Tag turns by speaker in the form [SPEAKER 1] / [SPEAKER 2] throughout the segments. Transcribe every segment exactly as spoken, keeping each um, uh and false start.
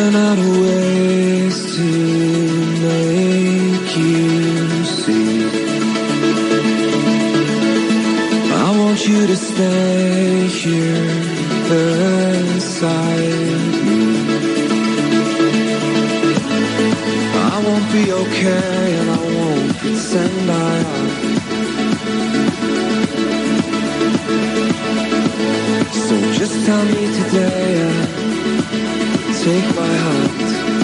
[SPEAKER 1] run out of ways to make you see. I want you to stay here beside me. I won't be okay and I won't pretend I am. So just tell me today and take my hand.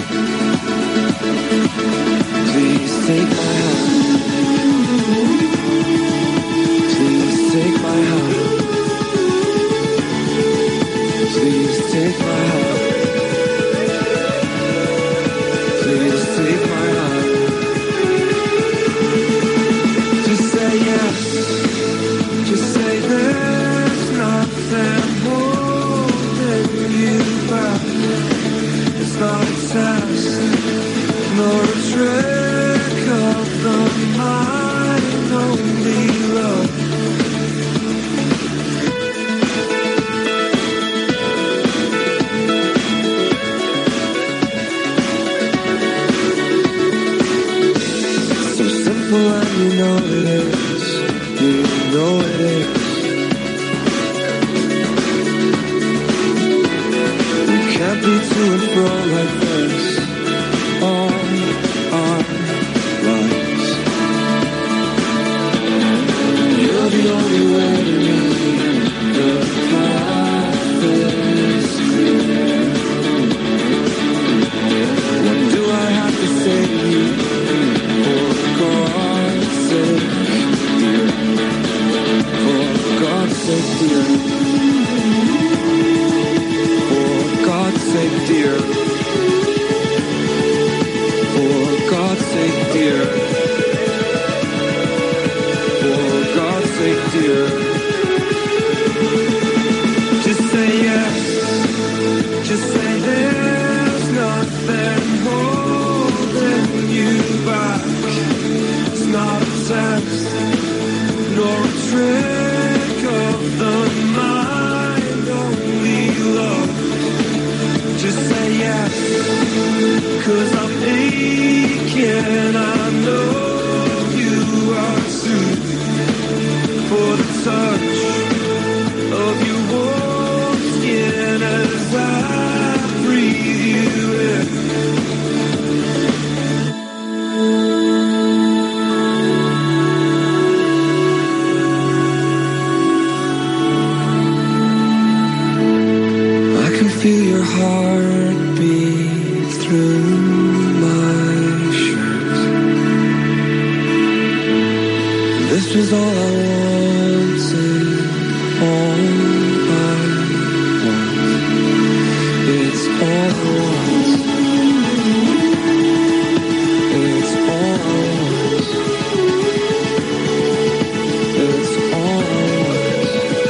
[SPEAKER 1] Please take my hand. Please take my hand. Please take my hand. Please take my hand. Just say yes. Just say there's nothing holding you back. It's not a test, nor a trick of the mind, only love. So simple and you know it is, you know it is. We can't be to and fro like this all our lives. You're the only way to me. The path is clear. What do I have to say to you? For God's sake, dear. For God's sake, dear. For God's sake, dear. For God's sake, dear. For God's sake, dear. Just say yes. Just say there's nothing holding you back. It's not a test, nor a trick of the mind, only love. Just say yes, 'cause I'm aching. I know you are too. For the touch of your warm skin as I breathe you in. Feel your heart beat through my shirt. This was all I wanted, all I want. It's all I want. It's all I want. It's all I want.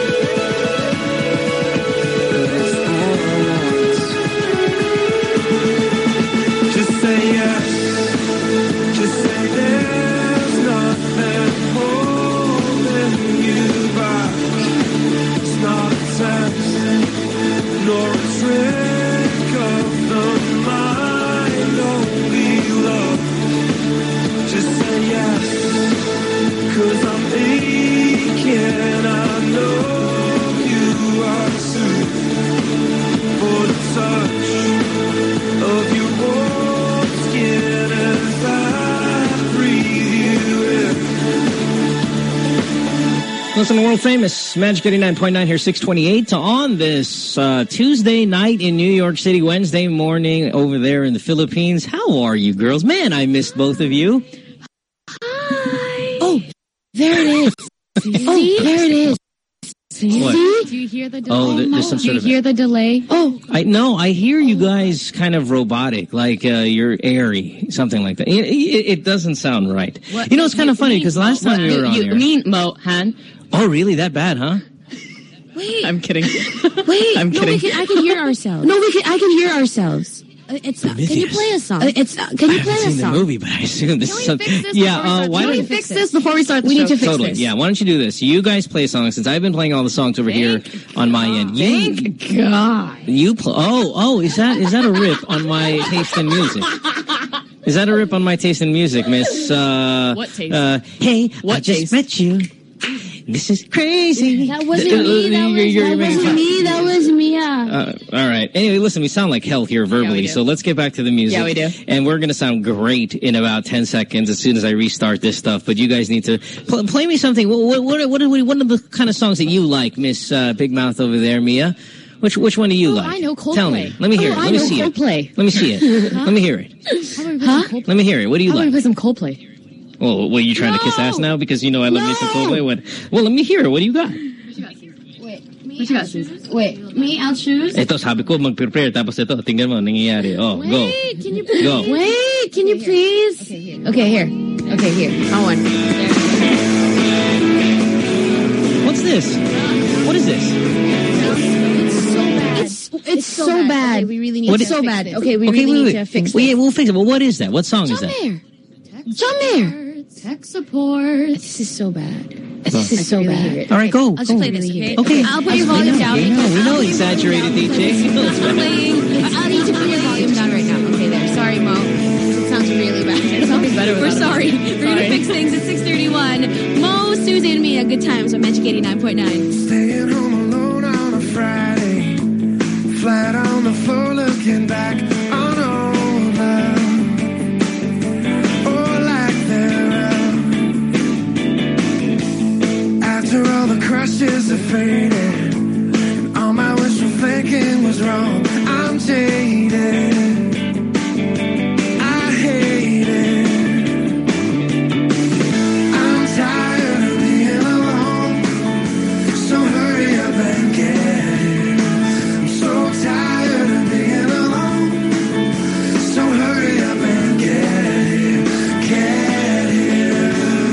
[SPEAKER 1] It's all I want. Just say yes. Just say there's nothing holding you back. It's not a test, nor a trick of the mind, only love. Just say yes, 'cause I'm aching. I know you are too. For the touch of your warm skin as I breathe you in.
[SPEAKER 2] Listen, world famous Magic eighty-nine point nine here, six twenty-eight on this uh, Tuesday night in New York City, Wednesday morning over there in the Philippines. How are you girls? Man, I missed both of you.
[SPEAKER 3] Hi.
[SPEAKER 4] Oh, there it is.
[SPEAKER 3] See?
[SPEAKER 4] Oh, there it is.
[SPEAKER 3] See?
[SPEAKER 2] What?
[SPEAKER 3] Do you hear the delay?
[SPEAKER 2] Oh, there- there's some
[SPEAKER 3] Do
[SPEAKER 2] sort
[SPEAKER 3] you
[SPEAKER 2] of-
[SPEAKER 3] hear the delay?
[SPEAKER 4] Oh,
[SPEAKER 2] I no, I hear you guys kind of robotic, like uh, you're airy, something like that. It, it, it doesn't sound right.
[SPEAKER 3] What-
[SPEAKER 2] You know, it's kind of
[SPEAKER 3] you
[SPEAKER 2] funny
[SPEAKER 3] mean-
[SPEAKER 2] because last time
[SPEAKER 3] what-
[SPEAKER 2] we were on
[SPEAKER 3] you
[SPEAKER 2] here.
[SPEAKER 3] mean, Mo, Han?
[SPEAKER 2] Oh, really? That bad, huh?
[SPEAKER 4] wait.
[SPEAKER 3] I'm kidding.
[SPEAKER 4] Wait.
[SPEAKER 3] I'm
[SPEAKER 4] no,
[SPEAKER 3] kidding.
[SPEAKER 4] we can, I can hear ourselves. No, we can, I can hear ourselves. Uh, it's uh, can you play a song? Uh, it's uh, can you
[SPEAKER 2] I
[SPEAKER 4] play
[SPEAKER 2] haven't
[SPEAKER 4] a
[SPEAKER 2] seen
[SPEAKER 4] song?
[SPEAKER 2] the movie, but I assume this
[SPEAKER 3] Can
[SPEAKER 2] is
[SPEAKER 3] we
[SPEAKER 2] some,
[SPEAKER 3] fix this
[SPEAKER 2] yeah.
[SPEAKER 3] before we
[SPEAKER 2] Uh,
[SPEAKER 3] start
[SPEAKER 2] why
[SPEAKER 3] the
[SPEAKER 2] don't
[SPEAKER 3] show?
[SPEAKER 2] you
[SPEAKER 3] fix
[SPEAKER 4] this before we start the
[SPEAKER 3] We
[SPEAKER 4] show?
[SPEAKER 3] need to fix
[SPEAKER 2] totally?
[SPEAKER 3] this.
[SPEAKER 2] Yeah. Why don't you do this? You guys play a song since I've been playing all the songs over here on my end. You,
[SPEAKER 3] Thank God.
[SPEAKER 2] you pl- oh oh is that is that a rip on my taste in music? Is that a rip on my taste in music, Miss? Uh,
[SPEAKER 3] What taste?
[SPEAKER 2] Uh, hey,
[SPEAKER 3] What
[SPEAKER 2] I just
[SPEAKER 3] taste?
[SPEAKER 2] met you. This is crazy.
[SPEAKER 4] That wasn't me. That, was,
[SPEAKER 2] You're-
[SPEAKER 4] that
[SPEAKER 2] you're making
[SPEAKER 4] wasn't
[SPEAKER 2] fun-
[SPEAKER 4] me. That was me. Yeah.
[SPEAKER 2] Uh, all right. Anyway, listen, we sound like hell here verbally,
[SPEAKER 3] do.
[SPEAKER 2] so let's get back to the music.
[SPEAKER 3] Yeah, we do.
[SPEAKER 2] And we're going to sound great in about ten seconds as soon as I restart this stuff. But you guys need to pl- play me something. What, what, what, what, what are the kind of songs that you like, Miss uh, Big Mouth over there, Mia? Which which one do you
[SPEAKER 3] Oh,
[SPEAKER 2] like?
[SPEAKER 3] I know Coldplay.
[SPEAKER 2] Tell me. Let me hear
[SPEAKER 4] Oh,
[SPEAKER 2] it.
[SPEAKER 4] I
[SPEAKER 2] Let me
[SPEAKER 4] know
[SPEAKER 2] see
[SPEAKER 4] Coldplay.
[SPEAKER 2] it. Let me see it. Let me hear it.
[SPEAKER 3] Huh?
[SPEAKER 2] Let me hear it. What do you
[SPEAKER 3] I'm going
[SPEAKER 2] like?
[SPEAKER 3] to play some Coldplay.
[SPEAKER 2] Oh, well, you trying to kiss
[SPEAKER 3] No.
[SPEAKER 2] ass now because you know I love me some
[SPEAKER 3] No.
[SPEAKER 2] Coldplay? What? Well, let me hear it. What do you got?
[SPEAKER 4] Wait, me
[SPEAKER 3] What you got,
[SPEAKER 4] out
[SPEAKER 3] Susan?
[SPEAKER 4] shoes. Wait, me out shoes.
[SPEAKER 2] Ito, sabi ko mag-prepare tapos ito, tingnan mo, nangyayari. Oh, go.
[SPEAKER 4] Wait, can you please?
[SPEAKER 2] Go.
[SPEAKER 4] Wait, can you please?
[SPEAKER 3] Okay, here.
[SPEAKER 4] Okay, here. Okay, here. I want.
[SPEAKER 2] What's this? What is this?
[SPEAKER 4] It's so bad. It's it's so,
[SPEAKER 3] so
[SPEAKER 4] bad.
[SPEAKER 3] bad.
[SPEAKER 4] Okay, we really need
[SPEAKER 2] What
[SPEAKER 4] to
[SPEAKER 2] is-
[SPEAKER 4] so
[SPEAKER 3] fix
[SPEAKER 4] bad.
[SPEAKER 3] this.
[SPEAKER 4] Okay, we
[SPEAKER 2] okay,
[SPEAKER 4] really
[SPEAKER 2] wait,
[SPEAKER 4] need
[SPEAKER 2] wait.
[SPEAKER 4] to fix
[SPEAKER 2] Well,
[SPEAKER 4] this.
[SPEAKER 2] yeah, we'll fix it. Well, what is that? What song is
[SPEAKER 4] John
[SPEAKER 2] that?
[SPEAKER 4] Mayer. John Mayer.
[SPEAKER 3] Tech support.
[SPEAKER 4] This is so bad. This is so
[SPEAKER 3] really
[SPEAKER 4] bad.
[SPEAKER 3] hear it.
[SPEAKER 2] All right, go.
[SPEAKER 3] I'll just
[SPEAKER 2] go.
[SPEAKER 3] play this, okay?
[SPEAKER 2] Okay.
[SPEAKER 3] I'll put your
[SPEAKER 2] We
[SPEAKER 3] volume
[SPEAKER 2] know,
[SPEAKER 3] down.
[SPEAKER 2] We know, we
[SPEAKER 3] because
[SPEAKER 2] know
[SPEAKER 3] I'll
[SPEAKER 2] exaggerated D J. He knows
[SPEAKER 3] I'm
[SPEAKER 2] better.
[SPEAKER 3] playing. I'll need to put your volume down right now. Okay, there. Sorry, Mo. It sounds really bad. It sounds better. We're sorry. We're going to fix things at six thirty-one. Mo, Susie, and me. A good times on Magic eighty-nine point nine.
[SPEAKER 1] Staying home alone on a Friday, flat on the floor looking back on old love. Oh, like they're out. After all the crushes have faded, and all my wishful thinking was wrong. I'm jaded. I hate it. I'm tired of being alone. So hurry up and get here. I'm so tired of being alone. So hurry up and get here. Get here.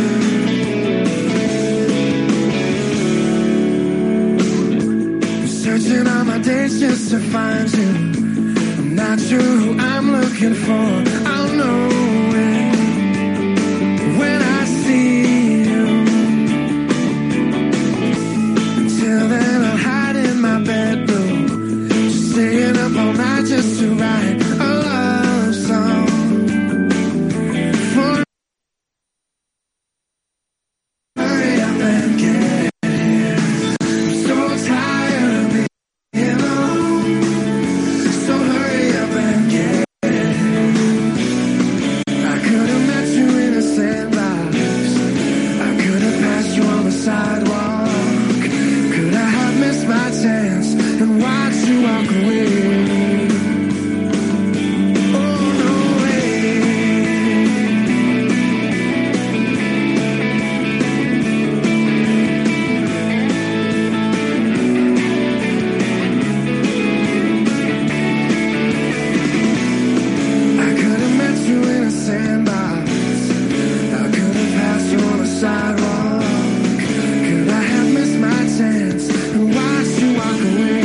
[SPEAKER 1] I'm searching on my days just to find you. I'm not sure who I'm looking for. I'll know it when I see you. Until then I'll hide in my bedroom, just staying up all night just to write a love song for. Hurry up and get here. I'm so tired of being alone. So hurry up and get here. I could have met you in a sandbox. I could have passed you on the sidewalk. Could I have missed my chance and watched you walk away? Oh, no way. I could have met you in a sandbox. I could have passed you on the sidewalk. Could I have missed my chance and watched you walk away?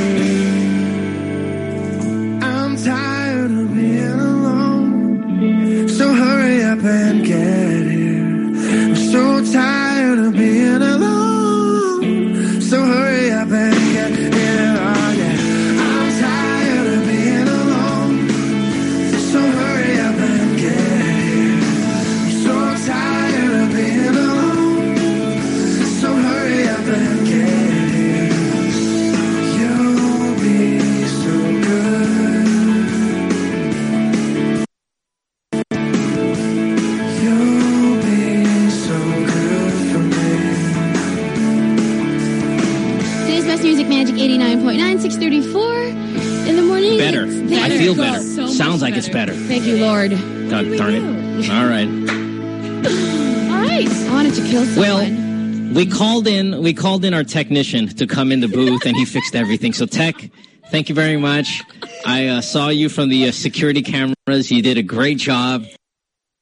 [SPEAKER 1] I'm tired of being alone. So hurry up and get here. I'm so tired of being alone. So hurry up and get here. Oh, yeah. I'm tired of being alone. So hurry up and get here. I'm so tired of being alone. So hurry up and get here. You'll be so good. You'll be so good for me.
[SPEAKER 4] Today's best music, Magic eighty-nine point nine, six thirty-four in the morning.
[SPEAKER 2] Better.
[SPEAKER 4] It's
[SPEAKER 2] I feel better.
[SPEAKER 3] So much
[SPEAKER 2] Sounds like it's
[SPEAKER 3] better.
[SPEAKER 2] better.
[SPEAKER 4] Thank you, Lord.
[SPEAKER 2] God darn it. All right.
[SPEAKER 3] All right.
[SPEAKER 4] I wanted to kill
[SPEAKER 2] Well,
[SPEAKER 4] someone.
[SPEAKER 2] we called in we called in our technician to come in the booth and he fixed everything. So Tech, thank you very much. I uh, saw you from the uh, security cameras. You did a great job.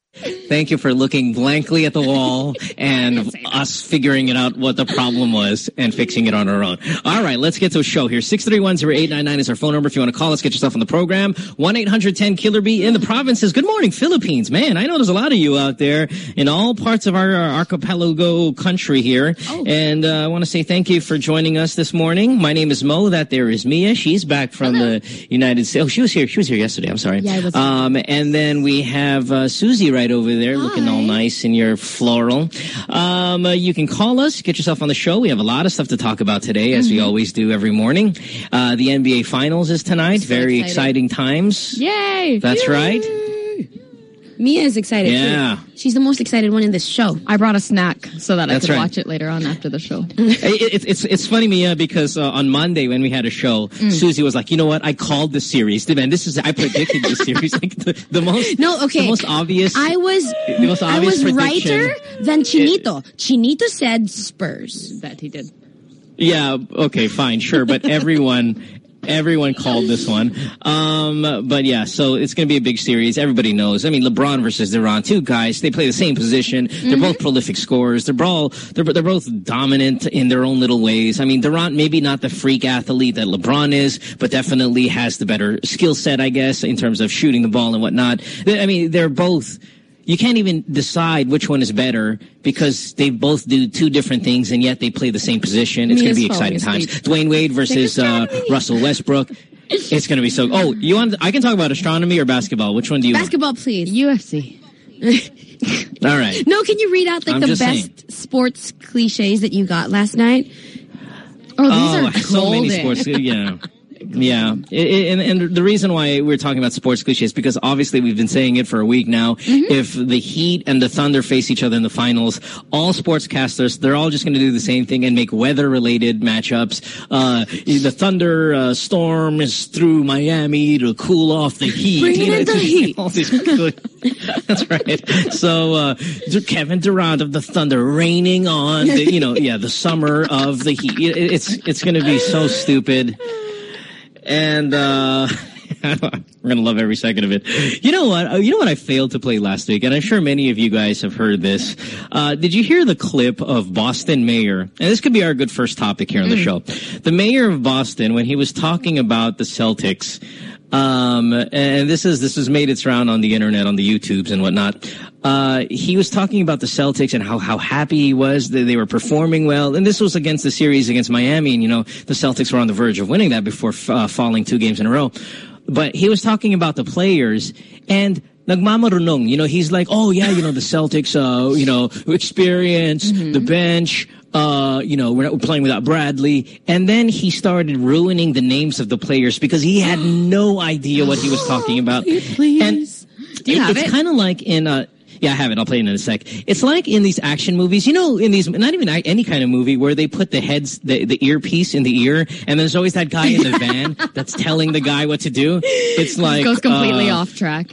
[SPEAKER 2] Thank you for looking blankly at the wall and us figuring it out what the problem was and fixing it on our own. All right, let's get to a show here. six three one, zero eight nine nine is our phone number. If you want to call us, get yourself on the program. one eight hundred ten Killer B in the provinces. Good morning, Philippines. Man, I know there's a lot of you out there in all parts of our archipelago country here. Oh. And uh, I want to say thank you for joining us this morning. My name is Mo. That there is Mia. She's back from Hello. the United States. Oh, she was here. She was here yesterday. I'm sorry.
[SPEAKER 3] Yeah, I was.
[SPEAKER 2] Um, and then we have uh, Susie right over there. Hi. Looking all nice in your floral. Um, uh, you can call us, get yourself on the show. We have a lot of stuff to talk about today, as mm-hmm. we always do every morning. Uh, the N B A Finals is tonight. So Very exciting. exciting times.
[SPEAKER 3] Yay!
[SPEAKER 2] That's
[SPEAKER 3] Yay.
[SPEAKER 2] right.
[SPEAKER 3] Mia is excited,
[SPEAKER 2] yeah.
[SPEAKER 3] too. She's the most excited one in this show.
[SPEAKER 5] I brought a snack so that
[SPEAKER 2] That's
[SPEAKER 5] I could
[SPEAKER 2] right.
[SPEAKER 5] watch it later on after the show.
[SPEAKER 2] it, it, it's it's funny, Mia, because uh, on Monday when we had a show, mm. Susie was like, you know what? I called the series. Man, this is, I predicted this series. Like the, the most,
[SPEAKER 3] no, okay.
[SPEAKER 2] the most obvious.
[SPEAKER 3] I was,
[SPEAKER 2] the most obvious
[SPEAKER 3] I was
[SPEAKER 2] prediction.
[SPEAKER 3] righter than Chinito. It, Chinito said Spurs.
[SPEAKER 5] That he did.
[SPEAKER 2] Yeah, okay, fine, sure. But everyone... Everyone called this one. Um, but yeah, so it's going to be a big series. Everybody knows. I mean, LeBron versus Durant, two guys, they play the same position. They're mm-hmm. both prolific scorers. They're, all, they're, they're both dominant in their own little ways. I mean, Durant, maybe not the freak athlete that LeBron is, but definitely has the better skill set, I guess, in terms of shooting the ball and whatnot. I mean, they're both... You can't even decide which one is better because they both do two different things and yet they play the same position. It's going to be exciting times. Dwayne Wade versus uh, Russell Westbrook. It's going to be so... Oh, you want? I can talk about astronomy or basketball. Which one do you
[SPEAKER 3] basketball,
[SPEAKER 2] want?
[SPEAKER 3] Please.
[SPEAKER 5] U F C.
[SPEAKER 2] All right.
[SPEAKER 3] No, can you read out like
[SPEAKER 2] I'm
[SPEAKER 3] the best
[SPEAKER 2] saying.
[SPEAKER 3] sports cliches that you got last night?
[SPEAKER 5] Oh, these
[SPEAKER 2] oh,
[SPEAKER 5] are
[SPEAKER 2] so many sports. Yeah. Yeah, it, it, and, and the reason why we're talking about sports cliches is because obviously we've been saying it for a week now. Mm-hmm. If the Heat and the Thunder face each other in the finals, all sportscasters, they're all just going to do the same thing and make weather-related matchups. Uh, the Thunder uh, storm is through Miami to cool off the Heat.
[SPEAKER 3] Bring you know, in the Heat.
[SPEAKER 2] All these good. That's right. So uh, Kevin Durant of the Thunder raining on, the, you know, yeah, the summer of the Heat. It, it's it's going to be so stupid. And, uh, we're going to love every second of it. You know what? You know what I failed to play last week? And I'm sure many of you guys have heard this. Uh, did you hear the clip of Boston Mayor? And this could be our good first topic here on the show. The mayor of Boston, when he was talking about the Celtics, um, and this is, this has made its round on the internet, on the YouTubes and whatnot. Uh, he was talking about the Celtics and how, how happy he was that they were performing well. And this was against the series against Miami. And, you know, the Celtics were on the verge of winning that before uh, falling two games in a row. But he was talking about the players and nagmamarunong, you know, he's like, oh yeah, you know, the Celtics, uh, you know, experience, mm-hmm. the bench, uh, you know, we're not we're playing without Bradley. And then he started ruining the names of the players because he had no idea what he was talking about.
[SPEAKER 3] Please.
[SPEAKER 2] And
[SPEAKER 3] Do you
[SPEAKER 2] it,
[SPEAKER 3] have
[SPEAKER 2] it's
[SPEAKER 3] it?
[SPEAKER 2] kind of like in a, yeah, I have it. I'll play it in a sec. It's like in these action movies, you know, in these, not even any kind of movie where they put the heads, the, the earpiece in the ear, and there's always that guy in the van that's telling the guy what to do. It's like,
[SPEAKER 5] it goes completely
[SPEAKER 2] uh,
[SPEAKER 5] off track.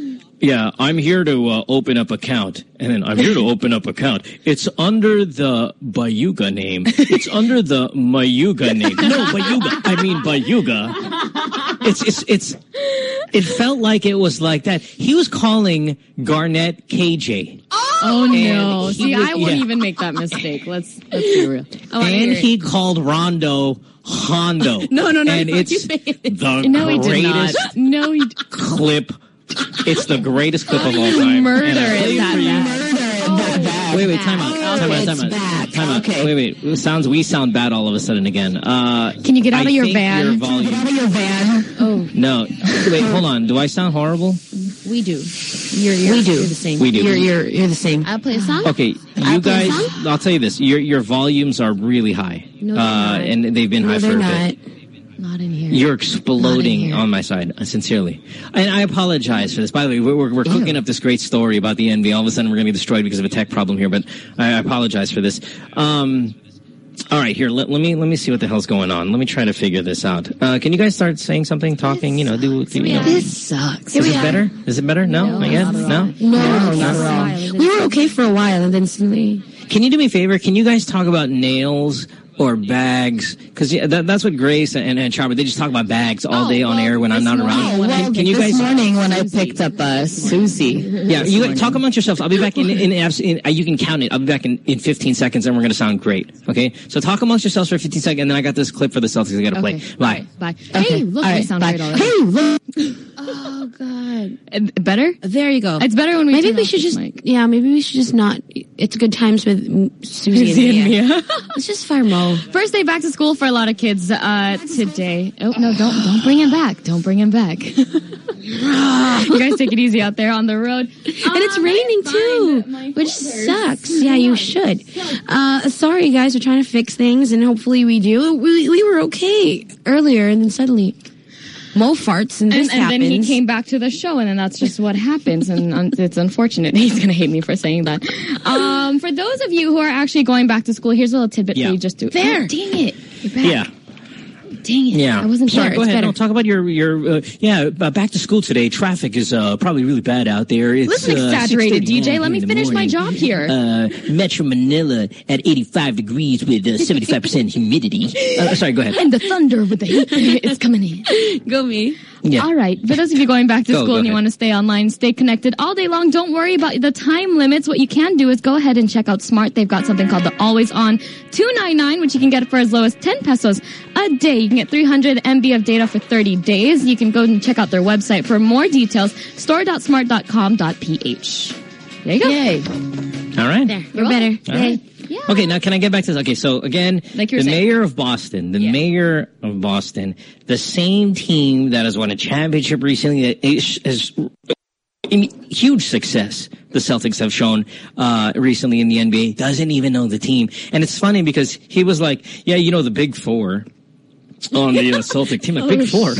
[SPEAKER 2] Yeah, I'm here to uh, open up account. And then I'm here to open up account. It's under the Bayuga name. It's under the Mayuga name. No, Bayuga. I mean Bayuga. It's, it's, it's, it felt like it was like that. He was calling Garnett K J.
[SPEAKER 5] Oh, no. See,
[SPEAKER 2] was,
[SPEAKER 5] I wouldn't
[SPEAKER 2] yeah.
[SPEAKER 5] even make that mistake. Let's, let's be real.
[SPEAKER 2] And he called Rondo Hondo.
[SPEAKER 3] No, no, no.
[SPEAKER 2] And
[SPEAKER 3] no,
[SPEAKER 2] it's the
[SPEAKER 5] no, he did not.
[SPEAKER 2] greatest
[SPEAKER 5] No, he
[SPEAKER 2] clip. It's the greatest clip of all time.
[SPEAKER 5] Murder
[SPEAKER 2] And I
[SPEAKER 5] is that
[SPEAKER 3] Murder
[SPEAKER 5] bad.
[SPEAKER 2] Wait, wait, time out. Time out, time out. Time out. Wait, wait. It sounds, we sound bad all of a sudden again. Uh,
[SPEAKER 5] Can you get out
[SPEAKER 2] I
[SPEAKER 5] of your
[SPEAKER 2] think
[SPEAKER 5] van?
[SPEAKER 2] Your volume,
[SPEAKER 3] Get out of your van.
[SPEAKER 5] Oh,
[SPEAKER 2] no. Wait, hold on. Do I sound horrible?
[SPEAKER 5] we do. You're, you're,
[SPEAKER 3] We do.
[SPEAKER 5] You're the same.
[SPEAKER 2] We do.
[SPEAKER 3] You're, you're, you're the same.
[SPEAKER 5] I'll play a song.
[SPEAKER 2] Okay,
[SPEAKER 3] I
[SPEAKER 2] you
[SPEAKER 3] play
[SPEAKER 2] guys,
[SPEAKER 3] some?
[SPEAKER 2] I'll tell you this. Your your volumes are really high.
[SPEAKER 5] No, they're
[SPEAKER 2] uh,
[SPEAKER 5] not.
[SPEAKER 2] and they've been
[SPEAKER 3] No,
[SPEAKER 2] high for
[SPEAKER 3] they're
[SPEAKER 2] a
[SPEAKER 3] not.
[SPEAKER 2] bit.
[SPEAKER 5] Not in here.
[SPEAKER 2] You're
[SPEAKER 3] Not
[SPEAKER 2] exploding
[SPEAKER 3] in here.
[SPEAKER 2] on my side, uh, sincerely. And I apologize for this. By the way, we're, we're, we're cooking up this great story about the N B A. All of a sudden, we're going to be destroyed because of a tech problem here, but I, I apologize for this. Um, all right, here, let, let me let me see what the hell's going on. Let me try to figure this out. Uh, can you guys start saying something, talking, you know, do, do you know?
[SPEAKER 3] This sucks.
[SPEAKER 2] Is it better? Is it better? No?
[SPEAKER 5] No,
[SPEAKER 2] Not yet?
[SPEAKER 5] not at all.
[SPEAKER 2] No?
[SPEAKER 3] No,
[SPEAKER 2] not at all.
[SPEAKER 3] We were okay for a while, and then suddenly...
[SPEAKER 2] Can you do me a favor? Can you guys talk about nails or bags? Because yeah, that, that's what Grace and, and Charma, they just talk about bags all
[SPEAKER 3] Oh,
[SPEAKER 2] day on
[SPEAKER 3] well,
[SPEAKER 2] air when I'm
[SPEAKER 3] this
[SPEAKER 2] not around.
[SPEAKER 3] morning when
[SPEAKER 2] Can,
[SPEAKER 3] I-
[SPEAKER 2] can you
[SPEAKER 6] this
[SPEAKER 2] guys...
[SPEAKER 6] morning when I picked up uh, Susie.
[SPEAKER 2] Yeah, you
[SPEAKER 6] morning.
[SPEAKER 2] talk amongst yourselves. I'll be back in, in, in, in uh, you can count it. I'll be back in, in fifteen seconds and we're going to sound great. Okay? So talk amongst yourselves for fifteen seconds and then I got this clip for the Celtics I got to
[SPEAKER 3] Okay.
[SPEAKER 2] play. Bye.
[SPEAKER 3] Bye.
[SPEAKER 6] Okay.
[SPEAKER 3] Hey, look,
[SPEAKER 6] All
[SPEAKER 3] we
[SPEAKER 6] right,
[SPEAKER 3] sound
[SPEAKER 6] bye.
[SPEAKER 3] great already.
[SPEAKER 6] Hey, look.
[SPEAKER 3] Oh, God.
[SPEAKER 5] Uh, Better?
[SPEAKER 3] There you go.
[SPEAKER 5] It's better when we
[SPEAKER 3] Maybe
[SPEAKER 5] turn
[SPEAKER 3] we
[SPEAKER 5] off
[SPEAKER 3] should
[SPEAKER 5] this
[SPEAKER 3] just,
[SPEAKER 5] mic.
[SPEAKER 3] yeah, maybe we should just not, it's good times with mm, Susie,
[SPEAKER 5] Susie
[SPEAKER 3] and
[SPEAKER 5] and
[SPEAKER 3] Mia.
[SPEAKER 5] Mia.
[SPEAKER 3] Let's just fire Mo.
[SPEAKER 5] First day back to school for a lot of kids uh, today. Oh no! Don't don't bring him back! Don't bring him back! You guys take it easy out there on the road.
[SPEAKER 3] And it's raining too, which sucks. Yeah, you should. Uh, sorry guys, we're trying to fix things and hopefully we do. We, we were okay earlier and then suddenly Mo farts and this
[SPEAKER 5] And, and then
[SPEAKER 3] happens.
[SPEAKER 5] he came back to the show, and then that's just what happens, and um, it's unfortunate. He's gonna hate me for saying that. Um, for those of you who are actually going back to school, here's a little tidbit
[SPEAKER 2] Yeah.
[SPEAKER 5] for you. Just to
[SPEAKER 3] There.
[SPEAKER 5] Oh, dang it! You're back.
[SPEAKER 2] Yeah.
[SPEAKER 5] Dang it!
[SPEAKER 2] Yeah.
[SPEAKER 5] I wasn't
[SPEAKER 2] Sorry,
[SPEAKER 5] there.
[SPEAKER 2] go
[SPEAKER 5] It's
[SPEAKER 2] ahead.
[SPEAKER 5] better.
[SPEAKER 2] No, talk about your, your, uh, yeah, uh, back to school today. Traffic is, uh, probably really bad out there. It's,
[SPEAKER 5] Listen,
[SPEAKER 2] uh,
[SPEAKER 5] exaggerated, D J.
[SPEAKER 2] six thirty
[SPEAKER 5] Let me
[SPEAKER 2] in the
[SPEAKER 5] finish my
[SPEAKER 2] morning.
[SPEAKER 5] job here.
[SPEAKER 2] Uh, Metro Manila at eighty-five degrees with uh, seventy-five percent humidity. Uh, sorry, go ahead.
[SPEAKER 5] And the thunder with the heat is coming in.
[SPEAKER 3] Go me.
[SPEAKER 2] Yeah.
[SPEAKER 5] All right. For those of you going back to
[SPEAKER 2] Go,
[SPEAKER 5] school
[SPEAKER 2] go
[SPEAKER 5] and you
[SPEAKER 2] ahead.
[SPEAKER 5] want to stay online, stay connected all day long, don't worry about the time limits. What you can do is go ahead and check out Smart. They've got something called the Always On two ninety-nine, which you can get for as low as ten pesos a day. You can get three hundred megabytes of data for thirty days. You can go and check out their website for more details, store dot smart dot com dot p h. There you go.
[SPEAKER 3] Yay.
[SPEAKER 2] All right.
[SPEAKER 3] There. We're better.
[SPEAKER 2] All
[SPEAKER 3] Yay.
[SPEAKER 2] right. Okay, now can I get back to this? Okay, so again,
[SPEAKER 5] Like you were
[SPEAKER 2] the
[SPEAKER 5] saying.
[SPEAKER 2] mayor of Boston, the
[SPEAKER 5] Yeah.
[SPEAKER 2] mayor of Boston, the same team that has won a championship recently, that is, is in huge success the Celtics have shown uh recently in the N B A, doesn't even know the team. And it's funny because he was like, yeah, you know, the big four on the uh, Celtic team, like big four.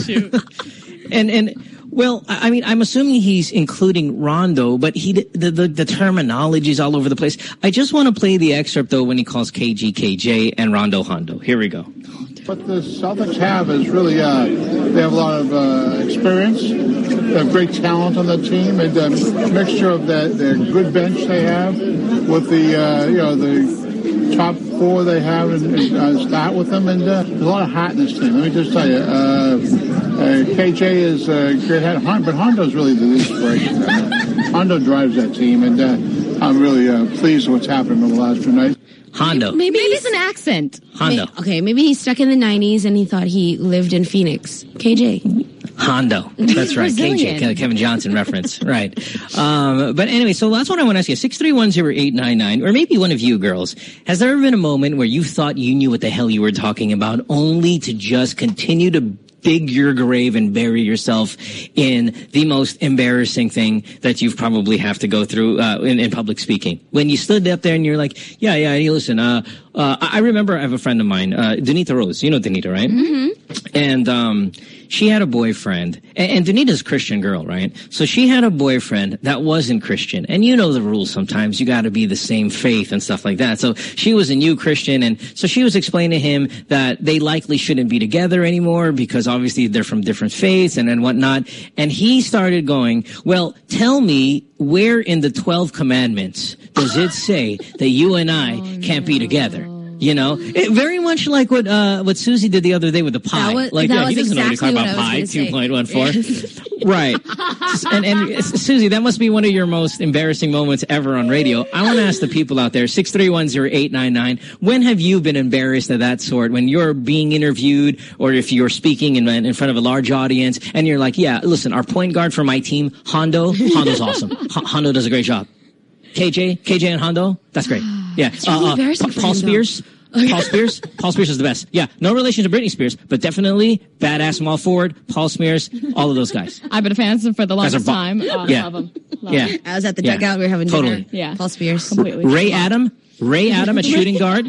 [SPEAKER 2] and, and, well, I I mean, I'm assuming he's including Rondo, but he the, the the terminology is all over the place. I just want to play the excerpt though when he calls K G K J and Rondo Hondo. Here we go.
[SPEAKER 7] What the Celtics have is really, uh, they have a lot of uh, experience, they have great talent on the team, and a mixture of that, their good bench they have with the, uh, you know, the top four they have and, and uh, start with them, and uh, there's a lot of heart in this team. Let me just tell you, uh, uh, K J is a great head, but Hondo's really the inspiration. Uh, Hondo drives that team, and uh, I'm really uh, pleased with what's happened over the last few nights.
[SPEAKER 2] Hondo.
[SPEAKER 3] Maybe,
[SPEAKER 5] Maybe
[SPEAKER 3] he's
[SPEAKER 5] it's an accent.
[SPEAKER 2] Hondo.
[SPEAKER 3] May- okay, maybe he's stuck in the nineties and he thought he lived in Phoenix. K J.
[SPEAKER 2] Hondo. That's right. K J,
[SPEAKER 5] Brazilian.
[SPEAKER 2] Ke- Kevin Johnson reference. Right. Um, but anyway, so that's what I want to ask you. six three one zero eight nine nine, or maybe one of you girls, has there ever been a moment where you thought you knew what the hell you were talking about only to just continue to dig your grave and bury yourself in the most embarrassing thing that you've probably have to go through uh, in, in public speaking? When you stood up there and you're like, yeah, yeah, hey, listen, uh, uh, I remember I have a friend of mine, uh, Donita Rose. You know Donita, right? Mm-hmm. And um, she had a boyfriend, and, and Donita's a Christian girl, right? So she had a boyfriend that wasn't Christian. And you know the rules sometimes. You got to be the same faith and stuff like that. So she was a new Christian, and so she was explaining to him that they likely shouldn't be together anymore because obviously they're from different faiths and, and whatnot. And he started going, well, tell me where in the twelve commandments does it say that you and I
[SPEAKER 3] Oh,
[SPEAKER 2] can't be together? You know, it, very much like what uh what Susie did the other day with the pie.
[SPEAKER 3] That was-
[SPEAKER 2] like,
[SPEAKER 3] that
[SPEAKER 2] yeah, he
[SPEAKER 3] was
[SPEAKER 2] doesn't know
[SPEAKER 3] exactly
[SPEAKER 2] what
[SPEAKER 3] what
[SPEAKER 2] to
[SPEAKER 3] I
[SPEAKER 2] talk
[SPEAKER 3] was
[SPEAKER 2] about pie.
[SPEAKER 3] gonna
[SPEAKER 2] Two point one four. Right. And and Susie, that must be one of your most embarrassing moments ever on radio. I want to ask the people out there, six three one zero eight nine nine, when have you been embarrassed of that sort? When you're being interviewed, or if you're speaking in in front of a large audience, and you're like, yeah, listen, our point guard for my team, Hondo, Hondo's awesome. H- Hondo does a great job. K J, K J and Hondo, that's great. Yeah.
[SPEAKER 3] It's really embarrassing
[SPEAKER 2] Pa-
[SPEAKER 3] for
[SPEAKER 2] Paul
[SPEAKER 3] him, though.
[SPEAKER 2] Spears. Paul Spears. Paul Spears is the best. Yeah. No relation to Britney Spears, but definitely badass small forward. Paul Spears. All of those guys.
[SPEAKER 5] I've been a fan for the
[SPEAKER 2] Guys are
[SPEAKER 5] longest
[SPEAKER 2] bo-
[SPEAKER 5] time. Uh,
[SPEAKER 2] Yeah.
[SPEAKER 5] Love them. Love
[SPEAKER 2] Yeah.
[SPEAKER 5] 'em.
[SPEAKER 3] I was at the
[SPEAKER 2] Yeah.
[SPEAKER 3] dugout. We were having
[SPEAKER 2] Totally.
[SPEAKER 3] dinner.
[SPEAKER 5] Yeah.
[SPEAKER 3] Paul Spears.
[SPEAKER 5] Completely.
[SPEAKER 2] Ray Adam. Ray Adam at shooting guard.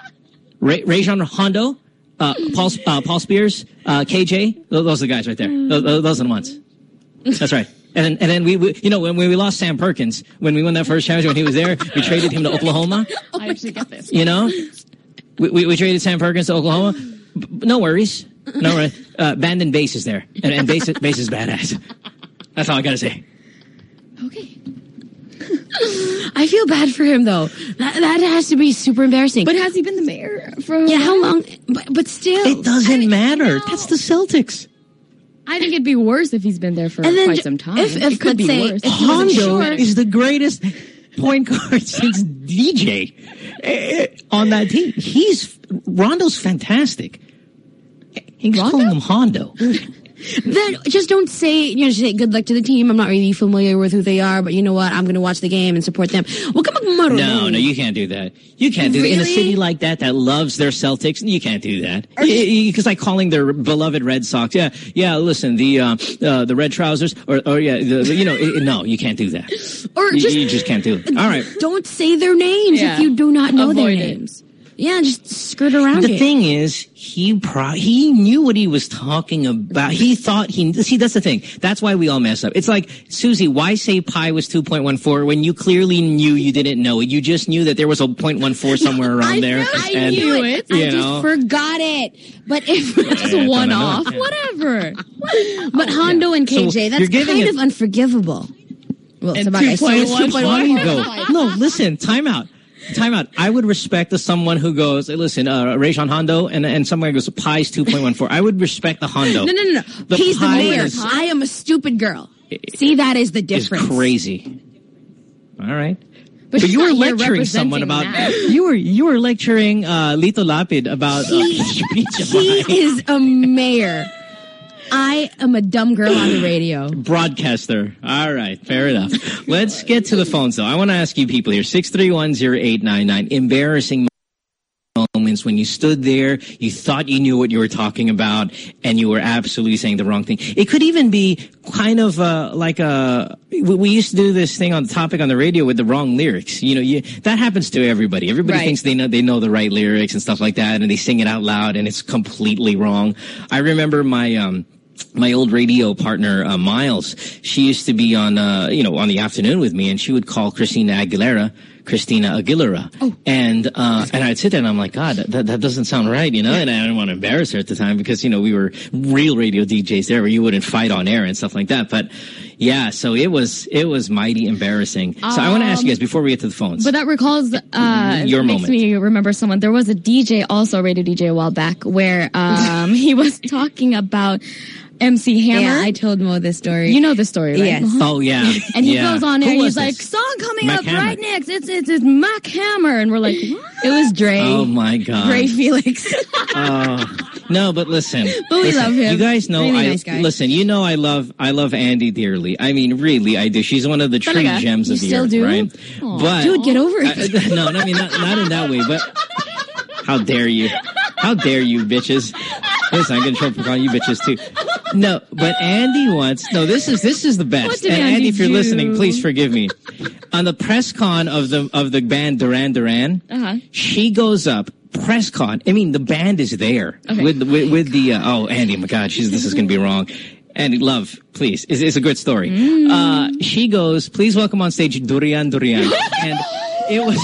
[SPEAKER 2] Ray, Rajon Hondo. Uh, Paul, uh, Paul Spears. Uh, K J. Those, those are the guys right there. Those, those are the ones. That's right. And then, and then we, we, you know, when we lost Sam Perkins, when we won that first championship, when he was there, we traded him to Oklahoma.
[SPEAKER 5] I actually get this.
[SPEAKER 2] You know, we, we, we traded Sam Perkins to Oklahoma. B- no worries. No worries. Uh, Bandon Bass is there. And, and Bass, Bass is badass. That's all I gotta say.
[SPEAKER 3] Okay. I feel bad for him though. That that has to be super embarrassing.
[SPEAKER 5] But has he been the mayor for a
[SPEAKER 3] yeah,
[SPEAKER 5] while?
[SPEAKER 3] how long? But, but still,
[SPEAKER 2] It doesn't
[SPEAKER 3] I mean,
[SPEAKER 2] matter.
[SPEAKER 3] no.
[SPEAKER 2] That's the Celtics.
[SPEAKER 5] I think it'd be worse if he's been there for
[SPEAKER 3] And then
[SPEAKER 5] quite
[SPEAKER 3] ju-
[SPEAKER 5] some time.
[SPEAKER 3] if- if,
[SPEAKER 5] it could
[SPEAKER 3] let's
[SPEAKER 5] be
[SPEAKER 3] say,
[SPEAKER 5] worse.
[SPEAKER 3] if he wasn't
[SPEAKER 2] Hondo
[SPEAKER 3] sure-
[SPEAKER 2] is the greatest point guard since D J eh, on that team. He's Rondo's fantastic. He's
[SPEAKER 5] Rondo?
[SPEAKER 2] calling him Hondo.
[SPEAKER 3] Then just don't say, you know, just say good luck to the team. I'm not really familiar with who they are, but you know what? I'm going to watch the game and support them. Well, come on,
[SPEAKER 2] No, no, you can't do that. You can't do that. In a
[SPEAKER 3] Really?
[SPEAKER 2] city like that that loves their Celtics, you can't do that. Because like calling their beloved Red Sox, yeah, yeah, listen, the uh, uh, the red trousers, or, or yeah, the, the, you know, it, no, you can't do that.
[SPEAKER 3] Or
[SPEAKER 2] You,
[SPEAKER 3] just,
[SPEAKER 2] you just can't do it. All right.
[SPEAKER 3] don't say their names
[SPEAKER 5] Yeah.
[SPEAKER 3] if you do not know
[SPEAKER 5] Avoid
[SPEAKER 3] their
[SPEAKER 5] it.
[SPEAKER 3] names. Yeah, just skirt around
[SPEAKER 2] The
[SPEAKER 3] it.
[SPEAKER 2] thing is, he pro- he knew what he was talking about. He thought he, see, that's the thing. That's why we all mess up. It's like, Susie, why say pi was two point one four when you clearly knew you didn't know it? You just knew that there was a zero point one four somewhere around
[SPEAKER 3] I
[SPEAKER 2] there.
[SPEAKER 3] Knew, I
[SPEAKER 2] and,
[SPEAKER 3] knew it. I
[SPEAKER 2] you
[SPEAKER 3] just
[SPEAKER 2] know.
[SPEAKER 3] forgot it. But if
[SPEAKER 5] Just
[SPEAKER 2] Yeah,
[SPEAKER 5] one
[SPEAKER 2] no, no,
[SPEAKER 5] off,
[SPEAKER 2] no.
[SPEAKER 5] whatever.
[SPEAKER 3] but Hondo and K J,
[SPEAKER 2] So
[SPEAKER 3] that's
[SPEAKER 2] you're giving
[SPEAKER 3] kind
[SPEAKER 2] it-
[SPEAKER 3] of unforgivable. Well,
[SPEAKER 5] And
[SPEAKER 3] Sabagay, so it's
[SPEAKER 5] two point one.
[SPEAKER 2] Why
[SPEAKER 3] two
[SPEAKER 2] you
[SPEAKER 3] point one
[SPEAKER 2] go?
[SPEAKER 3] five.
[SPEAKER 2] No, listen, time out. Time out. I would respect the someone who goes, listen, uh, Rajon Hondo, and, and someone goes, pi's two point one four. I would respect the Hondo.
[SPEAKER 3] No, no, no, no.
[SPEAKER 2] The
[SPEAKER 3] He's the
[SPEAKER 2] pie
[SPEAKER 3] mayor.
[SPEAKER 2] is-
[SPEAKER 3] I am a stupid girl. See, that is the
[SPEAKER 2] It's
[SPEAKER 3] difference.
[SPEAKER 2] crazy. All right.
[SPEAKER 5] But,
[SPEAKER 2] But
[SPEAKER 5] she's
[SPEAKER 2] you were
[SPEAKER 5] not here
[SPEAKER 2] lecturing someone
[SPEAKER 5] representing
[SPEAKER 2] about
[SPEAKER 5] that.
[SPEAKER 2] you were you were lecturing uh, Lito Lapid about uh,
[SPEAKER 3] He,
[SPEAKER 2] Pizza
[SPEAKER 3] he
[SPEAKER 2] Pie.
[SPEAKER 3] is a mayor. I am a dumb girl on the radio.
[SPEAKER 2] Broadcaster. All right, fair enough. Let's get to the phones, though. I want to ask you people here. six three one zero eight nine nine. Embarrassing moments when you stood there, you thought you knew what you were talking about, and you were absolutely saying the wrong thing. It could even be kind of uh, like a... We, we used to do this thing on the topic on the radio with the wrong lyrics. You know, you, that happens to everybody. Everybody
[SPEAKER 3] Right.
[SPEAKER 2] thinks they know they know the right lyrics and stuff like that, and they sing it out loud, and it's completely wrong. I remember my... um. My old radio partner, uh, Miles, she used to be on, uh, you know, on the afternoon with me, and she would call Christina Aguilera, Christina Aguilera. Oh. And, uh, and I'd sit there and I'm like, God, that, that doesn't sound right, you know? And I didn't want to embarrass her at the time because, you know, we were real radio D Js there where you wouldn't fight on air and stuff like that. But yeah, so it was, it was mighty embarrassing. So I want to ask you guys before we get to the phones.
[SPEAKER 5] But that recalls, uh,
[SPEAKER 2] Your
[SPEAKER 5] makes
[SPEAKER 2] moment.
[SPEAKER 5] me remember someone. There was a D J, also a radio D J a while back, where um, he was talking about M C Hammer.
[SPEAKER 3] Yeah, I told Mo this story.
[SPEAKER 5] You know the story, right?
[SPEAKER 3] Yes.
[SPEAKER 2] Oh, yeah.
[SPEAKER 5] And he
[SPEAKER 2] Yeah.
[SPEAKER 5] goes on
[SPEAKER 2] Who
[SPEAKER 5] there and
[SPEAKER 2] was
[SPEAKER 5] he's like,
[SPEAKER 2] this?
[SPEAKER 5] song coming
[SPEAKER 2] Mac
[SPEAKER 5] up
[SPEAKER 2] Hammer.
[SPEAKER 5] right next. It's, it's, it's Mac Hammer. And we're like, what?
[SPEAKER 3] It was Dre.
[SPEAKER 2] Oh, my God.
[SPEAKER 3] Dre Felix.
[SPEAKER 2] Oh, no, but listen.
[SPEAKER 3] But we
[SPEAKER 2] listen,
[SPEAKER 3] love him.
[SPEAKER 2] You guys know
[SPEAKER 3] Really
[SPEAKER 2] I
[SPEAKER 3] nice guy.
[SPEAKER 2] listen. You know I love I love Andy dearly. I mean, really, I do. She's one of the true
[SPEAKER 5] Talaga?
[SPEAKER 2] gems
[SPEAKER 3] You
[SPEAKER 2] of the
[SPEAKER 3] still
[SPEAKER 2] earth,
[SPEAKER 3] do?
[SPEAKER 2] right? But
[SPEAKER 3] Dude, get over it.
[SPEAKER 2] I- no, I mean not not in that way. But how dare you? How dare you, bitches? Listen, I'm gonna try to call you bitches too. No, but Andy once. No, this is this is the best.
[SPEAKER 5] What did
[SPEAKER 2] and
[SPEAKER 5] Andy
[SPEAKER 2] Andy, if you're
[SPEAKER 5] do?
[SPEAKER 2] listening, please forgive me. On the press con of the of the band Duran Duran,
[SPEAKER 5] Uh-huh.
[SPEAKER 2] she goes up. Press con. I mean, the band is there
[SPEAKER 5] Okay.
[SPEAKER 2] with with, with the. Uh, oh, Andy, my God, she's this is going to be wrong. Andy, love, please. It's, it's a good story.
[SPEAKER 5] Mm.
[SPEAKER 2] Uh, she goes, please welcome on stage Durian Durian, and it was.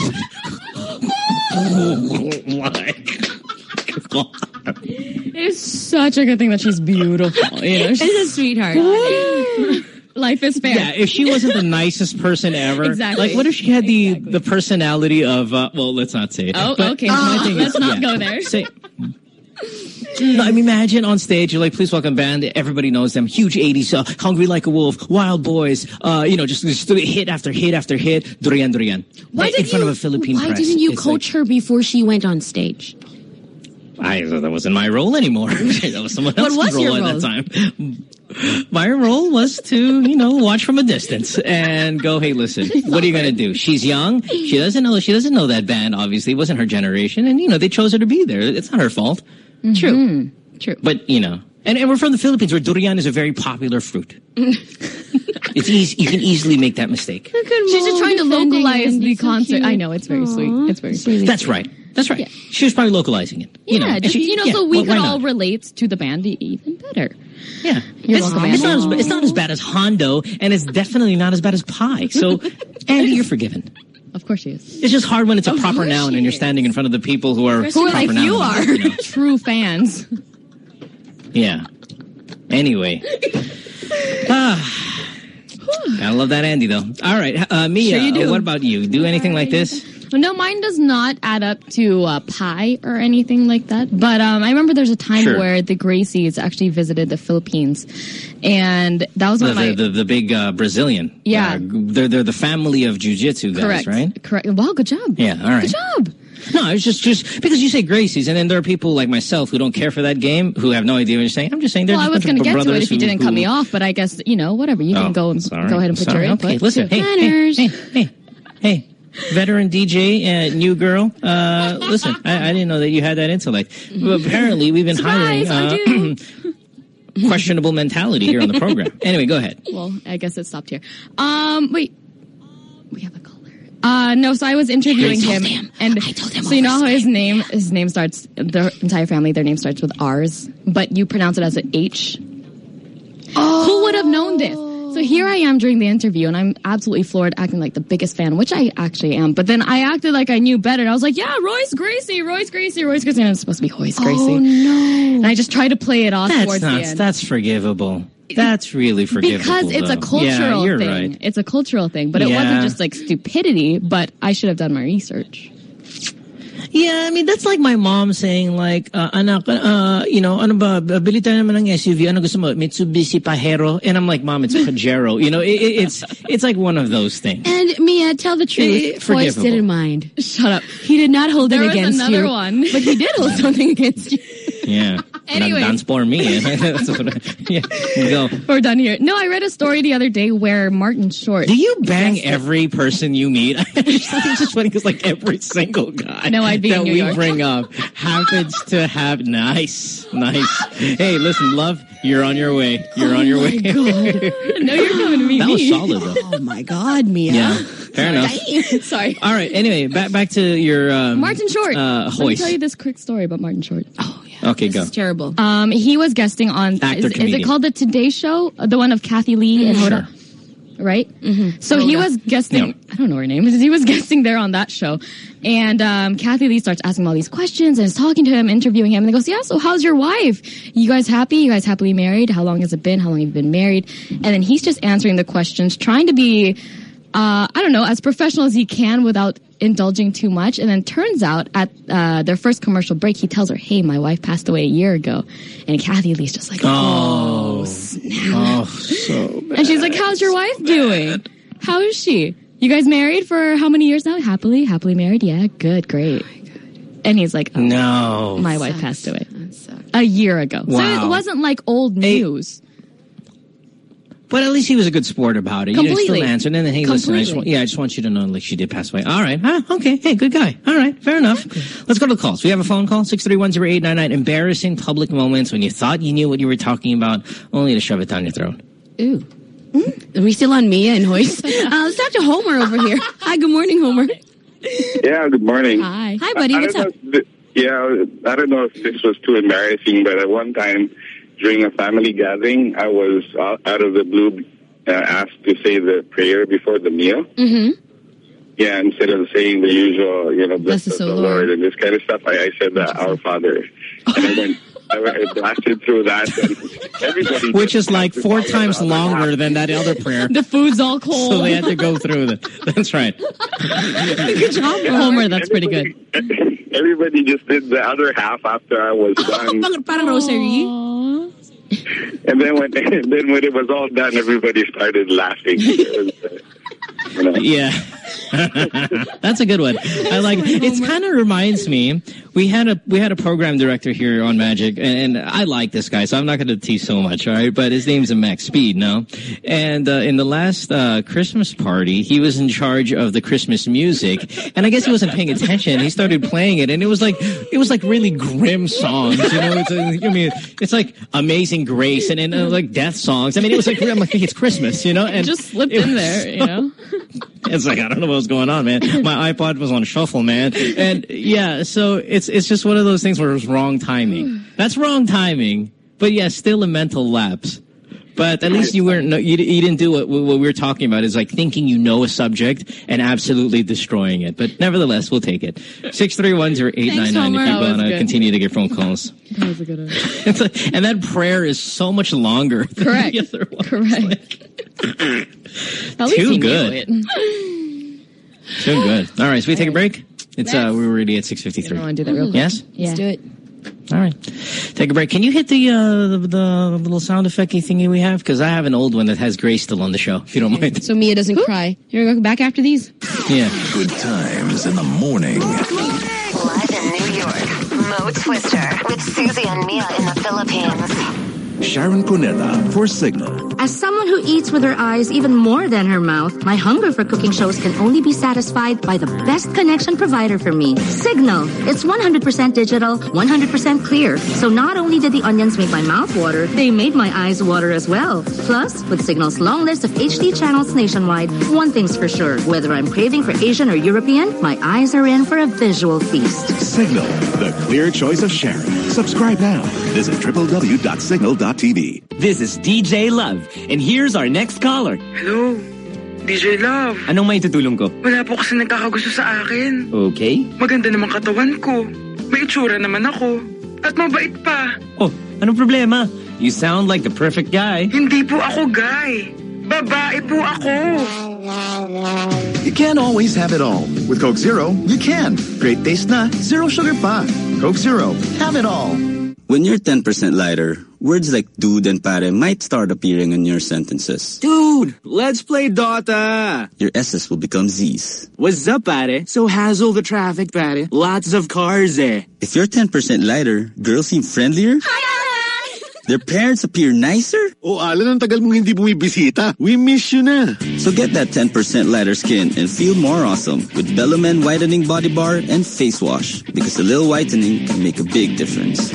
[SPEAKER 2] Oh my God.
[SPEAKER 5] It's such a good thing that she's beautiful. You know, she's,
[SPEAKER 3] She's a sweetheart.
[SPEAKER 5] life is fair.
[SPEAKER 2] Yeah, if she wasn't the nicest person ever,
[SPEAKER 5] Exactly.
[SPEAKER 2] like what if she had the
[SPEAKER 5] Exactly.
[SPEAKER 2] the personality of? Uh, well, let's not say it.
[SPEAKER 5] Oh,
[SPEAKER 2] But
[SPEAKER 5] okay.
[SPEAKER 2] my thing
[SPEAKER 5] Let's
[SPEAKER 2] is,
[SPEAKER 5] not
[SPEAKER 2] yeah.
[SPEAKER 5] go there.
[SPEAKER 2] Say, no, I mean, imagine on stage, you're like, please welcome band. Everybody knows them. Huge eighties, uh, Hungry Like a Wolf, Wild Boys, uh, you know, just, just hit after hit after hit. Durian Durian.
[SPEAKER 3] Why
[SPEAKER 2] in
[SPEAKER 3] did
[SPEAKER 2] front
[SPEAKER 3] you,
[SPEAKER 2] of a Philippine
[SPEAKER 3] Why
[SPEAKER 2] press.
[SPEAKER 3] didn't you
[SPEAKER 2] It's
[SPEAKER 3] coach her before she went on stage?
[SPEAKER 2] Like, I, that wasn't my role anymore. That was someone
[SPEAKER 3] What
[SPEAKER 2] else's
[SPEAKER 3] was
[SPEAKER 2] role
[SPEAKER 3] your
[SPEAKER 2] at
[SPEAKER 3] role?
[SPEAKER 2] that time. My role was to, you know, watch from a distance and go, hey, listen, what are you going to do? She's young. She doesn't know, she doesn't know that band, obviously. It wasn't her generation. And, you know, they chose her to be there. It's not her fault.
[SPEAKER 3] True. True.
[SPEAKER 2] But, you know, and, and we're from the Philippines where durian is a very popular fruit. It's easy. You can easily make that mistake.
[SPEAKER 5] She's just trying to
[SPEAKER 3] defending
[SPEAKER 5] localize
[SPEAKER 3] Andy,
[SPEAKER 5] the
[SPEAKER 3] so
[SPEAKER 5] concert.
[SPEAKER 3] cute.
[SPEAKER 5] I know, it's very sweet. It's very sweet.
[SPEAKER 2] That's right. That's right. She was probably localizing it. You know,
[SPEAKER 5] Yeah,
[SPEAKER 2] and
[SPEAKER 5] just,
[SPEAKER 2] she-
[SPEAKER 5] you know,
[SPEAKER 2] yeah,
[SPEAKER 5] so we
[SPEAKER 2] why- why
[SPEAKER 5] could all
[SPEAKER 2] not?
[SPEAKER 5] relate to the band e- even better.
[SPEAKER 2] Yeah.
[SPEAKER 5] You're
[SPEAKER 2] it's,
[SPEAKER 5] welcome,
[SPEAKER 2] it's, not
[SPEAKER 5] Andy.
[SPEAKER 2] as, it's not as bad as Hondo, and it's definitely not as bad as Pie. So, Andy, you're forgiven.
[SPEAKER 5] Of course she is.
[SPEAKER 2] It's just hard when it's a
[SPEAKER 3] Of
[SPEAKER 2] proper
[SPEAKER 3] course
[SPEAKER 2] noun
[SPEAKER 3] she
[SPEAKER 2] and you're
[SPEAKER 3] is.
[SPEAKER 2] standing in front of the people who are
[SPEAKER 3] Who are
[SPEAKER 2] proper
[SPEAKER 3] like you
[SPEAKER 2] nouns,
[SPEAKER 3] are.
[SPEAKER 2] you know.
[SPEAKER 5] True fans.
[SPEAKER 2] Yeah. Anyway. Ah. Gotta love that Andy, though. All right, uh, Mia,
[SPEAKER 3] Sure you do.
[SPEAKER 2] uh, what about you? Do anything like this?
[SPEAKER 5] No, mine does not add up to uh, pie or anything like that. But um, I remember there's a time
[SPEAKER 2] Sure.
[SPEAKER 5] where the Gracies actually visited the Philippines, and that was
[SPEAKER 2] The,
[SPEAKER 5] one of my
[SPEAKER 2] the, the, the big uh, Brazilian.
[SPEAKER 5] Yeah.
[SPEAKER 2] Uh, they're, they're the family of jiu-jitsu guys,
[SPEAKER 5] correct,
[SPEAKER 2] right?
[SPEAKER 5] correct. Wow, good job.
[SPEAKER 2] Yeah, all right.
[SPEAKER 5] Good job.
[SPEAKER 2] No, it's just, just because you say Gracie's, and then there are people like myself who don't care for that game, who have no idea what you're saying. I'm just saying they're
[SPEAKER 5] Well, I
[SPEAKER 2] just
[SPEAKER 5] was going to get to it
[SPEAKER 2] brothers
[SPEAKER 5] if you
[SPEAKER 2] who-
[SPEAKER 5] didn't cut
[SPEAKER 2] who-
[SPEAKER 5] me off, but I guess, you know, whatever. You
[SPEAKER 2] Oh,
[SPEAKER 5] can go and
[SPEAKER 2] sorry,
[SPEAKER 5] go ahead and put
[SPEAKER 2] sorry.
[SPEAKER 5] your input.
[SPEAKER 2] Okay, listen, hey, hey,
[SPEAKER 3] Manners.
[SPEAKER 2] hey, hey, hey, veteran D J, uh, new girl. Uh, listen, I, I didn't know that you had that intellect. But apparently, we've been
[SPEAKER 5] Surprise, I
[SPEAKER 2] hiding uh, questionable mentality here on the program. Anyway, go ahead.
[SPEAKER 5] Well, I guess it stopped here. Um, wait. We have a caller. Uh, no, so I was interviewing
[SPEAKER 3] I told
[SPEAKER 5] him,
[SPEAKER 3] him.
[SPEAKER 5] and
[SPEAKER 3] I told him
[SPEAKER 5] so you know
[SPEAKER 3] over
[SPEAKER 5] how his name, his name starts, their entire family, their name starts with R's, but you pronounce it as an H. Oh. Who would have known this? So here I am during the interview, and I'm absolutely floored, acting like the biggest fan, which I actually am. But then I acted like I knew better, and I was like, yeah, Royce Gracie, Royce Gracie, Royce Gracie, and it's supposed to be Royce Gracie.
[SPEAKER 3] Oh, no.
[SPEAKER 5] And I just tried to play it off
[SPEAKER 2] That's
[SPEAKER 5] towards
[SPEAKER 2] not.
[SPEAKER 5] the end.
[SPEAKER 2] That's forgivable. That's really forgivable.
[SPEAKER 5] Because it's a
[SPEAKER 2] though.
[SPEAKER 5] cultural
[SPEAKER 2] yeah, you're
[SPEAKER 5] thing.
[SPEAKER 2] Right.
[SPEAKER 5] It's a cultural thing, but it
[SPEAKER 2] Yeah.
[SPEAKER 5] wasn't just like stupidity, but I should have done my research.
[SPEAKER 2] Yeah, I mean, that's like my mom saying like, uh, anak, uh, you know, ano ba, bili tayo naman ng S U V, ano gusto mo, Mitsubishi Pajero? And I'm like, Mom, it's Pajero. You know, it, it, it's it's like one of those things.
[SPEAKER 3] And Mia, tell the
[SPEAKER 2] Eh,
[SPEAKER 3] truth. Royce
[SPEAKER 2] forgivable.
[SPEAKER 3] didn't mind.
[SPEAKER 5] Shut up.
[SPEAKER 3] He did not hold
[SPEAKER 5] There
[SPEAKER 3] it
[SPEAKER 5] was
[SPEAKER 3] against
[SPEAKER 5] another
[SPEAKER 3] you.
[SPEAKER 5] one.
[SPEAKER 3] But he did hold something against you.
[SPEAKER 2] Yeah.
[SPEAKER 5] Anyways.
[SPEAKER 2] Dance for me. That's what I, yeah, go.
[SPEAKER 5] We're done here. No, I read a story the other day where Martin Short.
[SPEAKER 2] Do you bang every person you meet? It's just funny because like every single guy
[SPEAKER 5] No, I'd be
[SPEAKER 2] that
[SPEAKER 5] in New
[SPEAKER 2] we
[SPEAKER 5] York.
[SPEAKER 2] bring up happens to have nice, nice. Hey, listen, love, you're on your way. You're on your way.
[SPEAKER 5] No, you're coming to meet
[SPEAKER 2] That
[SPEAKER 5] me.
[SPEAKER 2] was solid though.
[SPEAKER 3] Oh my God, Mia.
[SPEAKER 2] Yeah, fair enough.
[SPEAKER 5] Sorry.
[SPEAKER 2] All right. Anyway, back back to your um,
[SPEAKER 5] Martin Short.
[SPEAKER 2] Uh,
[SPEAKER 5] Let me
[SPEAKER 2] Hoist.
[SPEAKER 5] tell you this quick story about Martin Short.
[SPEAKER 3] Oh, yeah.
[SPEAKER 2] Okay,
[SPEAKER 3] This
[SPEAKER 2] go.
[SPEAKER 3] is terrible.
[SPEAKER 5] Um, he was guesting on,
[SPEAKER 2] Actor,
[SPEAKER 5] is, is
[SPEAKER 2] comedian.
[SPEAKER 5] it called The Today Show? Uh, The one of Kathy Lee and Hoda? Right? Mm-hmm. So he was guesting,
[SPEAKER 2] Yeah.
[SPEAKER 5] I don't know her name, he was guesting there on that show. And um, Kathy Lee starts asking him all these questions and is talking to him, interviewing him. And he goes, yeah, so how's your wife? You guys happy? You guys happily married? How long has it been? How long have you been married? And then he's just answering the questions, trying to be, uh, I don't know, as professional as he can without indulging too much. And then turns out at uh, their first commercial break, he tells her, hey, my wife passed away a year ago. And Kathy Lee's just like, oh, snap.
[SPEAKER 2] Oh, so bad.
[SPEAKER 5] And she's like, how's your wife doing? How is she? You guys married for how many years now? Happily? Happily married? Yeah, good, great. And he's like, oh,
[SPEAKER 2] No.
[SPEAKER 5] my wife passed away a year ago. So
[SPEAKER 2] Wow.
[SPEAKER 5] it wasn't like old news.
[SPEAKER 2] But at least he was a good sport about it. You know,
[SPEAKER 5] Completely.
[SPEAKER 2] still answered. And then, hey, listen, I just want, yeah, I just want you to know, like, she did pass away. All right. Huh? Okay. Hey, good guy. All right. Fair enough. Let's go to the calls. We have a phone call, six three one zero eight nine nine. Embarrassing public moments when you thought you knew what you were talking about, only to shove it down your throat.
[SPEAKER 3] Ooh. Are we still on Mia and Hoist? Uh, let's talk to Homer over here. Hi, good morning, Homer.
[SPEAKER 8] Yeah, good morning.
[SPEAKER 5] Hi.
[SPEAKER 3] Hi, buddy.
[SPEAKER 8] I
[SPEAKER 3] What's
[SPEAKER 8] don't
[SPEAKER 3] up?
[SPEAKER 8] know if th- yeah, I don't know if this was too embarrassing, but at one time during a family gathering, I was uh, out of the blue uh, asked to say the prayer before the meal.
[SPEAKER 3] Mm-hmm.
[SPEAKER 8] Yeah, instead of saying the usual, you know, bless
[SPEAKER 3] Bless us,
[SPEAKER 8] the
[SPEAKER 3] O
[SPEAKER 8] Lord.
[SPEAKER 3] Lord.
[SPEAKER 8] and this kind of stuff, I, I said uh, Our Father. And I went, I went I blasted through that. And everybody
[SPEAKER 2] Which
[SPEAKER 8] just
[SPEAKER 2] is like
[SPEAKER 8] had to
[SPEAKER 2] four
[SPEAKER 8] follow
[SPEAKER 2] times
[SPEAKER 8] the other
[SPEAKER 2] longer
[SPEAKER 8] half.
[SPEAKER 2] than that other prayer.
[SPEAKER 5] The food's all cold.
[SPEAKER 2] So they had to go through that. That's right.
[SPEAKER 5] Good job, Homer. That's pretty good.
[SPEAKER 8] Everybody just did the other half after I was done.
[SPEAKER 3] Parang- Parang rosary.
[SPEAKER 5] Aww.
[SPEAKER 8] And then when and then when it was all done, everybody started laughing. It was, uh, you know.
[SPEAKER 2] Yeah. That's a good one. I like it. It kind of reminds me, we had a we had a program director here on Magic, and, and I like this guy, so I'm not going to tease so much, all right? But his name's Max Speed, no? And uh, in the last uh, Christmas party, he was in charge of the Christmas music, and I guess he wasn't paying attention. He started playing it, and it was like it was like really grim songs, you know? It's, uh, I mean, it's like Amazing Grace, and then uh, like death songs. I mean, it was like I'm like it's Christmas, you know? And
[SPEAKER 5] Just slipped
[SPEAKER 2] it
[SPEAKER 5] in
[SPEAKER 2] was
[SPEAKER 5] there,
[SPEAKER 2] so-
[SPEAKER 5] you know?
[SPEAKER 2] It's like, I don't know what was going on, man. My iPod was on shuffle, man. And yeah, so it's it's just one of those things where it was wrong timing. That's wrong timing, but yeah, still a mental lapse. But at least you weren't, no, you, you didn't do what, what we were talking about, is like thinking you know a subject and absolutely destroying it. But nevertheless, we'll take it. six three one zero eight nine nine if
[SPEAKER 5] Homer.
[SPEAKER 2] you
[SPEAKER 5] That was
[SPEAKER 2] want to
[SPEAKER 5] good.
[SPEAKER 2] continue to get phone calls.
[SPEAKER 5] That was a good one.
[SPEAKER 2] It's like, and that prayer is so much longer than
[SPEAKER 5] Correct.
[SPEAKER 2] the other one.
[SPEAKER 5] Correct.
[SPEAKER 2] Too good. Too good. All right, so we take a break? It's uh, we were already at six fifty-three.
[SPEAKER 5] I want to do that real quick.
[SPEAKER 2] Yes?
[SPEAKER 5] Yeah.
[SPEAKER 3] Let's do it.
[SPEAKER 2] All right. Take a break. Can you hit the uh, the, the little sound effect-y thingy we have? Because I have an old one that has Grace still on the show, if you don't mind.
[SPEAKER 3] So Mia doesn't cry. Here we go back after these.
[SPEAKER 2] Yeah.
[SPEAKER 9] Good times in the morning.
[SPEAKER 10] Live in New York, Mo Twister with Susie and Mia in the Philippines.
[SPEAKER 9] Sharon Cuneta for Signal.
[SPEAKER 11] As someone who eats with her eyes even more than her mouth, my hunger for cooking shows can only be satisfied by the best connection provider for me, Signal. It's one hundred percent digital, one hundred percent clear. So not only did the onions make my mouth water, they made my eyes water as well. Plus, with Signal's long list of H D channels nationwide, one thing's for sure, whether I'm craving for Asian or European, my eyes are in for a visual feast.
[SPEAKER 9] Signal, the clear choice of Sharon. Subscribe now. Visit w w w dot signal dot t v.
[SPEAKER 12] This is D J Love, and here's our next caller.
[SPEAKER 13] Hello, D J Love.
[SPEAKER 12] Anong may tutulong ko?
[SPEAKER 13] Wala po kasi nagkakagusto sa akin.
[SPEAKER 12] Okay.
[SPEAKER 13] Maganda naman katawan ko. May itsura naman ako. At mabait pa.
[SPEAKER 12] Oh, anong problema? You sound like the perfect guy.
[SPEAKER 13] Hindi po ako guy. Babae po ako.
[SPEAKER 14] You can't always have it all. With Coke Zero, you can. Great taste na, zero sugar pa. Coke Zero, have it all.
[SPEAKER 15] When you're ten percent lighter, words like dude and pare might start appearing in your sentences.
[SPEAKER 12] Dude, let's play Dota.
[SPEAKER 15] Your S's will become Z's.
[SPEAKER 12] What's up, pare? So hassle the traffic, pare. Lots of cars, eh.
[SPEAKER 15] If you're ten percent lighter, girls seem friendlier. Their parents appear nicer.
[SPEAKER 14] Oh, Alan, ang tagal mong hindi bumibisita. We miss you na.
[SPEAKER 15] So get that ten percent lighter skin and feel more awesome with Bellamen Whitening Body Bar and Face Wash. Because a little whitening can make a big difference.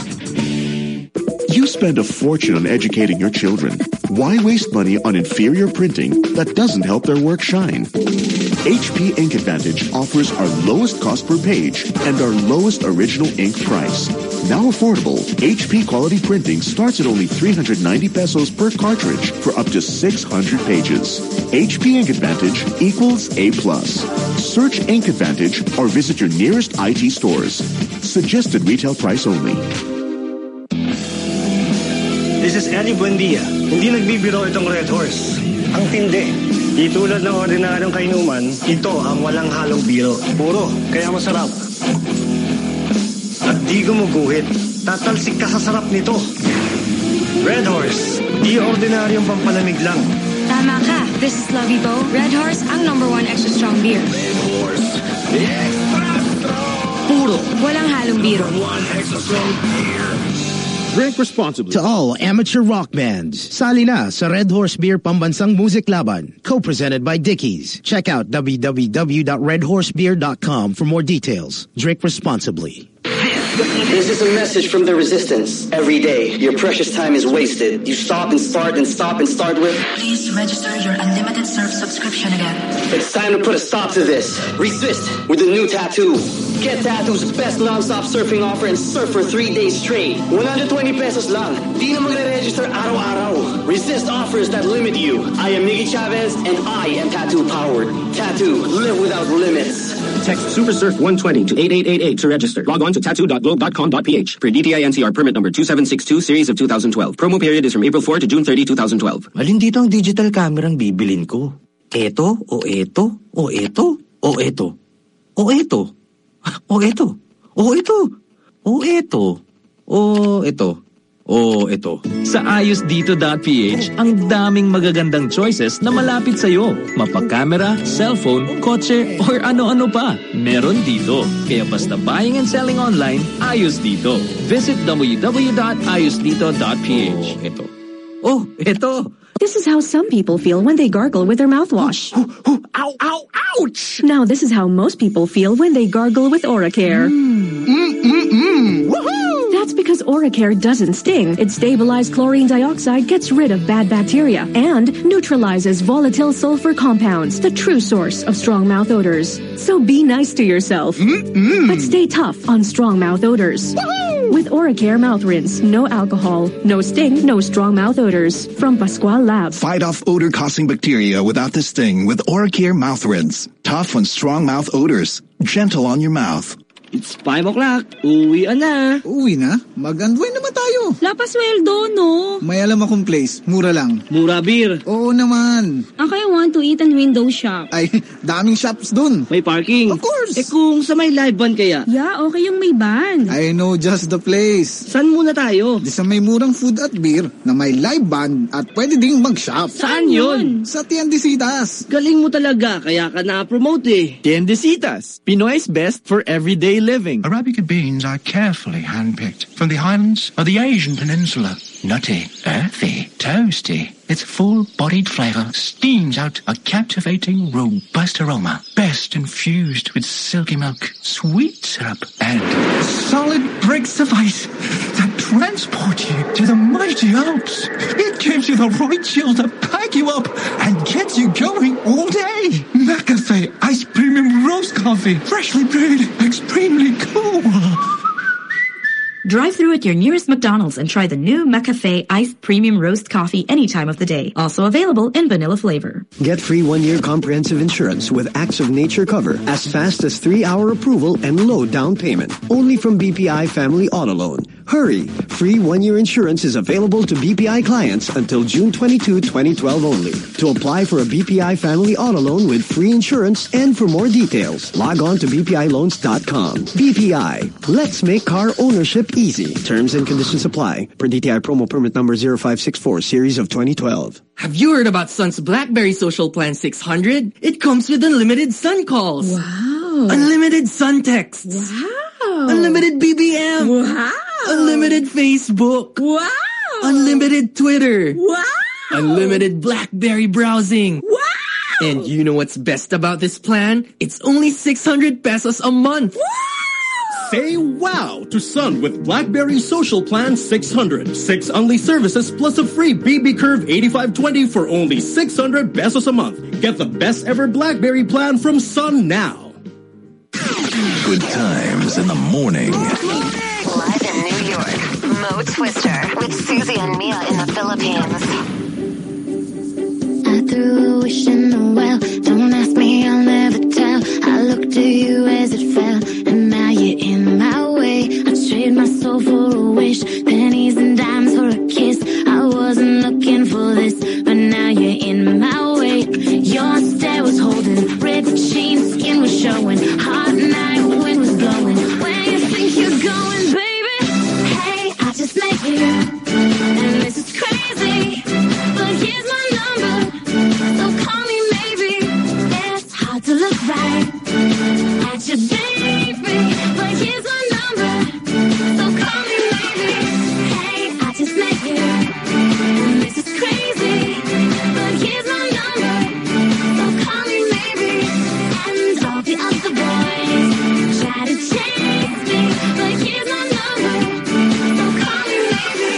[SPEAKER 16] You spend a fortune on educating your children. Why waste money on inferior printing that doesn't help their work shine? H P Ink Advantage offers our lowest cost per page and our lowest original ink price. Now affordable, H P quality printing starts at only three hundred ninety pesos per cartridge for up to six hundred pages. H P Ink Advantage equals A plus. Search Ink Advantage or visit your nearest I T stores. Suggested retail price only.
[SPEAKER 17] This is Eddie Buendia. Hindi nagbibiro itong Red Horse. Ang tindi. Di tulad ng ordinaryong kainuman, ito ang walang halong biro. Puro, kaya masarap. At di gumuguhit. Tatalsik ka sa sarap nito. Red Horse. Di ordinaryong pampalamig lang.
[SPEAKER 18] Tama ka. This is Lavibo. Red Horse, ang number one extra strong beer.
[SPEAKER 17] Red Horse. Extra strong. Puro.
[SPEAKER 18] Walang halong biro.
[SPEAKER 17] One extra strong beer.
[SPEAKER 19] Drink responsibly. To all amateur rock bands, sali na sa Red Horse Beer Pambansang Music Laban, co-presented by Dickies. Check out w w w dot red horse beer dot com for more details. Drink responsibly.
[SPEAKER 20] This is a message from the resistance. Every day, your precious time is wasted. You stop and start and stop and start with...
[SPEAKER 21] Please register your unlimited surf subscription again.
[SPEAKER 20] It's time to put a stop to this. Resist with a new tattoo. Get Tattoo's best non-stop surfing offer and surf for three days straight. one hundred twenty pesos lang. Di na magre-register araw-araw. Resist offers that limit you. I am Miggy Chavez and I am Tattoo powered. Tattoo, live without limits.
[SPEAKER 22] Text SuperSurf one twenty to eight eight eight eight to register. Log on to tattoo dot globe dot com dot p h for D T I N C R permit number two seven six two series of two thousand twelve. Promo period is from April fourth to June thirtieth, twenty twelve.
[SPEAKER 23] Alin dito ang digital camerang bibilin ko? Eto o eto o eto o eto o eto o eto o eto o eto o eto o eto.
[SPEAKER 12] Sa ayos dito dot p h, ang daming magagandang choices na malapit sa'yo. Mapa-camera, cellphone, kotse, or ano-ano pa. Meron dito. Kaya basta buying and selling online, ayos dito. Visit w w w dot ayos dito dot p h. Ito.
[SPEAKER 23] Oh, ito.
[SPEAKER 24] This is how some people feel when they gargle with their mouthwash.
[SPEAKER 23] Ow, ow, ouch!
[SPEAKER 24] Now this is how most people feel when they gargle with Oracare.
[SPEAKER 23] Mm, mm, mm, mm. Woohoo!
[SPEAKER 24] That's because Oracare doesn't sting. Its stabilized chlorine dioxide gets rid of bad bacteria and neutralizes volatile sulfur compounds, the true source of strong mouth odors. So be nice to yourself.
[SPEAKER 23] Mm-mm.
[SPEAKER 24] But stay tough on strong mouth odors. Woohoo! With Oracare mouth rinse, no alcohol, no sting, no strong mouth odors. From Pascual Labs.
[SPEAKER 25] Fight off odor-causing bacteria without the sting with Oracare mouth rinse. Tough on strong mouth odors. Gentle on your mouth.
[SPEAKER 1] It's five o'clock. Uwi na.
[SPEAKER 4] Uwi na? Mag-unwind naman tayo.
[SPEAKER 6] Lapasweldo, no?
[SPEAKER 4] May alam akong place. Mura lang.
[SPEAKER 1] Mura beer.
[SPEAKER 4] Oo naman.
[SPEAKER 6] Ako I want to eat and window shop.
[SPEAKER 4] Ay, daming shops dun.
[SPEAKER 1] May parking.
[SPEAKER 4] Of course.
[SPEAKER 1] Eh kung sa may live band kaya?
[SPEAKER 6] Yeah, okay yung may band.
[SPEAKER 4] I know just the place.
[SPEAKER 1] Saan muna tayo?
[SPEAKER 4] Di sa may murang food at beer na may live band at pwede ding mag-shop.
[SPEAKER 1] Saan yun?
[SPEAKER 4] Sa Tiendesitas.
[SPEAKER 1] Galing mo talaga, kaya ka na-promote eh.
[SPEAKER 7] Tiendesitas, Pinoy's best for everyday living.
[SPEAKER 8] Arabica beans are carefully handpicked from the highlands of the Asian Peninsula. Nutty, earthy, toasty. Its full-bodied flavor steams out a captivating, robust aroma, best infused with silky milk, sweet syrup, and solid bricks of ice that transport you to the mighty Alps. It gives you the right chill to pack you up and gets you going all day. McCafe Ice Premium Roast Coffee, freshly brewed, extremely cool.
[SPEAKER 21] Drive through at your nearest McDonald's and try the new McCafe Iced Premium Roast Coffee any time of the day. Also available in vanilla flavor.
[SPEAKER 26] Get free one-year comprehensive insurance with Acts of Nature cover as fast as three-hour approval and low down payment. Only from B P I Family Auto Loan. Hurry! Free one-year insurance is available to B P I clients until June twenty-second, twenty twelve only. To apply for a B P I Family Auto Loan with free insurance and for more details, log on to b p i loans dot com. B P I. Let's make car ownership easy. Terms and conditions apply. Per D T I promo permit number zero five six four series of twenty twelve.
[SPEAKER 27] Have you heard about Sun's BlackBerry Social Plan six hundred? It comes with unlimited Sun calls.
[SPEAKER 6] Wow.
[SPEAKER 27] Unlimited Sun texts.
[SPEAKER 6] Wow.
[SPEAKER 27] Unlimited B B M.
[SPEAKER 6] Wow.
[SPEAKER 27] Unlimited Facebook.
[SPEAKER 6] Wow.
[SPEAKER 27] Unlimited Twitter.
[SPEAKER 6] Wow.
[SPEAKER 27] Unlimited BlackBerry browsing.
[SPEAKER 6] Wow.
[SPEAKER 27] And you know what's best about this plan? It's only six hundred pesos a month.
[SPEAKER 6] Wow.
[SPEAKER 28] Say wow to Sun with BlackBerry Social Plan six hundred. Six only services plus a free B B Curve eighty-five twenty for only six hundred pesos a month. Get the best ever BlackBerry plan from Sun now.
[SPEAKER 9] Good times in the morning.
[SPEAKER 10] Live in New York, Mo Twister with Susie and Mia in the Philippines.
[SPEAKER 29] I threw a wish in the well. Don't ask me, I'll never tell. I looked to you as it fell, and now you're in my way. I trade my soul for a wish, pennies and dimes for a kiss. I wasn't looking for this, but now you're in my way. Your stare was holding, red jeans, skin was showing, hot night wind was blowing. Where you think you're going, baby? Hey, I just met you, and this is crazy, but here's my number, so call me maybe. Yeah, it's hard to look right at your baby, but here's my number, so call me maybe. Hey, I just met you, and this is crazy, but here's my number, so call me maybe. And all the other boys try to chase me, but here's my number, so call me maybe.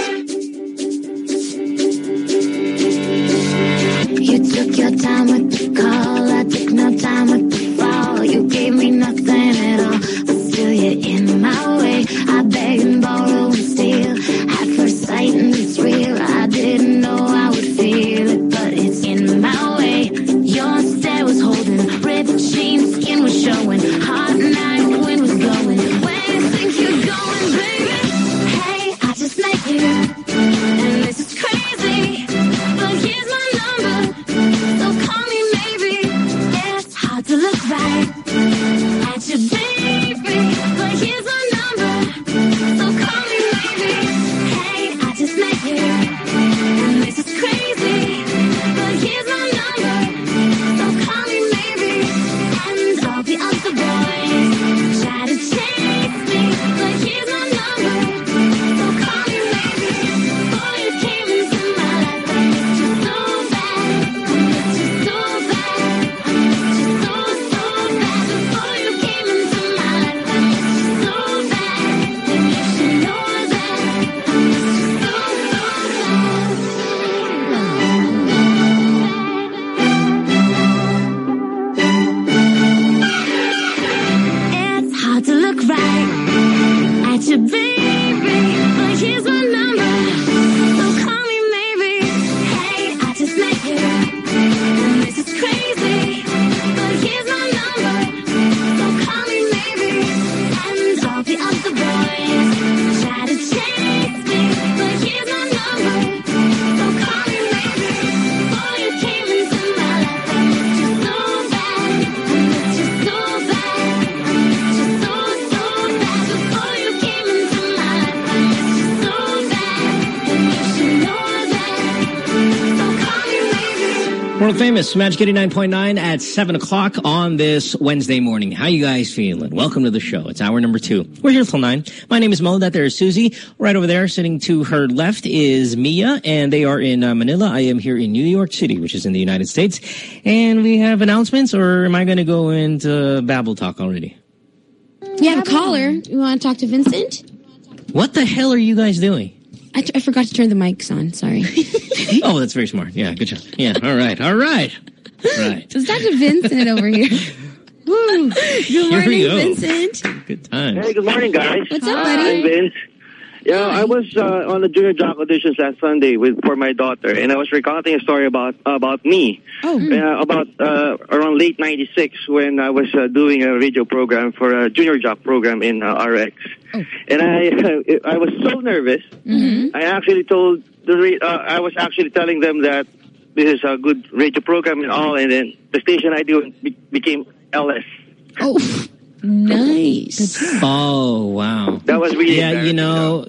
[SPEAKER 29] You took your time with the call, I took no time with the fall. You gave me nothing at all, but still you're in my way. I beg and borrow and steal at first sight, and it's real. I didn't know I would feel it, but it's in my way. Your stare was holding, red jeans, skin was showing, hot night wind was blowing. Where you think you're going, baby? Hey, I just met you, and this is crazy, but here's my number, so call me maybe. Yeah, it's hard to look right at your baby, but here's my number, so call me maybe. Hey, I just met you, and this is crazy, but here's my number, so call me maybe. And all the other boys try to chase me, but here's my number, so call me maybe. Boy, you came into my life, I missed you so bad, I missed you so bad, I missed you so, so bad. Before you came into my life, I missed you so bad, and you should know that I missed you so, so bad.
[SPEAKER 2] World famous Magic eighty-nine point nine at seven o'clock on this Wednesday morning. How you guys feeling? Welcome to the show. It's hour number two. We're here till nine. My name is Mo. That there is Susie. Right over there, sitting to her left, is Mia, and they are in uh, Manila. I am here in New York City, which is in the United States. And we have announcements, or am I going to go into Babble Talk already?
[SPEAKER 3] You have a caller. You want to talk to Vincent?
[SPEAKER 2] What the hell are you guys doing?
[SPEAKER 3] I, t- I forgot to turn the mics on. Sorry.
[SPEAKER 2] Oh, that's very smart. Yeah, good job. Yeah, all right, all right. Right.
[SPEAKER 3] It's Doctor Vincent over here. Woo. Good
[SPEAKER 2] Here
[SPEAKER 3] morning,
[SPEAKER 2] we go.
[SPEAKER 3] Vincent.
[SPEAKER 2] Good times.
[SPEAKER 5] Hey, good morning, guys.
[SPEAKER 3] What's up,
[SPEAKER 5] Hi,
[SPEAKER 3] buddy?
[SPEAKER 5] Vince. Yeah, I was uh, on the Junior Jock auditions last Sunday with for my daughter, and I was recounting a story about about me.
[SPEAKER 3] Oh.
[SPEAKER 5] Uh, about uh, around late ninety-six when I was uh, doing a radio program for a Junior Jock program in uh, R X.
[SPEAKER 3] Oh.
[SPEAKER 5] And I uh, I was so nervous.
[SPEAKER 3] Mm-hmm.
[SPEAKER 5] I actually told the re- uh, I was actually telling them that this is a good radio program and all, and then the station I do be- became L S.
[SPEAKER 3] Oh, nice.
[SPEAKER 2] Oh, wow.
[SPEAKER 5] That was really
[SPEAKER 2] Yeah, you know,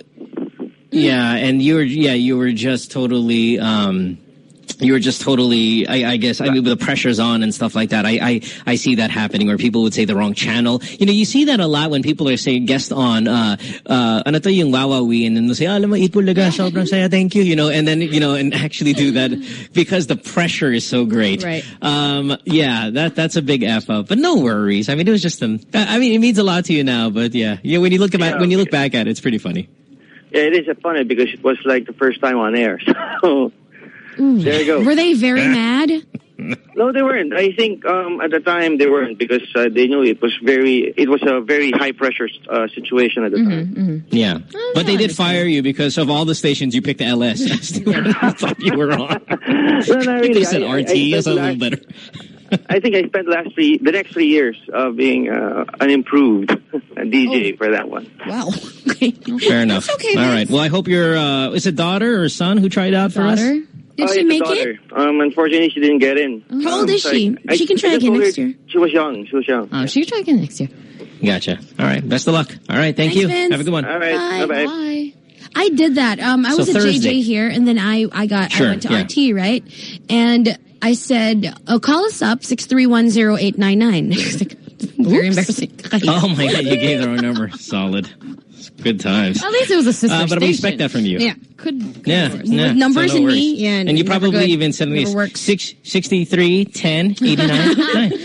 [SPEAKER 2] yeah, and you were, yeah, you were just totally, um, you were just totally, I, I guess, I mean, the pressure's on and stuff like that. I, I, I see that happening where people would say the wrong channel. You know, you see that a lot when people are saying guest on, uh, uh, ano to yung wawawi, and then they'll say, alam mo, Itbulaga, sobrang saya, thank you, you know, and then, you know, and actually do that because the pressure is so great.
[SPEAKER 3] Right.
[SPEAKER 2] Um, yeah, that, that's a big F up, but no worries. I mean, it was just, um, I mean, it means a lot to you now, but yeah, yeah, when you look back,
[SPEAKER 5] Yeah,
[SPEAKER 2] when you look back at it, it's pretty funny.
[SPEAKER 5] Yeah, it is funny because it was like the first time on air. So there you go.
[SPEAKER 3] Were they very mad?
[SPEAKER 5] No, they weren't. I think um, at the time they weren't because uh, they knew it was very. It was a very high pressure uh, situation at the time.
[SPEAKER 3] Mm-hmm.
[SPEAKER 2] Yeah, but they did fire you because of all the stations you picked the L S. I thought you were on.
[SPEAKER 5] No, not really.
[SPEAKER 2] You said
[SPEAKER 5] I-
[SPEAKER 2] R
[SPEAKER 5] I-
[SPEAKER 2] T
[SPEAKER 5] I
[SPEAKER 2] is a
[SPEAKER 5] spent
[SPEAKER 2] little
[SPEAKER 5] last-
[SPEAKER 2] better.
[SPEAKER 5] I think I spent the last three, the next three years of being uh, an improved D J for that one.
[SPEAKER 3] Wow.
[SPEAKER 2] Fair enough.
[SPEAKER 3] okay,
[SPEAKER 2] All right. Well, I hope your uh, is it daughter or son who tried out for us?
[SPEAKER 3] Daughter? Did
[SPEAKER 5] oh,
[SPEAKER 3] she
[SPEAKER 5] it's a
[SPEAKER 3] make
[SPEAKER 5] daughter.
[SPEAKER 3] it?
[SPEAKER 5] Um, unfortunately, she didn't get in.
[SPEAKER 3] How old
[SPEAKER 5] Um,
[SPEAKER 3] is
[SPEAKER 5] so
[SPEAKER 3] she?
[SPEAKER 5] I-
[SPEAKER 3] She can
[SPEAKER 5] I
[SPEAKER 3] try
[SPEAKER 5] just
[SPEAKER 3] again
[SPEAKER 5] told her
[SPEAKER 3] next year.
[SPEAKER 5] She was young. She was young.
[SPEAKER 3] Oh, she can try again next year.
[SPEAKER 2] Gotcha. All right. Best of luck. All right. Thank
[SPEAKER 3] Thanks,
[SPEAKER 2] you.
[SPEAKER 3] Vince.
[SPEAKER 2] Have a good one.
[SPEAKER 5] All right.
[SPEAKER 3] Bye.
[SPEAKER 5] Bye-bye.
[SPEAKER 3] Bye. I did that. Um, I
[SPEAKER 2] So
[SPEAKER 3] was at J J
[SPEAKER 2] Thursday.
[SPEAKER 3] here, and then I, I got
[SPEAKER 2] Sure,
[SPEAKER 3] I went to
[SPEAKER 2] yeah.
[SPEAKER 3] R T, right? And I said, oh, call us up, six three one zero eight nine nine. Very embarrassing.
[SPEAKER 2] Oh my God! You gave the wrong number. Solid. Good times.
[SPEAKER 3] At least it was a sister
[SPEAKER 2] Uh, but we
[SPEAKER 3] station.
[SPEAKER 2] expect that from you.
[SPEAKER 3] Yeah. Could,
[SPEAKER 2] Yeah,
[SPEAKER 3] with
[SPEAKER 2] yeah.
[SPEAKER 3] numbers
[SPEAKER 2] so no
[SPEAKER 3] and
[SPEAKER 2] worries.
[SPEAKER 3] me. Yeah,
[SPEAKER 2] and you
[SPEAKER 3] never
[SPEAKER 2] probably
[SPEAKER 3] good.
[SPEAKER 2] even sent me
[SPEAKER 3] Never works.
[SPEAKER 2] six sixty-three ten eighty-nine.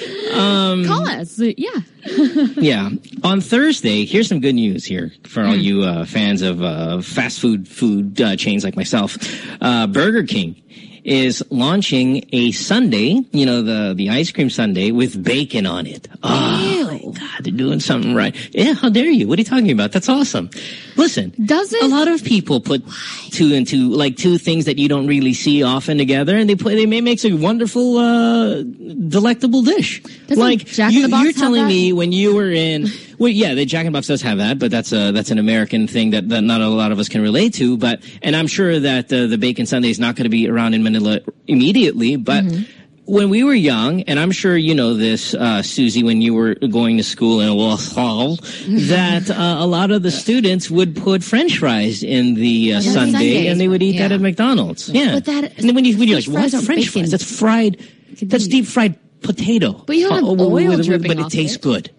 [SPEAKER 2] um,
[SPEAKER 3] Call us. Yeah.
[SPEAKER 2] Yeah. On Thursday, here's some good news here for all you uh, fans of uh, fast food food uh, chains like myself. Uh, Burger King is launching a sundae, you know, the, the ice cream sundae with bacon on it. Oh, my God, they're doing something right. Yeah, how dare you? What are you talking about? That's awesome. Listen,
[SPEAKER 3] Does it?
[SPEAKER 2] a lot of people put two and two, like two things that you don't really see often together, and they put, they may make a wonderful, uh, delectable dish.
[SPEAKER 3] Doesn't
[SPEAKER 2] like,
[SPEAKER 3] Jack in
[SPEAKER 2] you,
[SPEAKER 3] the Box
[SPEAKER 2] you're
[SPEAKER 3] have
[SPEAKER 2] telling
[SPEAKER 3] that?
[SPEAKER 2] me when you were in, well, yeah, the Jack in the Box does have that, but that's a, that's an American thing that, that not a lot of us can relate to, but, and I'm sure that uh, the bacon sundae is not going to be around in Manila immediately, but when we were young, and I'm sure you know this, uh, Susie, when you were going to school in Walsall, that uh, a lot of the students would put French fries in the uh,
[SPEAKER 3] Yeah,
[SPEAKER 2] sundae,
[SPEAKER 3] sundaes.
[SPEAKER 2] and they would eat that
[SPEAKER 3] Yeah.
[SPEAKER 2] at McDonald's. Yeah,
[SPEAKER 3] But that-
[SPEAKER 2] and then when you when you're like,
[SPEAKER 3] French fries
[SPEAKER 2] what's
[SPEAKER 3] are
[SPEAKER 2] French
[SPEAKER 3] bacon.
[SPEAKER 2] fries? That's fried. That's deep fried potato.
[SPEAKER 3] But you don't have
[SPEAKER 2] Uh,
[SPEAKER 3] oil
[SPEAKER 2] with- with-
[SPEAKER 3] dripping
[SPEAKER 2] but it
[SPEAKER 3] off
[SPEAKER 2] tastes
[SPEAKER 3] it.
[SPEAKER 2] good.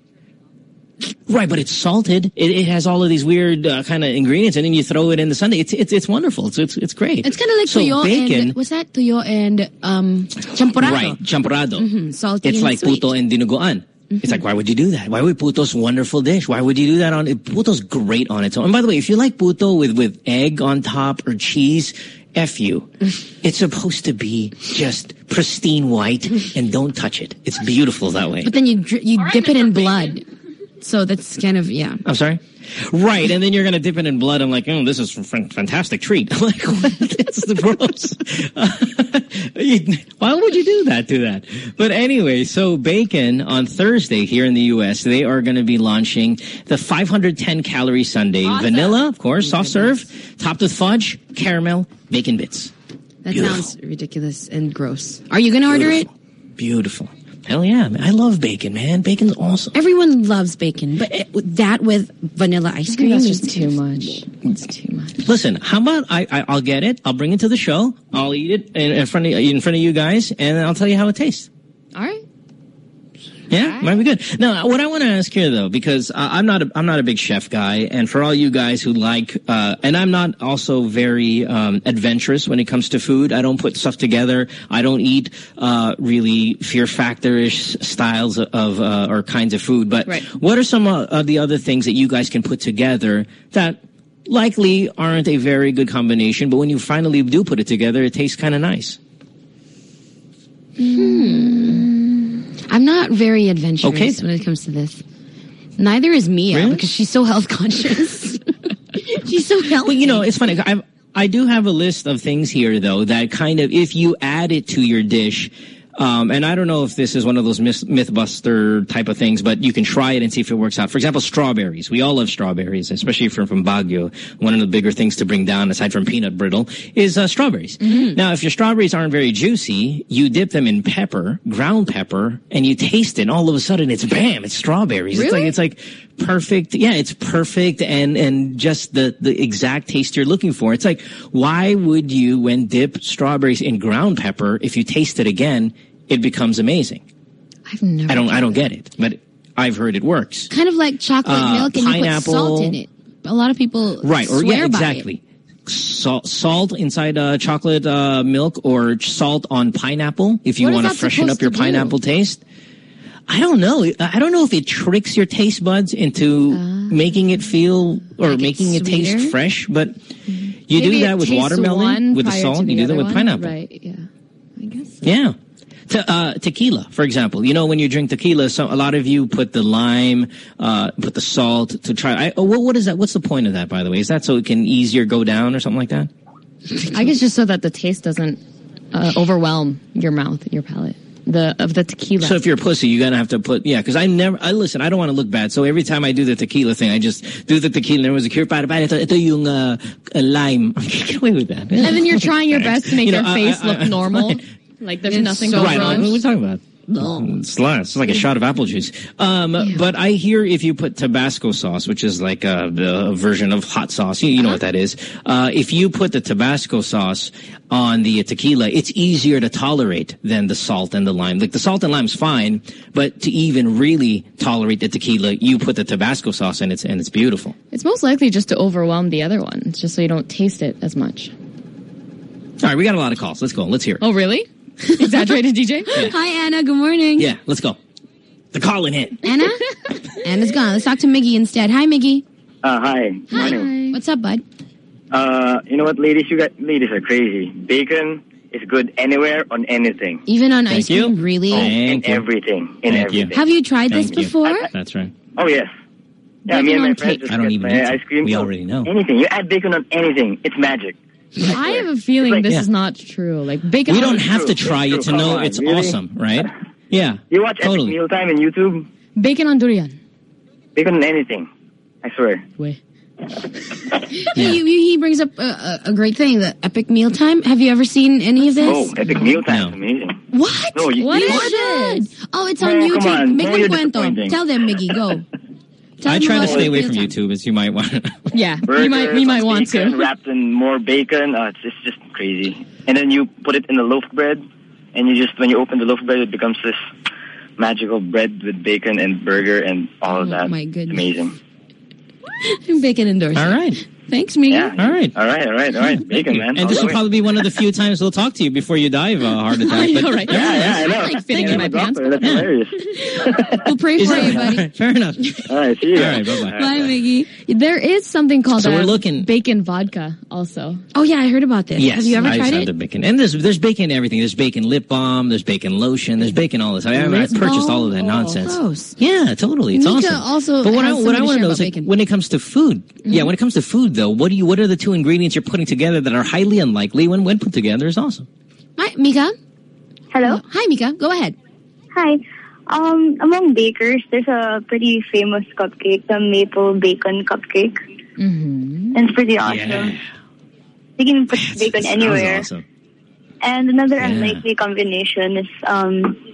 [SPEAKER 2] Right, but it's salted. It, it has all of these weird uh, kind of ingredients, and then you throw it in the sundae. It's it's it's wonderful. It's it's, it's great.
[SPEAKER 3] It's kind of like
[SPEAKER 2] so
[SPEAKER 3] tuyo
[SPEAKER 2] bacon,
[SPEAKER 3] and, what's that? Tuyo and, um, champurrado.
[SPEAKER 2] right? Champurrado.
[SPEAKER 3] Mm-hmm. Salty
[SPEAKER 2] It's
[SPEAKER 3] and
[SPEAKER 2] like
[SPEAKER 3] sweet.
[SPEAKER 2] puto and dinuguan. It's like, why would you do that? Why would puto's wonderful dish? Why would you do that on it? Puto's great on its own. And by the way, if you like puto with, with egg on top or cheese, F you. It's supposed to be just pristine white and don't touch it. It's beautiful that way.
[SPEAKER 3] But then you dri- you dip it in blood. So that's kind of, yeah.
[SPEAKER 2] I'm sorry? Right, and then you're going to dip it in blood. I'm like, oh, this is a f- fantastic treat. I'm like, what? It's the gross. Why would you do that to that? But anyway, so Bacon on Thursday here in the U S, they are going to be launching the five hundred ten calorie sundae.
[SPEAKER 3] Awesome.
[SPEAKER 2] Vanilla, of course, soft serve, topped with fudge, caramel, bacon bits.
[SPEAKER 3] That
[SPEAKER 2] Beautiful.
[SPEAKER 3] sounds ridiculous and gross. Are you going to order it?
[SPEAKER 2] Beautiful. Hell yeah. Man. I love bacon, man. Bacon's awesome.
[SPEAKER 3] Everyone loves bacon, but it, that with vanilla ice cream,
[SPEAKER 11] Cream
[SPEAKER 3] that's
[SPEAKER 11] is
[SPEAKER 3] just
[SPEAKER 11] too much. It's too much.
[SPEAKER 2] Listen, how about I, I, I'll get it. I'll bring it to the show. I'll eat it in, in, front of, in front of you guys, and I'll tell you how it tastes.
[SPEAKER 3] All right.
[SPEAKER 2] Yeah, might be good. Now, what I want to ask here, though, because uh, I'm not a, I'm not a big chef guy, and for all you guys who like, uh, and I'm not also very um, adventurous when it comes to food. I don't put stuff together. I don't eat uh, really Fear Factor-ish styles of uh, or kinds of food. But
[SPEAKER 3] right.
[SPEAKER 2] what are some uh, of the other things that you guys can put together that likely aren't a very good combination, but when you finally do put it together, it tastes kind of nice?
[SPEAKER 3] Hmm. I'm not very adventurous
[SPEAKER 2] okay.
[SPEAKER 3] when it comes to this. Neither is Mia
[SPEAKER 2] really?
[SPEAKER 3] because she's so health conscious. She's so healthy.
[SPEAKER 2] Well, you know, it's funny. I've, I do have a list of things here, though, that kind of, if you add it to your dish, um, and I don't know if this is one of those myth, Mythbuster type of things, but you can try it and see if it works out. For example, strawberries. We all love strawberries, especially if you're from Baguio. One of the bigger things to bring down, aside from peanut brittle, is uh, strawberries. Mm-hmm. Now, if your strawberries aren't very juicy, you dip them in pepper, ground pepper, and you taste it, and all of a sudden it's bam, it's strawberries.
[SPEAKER 3] Really?
[SPEAKER 2] It's like, it's like perfect. Yeah, it's perfect and, and just the, the exact taste you're looking for. It's like, why would you, when dip strawberries in ground pepper, if you taste it again, it becomes amazing?
[SPEAKER 3] I've never
[SPEAKER 2] I don't, I don't
[SPEAKER 3] that.
[SPEAKER 2] get it, but I've heard it works.
[SPEAKER 3] Kind of like chocolate
[SPEAKER 2] uh,
[SPEAKER 3] milk and
[SPEAKER 2] pineapple,
[SPEAKER 3] you put salt in it. A lot of people
[SPEAKER 2] right, or
[SPEAKER 3] swear
[SPEAKER 2] yeah,
[SPEAKER 3] by
[SPEAKER 2] exactly.
[SPEAKER 3] it.
[SPEAKER 2] Salt, salt inside uh, chocolate uh, milk, or salt on pineapple if you
[SPEAKER 3] What is
[SPEAKER 2] want to
[SPEAKER 3] that
[SPEAKER 2] freshen up
[SPEAKER 3] supposed
[SPEAKER 2] your
[SPEAKER 3] to do?
[SPEAKER 2] pineapple taste. I don't know. I don't know if it tricks your taste buds into
[SPEAKER 3] Uh,
[SPEAKER 2] making it feel or
[SPEAKER 3] Make it
[SPEAKER 2] making it taste
[SPEAKER 3] sweeter?
[SPEAKER 2] fresh, but you
[SPEAKER 11] Maybe
[SPEAKER 2] do
[SPEAKER 11] it
[SPEAKER 2] that with
[SPEAKER 11] tastes
[SPEAKER 2] watermelon,
[SPEAKER 11] one
[SPEAKER 2] with the
[SPEAKER 11] prior
[SPEAKER 2] salt,
[SPEAKER 11] to the
[SPEAKER 2] you do that
[SPEAKER 11] other
[SPEAKER 2] with
[SPEAKER 11] one?
[SPEAKER 2] pineapple.
[SPEAKER 11] Right, yeah. I guess so.
[SPEAKER 2] Yeah. Te- uh, tequila, for example. You know, when you drink tequila, so a lot of you put the lime, uh, put the salt to try. I, oh, what, what is that? What's the point of that, by the way? Is that so it can easier go down or something like that?
[SPEAKER 11] I guess just so that the taste doesn't uh, overwhelm your mouth, your palate. The of the tequila.
[SPEAKER 2] So if you're a pussy, you're gonna have to put yeah. Because I never, I listen. I don't want to look bad. So every time I do the tequila thing, I just do the tequila. And everyone's like, "Here, para, para, ito, ito yung uh, uh, lime." Get away with that.
[SPEAKER 11] And then you're trying your best to make
[SPEAKER 2] You know,
[SPEAKER 11] your
[SPEAKER 2] I-
[SPEAKER 11] face
[SPEAKER 2] I-
[SPEAKER 11] look
[SPEAKER 2] I-
[SPEAKER 11] normal. Like there's
[SPEAKER 3] It's
[SPEAKER 11] nothing
[SPEAKER 3] so
[SPEAKER 11] going
[SPEAKER 2] right.
[SPEAKER 11] on.
[SPEAKER 2] What are we talking about?
[SPEAKER 3] No.
[SPEAKER 2] It's, it's like a shot of apple juice. Um, but I hear if you put Tabasco sauce, which is like a, a version of hot sauce, you, you know what that is. Uh, if you put the Tabasco sauce on the tequila, it's easier to tolerate than the salt and the lime. Like the salt and lime's fine, but to even really tolerate the tequila, you put the Tabasco sauce in it, and it's beautiful.
[SPEAKER 11] It's most likely just to overwhelm the other one. It's just so you don't taste it as much.
[SPEAKER 2] All right, we got a lot of calls. Let's go. Let's hear it.
[SPEAKER 11] Oh, really? Exaggerated, D J?
[SPEAKER 2] Yeah.
[SPEAKER 3] Hi, Anna. Good morning.
[SPEAKER 2] Yeah, let's go. The calling in.
[SPEAKER 3] Anna? Anna's gone. Let's talk to Miggy instead. Hi, Miggy.
[SPEAKER 13] Uh, hi.
[SPEAKER 3] Hi. What's up, bud?
[SPEAKER 13] Uh, you know what, ladies? You got ladies are crazy. Bacon is good anywhere on anything.
[SPEAKER 3] Even on
[SPEAKER 2] Thank
[SPEAKER 3] ice
[SPEAKER 2] you.
[SPEAKER 3] cream, really?
[SPEAKER 13] Oh, in
[SPEAKER 2] Thank you.
[SPEAKER 13] everything. In
[SPEAKER 2] Thank you.
[SPEAKER 13] everything.
[SPEAKER 3] Have you tried this
[SPEAKER 2] Thank you.
[SPEAKER 3] before?
[SPEAKER 2] That's right.
[SPEAKER 13] Oh yes. Yeah,
[SPEAKER 3] Bacon
[SPEAKER 13] me and my
[SPEAKER 3] on
[SPEAKER 13] friends
[SPEAKER 3] cake.
[SPEAKER 13] just
[SPEAKER 2] I don't
[SPEAKER 13] get
[SPEAKER 2] even
[SPEAKER 13] my
[SPEAKER 2] need to.
[SPEAKER 13] ice cream.
[SPEAKER 2] We
[SPEAKER 13] Oh,
[SPEAKER 2] already know.
[SPEAKER 13] Anything. You add bacon on anything. It's magic.
[SPEAKER 11] I have a feeling
[SPEAKER 13] Like-
[SPEAKER 11] this
[SPEAKER 2] Yeah.
[SPEAKER 11] is not true. Like bacon.
[SPEAKER 2] We
[SPEAKER 11] on-
[SPEAKER 2] don't have to
[SPEAKER 13] true.
[SPEAKER 2] try
[SPEAKER 13] It's
[SPEAKER 2] it to
[SPEAKER 13] true.
[SPEAKER 2] know
[SPEAKER 13] Come on,
[SPEAKER 2] it's
[SPEAKER 13] really?
[SPEAKER 2] awesome, right? Yeah.
[SPEAKER 13] You watch
[SPEAKER 2] Totally.
[SPEAKER 13] Epic Mealtime on YouTube?
[SPEAKER 11] Bacon on durian.
[SPEAKER 13] Bacon on anything. I swear.
[SPEAKER 11] Wait.
[SPEAKER 3] Yeah. You, you, he brings up a, a, a great thing, the Epic Mealtime. Have you ever seen any of this?
[SPEAKER 13] Oh, Epic Mealtime is amazing.
[SPEAKER 3] What?
[SPEAKER 13] No, you,
[SPEAKER 11] What
[SPEAKER 13] you
[SPEAKER 11] is
[SPEAKER 13] watch-
[SPEAKER 11] it?
[SPEAKER 3] Oh, it's on
[SPEAKER 13] No,
[SPEAKER 3] YouTube.
[SPEAKER 13] come on.
[SPEAKER 3] Make
[SPEAKER 13] No,
[SPEAKER 3] them
[SPEAKER 13] you're
[SPEAKER 3] cuento.
[SPEAKER 13] disappointing.
[SPEAKER 3] Tell them, Miggy. Go. Tell
[SPEAKER 2] I
[SPEAKER 3] them
[SPEAKER 2] try to
[SPEAKER 3] about
[SPEAKER 2] stay away from
[SPEAKER 3] Mealtime.
[SPEAKER 2] YouTube, as you might want to know.
[SPEAKER 11] Yeah,
[SPEAKER 13] Burgers,
[SPEAKER 11] you might, you might want
[SPEAKER 13] bacon,
[SPEAKER 11] to.
[SPEAKER 13] wrapped in more bacon. Uh, it's, it's just crazy. And then you put it in the loaf bread, and you just when you open the loaf bread, it becomes this magical bread with bacon and burger and all of
[SPEAKER 3] Oh,
[SPEAKER 13] that.
[SPEAKER 3] my goodness.
[SPEAKER 13] Amazing.
[SPEAKER 3] Bacon endorsement.
[SPEAKER 2] All right.
[SPEAKER 3] Thanks, Miggy.
[SPEAKER 13] Yeah.
[SPEAKER 2] All right.
[SPEAKER 13] All right. All right. All right. Bacon, man.
[SPEAKER 2] And
[SPEAKER 13] All
[SPEAKER 2] this
[SPEAKER 13] the
[SPEAKER 2] will
[SPEAKER 13] way.
[SPEAKER 2] probably be one of the few times we'll talk to you before you die of a heart attack.
[SPEAKER 11] I
[SPEAKER 2] but
[SPEAKER 11] know, right?
[SPEAKER 13] Yeah, yeah, I know.
[SPEAKER 11] I like fitting
[SPEAKER 13] Thank
[SPEAKER 11] in
[SPEAKER 13] you,
[SPEAKER 11] my pants.
[SPEAKER 13] doctor. That's
[SPEAKER 2] Yeah.
[SPEAKER 13] hilarious.
[SPEAKER 3] We'll pray
[SPEAKER 2] Is
[SPEAKER 3] for
[SPEAKER 2] that-
[SPEAKER 3] you, buddy.
[SPEAKER 2] all right, fair enough.
[SPEAKER 13] All right. See you.
[SPEAKER 2] All right, bye-bye.
[SPEAKER 3] Bye, Miggy.
[SPEAKER 11] There is something called
[SPEAKER 2] So
[SPEAKER 11] a
[SPEAKER 2] we're looking-
[SPEAKER 11] bacon vodka also.
[SPEAKER 3] Oh, yeah, I heard about this.
[SPEAKER 2] Yes,
[SPEAKER 3] Have you ever
[SPEAKER 2] I
[SPEAKER 3] tried
[SPEAKER 2] saw
[SPEAKER 3] it?
[SPEAKER 2] the bacon, and there's there's bacon in everything. There's bacon lip balm. There's bacon lotion. There's bacon all this. I, I, I
[SPEAKER 3] Lip
[SPEAKER 2] purchased all of that
[SPEAKER 3] balm?
[SPEAKER 2] nonsense.
[SPEAKER 3] Oh, gross.
[SPEAKER 2] Yeah, totally. It's
[SPEAKER 3] Mika
[SPEAKER 2] awesome.
[SPEAKER 3] also
[SPEAKER 2] but what I
[SPEAKER 3] has
[SPEAKER 2] what I
[SPEAKER 3] something to
[SPEAKER 2] want to
[SPEAKER 3] share
[SPEAKER 2] know
[SPEAKER 3] about
[SPEAKER 2] is like,
[SPEAKER 3] bacon.
[SPEAKER 2] when it comes to food. Yeah, when it comes to food though, what do you? What are the two ingredients you're putting together that are highly unlikely when when put together is awesome?
[SPEAKER 3] Hi, Mika.
[SPEAKER 14] Hello.
[SPEAKER 3] Uh, hi, Mika. Go ahead.
[SPEAKER 14] Hi. Um, among bakers, there's a pretty famous cupcake, the maple bacon cupcake.
[SPEAKER 3] Mm-hmm.
[SPEAKER 14] And it's pretty awesome.
[SPEAKER 2] Yeah.
[SPEAKER 14] You can put bacon
[SPEAKER 2] Sounds
[SPEAKER 14] anywhere.
[SPEAKER 2] awesome.
[SPEAKER 14] And another
[SPEAKER 2] Yeah.
[SPEAKER 14] unlikely combination is um,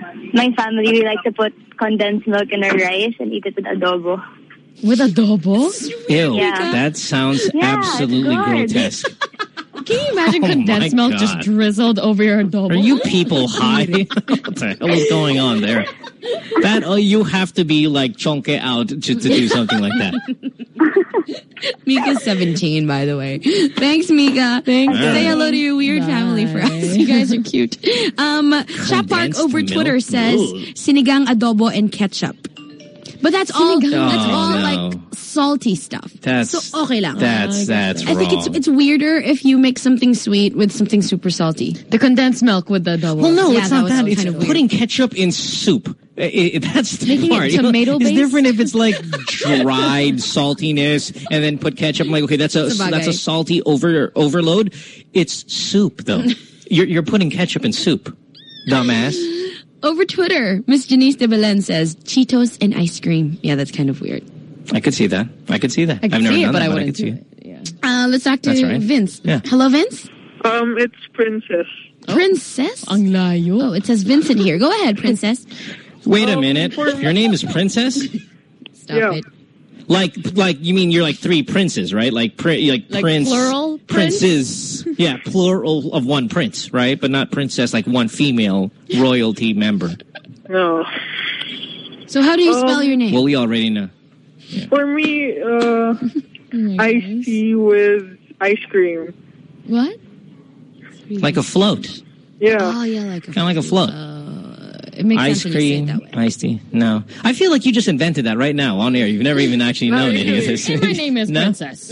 [SPEAKER 14] my family, we like to put condensed milk in our rice and eat it with adobo.
[SPEAKER 11] With adobo?
[SPEAKER 2] Ew,
[SPEAKER 14] Yeah.
[SPEAKER 2] that sounds
[SPEAKER 14] Yeah,
[SPEAKER 2] absolutely
[SPEAKER 14] it's good.
[SPEAKER 2] grotesque.
[SPEAKER 11] Can you imagine
[SPEAKER 2] Oh
[SPEAKER 11] condensed
[SPEAKER 2] my
[SPEAKER 11] milk just
[SPEAKER 2] God.
[SPEAKER 11] drizzled over your adobo?
[SPEAKER 2] Are you people high? What the hell is going on there? That oh, you have to be like chonke out to, to do something like that.
[SPEAKER 3] Mika's seventeen, by the way. Thanks, Mika. Thanks.
[SPEAKER 2] Bye.
[SPEAKER 3] Say hello to your weird family for us. You guys are cute. Um, Shop Park
[SPEAKER 2] Condensed
[SPEAKER 3] over
[SPEAKER 2] milk?
[SPEAKER 3] Twitter says
[SPEAKER 2] Ugh.
[SPEAKER 3] sinigang, adobo, and ketchup. But that's all.
[SPEAKER 2] Sinigang.
[SPEAKER 3] That's
[SPEAKER 2] Oh,
[SPEAKER 3] all
[SPEAKER 2] no.
[SPEAKER 3] like salty stuff.
[SPEAKER 2] That's
[SPEAKER 3] so okay lang.
[SPEAKER 2] That's that's
[SPEAKER 3] I think
[SPEAKER 2] wrong.
[SPEAKER 3] it's it's weirder if you mix something sweet with something super salty.
[SPEAKER 11] The condensed milk with the adobo.
[SPEAKER 2] Well, no,
[SPEAKER 3] Yeah,
[SPEAKER 2] it's
[SPEAKER 3] that
[SPEAKER 2] not
[SPEAKER 3] was
[SPEAKER 2] that.
[SPEAKER 3] kind
[SPEAKER 2] It's
[SPEAKER 3] of weird.
[SPEAKER 2] putting ketchup in soup. I- I- that's the
[SPEAKER 11] Making it
[SPEAKER 2] part. You know,
[SPEAKER 11] tomato-based?
[SPEAKER 2] It's different if it's like dried saltiness and then put ketchup. I'm like, okay, that's a
[SPEAKER 3] It's a bagay.
[SPEAKER 2] that's a salty over overload. It's soup though. you're you're putting ketchup in soup, dumbass.
[SPEAKER 3] Over Twitter, Miss Janice de Belen says Cheetos and ice cream. Yeah, that's kind of weird.
[SPEAKER 2] I could see that. I could see that.
[SPEAKER 11] I could
[SPEAKER 2] I've never
[SPEAKER 11] see it,
[SPEAKER 2] done
[SPEAKER 11] but
[SPEAKER 2] that,
[SPEAKER 11] I
[SPEAKER 2] but I
[SPEAKER 11] wouldn't
[SPEAKER 2] could see
[SPEAKER 11] do
[SPEAKER 2] it.
[SPEAKER 3] Uh, let's talk to
[SPEAKER 2] That's right.
[SPEAKER 3] Vince.
[SPEAKER 2] Yeah.
[SPEAKER 3] Hello, Vince.
[SPEAKER 12] Um, it's Princess.
[SPEAKER 3] Princess?
[SPEAKER 11] Ang layo.
[SPEAKER 3] Oh, it says Vincent here. Go ahead, Princess.
[SPEAKER 2] Wait a minute. Your name is Princess?
[SPEAKER 3] Stop
[SPEAKER 12] Yeah.
[SPEAKER 3] it.
[SPEAKER 2] Like, like you mean you're like three princes, right? Like, pri- like,
[SPEAKER 11] Like
[SPEAKER 2] prince,
[SPEAKER 11] plural prince?
[SPEAKER 2] princes. Yeah, plural of one prince, right? But not princess, like one female royalty member.
[SPEAKER 12] No.
[SPEAKER 3] So how do you spell
[SPEAKER 12] Um,
[SPEAKER 3] your name?
[SPEAKER 2] Well, we already know.
[SPEAKER 12] For me, uh, iced tea with ice cream.
[SPEAKER 3] What?
[SPEAKER 2] Like a float.
[SPEAKER 12] Yeah.
[SPEAKER 3] Oh, yeah, like a
[SPEAKER 2] Kind of like a float.
[SPEAKER 3] It makes
[SPEAKER 2] Ice
[SPEAKER 3] sense when you say it
[SPEAKER 2] cream,
[SPEAKER 3] that way.
[SPEAKER 2] iced tea. No. I feel like you just invented that right now on air. You've never even actually known any of this.
[SPEAKER 11] And my name is
[SPEAKER 2] No?
[SPEAKER 11] Princess.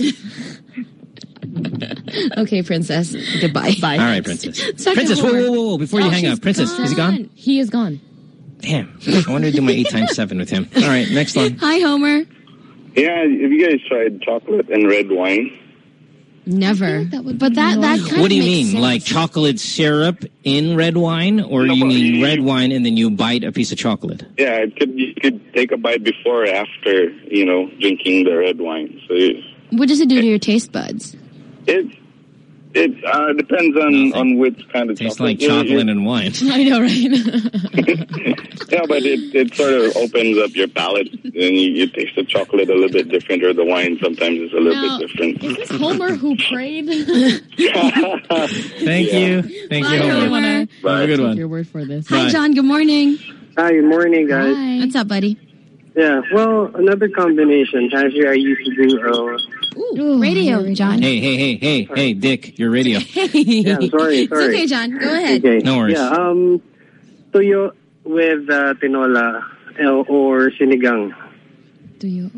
[SPEAKER 3] Okay, Princess. Goodbye.
[SPEAKER 11] Bye.
[SPEAKER 2] All right, Princess.
[SPEAKER 3] Second
[SPEAKER 2] Princess, whoa,
[SPEAKER 3] Homer.
[SPEAKER 2] whoa, whoa, whoa. Before you
[SPEAKER 3] Oh,
[SPEAKER 2] hang
[SPEAKER 3] she's
[SPEAKER 2] up. Princess, is he gone?
[SPEAKER 11] He is gone.
[SPEAKER 2] Damn. I wanted to do my eight times seven with him. All right, next one.
[SPEAKER 3] Hi, Homer.
[SPEAKER 15] Yeah, have you guys tried chocolate and red wine?
[SPEAKER 3] Never. But that, that kind
[SPEAKER 2] What do
[SPEAKER 3] of
[SPEAKER 2] you
[SPEAKER 3] makes
[SPEAKER 2] mean?
[SPEAKER 3] sense.
[SPEAKER 2] Like chocolate syrup in red wine? Or you mean red wine and then you bite a piece of chocolate?
[SPEAKER 15] Yeah, it could, you could take a bite before or after, you know, drinking the red wine. So it,
[SPEAKER 3] What does it do to your taste buds?
[SPEAKER 15] it, it uh, depends on, on which kind of
[SPEAKER 2] Tastes
[SPEAKER 15] chocolate.
[SPEAKER 2] like
[SPEAKER 15] You know,
[SPEAKER 2] chocolate
[SPEAKER 15] you-
[SPEAKER 2] and wine.
[SPEAKER 11] I know, right?
[SPEAKER 15] Yeah, but it, it sort of opens up your palate, and you, you taste the chocolate a little bit different, or the wine sometimes is a little
[SPEAKER 11] Now,
[SPEAKER 15] bit different.
[SPEAKER 11] Is this Homer who prayed?
[SPEAKER 2] Thank
[SPEAKER 15] Yeah.
[SPEAKER 2] you. Thank
[SPEAKER 3] Bye,
[SPEAKER 2] you, Homer.
[SPEAKER 3] Homer.
[SPEAKER 2] Have a good
[SPEAKER 11] Take
[SPEAKER 2] one.
[SPEAKER 11] your word for this.
[SPEAKER 3] Hi,
[SPEAKER 2] Bye.
[SPEAKER 3] John. Good morning.
[SPEAKER 12] Hi, good morning, guys.
[SPEAKER 11] Hi.
[SPEAKER 3] What's up, buddy?
[SPEAKER 12] Yeah, well, another combination. Actually, I used to do, uh,
[SPEAKER 3] Ooh, radio, John.
[SPEAKER 2] Hey, hey, hey, hey, hey, Dick, your radio.
[SPEAKER 3] Hey.
[SPEAKER 12] yeah, sorry,
[SPEAKER 3] It's
[SPEAKER 12] sorry.
[SPEAKER 3] okay, John. Go ahead.
[SPEAKER 12] Okay.
[SPEAKER 2] No worries.
[SPEAKER 12] Yeah, um, tuyo with uh, tinola uh, or sinigang.
[SPEAKER 11] Do you?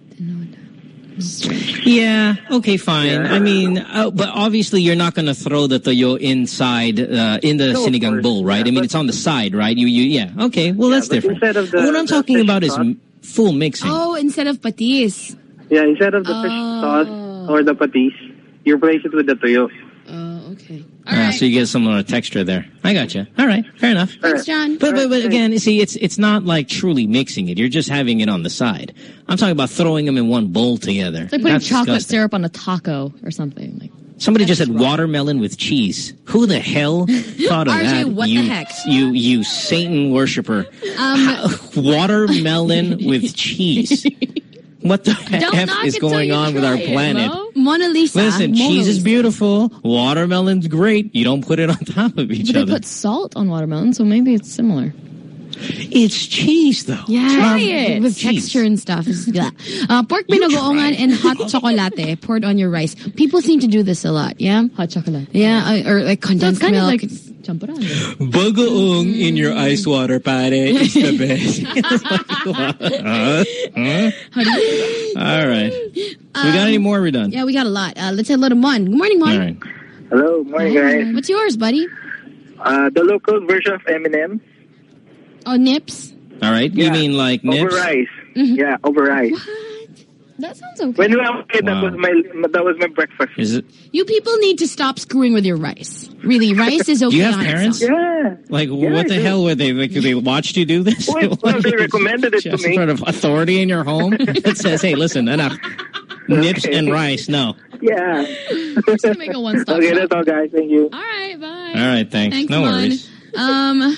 [SPEAKER 2] Yeah, okay, fine. I mean, uh, but obviously you're not going to throw the toyo inside, uh, in the
[SPEAKER 12] No, of
[SPEAKER 2] sinigang
[SPEAKER 12] course.
[SPEAKER 2] bowl, right?
[SPEAKER 12] Yeah,
[SPEAKER 2] I mean,
[SPEAKER 12] but-
[SPEAKER 2] it's on the side, right? You, you, yeah. Okay, well, that's
[SPEAKER 12] but
[SPEAKER 2] different.
[SPEAKER 12] instead of the-
[SPEAKER 2] what I'm
[SPEAKER 12] the
[SPEAKER 2] talking
[SPEAKER 12] fish
[SPEAKER 2] about is
[SPEAKER 12] sauce-
[SPEAKER 2] m- full mixing.
[SPEAKER 3] Oh, instead of patis.
[SPEAKER 12] Yeah, instead of the fish
[SPEAKER 3] Oh.
[SPEAKER 12] sauce or the patis, you replace it with the tuyo.
[SPEAKER 3] Oh, okay.
[SPEAKER 2] Uh, so you get some little texture there. I got you. All right, fair enough.
[SPEAKER 3] Thanks, John.
[SPEAKER 2] But, but, but again, you see, it's it's not like truly mixing it. You're just having it on the side. I'm talking about throwing them in one bowl together.
[SPEAKER 11] It's like putting
[SPEAKER 2] That's
[SPEAKER 11] chocolate
[SPEAKER 2] disgusting.
[SPEAKER 11] syrup on a taco or something. Like
[SPEAKER 2] Somebody just said watermelon with cheese. Who the hell thought of
[SPEAKER 3] R J,
[SPEAKER 2] that?
[SPEAKER 3] what the
[SPEAKER 2] you,
[SPEAKER 3] heck?
[SPEAKER 2] You, you Satan worshiper.
[SPEAKER 3] Um,
[SPEAKER 2] Watermelon with cheese. What the
[SPEAKER 3] Don't
[SPEAKER 2] F
[SPEAKER 3] knock
[SPEAKER 2] is
[SPEAKER 3] it till
[SPEAKER 2] going
[SPEAKER 3] you
[SPEAKER 2] on with
[SPEAKER 3] try
[SPEAKER 2] our
[SPEAKER 3] it,
[SPEAKER 2] planet?
[SPEAKER 3] Mo. Mona Lisa.
[SPEAKER 2] Listen,
[SPEAKER 3] Mona
[SPEAKER 2] cheese is
[SPEAKER 3] Lisa.
[SPEAKER 2] beautiful. Watermelon's great. You don't put it on top of each
[SPEAKER 11] but they
[SPEAKER 2] other.
[SPEAKER 11] put salt on watermelon, so maybe it's similar.
[SPEAKER 2] It's cheese, though.
[SPEAKER 3] Yeah,
[SPEAKER 11] Try it.
[SPEAKER 3] with
[SPEAKER 2] Jeez.
[SPEAKER 3] texture and stuff. It's that. Uh, pork binogoongan and hot chocolate poured on your rice. People seem to do this a lot. Yeah,
[SPEAKER 11] Hot chocolate.
[SPEAKER 3] yeah, uh, or like
[SPEAKER 11] So it's
[SPEAKER 3] condensed
[SPEAKER 11] kind
[SPEAKER 3] milk.
[SPEAKER 11] of like champurrado.
[SPEAKER 2] Bagoong in your ice water, pare. It's the best. Huh? Huh? All right. We got any more? Or we done?
[SPEAKER 3] Yeah, we got a lot. Uh, let's say hello to Mon. Good morning, Mon.
[SPEAKER 2] All right.
[SPEAKER 12] Hello, morning, guys.
[SPEAKER 3] What's yours, buddy?
[SPEAKER 12] Uh, the local version of M and M.
[SPEAKER 3] Oh, Nips.
[SPEAKER 2] All right. You mean like nips?
[SPEAKER 12] Over rice.
[SPEAKER 3] Mm-hmm.
[SPEAKER 12] Yeah, over rice.
[SPEAKER 11] That sounds okay.
[SPEAKER 12] When I was a kid,
[SPEAKER 2] Wow.
[SPEAKER 12] that was my that was my breakfast.
[SPEAKER 2] Is it?
[SPEAKER 3] You people need to stop screwing with your rice. Really, rice is okay.
[SPEAKER 2] Do you have
[SPEAKER 3] on
[SPEAKER 2] parents?
[SPEAKER 3] itself.
[SPEAKER 12] Yeah.
[SPEAKER 2] Like,
[SPEAKER 12] Yeah,
[SPEAKER 2] what
[SPEAKER 12] I
[SPEAKER 2] the
[SPEAKER 12] do.
[SPEAKER 2] hell were they? Like, they watched you do this?
[SPEAKER 12] Well, well, they recommended it to
[SPEAKER 2] Just
[SPEAKER 12] me.
[SPEAKER 2] sort of authority in your home that says, "Hey, listen, enough. Nips and rice, no."
[SPEAKER 12] Yeah.
[SPEAKER 11] Just to make a one-stop
[SPEAKER 12] Okay,
[SPEAKER 11] shop.
[SPEAKER 12] that's all, guys. Thank you.
[SPEAKER 11] All right, bye.
[SPEAKER 2] All right, thanks.
[SPEAKER 3] Thanks,
[SPEAKER 2] no
[SPEAKER 3] Mon.
[SPEAKER 2] worries.
[SPEAKER 3] Um,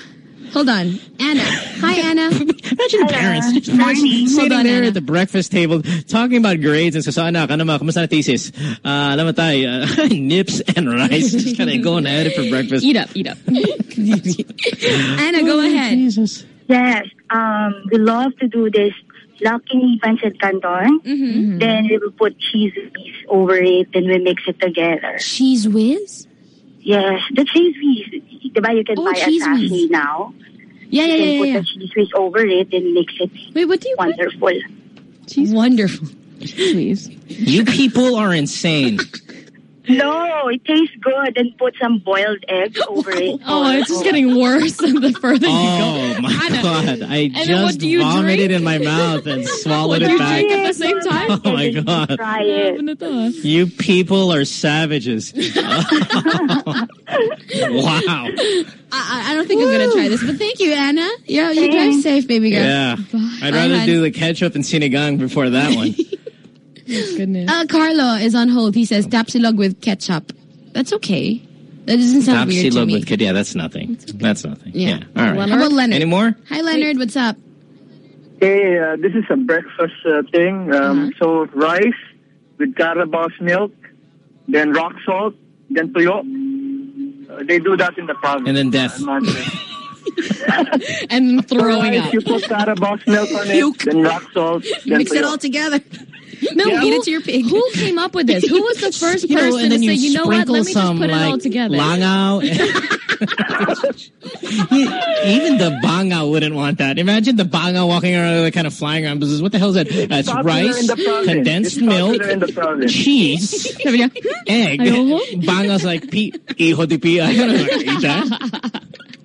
[SPEAKER 3] Hold on. Anna. Hi, Anna.
[SPEAKER 2] Imagine parents just
[SPEAKER 3] Hold
[SPEAKER 2] sitting
[SPEAKER 3] on,
[SPEAKER 2] there
[SPEAKER 3] Anna.
[SPEAKER 2] at the breakfast table talking about grades and so, so anak, ano ma, kamusta na thesis? Uh, alam mo tayo, uh, nips and rice. Just kind of going at it for breakfast.
[SPEAKER 11] Eat up, eat up.
[SPEAKER 3] Anna, go ahead.
[SPEAKER 2] Jesus.
[SPEAKER 14] Yes, um, we love to do this Lucky Pancit Canton.
[SPEAKER 3] Mm-hmm.
[SPEAKER 14] Then we will put cheese whiz over it, then we mix it together.
[SPEAKER 3] Cheese whiz?
[SPEAKER 14] Yes, the cheese whiz. Diba, you can
[SPEAKER 3] Oh,
[SPEAKER 14] buy a
[SPEAKER 3] cheese whiz.
[SPEAKER 14] sachet now.
[SPEAKER 3] Yeah,
[SPEAKER 14] you
[SPEAKER 3] yeah,
[SPEAKER 14] can
[SPEAKER 3] yeah,
[SPEAKER 14] put
[SPEAKER 3] yeah.
[SPEAKER 14] the cheese whiz over it, then mix it.
[SPEAKER 3] Wait, what do you
[SPEAKER 14] Wonderful.
[SPEAKER 3] Cheese Wonderful.
[SPEAKER 11] Please.
[SPEAKER 2] You people are insane.
[SPEAKER 14] No, it tastes good. And put some boiled eggs over it.
[SPEAKER 11] Oh, it's just getting worse the further you
[SPEAKER 2] Oh
[SPEAKER 11] go.
[SPEAKER 2] my
[SPEAKER 11] Anna.
[SPEAKER 2] God. I
[SPEAKER 11] And then what
[SPEAKER 2] just
[SPEAKER 11] do you
[SPEAKER 2] vomited
[SPEAKER 11] drink?
[SPEAKER 2] in my mouth and swallowed
[SPEAKER 11] What
[SPEAKER 2] it
[SPEAKER 11] do you
[SPEAKER 2] back.
[SPEAKER 11] drink at the same time?
[SPEAKER 2] Oh my God.
[SPEAKER 14] Try it.
[SPEAKER 2] You people are savages. Wow.
[SPEAKER 3] I, I don't think I'm going to try this, but thank you, Anna. Yeah, you drive safe, baby girl.
[SPEAKER 2] Yeah. I'd rather
[SPEAKER 3] Bye,
[SPEAKER 2] do the ketchup and sinigang before that one.
[SPEAKER 11] Goodness.
[SPEAKER 3] Uh, Carlo is on hold. He says tapsilog with ketchup. That's okay. That doesn't sound weird to
[SPEAKER 2] Tapsilog
[SPEAKER 3] me.
[SPEAKER 2] with kid. Yeah, that's nothing. That's nothing.
[SPEAKER 3] Yeah.
[SPEAKER 2] Yeah. All right.
[SPEAKER 3] How about Leonard?
[SPEAKER 2] Any more?
[SPEAKER 3] Hi, Leonard. What's up?
[SPEAKER 16] Hey, uh, this is a breakfast uh, thing. Um, So rice with Carabao's milk, then rock salt, then tuyo. Uh, they do that in the province.
[SPEAKER 2] And then death.
[SPEAKER 11] And throwing
[SPEAKER 16] rice,
[SPEAKER 11] up.
[SPEAKER 16] You put Carabao's milk on it, then rock salt, then
[SPEAKER 3] Mix it
[SPEAKER 16] tuyo.
[SPEAKER 3] all together.
[SPEAKER 11] No,
[SPEAKER 3] Yeah.
[SPEAKER 11] who,
[SPEAKER 3] Feed it to your pig.
[SPEAKER 11] who came up with this? Who was the first
[SPEAKER 2] You know,
[SPEAKER 11] person
[SPEAKER 2] and then
[SPEAKER 11] to say,
[SPEAKER 2] you
[SPEAKER 11] you know what,
[SPEAKER 2] sprinkle
[SPEAKER 11] let me just
[SPEAKER 2] some
[SPEAKER 11] put it all
[SPEAKER 2] like
[SPEAKER 11] together?
[SPEAKER 2] langao. Even the banga wouldn't want that. Imagine the banga walking around, like, kind of flying around. Because what the hell is that? That's
[SPEAKER 16] popular
[SPEAKER 2] rice,
[SPEAKER 16] in the province.
[SPEAKER 2] condensed
[SPEAKER 16] It's
[SPEAKER 2] milk,
[SPEAKER 16] popular in the province.
[SPEAKER 2] cheese, egg. Banga's like, pi, hijo de pi. I don't know how to eat that.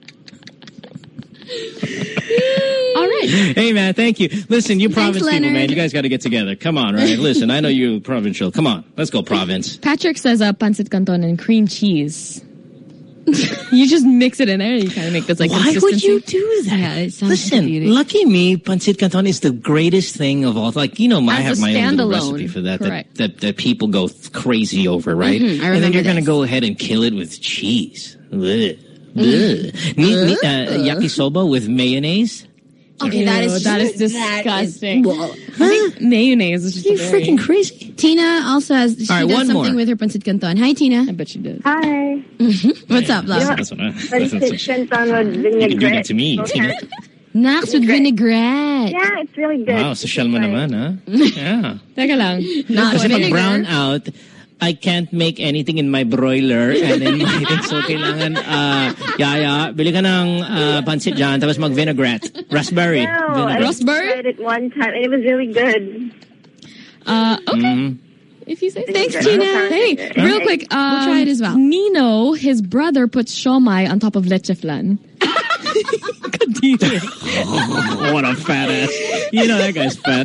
[SPEAKER 11] All right.
[SPEAKER 2] Hey, man, thank you. Listen, you province people,
[SPEAKER 3] Leonard.
[SPEAKER 2] man, you guys got to get together. Come on, right? Listen, I know you're provincial. Come on, let's go, province.
[SPEAKER 11] Patrick says uh, pancit canton and cream cheese. You just mix it in there and you kind of make this like
[SPEAKER 2] Why would
[SPEAKER 11] consistency.
[SPEAKER 2] you do that?
[SPEAKER 3] Yeah, it sounds
[SPEAKER 2] Listen,
[SPEAKER 3] confusing.
[SPEAKER 2] lucky me, pancit canton is the greatest thing of all. Like, you know, I
[SPEAKER 11] As
[SPEAKER 2] have
[SPEAKER 11] a
[SPEAKER 2] my own little
[SPEAKER 11] standalone,
[SPEAKER 2] recipe for that that,
[SPEAKER 11] correct.
[SPEAKER 2] that that people go th- crazy over, right?
[SPEAKER 3] Mhm, I
[SPEAKER 2] and then
[SPEAKER 3] remember
[SPEAKER 2] you're going to
[SPEAKER 3] this.
[SPEAKER 2] go ahead and kill it with cheese. Ugh. Ugh. Ni- ni- uh, yakisoba with mayonnaise.
[SPEAKER 3] Okay, that is
[SPEAKER 11] Ew, that is disgusting. I think mayonnaise is just
[SPEAKER 2] You
[SPEAKER 11] very...
[SPEAKER 2] freaking crazy.
[SPEAKER 3] Tina also has, she
[SPEAKER 2] All right,
[SPEAKER 3] does
[SPEAKER 2] one
[SPEAKER 3] something
[SPEAKER 2] more.
[SPEAKER 3] with her pancit canton. Hi, Tina.
[SPEAKER 11] I bet she did.
[SPEAKER 14] Hi.
[SPEAKER 3] What's up, love?
[SPEAKER 2] That's what I, that's
[SPEAKER 14] Pancit
[SPEAKER 2] what,
[SPEAKER 14] Canton with
[SPEAKER 2] you can do that
[SPEAKER 14] vinaigrette.
[SPEAKER 2] to me, Tina.
[SPEAKER 3] Nax with vinaigrette.
[SPEAKER 14] Yeah, it's really good.
[SPEAKER 2] Wow, social mo naman, huh? Yeah.
[SPEAKER 11] Teka lang.
[SPEAKER 3] Nax
[SPEAKER 2] Kasi pag
[SPEAKER 3] vinegar.
[SPEAKER 2] brown out, I can't make anything in my broiler and then my thing. So kailangan, uh, yaya, bili ka ng uh, pancit dyan, tapos mag-vinaigrette. Raspberry.
[SPEAKER 14] No, I
[SPEAKER 2] vinaigrette.
[SPEAKER 11] Raspberry?
[SPEAKER 14] tried it one time and it was really good.
[SPEAKER 11] Uh, okay.
[SPEAKER 2] Mhm.
[SPEAKER 11] If you say so.
[SPEAKER 3] Thanks,
[SPEAKER 14] Vinaigrette.
[SPEAKER 3] Tina.
[SPEAKER 11] Hey,
[SPEAKER 14] Huh?
[SPEAKER 11] real quick. Um,
[SPEAKER 3] We'll try it as well.
[SPEAKER 11] Nino, his brother, puts shomai on top of leche flan.
[SPEAKER 2] Oh, what a fat ass. You know that guy's fat.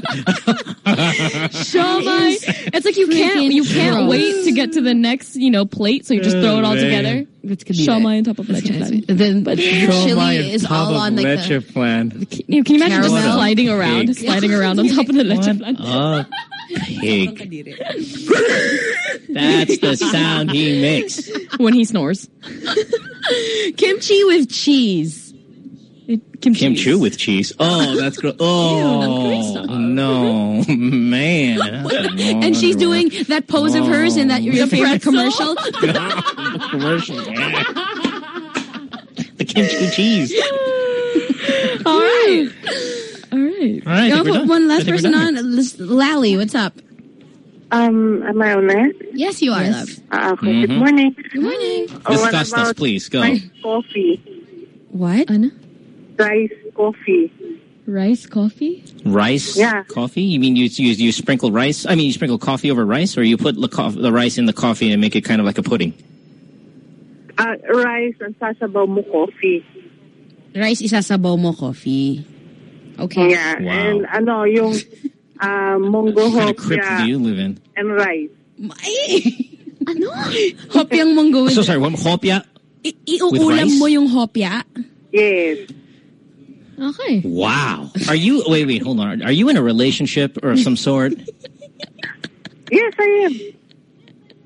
[SPEAKER 11] Shomai. It's like you can't you can't
[SPEAKER 3] gross.
[SPEAKER 11] wait to get to the next, you know, plate, so you just throw it all
[SPEAKER 2] Oh, man.
[SPEAKER 11] together.
[SPEAKER 3] That's gonna be
[SPEAKER 11] Shomai on top of leche flan.
[SPEAKER 3] Then, but the
[SPEAKER 2] Shomai
[SPEAKER 3] chili
[SPEAKER 2] on
[SPEAKER 3] is
[SPEAKER 2] top
[SPEAKER 3] all
[SPEAKER 2] of
[SPEAKER 3] on like
[SPEAKER 2] leche
[SPEAKER 3] the...
[SPEAKER 2] flan.
[SPEAKER 11] Can you, can you imagine just
[SPEAKER 3] Caramel.
[SPEAKER 11] sliding around,
[SPEAKER 2] Pig.
[SPEAKER 11] sliding around on top of the leche
[SPEAKER 2] What
[SPEAKER 11] flan?
[SPEAKER 2] a pig. That's the sound he makes.
[SPEAKER 11] When he snores.
[SPEAKER 3] Kimchi with cheese.
[SPEAKER 11] Kimchi.
[SPEAKER 2] Kimchi with cheese. Oh, that's gross. Oh, no, man.
[SPEAKER 3] And she's doing that pose of hers in that your, your favorite commercial.
[SPEAKER 2] commercial. Yeah. The kimchi cheese.
[SPEAKER 11] All right. All right.
[SPEAKER 2] All right, I
[SPEAKER 3] You
[SPEAKER 2] think
[SPEAKER 3] want
[SPEAKER 2] we're
[SPEAKER 3] to put
[SPEAKER 2] done.
[SPEAKER 3] one
[SPEAKER 2] I
[SPEAKER 3] last
[SPEAKER 2] think we're
[SPEAKER 3] person
[SPEAKER 2] done.
[SPEAKER 3] on? Lis- Lally, what's up?
[SPEAKER 14] Um, am I on there?
[SPEAKER 3] Yes, you are, love.
[SPEAKER 14] Uh, okay,
[SPEAKER 2] Mhm.
[SPEAKER 14] good morning.
[SPEAKER 3] Good morning.
[SPEAKER 14] Oh, what
[SPEAKER 2] Discuss us,
[SPEAKER 14] about
[SPEAKER 2] please. Go.
[SPEAKER 14] rice coffee?
[SPEAKER 3] What?
[SPEAKER 11] Ano?
[SPEAKER 14] Rice coffee.
[SPEAKER 11] Rice coffee?
[SPEAKER 2] Rice,
[SPEAKER 14] Yeah.
[SPEAKER 2] coffee? You mean you, you you sprinkle rice? I mean, you sprinkle coffee over rice, or you put the, cof- the rice in the coffee and make it kind of like a pudding?
[SPEAKER 14] Uh, rice and sasabaw mo coffee.
[SPEAKER 3] Rice isasabaw mo coffee. Okay.
[SPEAKER 14] Yeah,
[SPEAKER 2] Wow.
[SPEAKER 14] and ano, yung uh, mongo
[SPEAKER 2] What kind of crypt do
[SPEAKER 14] hopya
[SPEAKER 2] you live in?
[SPEAKER 14] and rice.
[SPEAKER 3] Ano? Hopyang monggo with...
[SPEAKER 2] So sorry, what, hopya?
[SPEAKER 3] I- iuulam
[SPEAKER 2] rice?
[SPEAKER 3] mo yung hopya?
[SPEAKER 14] Yes.
[SPEAKER 11] Okay.
[SPEAKER 2] Wow. Are you, wait, wait, hold on. Are you in a relationship or of some sort?
[SPEAKER 14] Yes, I am.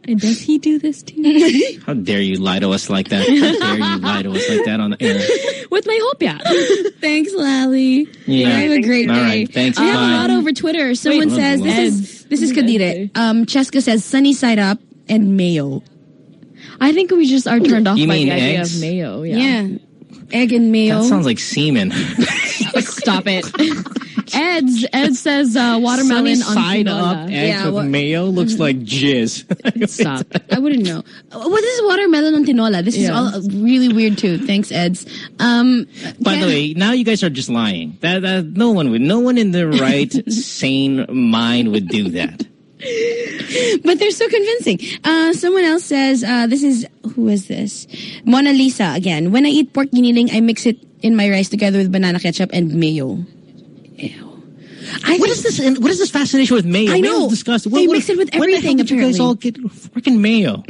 [SPEAKER 11] And does he do this too?
[SPEAKER 2] How dare you lie to us like that? How dare you lie to us like that on the air?
[SPEAKER 11] With my hopia.
[SPEAKER 3] Thanks, Lally.
[SPEAKER 2] Yeah.
[SPEAKER 3] Have a great
[SPEAKER 2] All
[SPEAKER 3] day.
[SPEAKER 2] right. Thanks.
[SPEAKER 3] We have
[SPEAKER 2] Bye.
[SPEAKER 3] a lot over Twitter. Someone
[SPEAKER 2] Wait,
[SPEAKER 3] says,
[SPEAKER 2] what?
[SPEAKER 3] this is, this is Kadire. Um, Cheska says, sunny side up and mayo.
[SPEAKER 11] I think we just are turned off
[SPEAKER 2] You
[SPEAKER 11] by
[SPEAKER 2] mean
[SPEAKER 11] the idea
[SPEAKER 2] eggs?
[SPEAKER 11] of mayo. Yeah.
[SPEAKER 3] Yeah. Egg and mayo.
[SPEAKER 2] That sounds like semen.
[SPEAKER 11] Stop it. Ed's, Ed says uh, watermelon
[SPEAKER 2] Sunny
[SPEAKER 11] on
[SPEAKER 2] side
[SPEAKER 11] tinola.
[SPEAKER 2] up egg
[SPEAKER 3] Yeah,
[SPEAKER 2] with
[SPEAKER 3] what-
[SPEAKER 2] mayo looks like jizz.
[SPEAKER 11] Stop.
[SPEAKER 3] I wouldn't know. What is watermelon on tinola? This is
[SPEAKER 11] Yeah.
[SPEAKER 3] all really weird too. Thanks, Eds. Um,
[SPEAKER 2] By the way, now you guys are just lying. That, that no one would, no one in their right, sane mind would do that.
[SPEAKER 3] but they're so convincing. Uh, someone else says, uh, this is, who is this? Mona Lisa again. When I eat pork giniling, I mix it in my rice together with banana ketchup and mayo. Ew. I
[SPEAKER 2] What is this? What is this fascination with mayo?
[SPEAKER 3] I know.
[SPEAKER 2] Mayo's disgusting.
[SPEAKER 3] They
[SPEAKER 2] What-
[SPEAKER 3] mix it with
[SPEAKER 2] when the hell
[SPEAKER 3] everything,
[SPEAKER 2] did you guys
[SPEAKER 3] apparently.
[SPEAKER 2] all get freaking mayo?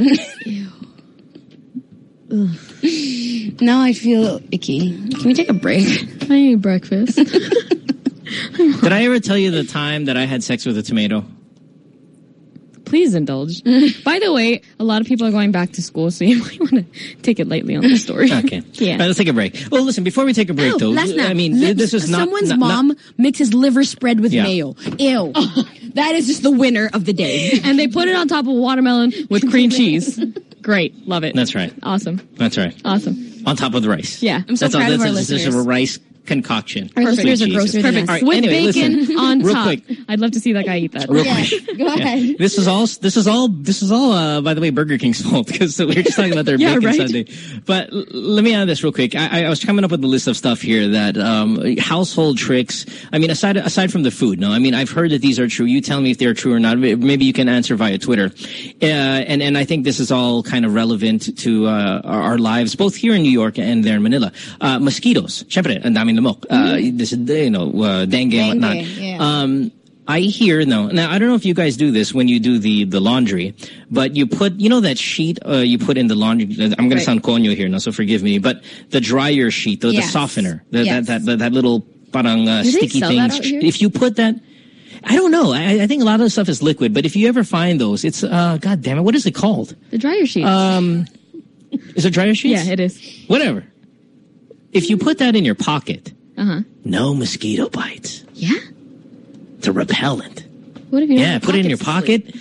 [SPEAKER 3] Now I feel icky. Can we take a break?
[SPEAKER 11] I ate breakfast.
[SPEAKER 2] Did I ever tell you the time that I had sex with a tomato?
[SPEAKER 11] Please indulge. By the way, a lot of people are going back to school, so you might want to take it lightly on the story.
[SPEAKER 2] Okay.
[SPEAKER 11] Yeah.
[SPEAKER 2] All right, let's take a break. Well, listen, before we take a break,
[SPEAKER 3] Oh,
[SPEAKER 2] though,
[SPEAKER 3] last night,
[SPEAKER 2] I mean,
[SPEAKER 3] lips-
[SPEAKER 2] this is not...
[SPEAKER 3] someone's
[SPEAKER 2] not- not-
[SPEAKER 3] mom mixes liver spread with
[SPEAKER 2] Yeah.
[SPEAKER 3] mayo. Ew. That is just the winner of the day.
[SPEAKER 11] And they put it on top of watermelon with cream cheese. Great. Love it.
[SPEAKER 2] That's right.
[SPEAKER 11] Awesome.
[SPEAKER 2] That's right.
[SPEAKER 11] Awesome.
[SPEAKER 2] On top of the rice.
[SPEAKER 11] Yeah.
[SPEAKER 3] I'm so
[SPEAKER 2] That's all.
[SPEAKER 3] proud of
[SPEAKER 2] That's
[SPEAKER 3] our
[SPEAKER 2] a, this is a
[SPEAKER 3] listeners.
[SPEAKER 2] rice concoction.
[SPEAKER 3] Our listeners are
[SPEAKER 2] Jesus.
[SPEAKER 3] grosser than
[SPEAKER 2] Perfect.
[SPEAKER 3] us.
[SPEAKER 2] All right,
[SPEAKER 11] With
[SPEAKER 2] anyway,
[SPEAKER 11] bacon
[SPEAKER 2] listen,
[SPEAKER 11] on
[SPEAKER 2] real
[SPEAKER 11] top.
[SPEAKER 2] quick.
[SPEAKER 11] I'd love to see that guy eat that.
[SPEAKER 2] Real
[SPEAKER 3] Yeah,
[SPEAKER 2] quick.
[SPEAKER 3] go ahead.
[SPEAKER 2] This is all. This is all. This is all. Uh, by the way, Burger King's fault because we were just talking about their
[SPEAKER 11] Yeah,
[SPEAKER 2] bacon
[SPEAKER 11] right.
[SPEAKER 2] Sunday. But l- let me add this real quick. I, I was coming up with a list of stuff here that um, household tricks. I mean, aside aside from the food, no. I mean, I've heard that these are true. You tell me if they're true or not. Maybe you can answer via Twitter. Uh, and and I think this is all kind of relevant to uh, our, our lives, both here in New York and there in Manila. Uh, mosquitoes. Syempre, ang daming lamok. Uh, this is you know uh, dengue and whatnot.
[SPEAKER 3] yeah.
[SPEAKER 2] Um, I hear no. Now I don't know if you guys do this when you do the the laundry, but you put you know that sheet uh, you put in the laundry. I'm going
[SPEAKER 3] Right.
[SPEAKER 2] to sound conyo here, no, so forgive me. But the dryer sheet, the, the
[SPEAKER 3] Yes.
[SPEAKER 2] softener, the,
[SPEAKER 3] Yes.
[SPEAKER 2] that, that that that little parang uh,
[SPEAKER 11] Do they
[SPEAKER 2] sticky
[SPEAKER 11] sell
[SPEAKER 2] thing.
[SPEAKER 11] that out here?
[SPEAKER 2] If you put that. I don't know. I, I think a lot of the stuff is liquid, but if you ever find those, it's uh, God damn it, what is it called?
[SPEAKER 11] The dryer sheet.
[SPEAKER 2] Um, is it dryer sheets?
[SPEAKER 11] yeah, it is.
[SPEAKER 2] Whatever. If you put that in your pocket,
[SPEAKER 11] Uh-huh.
[SPEAKER 2] no mosquito bites.
[SPEAKER 11] Yeah?
[SPEAKER 2] It's a repellent.
[SPEAKER 11] What if you
[SPEAKER 2] Yeah, put it in your pocket.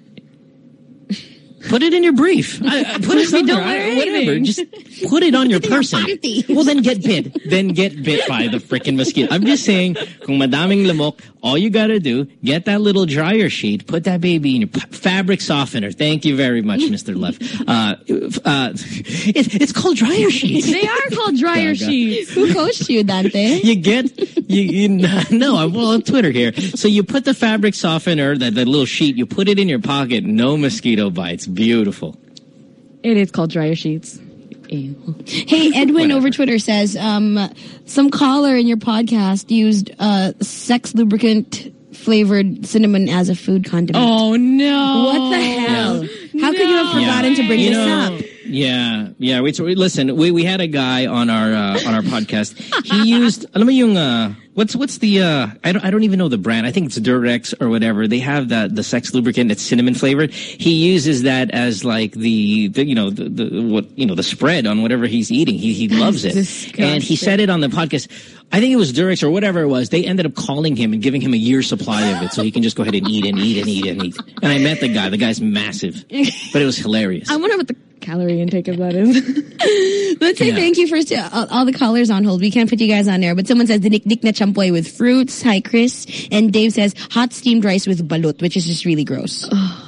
[SPEAKER 2] Put it in your brief. I, I put it
[SPEAKER 11] if you don't
[SPEAKER 2] somewhere.
[SPEAKER 11] wear
[SPEAKER 2] I- Whatever.
[SPEAKER 11] anything?
[SPEAKER 2] Just put it on your person.
[SPEAKER 3] panty.
[SPEAKER 2] Well, then get bit. Then get bit by the freaking mosquito. I'm just saying, kung madaming lamok, all you gotta do, get that little dryer sheet, put that baby in your p- fabric softener. Thank you very much, Mister Lev. Uh, uh, it, it's called dryer sheets.
[SPEAKER 11] They are called dryer
[SPEAKER 2] Gaga.
[SPEAKER 11] sheets.
[SPEAKER 3] Who coached you, Dante?
[SPEAKER 2] You get, you, you no, I'm well on Twitter here. So you put the fabric softener, that, that little sheet, you put it in your pocket, no mosquito bites. Beautiful.
[SPEAKER 11] It is called dryer sheets. Ew.
[SPEAKER 3] Hey, Edwin over Twitter says, um, some caller in your podcast used uh, sex lubricant flavored cinnamon as a food condiment.
[SPEAKER 11] Oh, no.
[SPEAKER 3] What the hell? How could you have forgotten to bring
[SPEAKER 2] You
[SPEAKER 3] this
[SPEAKER 2] know,
[SPEAKER 3] up?
[SPEAKER 2] Yeah, yeah. Wait, so, listen, we we had a guy on our uh, on our podcast. He used, alam mo yung uh, what's what's the uh, I don't I don't even know the brand. I think it's Durex or whatever. They have that the sex lubricant that's cinnamon flavored. He uses that as like the, the you know the, the what you know the spread on whatever he's eating. He he loves it,
[SPEAKER 11] disgusting.
[SPEAKER 2] and he said it on the podcast. I think it was Durex or whatever it was. They ended up calling him and giving him a year's supply of it so he can just go ahead and eat and eat and eat and eat. And I met the guy. The guy's massive, but it was hilarious.
[SPEAKER 11] I wonder what the calorie intake of that is.
[SPEAKER 3] Let's say
[SPEAKER 2] Yeah.
[SPEAKER 3] thank you first to all, all the callers on hold. We can't put you guys on there, but someone says the Nick na champoy with fruits. Hi, Chris. And Dave says hot steamed rice with balut, which is just really gross.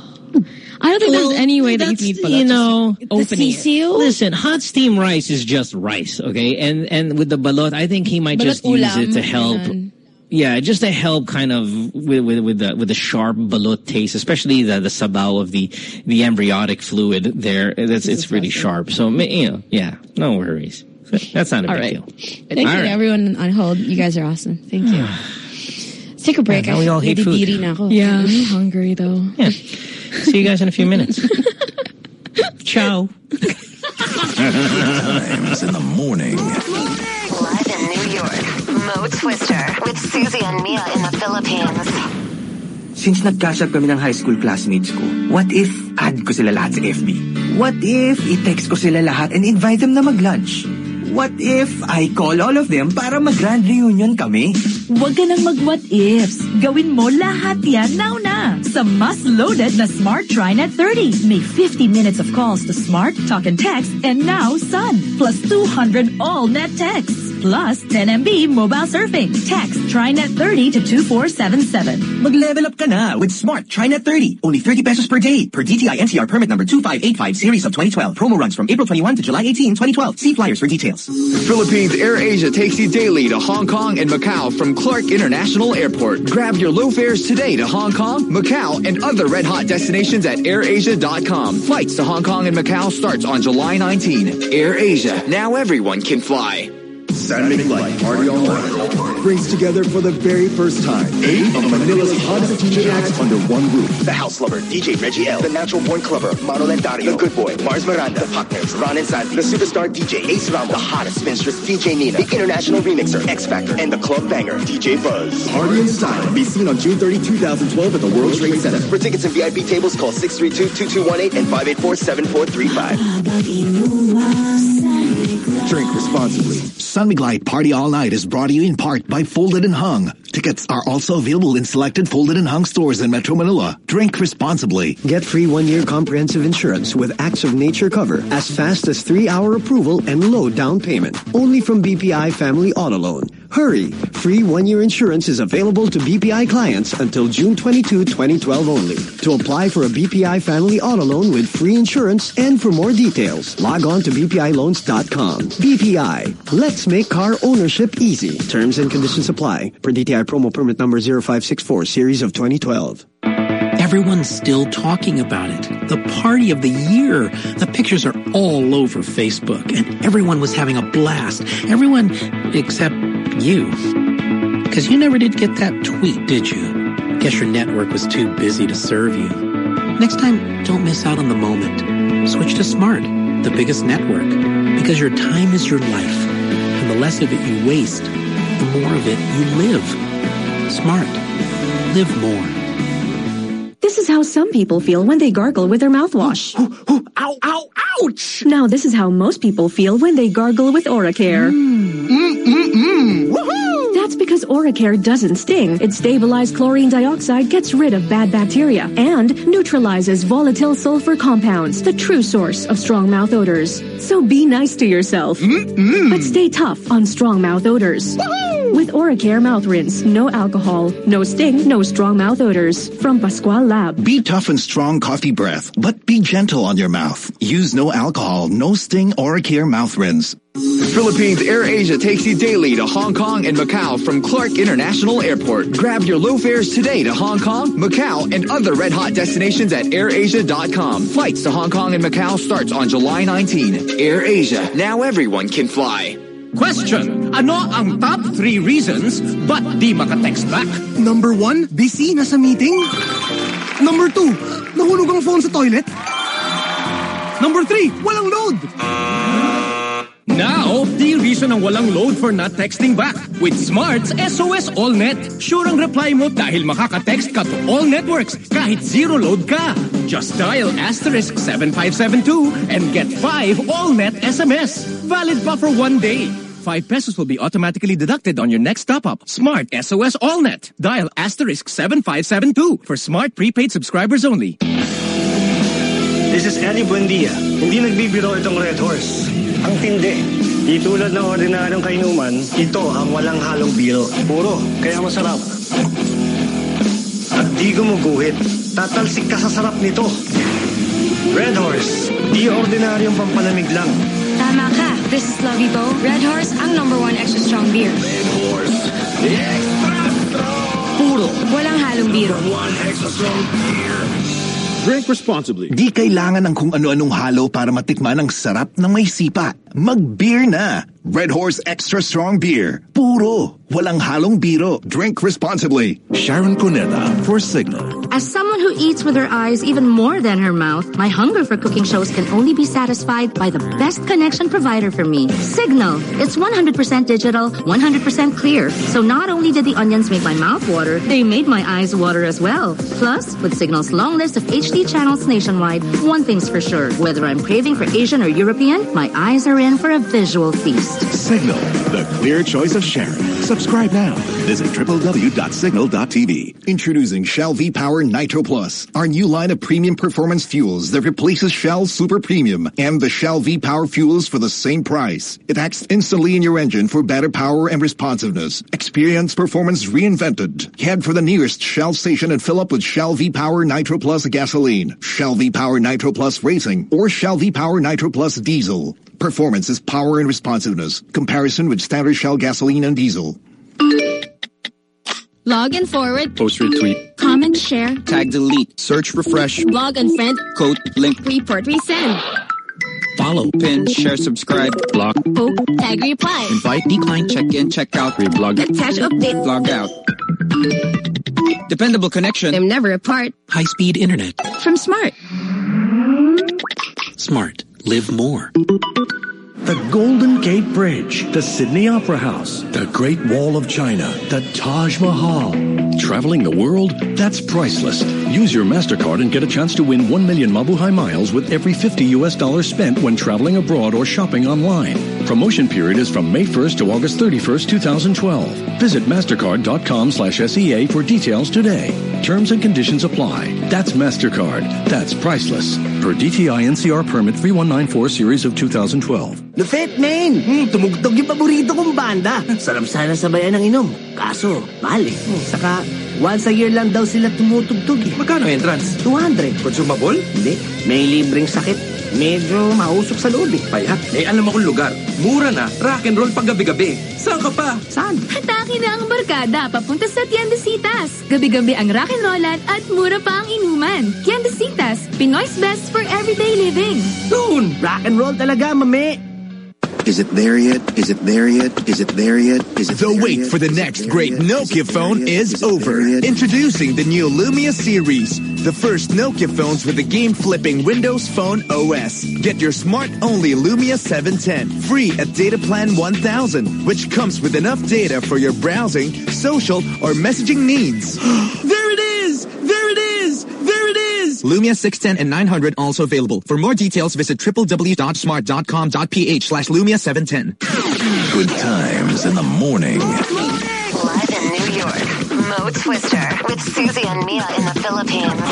[SPEAKER 11] I don't think
[SPEAKER 2] Well,
[SPEAKER 11] there's any way that you
[SPEAKER 2] that's,
[SPEAKER 11] can eat balut.
[SPEAKER 2] you know,
[SPEAKER 11] opening it.
[SPEAKER 3] sisiu?
[SPEAKER 2] Listen, hot steamed rice is just rice, okay? And and with the balot, I think he might
[SPEAKER 3] Balot
[SPEAKER 2] just use
[SPEAKER 3] ulam,
[SPEAKER 2] it to help.
[SPEAKER 3] ganun.
[SPEAKER 2] Yeah, just to help kind of with with with the with the sharp balot taste, especially the the sabaw of the the embryonic fluid there. That's it's really sharp. So you know, yeah, no worries. That's not a
[SPEAKER 11] All
[SPEAKER 2] big
[SPEAKER 11] right.
[SPEAKER 2] deal.
[SPEAKER 3] Thank you
[SPEAKER 2] All
[SPEAKER 3] to
[SPEAKER 2] right.
[SPEAKER 3] everyone on hold. You guys are awesome. Thank you. Let's take a break.
[SPEAKER 2] Yeah, now we all hate food.
[SPEAKER 3] Nadidiri na ako.
[SPEAKER 11] Yeah, I'm hungry though.
[SPEAKER 2] Yeah. See you guys in a few minutes. Ciao.
[SPEAKER 9] Times in the morning.
[SPEAKER 10] Live in New York, Mo Twister with Susie and Mia in the Philippines.
[SPEAKER 4] Since nag-catch up kami ng high school classmates ko, what if add ko sila lahat sa F B? What if i-text ko sila lahat and invite them na mag-lunch? What if I call all of them para mag-grand reunion kami?
[SPEAKER 17] Huwag ka nang mag-what ifs. Gawin mo lahat yan now na sa mas loaded na Smart TriNet thirty. May fifty minutes of calls to Smart, Talk and Text, and now Sun. Plus two hundred all-net texts. Plus ten megabytes mobile surfing. Text TriNet thirty to two four seven seven.
[SPEAKER 4] Mag-level up ka na with Smart TriNet thirty. Only thirty pesos per day. Per D T I N C R permit number two five eight five series of twenty twelve. Promo runs from April twenty-first to July eighteenth, twenty twelve. See flyers for details.
[SPEAKER 18] Philippines AirAsia takes you daily to Hong Kong and Macau from Clark International Airport. Grab your low fares today to Hong Kong, Macau, and other red-hot destinations at air asia dot com. Flights to Hong Kong and Macau starts on July nineteenth. AirAsia. Now everyone can fly.
[SPEAKER 9] Saturday Night Party Online brings together for the very first time eight of Manila's hottest D J acts under one roof.
[SPEAKER 19] The House Lover, D J Reggie L, The Natural Born Clubber, Manol and Dario, The Good Boy, Mars Miranda, The Partners, Ron and Sandy, The Superstar D J, Ace Ramos, The Hottest Minstress, D J Nina, The International Remixer, X Factor, and The Club Banger, D J Buzz.
[SPEAKER 9] Party in style. Be seen on June thirtieth, twenty twelve at the World Trade Center.
[SPEAKER 19] For tickets and V I P tables, call six three two, two two one eight and five eight four, seven four three five.
[SPEAKER 9] Drink responsibly. Sunmiglite Party All Night is brought to you in part by Folded and Hung. Tickets are also available in selected Folded and Hung stores in Metro Manila. Drink responsibly.
[SPEAKER 26] Get free one-year comprehensive insurance with Acts of Nature cover as fast as three-hour approval and low down payment. Only from B P I Family Auto Loan. Hurry! Free one-year insurance is available to B P I clients until June twenty-second, twenty twelve only. To apply for a B P I Family Auto Loan with free insurance and for more details, log on to b p i loans dot com. B P I. Let's make car ownership easy. Terms and conditions apply. Per D T I promo permit number zero five six four, series of twenty twelve.
[SPEAKER 20] Everyone's still talking about it. The party of the year. The pictures are all over Facebook, and everyone was having a blast. Everyone except you. Because you never did get that tweet, did you? Guess your network was too busy to serve you. Next time, don't miss out on the moment. Switch to Smart, the biggest network. Because your time is your life. And the less of it you waste, the more of it you live. Smart. Live more.
[SPEAKER 22] This is how some people feel when they gargle with their mouthwash.
[SPEAKER 4] Ow, ow, ouch!
[SPEAKER 22] Now this is how most people feel when they gargle with Oracare.
[SPEAKER 4] Mm, mm, mm, mm. Woohoo!
[SPEAKER 22] That's because Oracare doesn't sting. Its stabilized chlorine dioxide gets rid of bad bacteria and neutralizes volatile sulfur compounds, the true source of strong mouth odors. So be nice to yourself.
[SPEAKER 4] Mm-mm.
[SPEAKER 22] But stay tough on strong mouth odors.
[SPEAKER 4] Woohoo!
[SPEAKER 22] With Oracare mouth rinse, no alcohol, no sting, no strong mouth odors. From Pascual Lab.
[SPEAKER 9] Be tough and strong coffee breath, but be gentle on your mouth. Use no alcohol, no sting Oracare mouth rinse.
[SPEAKER 18] Philippines AirAsia takes you daily to Hong Kong and Macau from Clark International Airport. Grab your low fares today to Hong Kong, Macau, and other red-hot destinations at air asia dot com. Flights to Hong Kong and Macau starts on July nineteenth. AirAsia. Now everyone can fly.
[SPEAKER 23] Question, ano ang top three reasons ba't di maka-text back?
[SPEAKER 24] Number one, busy, nasa meeting. Number two, nahulog ang phone sa toilet. Number three, walang load.
[SPEAKER 23] Now, the reason ang walang load for not texting back. With Smart's S O S AllNet. Sure ang reply mo dahil makaka-text ka to all networks kahit zero load ka. Just dial asterisk seven five seven two and get five AllNet S M S. Valid pa for one day. Five pesos will be automatically deducted on your next top-up. Smart S O S AllNet. Dial asterisk seven five seven two for Smart prepaid subscribers only.
[SPEAKER 25] This is Eddie Buendia. Hindi nagbibiro itong Red Horse. Ang tindi. Di tulad ng ordinaryong kainuman, ito ang walang halong biro. Puro, kaya masarap. At di gumuguhit. Tatalsik ka sa sarap nito. Red Horse. Di ordinaryong pampalamig lang.
[SPEAKER 30] Tama ka. This is Lovey Bo. Red Horse, ang number one extra strong beer.
[SPEAKER 9] Red Horse. Extra strong.
[SPEAKER 25] Puro.
[SPEAKER 30] Walang halong biro.
[SPEAKER 9] One extra strong beer.
[SPEAKER 28] Drink responsibly.
[SPEAKER 9] Di kailangan ng kung ano-anong halo para matikman ang sarap ng may sipa. Mag-beer na! Red Horse Extra Strong Beer. Puro. Walang halong biro. Drink responsibly.
[SPEAKER 1] Sharon Cuneta for Signal.
[SPEAKER 5] As someone who eats with her eyes even more than her mouth, my hunger for cooking shows can only be satisfied by the best connection provider for me, Signal. It's one hundred percent digital, one hundred percent clear. So not only did the onions make my mouth water, they made my eyes water as well. Plus, with Signal's long list of H D channels nationwide, one thing's for sure. Whether I'm craving for Asian or European, my eyes are in for a visual feast.
[SPEAKER 1] Signal, the clear choice of Sharon. Subscribe now. Visit w w w dot signal dot t v.
[SPEAKER 9] Introducing Shell V-Power Nitro Plus, our new line of premium performance fuels that replaces Shell Super Premium and the Shell V-Power fuels for the same price. It acts instantly in your engine for better power and responsiveness. Experience performance reinvented. Head for the nearest Shell station and fill up with Shell V-Power Nitro Plus gasoline, Shell V-Power Nitro Plus Racing, or Shell V-Power Nitro Plus Diesel. Performance is power and responsiveness. Comparison with standard Shell gasoline and diesel.
[SPEAKER 6] Log and forward.
[SPEAKER 7] Post retweet.
[SPEAKER 6] Comment share.
[SPEAKER 7] Tag delete. Search refresh.
[SPEAKER 6] Log and friend.
[SPEAKER 7] Quote link.
[SPEAKER 6] Report resend.
[SPEAKER 7] Follow. Pin. Share. Subscribe. Block.
[SPEAKER 6] Poke. Tag reply.
[SPEAKER 7] Invite. Decline. Check in. Check out. Reblog.
[SPEAKER 6] Attach update.
[SPEAKER 7] Log out. Dependable connection.
[SPEAKER 6] I'm never apart.
[SPEAKER 20] High-speed internet.
[SPEAKER 6] From Smart.
[SPEAKER 20] Smart. Live more.
[SPEAKER 25] The Golden Gate Bridge, the Sydney Opera House, the Great Wall of China, the Taj Mahal.
[SPEAKER 28] Traveling the world? That's priceless. Use your MasterCard and get a chance to win one million Mabuhay miles with every fifty U S dollars spent when traveling abroad or shopping online. Promotion period is from May first to August thirty-first, twenty twelve. Visit mastercard.com slash SEA for details today. Terms and conditions apply. That's MasterCard. That's priceless. Per D T I N C R permit three one nine four series of two thousand twelve.
[SPEAKER 8] Lupit, man! Hmm, tumugtog yung paborito kong banda. Sarap sana sabayan ng inom. Kaso, mahal eh. Saka, once a year lang daw sila tumutugtog eh.
[SPEAKER 13] Magkano entrance?
[SPEAKER 8] two hundred.
[SPEAKER 13] Consumable?
[SPEAKER 8] Hindi. May libreng sakit. Medyo mausok sa loob eh.
[SPEAKER 13] Payat. Eh, alam akong lugar. Mura na. Rock and roll pag gabi-gabi. Saan ka pa?
[SPEAKER 8] Saan?
[SPEAKER 15] Hataki na ang barkada papunta sa Tiendesitas. Gabi-gabi ang rock and rollan at mura pa ang inuman. Tiendesitas, Pinoy's best for everyday living.
[SPEAKER 8] Soon! Rock and roll talaga, mame!
[SPEAKER 21] Is it there yet? Is it there yet? Is it there yet? Is it
[SPEAKER 27] The wait for the next great Nokia phone is over. Introducing the new Lumia series, the first Nokia phones with the game-flipping Windows Phone O S. Get your smart-only Lumia seven ten, free at Data Plan one thousand, which comes with enough data for your browsing, social, or messaging needs.
[SPEAKER 8] There it is! There it is! There it is!
[SPEAKER 27] Lumia six ten and nine hundred also available. For more details, visit w w w dot smart dot com dot p h slash Lumia seven ten.
[SPEAKER 1] Good times in the morning.
[SPEAKER 10] Live in New York, Mo Twister with Susie and Mia in the Philippines.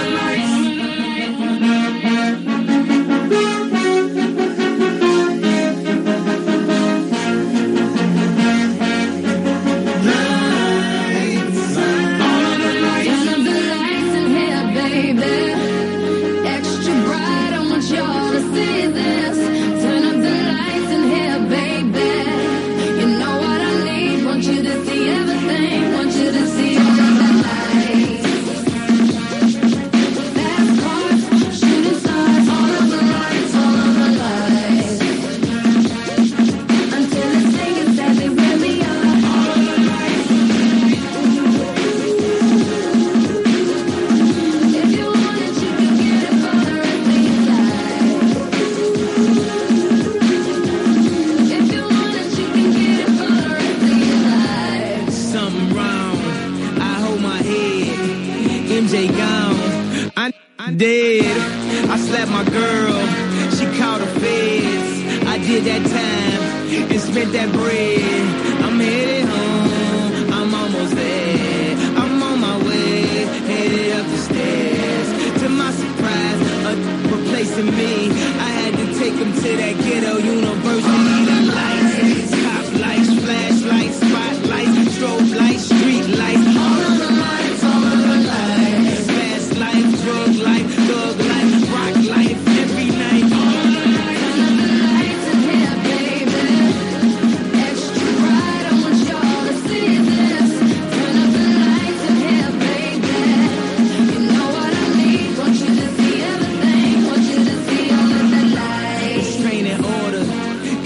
[SPEAKER 29] Dead. I slapped my girl. She called the feds. I did that time and spent that bread. I'm headed home. I'm almost there. I'm on my way. Headed up the stairs. To my surprise, a replacing me. I had to take him to that ghetto university. The lights, cop lights, flashlights, spotlights, strobe lights, street lights. All of the lights, all of the lights. Fast life, drug life. Thug life, rock life, every night. All the lights in here, baby. Extra bright, I want y'all to see this. Turn up the lights in here, baby. You know what I need. Want you to see everything. Want you to see all of the lights. Restraining order,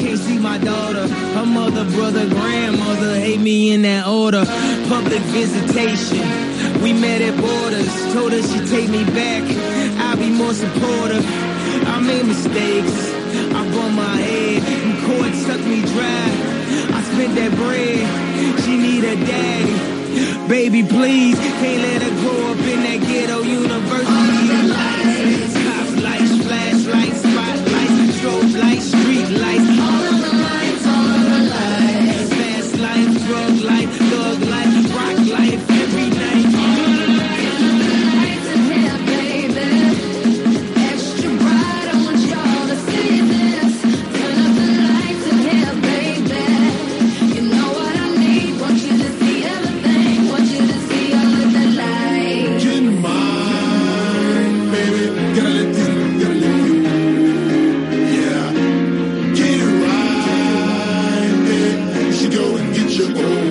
[SPEAKER 29] my daughter. Her mother, brother, grandmother hate me in that order. Public visitation. We met at Borders. Told her she'd take me back. I'll be more supportive. I made mistakes. I bumped my head. And court sucked me dry. I spent that bread. She need a daddy. Baby, please. Can't let her grow up in that ghetto university. Cops lights, flashlights, spotlights, strobe lights, street lights. All of the lights, all of the lights. Fast life, drug life, thug life, rock life, every night. All of the lights, all of the lights in here, baby. Extra bright, I want y'all to see this. Turn up the lights in here, baby. You know what I need, want you to see everything. Want you to see all of the lights.
[SPEAKER 2] Get mine, baby. Gotta let this, gotta let you. Yeah. Get it right, baby. You should go and get your own.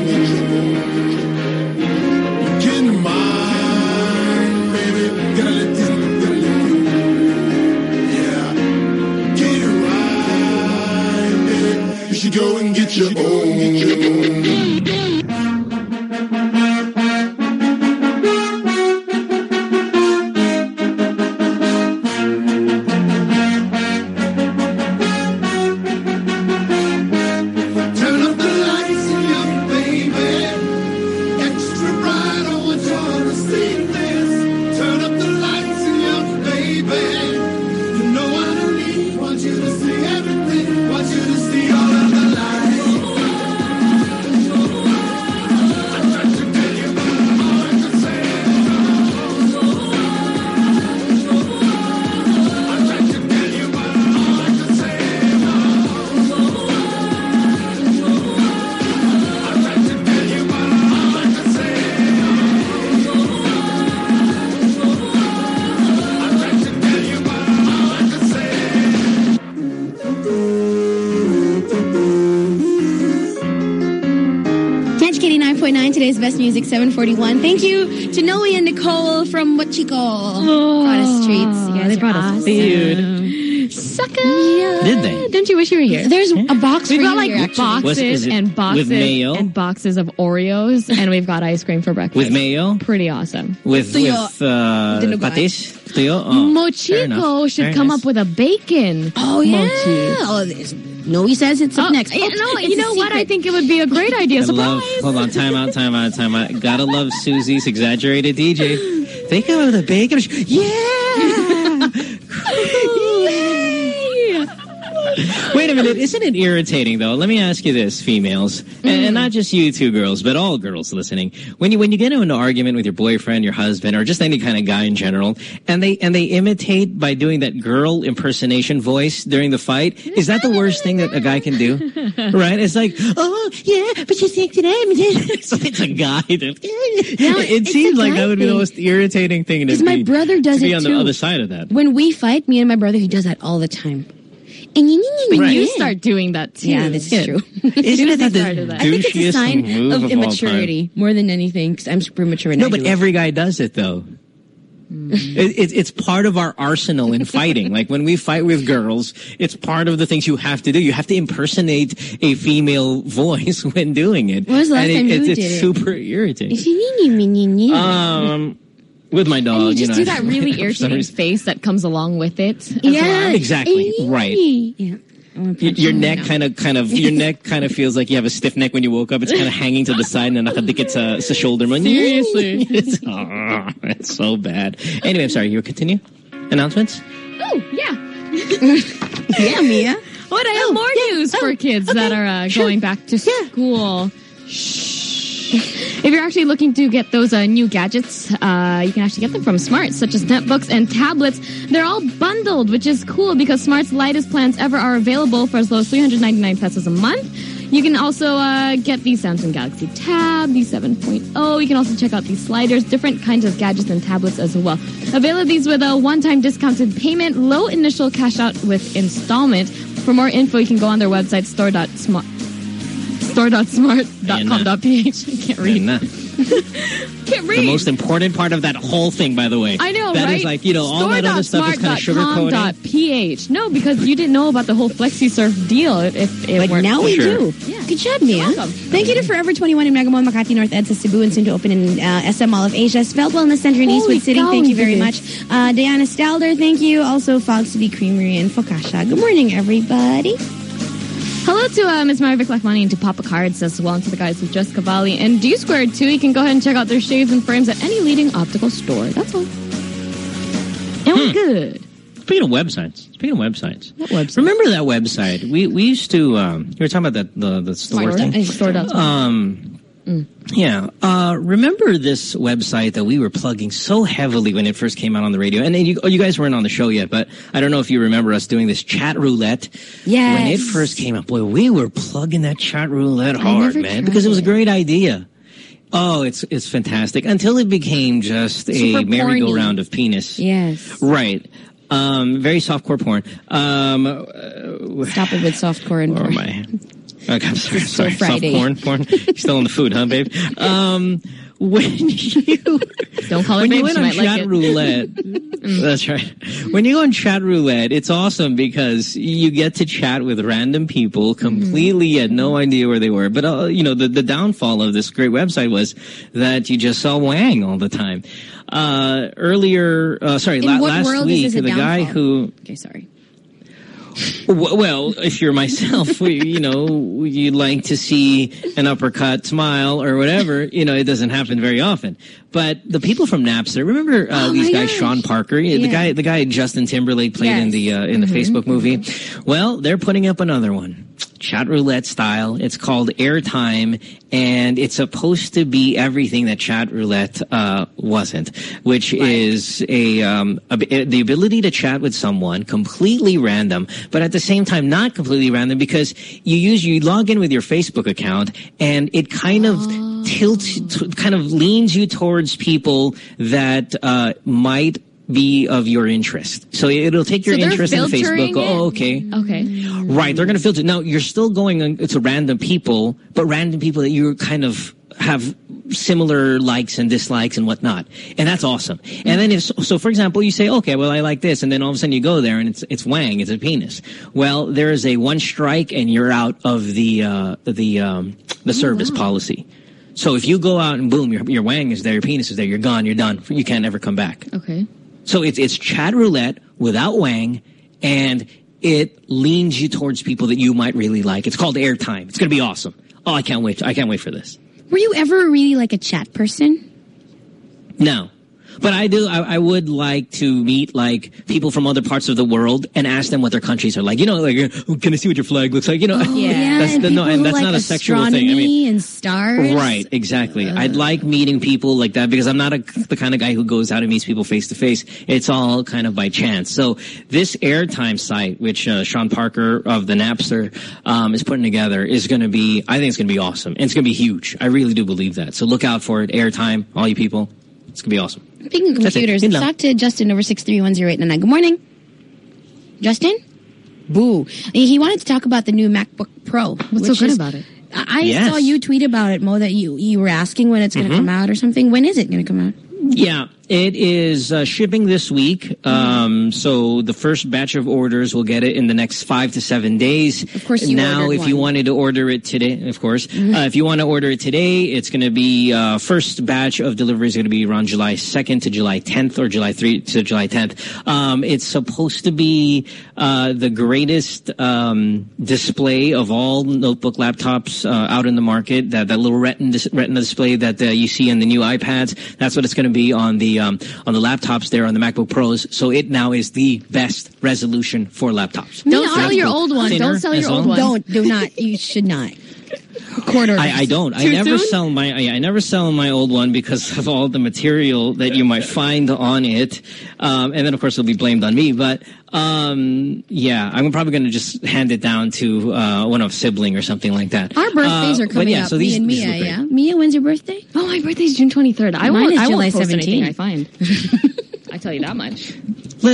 [SPEAKER 2] Get mine, baby. Gotta let this, gotta let you. Yeah. Get it right, baby. You should go and get your own. Get your own. Turn up the lights in here, baby. Extra bright, I want y'all to see this. Turn up the lights in here, baby. You know what I need. Want you to see everything. Want you to see all of the lights. I tried to tell you, but all I could say. I tried to tell you, but all I could say.
[SPEAKER 6] Magic eighty-nine point nine, today's best music, seven forty-one. Thank you to Noe and Nicole from What Chico. Oh, brought us treats. You guys
[SPEAKER 15] they
[SPEAKER 6] are
[SPEAKER 15] brought us
[SPEAKER 6] awesome.
[SPEAKER 15] food. Sucker. Yeah.
[SPEAKER 20] Did they?
[SPEAKER 15] Don't you wish you were here?
[SPEAKER 6] There's a box
[SPEAKER 15] We've
[SPEAKER 6] for
[SPEAKER 15] got
[SPEAKER 6] you
[SPEAKER 15] like
[SPEAKER 6] here, actually.
[SPEAKER 15] boxes
[SPEAKER 20] Was- is it
[SPEAKER 15] and boxes
[SPEAKER 20] with mayo?
[SPEAKER 15] and boxes of Oreos, and we've got ice cream for breakfast.
[SPEAKER 20] With mayo?
[SPEAKER 15] Pretty awesome.
[SPEAKER 20] With,
[SPEAKER 6] Tuyo.
[SPEAKER 20] with uh,
[SPEAKER 6] Dinuguan.
[SPEAKER 20] patis? Tuyo? Oh, fair enough.
[SPEAKER 15] Mochico should
[SPEAKER 20] Very
[SPEAKER 15] come
[SPEAKER 20] nice.
[SPEAKER 15] up with a bacon.
[SPEAKER 6] Oh, yeah.
[SPEAKER 15] Mochi.
[SPEAKER 6] Oh, this, Noe says it's up
[SPEAKER 15] Oh,
[SPEAKER 6] next.
[SPEAKER 15] you
[SPEAKER 6] Oh,
[SPEAKER 15] know,
[SPEAKER 6] it's
[SPEAKER 15] you
[SPEAKER 6] a
[SPEAKER 15] know what? I
[SPEAKER 6] secret.
[SPEAKER 15] think it would be a great idea.
[SPEAKER 20] I
[SPEAKER 15] Surprise!
[SPEAKER 20] love, hold on, time out, time out, time out. Gotta love Susie's exaggerated D J. They come with a bacon. Yeah! Wait a minute, isn't it irritating though? Let me ask you this, females, mm. and, and not just you two girls, but all girls listening. When you when you get into an argument with your boyfriend, your husband, or just any kind of guy in general, and they and they imitate by doing that girl impersonation voice during the fight, is that the worst thing that a guy can do? Right? It's like, oh yeah, but you think today, so it's a guy. That,
[SPEAKER 6] No,
[SPEAKER 20] it
[SPEAKER 6] it's
[SPEAKER 20] seems
[SPEAKER 6] a
[SPEAKER 20] like
[SPEAKER 6] guy
[SPEAKER 20] that would be the
[SPEAKER 6] thing.
[SPEAKER 20] most irritating thing to
[SPEAKER 6] Because
[SPEAKER 20] be.
[SPEAKER 6] my brother does
[SPEAKER 20] to be
[SPEAKER 6] it
[SPEAKER 20] on
[SPEAKER 6] too.
[SPEAKER 20] the other side of that.
[SPEAKER 6] When we fight, me and my brother, he does that all the time. And you,
[SPEAKER 15] But
[SPEAKER 20] Right.
[SPEAKER 15] you start doing that too.
[SPEAKER 6] Yeah, this is
[SPEAKER 20] Yeah.
[SPEAKER 6] true.
[SPEAKER 20] Isn't it that the
[SPEAKER 15] started that.
[SPEAKER 6] I think it's a
[SPEAKER 20] douchiest
[SPEAKER 6] sign
[SPEAKER 20] move
[SPEAKER 6] of
[SPEAKER 20] of all
[SPEAKER 6] immaturity more than anything, because I'm super immature. And
[SPEAKER 20] No,
[SPEAKER 6] I
[SPEAKER 20] but
[SPEAKER 6] do it.
[SPEAKER 20] every guy does it though. It, it, it's part of our arsenal in fighting. Like when we fight with girls, it's part of the things you have to do. You have to impersonate a female voice when doing it.
[SPEAKER 6] When was the last
[SPEAKER 20] and
[SPEAKER 6] time
[SPEAKER 20] it,
[SPEAKER 6] you
[SPEAKER 20] it's,
[SPEAKER 6] did
[SPEAKER 20] it's
[SPEAKER 6] it?
[SPEAKER 20] super irritating.
[SPEAKER 6] It's
[SPEAKER 20] Um, with my dog,
[SPEAKER 15] And you just
[SPEAKER 20] know,
[SPEAKER 15] do that really
[SPEAKER 20] for some
[SPEAKER 15] irritating
[SPEAKER 20] reason.
[SPEAKER 15] face that comes along with it. as
[SPEAKER 6] Yeah,
[SPEAKER 15] well.
[SPEAKER 20] Exactly. Right.
[SPEAKER 6] Yeah.
[SPEAKER 20] Y- Your neck kind of, kind of, your neck kind of feels like you have a stiff neck when you woke up. It's kind of hanging to the side and nakadikit sa, sa shoulder mo.
[SPEAKER 15] Seriously.
[SPEAKER 20] it's, oh, it's so bad. Anyway, I'm sorry. You were continue? Announcements?
[SPEAKER 15] Oh, yeah.
[SPEAKER 6] Yeah, Mia.
[SPEAKER 15] What, I have
[SPEAKER 6] Oh,
[SPEAKER 15] more
[SPEAKER 6] yeah,
[SPEAKER 15] news
[SPEAKER 6] oh,
[SPEAKER 15] for kids
[SPEAKER 6] okay,
[SPEAKER 15] that are uh,
[SPEAKER 6] sure.
[SPEAKER 15] going back to school. Shh. If you're actually looking to get those uh, new gadgets, uh, you can actually get them from Smart, such as netbooks and tablets. They're all bundled, which is cool because Smart's lightest plans ever are available for as low as three hundred ninety-nine pesos a month. You can also uh, get the Samsung Galaxy Tab, the seven point oh. You can also check out these sliders, different kinds of gadgets and tablets as well. Avail these with a one-time discounted payment, low initial cash out with installment. For more info, you can go on their website, store dot smart. store dot smart dot com dot p h. I can't read. Can't read.
[SPEAKER 3] The most important part of that whole thing, by the way.
[SPEAKER 15] I know,
[SPEAKER 3] that
[SPEAKER 15] right?
[SPEAKER 3] That is like, you know, all that other stuff is kind of sugarcoated.
[SPEAKER 15] .ph. No, because you didn't know about the whole FlexiSurf deal. If it
[SPEAKER 6] But
[SPEAKER 15] weren't
[SPEAKER 6] now we
[SPEAKER 3] sure.
[SPEAKER 6] do. Yeah. Good job, Mia.
[SPEAKER 15] You're welcome.
[SPEAKER 6] Thank you to Forever twenty-one in Mega Mall, Makati North EDSA, Cebu, and soon to open in uh, S M Mall of Asia. Svelte Wellness Center in
[SPEAKER 15] Holy
[SPEAKER 6] Eastwood City.
[SPEAKER 15] cow,
[SPEAKER 6] Thank you very
[SPEAKER 15] dude.
[SPEAKER 6] much. Uh, Diana Stalder, thank you. Also, Fogs to be Creamery in Focaccia. Good morning, everybody.
[SPEAKER 15] Hello to uh, Miz Marvick Lakmani and to Papa Cards as well, and to the guys with Just Cavalli and D Squared too. You can go ahead and check out their shades and frames at any leading optical store. That's all. And we're
[SPEAKER 3] Hmm.
[SPEAKER 15] good.
[SPEAKER 3] Speaking of websites, speaking of websites,
[SPEAKER 15] What website?
[SPEAKER 3] remember that website? We we used to. Um, you were talking about that the the store
[SPEAKER 15] Store,
[SPEAKER 3] thing.
[SPEAKER 15] uh, store dot com.
[SPEAKER 3] Um, yeah. Uh, remember this website that we were plugging so heavily when it first came out on the radio? And then you, oh, you guys weren't on the show yet, but I don't know if you remember us doing this chat roulette.
[SPEAKER 6] Yes.
[SPEAKER 3] When it first came up, boy, we were plugging that chat roulette
[SPEAKER 6] I
[SPEAKER 3] hard,
[SPEAKER 6] never
[SPEAKER 3] man, because it was a
[SPEAKER 6] tried
[SPEAKER 3] great idea. Oh, it's it's fantastic. Until it became just a
[SPEAKER 6] Super
[SPEAKER 3] merry-go-round of penis.
[SPEAKER 6] Yes.
[SPEAKER 3] Right. Um, very softcore porn. Um, uh,
[SPEAKER 6] Stop it with softcore and
[SPEAKER 3] or
[SPEAKER 6] porn.
[SPEAKER 3] my, okay, I'm sorry,
[SPEAKER 6] It's so
[SPEAKER 3] sorry.
[SPEAKER 6] Friday.
[SPEAKER 3] Soft porn, porn. You're still on the food, huh, babe? Um, when you
[SPEAKER 15] Don't call her
[SPEAKER 3] when
[SPEAKER 15] babe,
[SPEAKER 3] you went
[SPEAKER 15] she
[SPEAKER 3] on
[SPEAKER 15] might like
[SPEAKER 3] chat
[SPEAKER 15] it.
[SPEAKER 3] roulette, that's right. When you go on chat roulette, it's awesome because you get to chat with random people completely. You had no idea where they were. But uh, you know, the the downfall of this great website was that you just saw Wang all the time. Uh, earlier, uh, sorry,
[SPEAKER 6] In
[SPEAKER 3] la-
[SPEAKER 6] what
[SPEAKER 3] last
[SPEAKER 6] world
[SPEAKER 3] week,
[SPEAKER 6] is this a
[SPEAKER 3] the guy
[SPEAKER 6] downfall?
[SPEAKER 3] who.
[SPEAKER 6] Okay, sorry.
[SPEAKER 3] W- Well, if you're myself, we, you know, you'd like to see an uppercut smile or whatever. You know, it doesn't happen very often. But the people from Napster, remember uh,
[SPEAKER 6] Oh
[SPEAKER 3] these
[SPEAKER 6] my
[SPEAKER 3] guys,
[SPEAKER 6] gosh.
[SPEAKER 3] Sean Parker, yeah. the
[SPEAKER 6] Yeah.
[SPEAKER 3] guy, the guy Justin Timberlake played in
[SPEAKER 6] Yes.
[SPEAKER 3] the uh, in the
[SPEAKER 6] Mhm.
[SPEAKER 3] Facebook movie. Well, they're putting up another one, chat roulette style. It's called Airtime, and it's supposed to be everything that chat roulette uh, wasn't, which is a, um, a the ability to chat with someone completely random, but at the same time not completely random because you use you log in with your Facebook account, and it kind of tilts, t- kind of leans you towards people that uh, might be of your interest. So it'll take your
[SPEAKER 15] So they're
[SPEAKER 3] interest in Facebook.
[SPEAKER 15] filtering
[SPEAKER 3] Go,
[SPEAKER 15] it?
[SPEAKER 3] oh, okay.
[SPEAKER 15] Okay.
[SPEAKER 3] Right, they're going to filter. Now, you're still going on to random people, but random people that you kind of have similar likes and dislikes and whatnot. And that's awesome. And then if, so for example, you say, okay, well, I like this. And then all of a sudden you go there and it's, it's Wang, it's a penis. Well, there is a one strike and you're out of the, uh, the, um, the service policy. So if you go out and boom, your, your Wang is there, your penis is there, you're gone, you're done. You can't ever come back.
[SPEAKER 15] Okay.
[SPEAKER 3] So it's, it's chat roulette without Wang, and it leans you towards people that you might really like. It's called Airtime. It's going to be awesome. Oh, I can't wait. I can't wait for this.
[SPEAKER 6] Were you ever really like a chat person?
[SPEAKER 3] No. But I do, I, I would like to meet, like, people from other parts of the world and ask them what their countries are like. You know, like, oh, can I see what your flag looks like? You know,
[SPEAKER 6] Oh, yeah,
[SPEAKER 3] that's,
[SPEAKER 6] and
[SPEAKER 3] the, no,
[SPEAKER 6] people
[SPEAKER 3] and
[SPEAKER 6] who
[SPEAKER 3] that's
[SPEAKER 6] like
[SPEAKER 3] not a sexual thing. I mean,
[SPEAKER 6] and stars.
[SPEAKER 3] right, exactly. I'd like meeting people like that because I'm not a, the kind of guy who goes out and meets people face to face. It's all kind of by chance. So this Airtime site, which uh, Sean Parker of the Napster um, is putting together, is going to be, I think it's going to be awesome. And it's going to be huge. I really do believe that. So look out for it. Airtime, all you people. It's going to be awesome.
[SPEAKER 6] Speaking of
[SPEAKER 3] That's it.
[SPEAKER 6] computers,
[SPEAKER 3] Yun
[SPEAKER 6] let's
[SPEAKER 3] lang.
[SPEAKER 6] talk to Justin over six three one zero eight nine nine. Good morning. Justin? Boo. He wanted to talk about the new MacBook Pro.
[SPEAKER 15] What's so
[SPEAKER 6] which
[SPEAKER 15] good
[SPEAKER 6] is-
[SPEAKER 15] about it?
[SPEAKER 6] I I
[SPEAKER 3] Yes.
[SPEAKER 6] saw you tweet about it, Mo, that you, you were asking when it's going to
[SPEAKER 3] Mhm.
[SPEAKER 6] come out or something. When is it going to come out?
[SPEAKER 3] Yeah, it is uh, shipping this week. Um, so the first batch of orders will get it in the next five to seven days.
[SPEAKER 6] Of course you
[SPEAKER 3] Now,
[SPEAKER 6] ordered
[SPEAKER 3] if you
[SPEAKER 6] one.
[SPEAKER 3] wanted to order it today, of course,
[SPEAKER 6] Mhm.
[SPEAKER 3] uh, if you want to order it today, it's going to be uh, first batch of delivery is going to be around July second to July tenth, or July third to July tenth. Um, it's supposed to be uh, the greatest um, display of all notebook laptops uh, out in the market. That that little retina dis- retina display that uh, you see on the new iPads. That's what it's going to be on the um, on the laptops there on the MacBook Pros. So it now is the best resolution for laptops.
[SPEAKER 15] Don't
[SPEAKER 6] Yeah,
[SPEAKER 15] sell
[SPEAKER 6] I-
[SPEAKER 15] your old one.
[SPEAKER 3] Thinner
[SPEAKER 15] Don't sell
[SPEAKER 3] as
[SPEAKER 15] your old
[SPEAKER 3] well.
[SPEAKER 15] one.
[SPEAKER 6] Don't, do not. You should not. Quarter.
[SPEAKER 3] I, I don't. I
[SPEAKER 15] Too
[SPEAKER 3] never
[SPEAKER 15] soon?
[SPEAKER 3] sell my. I, I never sell my old one because of all the material that you might find on it, um, and then of course it'll be blamed on me. But um, yeah, I'm probably going to just hand it down to uh, one of sibling or something like that.
[SPEAKER 6] Our birthdays
[SPEAKER 3] Uh,
[SPEAKER 6] are
[SPEAKER 3] but
[SPEAKER 6] coming
[SPEAKER 3] yeah,
[SPEAKER 6] up.
[SPEAKER 3] so
[SPEAKER 6] Me
[SPEAKER 3] these,
[SPEAKER 6] and
[SPEAKER 3] these
[SPEAKER 6] Mia,
[SPEAKER 3] look great.
[SPEAKER 6] yeah? Mia, when's your birthday?
[SPEAKER 15] Oh, my birthday's June twenty-third. I
[SPEAKER 6] Mine
[SPEAKER 15] won't.
[SPEAKER 6] is
[SPEAKER 15] I
[SPEAKER 6] July
[SPEAKER 15] won't post anything
[SPEAKER 6] seventeenth.
[SPEAKER 15] I find. I tell you that much.
[SPEAKER 3] Let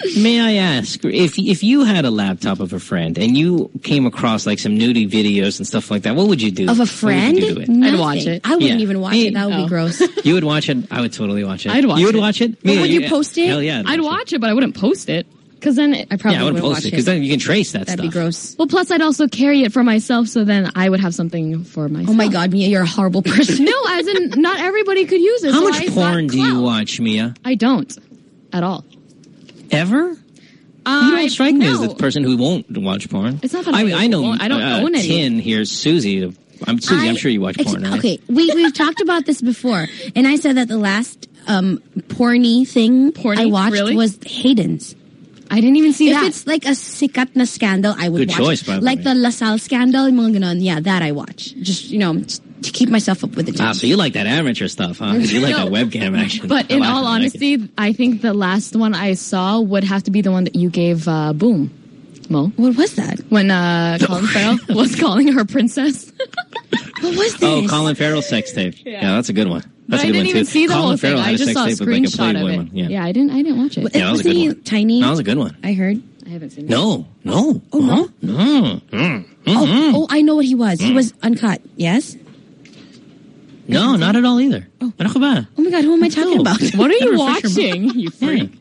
[SPEAKER 3] May I ask, if if you had a laptop of a friend and you came across like some nudie videos and stuff like that, what would you do?
[SPEAKER 6] Of a friend?
[SPEAKER 3] What would you do to it?
[SPEAKER 6] Nothing.
[SPEAKER 15] I'd watch it.
[SPEAKER 6] I wouldn't
[SPEAKER 3] Yeah.
[SPEAKER 6] even watch it. That would
[SPEAKER 15] Oh.
[SPEAKER 6] be gross.
[SPEAKER 3] You would watch it? I would totally watch it.
[SPEAKER 15] I'd watch
[SPEAKER 3] You would
[SPEAKER 15] it.
[SPEAKER 3] watch it?
[SPEAKER 6] Well,
[SPEAKER 3] Yeah,
[SPEAKER 6] would you post it?
[SPEAKER 3] Hell yeah.
[SPEAKER 15] I'd watch it, but I wouldn't post it. Because then it,
[SPEAKER 6] I probably
[SPEAKER 3] Yeah, I would
[SPEAKER 6] wouldn't
[SPEAKER 3] post
[SPEAKER 6] watch
[SPEAKER 3] it because then you can trace that
[SPEAKER 6] That'd
[SPEAKER 3] stuff.
[SPEAKER 6] be gross.
[SPEAKER 15] Well, plus I'd also carry it for myself, so then I would have something for myself.
[SPEAKER 6] Oh my God, Mia, you're a horrible person.
[SPEAKER 15] No, as in not everybody could use it.
[SPEAKER 3] How
[SPEAKER 15] so
[SPEAKER 3] much
[SPEAKER 15] I
[SPEAKER 3] porn
[SPEAKER 15] thought
[SPEAKER 3] do you
[SPEAKER 15] clout.
[SPEAKER 3] watch, Mia?
[SPEAKER 15] I don't. At all.
[SPEAKER 3] Ever?
[SPEAKER 15] Uh,
[SPEAKER 3] You don't strike me as
[SPEAKER 15] no.
[SPEAKER 3] the person who won't watch porn.
[SPEAKER 15] It's not that
[SPEAKER 3] I
[SPEAKER 15] I
[SPEAKER 3] mean, I know.
[SPEAKER 15] won't. I don't
[SPEAKER 3] uh,
[SPEAKER 15] own any.
[SPEAKER 3] Tin here, Susie. I'm Susie.
[SPEAKER 6] I-
[SPEAKER 3] I'm sure you watch porn, right?
[SPEAKER 6] Okay, we, we've talked about this before, and I said that the last um, porny thing
[SPEAKER 15] Porny?
[SPEAKER 6] I watched
[SPEAKER 15] Really?
[SPEAKER 6] was Hayden's.
[SPEAKER 15] I didn't even see
[SPEAKER 6] if
[SPEAKER 15] that.
[SPEAKER 6] it's like a sikat na scandal, I would
[SPEAKER 3] Good
[SPEAKER 6] watch
[SPEAKER 3] choice,
[SPEAKER 6] it.
[SPEAKER 3] by the
[SPEAKER 6] Like
[SPEAKER 3] way.
[SPEAKER 6] the LaSalle scandal, yung mga ganon, yeah, that I watch. Just, you know, just to keep myself up with the
[SPEAKER 3] Ah,
[SPEAKER 6] times.
[SPEAKER 3] so you like that amateur stuff, huh? 'Cause you like
[SPEAKER 15] No.
[SPEAKER 3] that webcam action.
[SPEAKER 15] But
[SPEAKER 3] I
[SPEAKER 15] in
[SPEAKER 3] like
[SPEAKER 15] all
[SPEAKER 3] it, I like it.
[SPEAKER 15] honesty, I think the last one I saw would have to be the one that you gave uh, Boom. Mo.
[SPEAKER 6] What was that?
[SPEAKER 15] When uh, Colin Farrell was calling her princess.
[SPEAKER 6] What was this?
[SPEAKER 3] Oh, Colin Farrell sex tape. Yeah, that's a good one.
[SPEAKER 15] But
[SPEAKER 3] That's
[SPEAKER 15] I
[SPEAKER 3] a good
[SPEAKER 15] didn't
[SPEAKER 3] one
[SPEAKER 15] even
[SPEAKER 3] too.
[SPEAKER 15] see the
[SPEAKER 3] Colin
[SPEAKER 15] whole thing.
[SPEAKER 3] Farrell had
[SPEAKER 15] I just
[SPEAKER 3] a
[SPEAKER 15] saw a
[SPEAKER 3] sex tape with like a
[SPEAKER 15] screenshot
[SPEAKER 3] Playboy
[SPEAKER 15] of it.
[SPEAKER 3] one. Yeah.
[SPEAKER 15] Yeah, I didn't. I didn't watch it.
[SPEAKER 3] Yeah, that was a good
[SPEAKER 6] Wasn't he
[SPEAKER 3] one.
[SPEAKER 6] tiny?
[SPEAKER 3] That was a good one.
[SPEAKER 6] I heard.
[SPEAKER 15] I haven't seen it.
[SPEAKER 3] No, no.
[SPEAKER 6] Oh, no?
[SPEAKER 3] Mm, mm,
[SPEAKER 6] Oh,
[SPEAKER 3] mm.
[SPEAKER 6] oh, I know what he was. He was uncut. Yes?
[SPEAKER 3] No, not at all either. Oh, ano ka ba?
[SPEAKER 6] Oh my God, who am I talking
[SPEAKER 3] No.
[SPEAKER 6] about?
[SPEAKER 15] What are you
[SPEAKER 3] Refresh your
[SPEAKER 15] watching? You freak.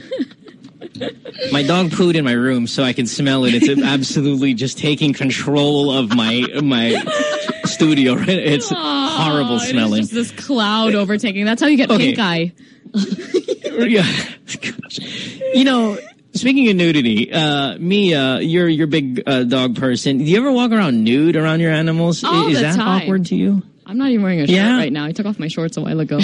[SPEAKER 3] My dog pooed in my room, so I can smell it. It's absolutely just taking control of my my studio. Right? It's horrible
[SPEAKER 15] It is
[SPEAKER 3] smelling.
[SPEAKER 15] just this cloud overtaking. That's how you get
[SPEAKER 3] Okay.
[SPEAKER 15] pink eye.
[SPEAKER 3] Yeah. You know, speaking of nudity, uh, Mia, you're you're a big uh, dog person. Do you ever walk around nude around your animals? I-
[SPEAKER 15] All
[SPEAKER 3] Is
[SPEAKER 15] the
[SPEAKER 3] that
[SPEAKER 15] time.
[SPEAKER 3] awkward to you?
[SPEAKER 15] I'm not even wearing a shirt
[SPEAKER 3] Yeah?
[SPEAKER 15] right now. I took off my shorts a while ago.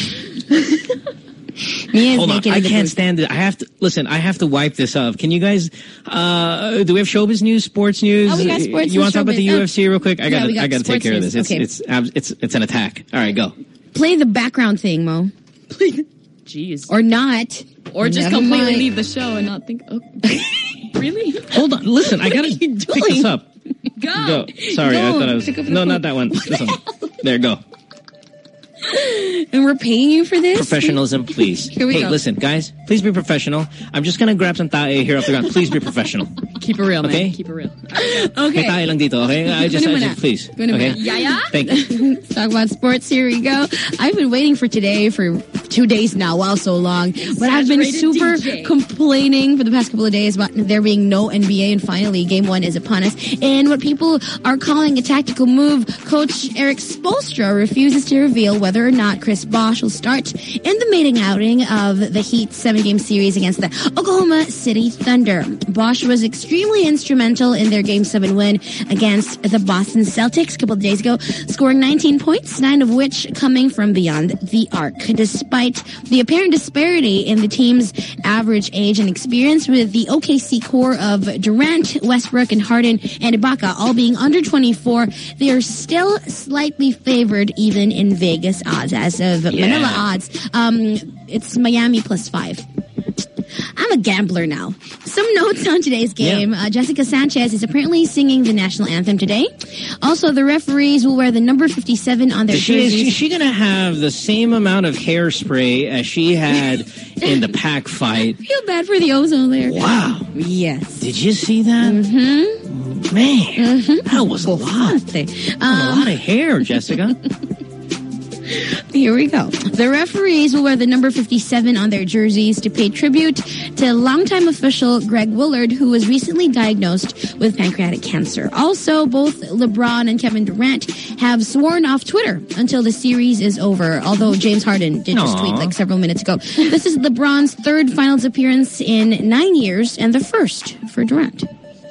[SPEAKER 6] Mia's
[SPEAKER 3] Hold on,
[SPEAKER 6] naked
[SPEAKER 3] I
[SPEAKER 6] in the
[SPEAKER 3] can't
[SPEAKER 6] booth.
[SPEAKER 3] stand it. I have to listen. I have to wipe this up. Can you guys? Uh, do we have showbiz news, sports news?
[SPEAKER 6] Oh, we got sports
[SPEAKER 3] You want to
[SPEAKER 6] and
[SPEAKER 3] talk about the
[SPEAKER 6] showbiz.
[SPEAKER 3] U F C real quick? I
[SPEAKER 6] Yeah,
[SPEAKER 3] got.
[SPEAKER 6] we
[SPEAKER 3] to
[SPEAKER 6] got
[SPEAKER 3] I got to take
[SPEAKER 6] sports
[SPEAKER 3] care of
[SPEAKER 6] news.
[SPEAKER 3] this. It's,
[SPEAKER 6] Okay.
[SPEAKER 3] it's it's it's it's an attack. All right, go.
[SPEAKER 6] Play the background thing, Mo.
[SPEAKER 15] Jeez.
[SPEAKER 6] Or not.
[SPEAKER 15] Or just
[SPEAKER 6] Never
[SPEAKER 15] completely
[SPEAKER 6] mind.
[SPEAKER 15] leave the show and not think, oh, really?
[SPEAKER 3] Hold on. Listen, I gotta pick this up.
[SPEAKER 15] Go.
[SPEAKER 3] Go. Sorry, I
[SPEAKER 6] Go.
[SPEAKER 3] thought I was.
[SPEAKER 6] Pick up the
[SPEAKER 3] No,
[SPEAKER 6] phone.
[SPEAKER 3] not that one. This one. There, go.
[SPEAKER 6] And we're paying you for this?
[SPEAKER 3] Professionalism, please.
[SPEAKER 6] Here we
[SPEAKER 3] hey,
[SPEAKER 6] go.
[SPEAKER 3] listen, guys. Please be professional. I'm just gonna grab some tae here off the ground. Please be professional.
[SPEAKER 15] Keep it real, man.
[SPEAKER 3] Okay?
[SPEAKER 15] Keep it real.
[SPEAKER 3] May
[SPEAKER 6] Okay.
[SPEAKER 3] tae lang dito, okay? I just, I
[SPEAKER 6] Kunin mo
[SPEAKER 3] just
[SPEAKER 6] na.
[SPEAKER 3] please.
[SPEAKER 6] Kunin mo
[SPEAKER 3] Okay.
[SPEAKER 6] na.
[SPEAKER 15] Yaya?
[SPEAKER 3] Thank you.
[SPEAKER 6] Let's talk about sports. Here we go. I've been waiting for today for two days now. Wow, so long. But I've been super
[SPEAKER 15] Exaggerated D J.
[SPEAKER 6] complaining for the past couple of days about there being no N B A, and finally game one is upon us. And what people are calling a tactical move, Coach Eric Spoelstra refuses to reveal whether or not Chris Bosh will start in the maiden outing of the Heat seven-game series against the Oklahoma City Thunder. Bosh was extremely instrumental in their Game seven win against the Boston Celtics a couple of days ago, scoring nineteen points, nine of which coming from beyond the arc. Despite the apparent disparity in the team's average age and experience, with the O K C core of Durant, Westbrook, and Harden and Ibaka all being under twenty-four, they are still slightly favored even in Vegas odds. As of
[SPEAKER 3] Yeah.
[SPEAKER 6] Manila odds, um, it's Miami plus five. I'm a gambler now. Some notes on today's game. Uh, Jessica Sanchez is apparently singing the national anthem today. Also, the referees will wear the number fifty-seven on their
[SPEAKER 3] Is she, is
[SPEAKER 6] jerseys.
[SPEAKER 3] she going to have the same amount of hairspray as she had in the pack fight?
[SPEAKER 6] I feel bad for the ozone layer.
[SPEAKER 3] Wow.
[SPEAKER 6] Yes.
[SPEAKER 3] Did you see that?
[SPEAKER 6] Mm-hmm.
[SPEAKER 3] Man, that was a lot.
[SPEAKER 6] Um,
[SPEAKER 3] a lot of hair, Jessica.
[SPEAKER 6] Here we go. The referees will wear the number fifty-seven on their jerseys to pay tribute to longtime official Greg Willard, who was recently diagnosed with pancreatic cancer. Also, both LeBron and Kevin Durant have sworn off Twitter until the series is over, although James Harden did just
[SPEAKER 3] Aw.
[SPEAKER 6] tweet like several minutes ago. This is LeBron's third finals appearance in nine years and the first for Durant.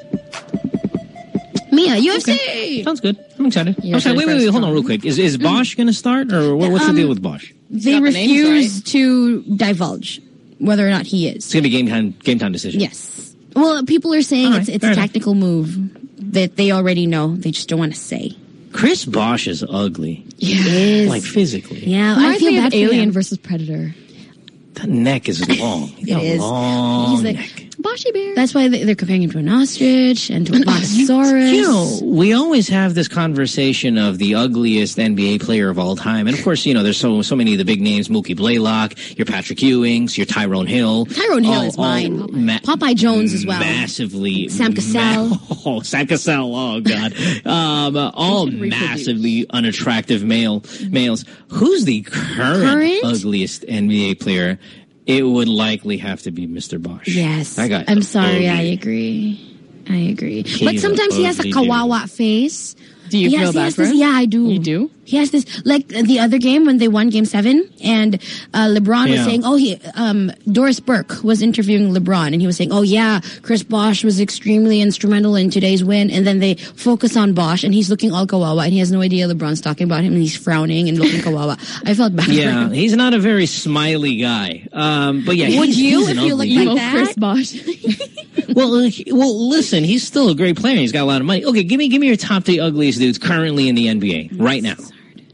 [SPEAKER 6] Mia, U F C!
[SPEAKER 3] Okay. Sounds good. I'm excited.
[SPEAKER 6] You're
[SPEAKER 3] I'm excited. Wait, wait, wait.
[SPEAKER 6] excited
[SPEAKER 3] Hold
[SPEAKER 6] for
[SPEAKER 3] on real quick. Is is Bosch going to start, or what, what's
[SPEAKER 6] Um,
[SPEAKER 3] the deal with Bosch?
[SPEAKER 6] They
[SPEAKER 15] got the names
[SPEAKER 6] refuse to divulge whether or not he is.
[SPEAKER 3] It's going to be game time game time decision.
[SPEAKER 6] Yes. Well, people are saying
[SPEAKER 3] All right,
[SPEAKER 6] it's it's
[SPEAKER 3] fair
[SPEAKER 6] a
[SPEAKER 3] enough.
[SPEAKER 6] tactical move that they already know. They just don't want to say.
[SPEAKER 3] Chris Bosch is ugly.
[SPEAKER 6] Yeah. He is.
[SPEAKER 3] Like physically.
[SPEAKER 6] Yeah, I
[SPEAKER 15] Reminds
[SPEAKER 6] feel
[SPEAKER 15] me
[SPEAKER 6] bad
[SPEAKER 15] of
[SPEAKER 6] for
[SPEAKER 15] Alien
[SPEAKER 6] him.
[SPEAKER 15] versus Predator.
[SPEAKER 3] That neck is long. He's got
[SPEAKER 6] It is.
[SPEAKER 3] a long
[SPEAKER 6] He's like,
[SPEAKER 3] neck.
[SPEAKER 6] bye.
[SPEAKER 15] Boshy Bear.
[SPEAKER 6] That's why they're comparing him to an ostrich and to a brontosaurus.
[SPEAKER 3] You know, we always have this conversation of the ugliest N B A player of all time. And of course, you know, there's so so many of the big names, Mookie Blaylock, your Patrick Ewings, your Tyrone Hill.
[SPEAKER 6] Tyrone Hill
[SPEAKER 3] all,
[SPEAKER 6] is mine.
[SPEAKER 3] all ma-
[SPEAKER 6] Popeye Jones as well.
[SPEAKER 3] Massively.
[SPEAKER 6] Sam Cassell.
[SPEAKER 3] Ma- oh, Sam Cassell. Oh, God. um, uh, all massively unattractive male males. Who's the current,
[SPEAKER 6] Current?
[SPEAKER 3] ugliest N B A player? It would likely have to be Mister Bosch.
[SPEAKER 6] Yes.
[SPEAKER 3] That guy.
[SPEAKER 6] I'm sorry,
[SPEAKER 3] ugly.
[SPEAKER 6] I agree. I agree.
[SPEAKER 3] He's
[SPEAKER 6] but sometimes he has a
[SPEAKER 3] ugly
[SPEAKER 6] kawawa face.
[SPEAKER 15] Do you
[SPEAKER 6] he
[SPEAKER 15] feel
[SPEAKER 6] has, he
[SPEAKER 15] bad
[SPEAKER 6] has
[SPEAKER 15] for
[SPEAKER 6] this,
[SPEAKER 15] him?
[SPEAKER 6] Yeah, I do.
[SPEAKER 15] You do?
[SPEAKER 6] He has this, like the other game when they won game seven and uh, LeBron was
[SPEAKER 3] Yeah.
[SPEAKER 6] saying, oh, he, um, Doris Burke was interviewing LeBron and he was saying, oh yeah, Chris Bosh was extremely instrumental in today's win. And then they focus on Bosh and he's looking all kawawa and he has no idea LeBron's talking about him and he's frowning and looking kawawa. I felt bad for
[SPEAKER 3] Yeah,
[SPEAKER 6] him.
[SPEAKER 3] he's not a very smiley guy. Um, but yeah,
[SPEAKER 6] Would
[SPEAKER 3] he's,
[SPEAKER 6] you
[SPEAKER 3] he's
[SPEAKER 6] if
[SPEAKER 3] an
[SPEAKER 6] you
[SPEAKER 3] ugly
[SPEAKER 6] looked
[SPEAKER 3] dude.
[SPEAKER 6] like that?
[SPEAKER 15] Chris Bosh.
[SPEAKER 3] Well, uh, well, listen, he's still a great player. He's got a lot of money. Okay, give me, give me your top three ugliest dudes currently in the N B A right now.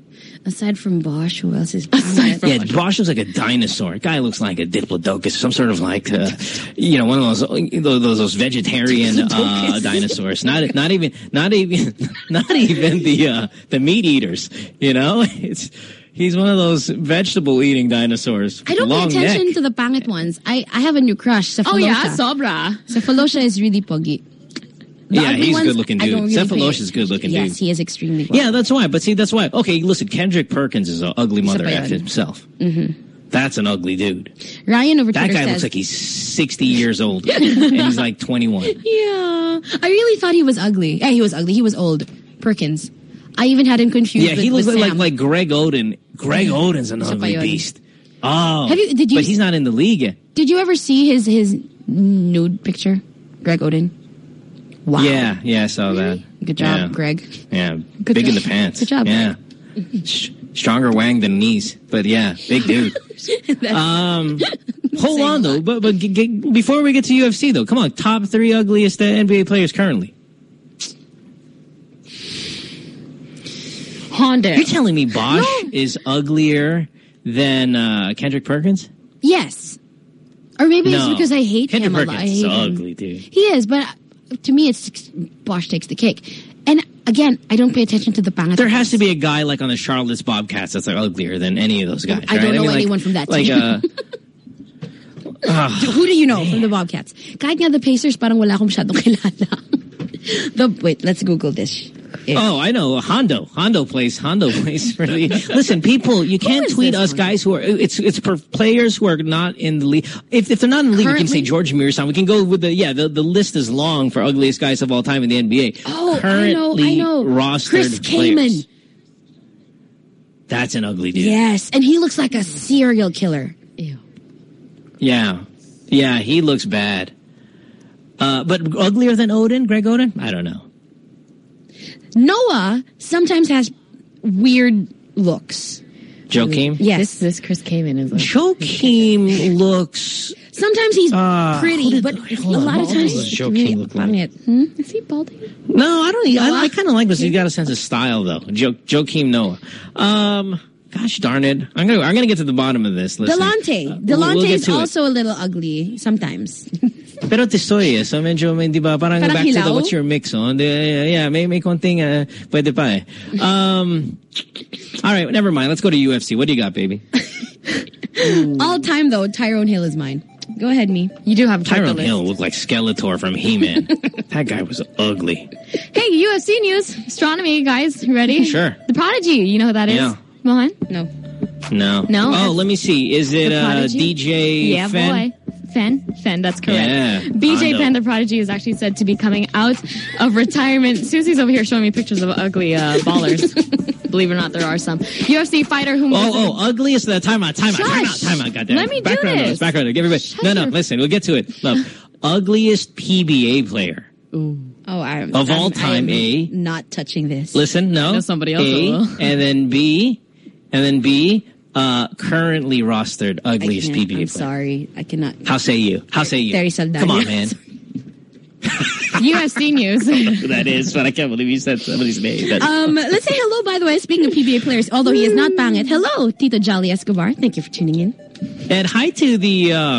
[SPEAKER 6] Aside from Bosh, who else is
[SPEAKER 15] Aside from
[SPEAKER 3] Yeah, Bosch looks like a dinosaur. Guy looks like a diplodocus, some sort of like, uh, you know, one of those those, those vegetarian uh, dinosaurs. Not not even not even not even the uh, the meat eaters. You know, it's he's one of those vegetable eating dinosaurs.
[SPEAKER 6] I don't
[SPEAKER 3] Long
[SPEAKER 6] pay attention
[SPEAKER 3] neck.
[SPEAKER 6] to the pangit ones. I, I have a new crush, Cephalosha.
[SPEAKER 15] Oh yeah, sobra.
[SPEAKER 6] Cephalosha is really puggy. The
[SPEAKER 3] Yeah,
[SPEAKER 6] ugly
[SPEAKER 3] he's a
[SPEAKER 6] ones,
[SPEAKER 3] good looking
[SPEAKER 6] I
[SPEAKER 3] dude.
[SPEAKER 6] don't really
[SPEAKER 3] Cephalosha
[SPEAKER 6] pay-
[SPEAKER 3] is a good looking
[SPEAKER 6] yes,
[SPEAKER 3] dude.
[SPEAKER 6] he is extremely well.
[SPEAKER 3] Yeah, that's why. But see, that's why. Okay, listen, Kendrick Perkins is an ugly
[SPEAKER 6] Isa
[SPEAKER 3] mother
[SPEAKER 6] pa yun.
[SPEAKER 3] after himself.
[SPEAKER 6] Mm-hmm.
[SPEAKER 3] That's an ugly dude.
[SPEAKER 6] Ryan over
[SPEAKER 3] That
[SPEAKER 6] Twitter
[SPEAKER 3] guy
[SPEAKER 6] says,
[SPEAKER 3] looks like he's sixty years old and he's like twenty-one.
[SPEAKER 6] yeah, I really thought he was ugly. Yeah, he was ugly. He was old. Perkins. I even had him confused
[SPEAKER 3] Yeah,
[SPEAKER 6] with,
[SPEAKER 3] he looks
[SPEAKER 6] with
[SPEAKER 3] like,
[SPEAKER 6] Sam.
[SPEAKER 3] like like Greg Oden. Greg Oden's an
[SPEAKER 6] Isa pa
[SPEAKER 3] ugly
[SPEAKER 6] yun.
[SPEAKER 3] beast. Oh,
[SPEAKER 6] Have you- did you
[SPEAKER 3] but
[SPEAKER 6] s-
[SPEAKER 3] he's not in the league yet.
[SPEAKER 6] Did you ever see his his nude picture, Greg Oden? Wow.
[SPEAKER 3] Yeah, yeah, I saw that.
[SPEAKER 6] Good job,
[SPEAKER 3] Yeah.
[SPEAKER 6] Greg.
[SPEAKER 3] Yeah,
[SPEAKER 6] Good
[SPEAKER 3] big in
[SPEAKER 6] job.
[SPEAKER 3] the pants.
[SPEAKER 6] Good job,
[SPEAKER 3] Yeah, Sh- stronger wang than knees, but yeah, big dude. um, hold on though, but but g- g- before we get to U F C though, come on, top three ugliest uh, N B A players currently.
[SPEAKER 15] Honda.
[SPEAKER 3] You're telling me Bosch is uglier than uh, Kendrick Perkins?
[SPEAKER 6] Yes. Or maybe it's
[SPEAKER 3] No.
[SPEAKER 6] because I hate
[SPEAKER 3] Kendrick
[SPEAKER 6] him a lot.
[SPEAKER 3] Perkins
[SPEAKER 6] I
[SPEAKER 3] is
[SPEAKER 6] hate him.
[SPEAKER 3] ugly, dude.
[SPEAKER 6] He is, but to me, it's Bosch takes the cake. And again, I don't pay attention to the pangit.
[SPEAKER 3] There has to be a guy like on the Charlotte's Bobcats that's like uglier than any of those guys.
[SPEAKER 6] I
[SPEAKER 3] right?
[SPEAKER 6] don't know
[SPEAKER 3] mean, like-
[SPEAKER 6] anyone from that
[SPEAKER 3] like,
[SPEAKER 6] team.
[SPEAKER 3] uh, uh,
[SPEAKER 6] Who do you know from the Bobcats? Kahit nga the Pacers, parang wala akong masyadong kilala. the, wait, let's Google this.
[SPEAKER 3] Oh, I know. Hondo. Hondo plays. Hondo plays for the. Listen, people, you can't
[SPEAKER 6] is
[SPEAKER 3] tweet
[SPEAKER 6] this
[SPEAKER 3] us
[SPEAKER 6] one?
[SPEAKER 3] guys who are. It's it's for players who are not in the league. If if they're not in the league, we can say
[SPEAKER 6] Currently?
[SPEAKER 3] George Mearson. We can go with the yeah. The, the list is long for ugliest guys of all time in the N B A.
[SPEAKER 6] Oh,
[SPEAKER 3] Currently
[SPEAKER 6] I know, I know.
[SPEAKER 3] rostered
[SPEAKER 6] Chris
[SPEAKER 3] players.
[SPEAKER 6] Kaman.
[SPEAKER 3] That's an ugly dude.
[SPEAKER 6] Yes, and he looks like a serial killer. Ew.
[SPEAKER 3] Yeah, yeah. He looks bad. Uh, but uglier than Odin, Greg Oden? I don't know.
[SPEAKER 6] Noah sometimes has weird looks.
[SPEAKER 3] Joakim?
[SPEAKER 6] Yes.
[SPEAKER 15] This this Chris Kamen is like
[SPEAKER 3] Joakim looks.
[SPEAKER 6] Sometimes he's
[SPEAKER 3] Uh,
[SPEAKER 6] pretty,
[SPEAKER 3] who did-
[SPEAKER 6] but
[SPEAKER 3] wait,
[SPEAKER 6] a
[SPEAKER 3] hold on.
[SPEAKER 6] lot of
[SPEAKER 3] What
[SPEAKER 6] times
[SPEAKER 3] does
[SPEAKER 6] he's
[SPEAKER 3] Joakim
[SPEAKER 6] really
[SPEAKER 3] look like?
[SPEAKER 6] pangit. Hmm?
[SPEAKER 15] Is he balding?
[SPEAKER 3] No, I don't. I,
[SPEAKER 6] Noah?
[SPEAKER 3] I kind of like this. He's got a sense of style, though. Jo- Joakim Noah. Um, gosh darn it! I'm gonna. I'm gonna get to the bottom of this. Listen.
[SPEAKER 6] Delonte.
[SPEAKER 3] Uh,
[SPEAKER 6] Delonte
[SPEAKER 3] we'll get
[SPEAKER 6] is
[SPEAKER 3] to it.
[SPEAKER 6] also a little ugly sometimes.
[SPEAKER 3] Pero tisoy eh. So medyo, may, di ba, parang,
[SPEAKER 6] Parang
[SPEAKER 3] back to the
[SPEAKER 6] hilaw?
[SPEAKER 3] what's your mix on. The, yeah, may, may konting, uh, pwede pa eh. Um, all right, never mind. Let's go to U F C. What do you got, baby?
[SPEAKER 6] All time though, Tyrone Hill is mine. Go ahead, me.
[SPEAKER 15] You do have
[SPEAKER 3] Tyrone
[SPEAKER 15] list.
[SPEAKER 3] Hill looked like Skeletor from He-Man. That guy was ugly.
[SPEAKER 15] Hey, U F C news, astronomy guys, you ready?
[SPEAKER 3] Sure.
[SPEAKER 15] The Prodigy, you know who that is?
[SPEAKER 3] Yeah.
[SPEAKER 15] Mohan?
[SPEAKER 6] No.
[SPEAKER 3] No.
[SPEAKER 15] No?
[SPEAKER 3] Oh, let me see. Is it
[SPEAKER 15] The
[SPEAKER 3] uh,
[SPEAKER 15] Prodigy?
[SPEAKER 3] D J
[SPEAKER 15] Yeah,
[SPEAKER 3] Fen?
[SPEAKER 15] boy. Fen? Fen, that's correct.
[SPEAKER 3] Yeah,
[SPEAKER 15] B J
[SPEAKER 3] Hondo.
[SPEAKER 15] Penn, the Prodigy, is actually said to be coming out of retirement. Susie's over here showing me pictures of ugly uh, ballers. Believe it or not, there are some. U F C fighter who...
[SPEAKER 3] Oh, oh, ugliest of the time out, time out, time out,
[SPEAKER 15] Shush.
[SPEAKER 3] time out, goddamn.
[SPEAKER 15] Let me do
[SPEAKER 3] background
[SPEAKER 15] this.
[SPEAKER 3] noise, background noise. Give everybody.
[SPEAKER 15] Shut
[SPEAKER 3] no, no,
[SPEAKER 15] your-
[SPEAKER 3] listen, we'll get to it. Love. Ugliest P B A player.
[SPEAKER 6] Oh, I'm
[SPEAKER 3] Of
[SPEAKER 6] I'm-
[SPEAKER 3] all time,
[SPEAKER 6] I'm
[SPEAKER 3] A.
[SPEAKER 6] Not touching this.
[SPEAKER 3] Listen, no.
[SPEAKER 15] I know somebody else
[SPEAKER 3] A,
[SPEAKER 15] will.
[SPEAKER 3] and then B, and then B, uh, currently rostered
[SPEAKER 6] I
[SPEAKER 3] ugliest
[SPEAKER 6] can't.
[SPEAKER 3] P B A
[SPEAKER 6] I'm
[SPEAKER 3] player.
[SPEAKER 6] sorry. I cannot.
[SPEAKER 3] How say you? How say you?
[SPEAKER 6] Terry Saldana.
[SPEAKER 3] Come on, man.
[SPEAKER 15] U F C news.
[SPEAKER 3] That is, but I can't believe you said somebody's name. That's-
[SPEAKER 6] Um, let's say hello, by the way, speaking of P B A players, although he is not pangit. Hello, Tito Jolly Escobar. Thank you for tuning in.
[SPEAKER 3] And hi to the um,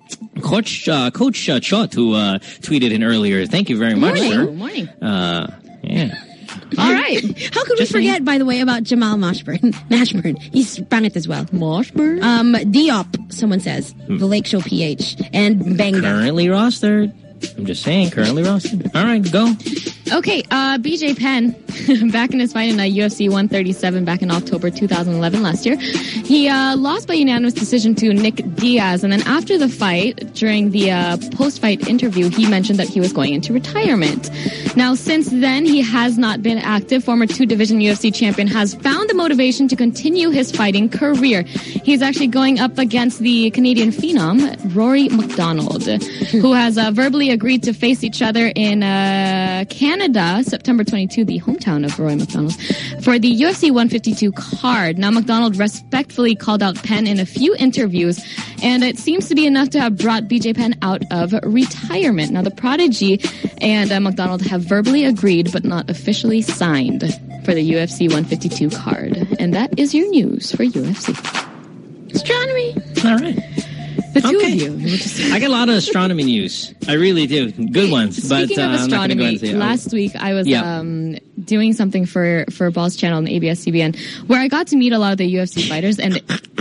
[SPEAKER 3] Coach uh, Coach uh, Chot, who uh, tweeted in earlier. Thank you very much,
[SPEAKER 6] Morning.
[SPEAKER 3] sir.
[SPEAKER 6] Morning.
[SPEAKER 3] Uh, yeah.
[SPEAKER 6] All right. How could
[SPEAKER 3] Just
[SPEAKER 6] we forget, by the way, about Jamal Mashburn? Mashburn. He's bangit as well.
[SPEAKER 15] Mashburn?
[SPEAKER 6] Um, Diop, someone says. The Lake Show P H. And Benga.
[SPEAKER 3] Currently rostered. I'm just saying, currently rostered. All right, go.
[SPEAKER 15] Okay, uh, B J Penn, back in his fight in uh, U F C one thirty-seven back in October two thousand eleven last year, he uh, lost by unanimous decision to Nick Diaz. And then after the fight, during the uh, post-fight interview, he mentioned that he was going into retirement. Now, since then, he has not been active. Former two-division U F C champion has found the motivation to continue his fighting career. He's actually going up against the Canadian phenom, Rory McDonald, who has uh, verbally agreed to face each other in uh, Canada, September twenty-second, the hometown of Roy McDonald, for the U F C one fifty-two card. Now, McDonald respectfully called out Penn in a few interviews, and it seems to be enough to have brought B J Penn out of retirement. Now, the Prodigy and uh, McDonald have verbally agreed, but not officially signed for the U F C one fifty-two card. And that is your news for U F C.
[SPEAKER 6] Astronomy.
[SPEAKER 3] All right.
[SPEAKER 15] The two
[SPEAKER 3] okay.
[SPEAKER 15] of you. Just...
[SPEAKER 3] I get a lot of astronomy news. I really do. Good ones.
[SPEAKER 15] Speaking
[SPEAKER 3] but, uh,
[SPEAKER 15] of astronomy,
[SPEAKER 3] I'm not gonna go into
[SPEAKER 15] last week I was
[SPEAKER 3] yeah.
[SPEAKER 15] um, doing something for, for Ball's channel on A B S C B N where I got to meet a lot of the U F C fighters and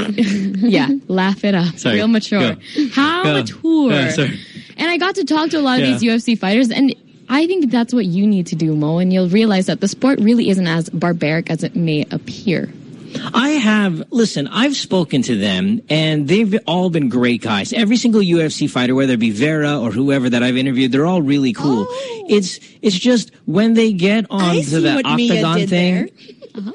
[SPEAKER 15] yeah, laugh it up.
[SPEAKER 3] Sorry.
[SPEAKER 15] Real mature.
[SPEAKER 3] Go.
[SPEAKER 15] How
[SPEAKER 3] Go.
[SPEAKER 15] mature.
[SPEAKER 3] Yeah, sorry.
[SPEAKER 15] And I got to talk to a lot of
[SPEAKER 3] Yeah.
[SPEAKER 15] these U F C fighters, and I think that's what you need to do, Mo, and you'll realize that the sport really isn't as barbaric as it may appear.
[SPEAKER 3] I have, listen, I've spoken to them, and they've all been great guys. Every single U F C fighter, whether it be Vera or whoever that I've interviewed, they're all really cool.
[SPEAKER 6] Oh.
[SPEAKER 3] It's it's just when they get onto the octagon thing.
[SPEAKER 15] Uh-huh.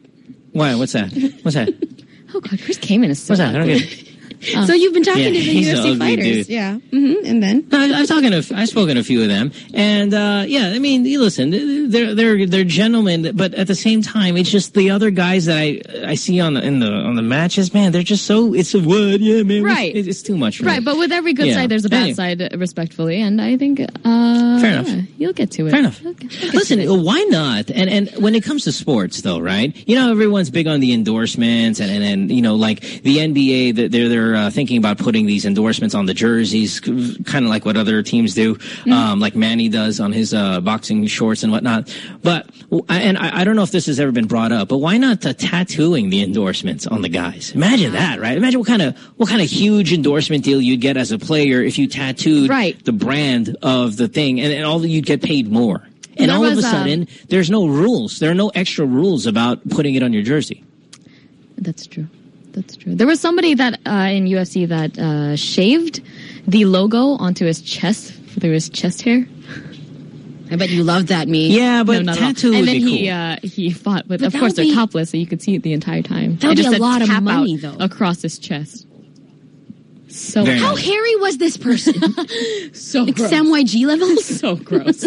[SPEAKER 3] Why? What's that? What's that?
[SPEAKER 15] Oh, God, Chris Kaman is so
[SPEAKER 3] What's that? I don't
[SPEAKER 15] ugly.
[SPEAKER 3] get it.
[SPEAKER 15] Uh,
[SPEAKER 6] So you've been talking
[SPEAKER 3] Yeah,
[SPEAKER 6] to the
[SPEAKER 3] he's
[SPEAKER 6] U F
[SPEAKER 3] an
[SPEAKER 6] C
[SPEAKER 3] ugly
[SPEAKER 6] fighters.
[SPEAKER 3] dude.
[SPEAKER 6] Yeah. Mm-hmm. And then?
[SPEAKER 3] No, I- I've talking to, I've spoken to a few of them, and uh, yeah, I mean, listen, they're they're they're gentlemen, but at the same time, it's just the other guys that I I see on the in the on the matches, man, they're just so it's a what, yeah, man,
[SPEAKER 15] Right.
[SPEAKER 3] it's, it's too much for
[SPEAKER 15] Right,
[SPEAKER 3] me.
[SPEAKER 15] but with every good
[SPEAKER 3] Yeah.
[SPEAKER 15] side, there's a bad
[SPEAKER 3] Anyway.
[SPEAKER 15] side, uh, respectfully, and I think, uh,
[SPEAKER 3] Fair enough.
[SPEAKER 15] yeah, you'll get to it.
[SPEAKER 3] Fair enough.
[SPEAKER 15] You'll get- you'll get
[SPEAKER 3] Listen,
[SPEAKER 15] to it.
[SPEAKER 3] why not? And and when it comes to sports, though, right? You know, everyone's big on the endorsements, and and, and you know, like the N B A, that they're they're uh, thinking about putting these endorsements on the jerseys, kind of like what other teams do,
[SPEAKER 15] Mm-hmm.
[SPEAKER 3] um, like Manny does on his uh, boxing shorts and whatnot. But and I, I don't know if this has ever been brought up, but why not uh, tattooing the endorsements on the guys? Imagine that, right? Imagine what kind of what kind of huge endorsement deal you'd get as a player if you tattooed
[SPEAKER 15] Right.
[SPEAKER 3] the brand of the thing, and, and all that you'd get paid more. And
[SPEAKER 15] There
[SPEAKER 3] all of a
[SPEAKER 15] was, um,
[SPEAKER 3] sudden, there's no rules. There are no extra rules about putting it on your jersey.
[SPEAKER 15] That's true. That's true. There was somebody that uh, in U F C that uh, shaved the logo onto his chest through his chest hair.
[SPEAKER 6] I bet you love that, me.
[SPEAKER 3] Yeah, but
[SPEAKER 15] No, not at all.
[SPEAKER 3] tattoo
[SPEAKER 15] And
[SPEAKER 3] would
[SPEAKER 15] then
[SPEAKER 3] be
[SPEAKER 15] he
[SPEAKER 3] cool.
[SPEAKER 15] uh, he fought with.
[SPEAKER 6] But
[SPEAKER 15] Of
[SPEAKER 6] that
[SPEAKER 15] course,
[SPEAKER 6] would
[SPEAKER 15] they're
[SPEAKER 6] be-
[SPEAKER 15] topless, so you could see it the entire time.
[SPEAKER 6] That would
[SPEAKER 15] It just
[SPEAKER 6] be a
[SPEAKER 15] said
[SPEAKER 6] lot of
[SPEAKER 15] tap
[SPEAKER 6] money,
[SPEAKER 15] out
[SPEAKER 6] though.
[SPEAKER 15] across his chest. So
[SPEAKER 3] Very
[SPEAKER 6] How
[SPEAKER 3] nice.
[SPEAKER 6] hairy was this person?
[SPEAKER 15] so
[SPEAKER 6] Like
[SPEAKER 15] gross.
[SPEAKER 6] Sam Y G levels?
[SPEAKER 15] So gross.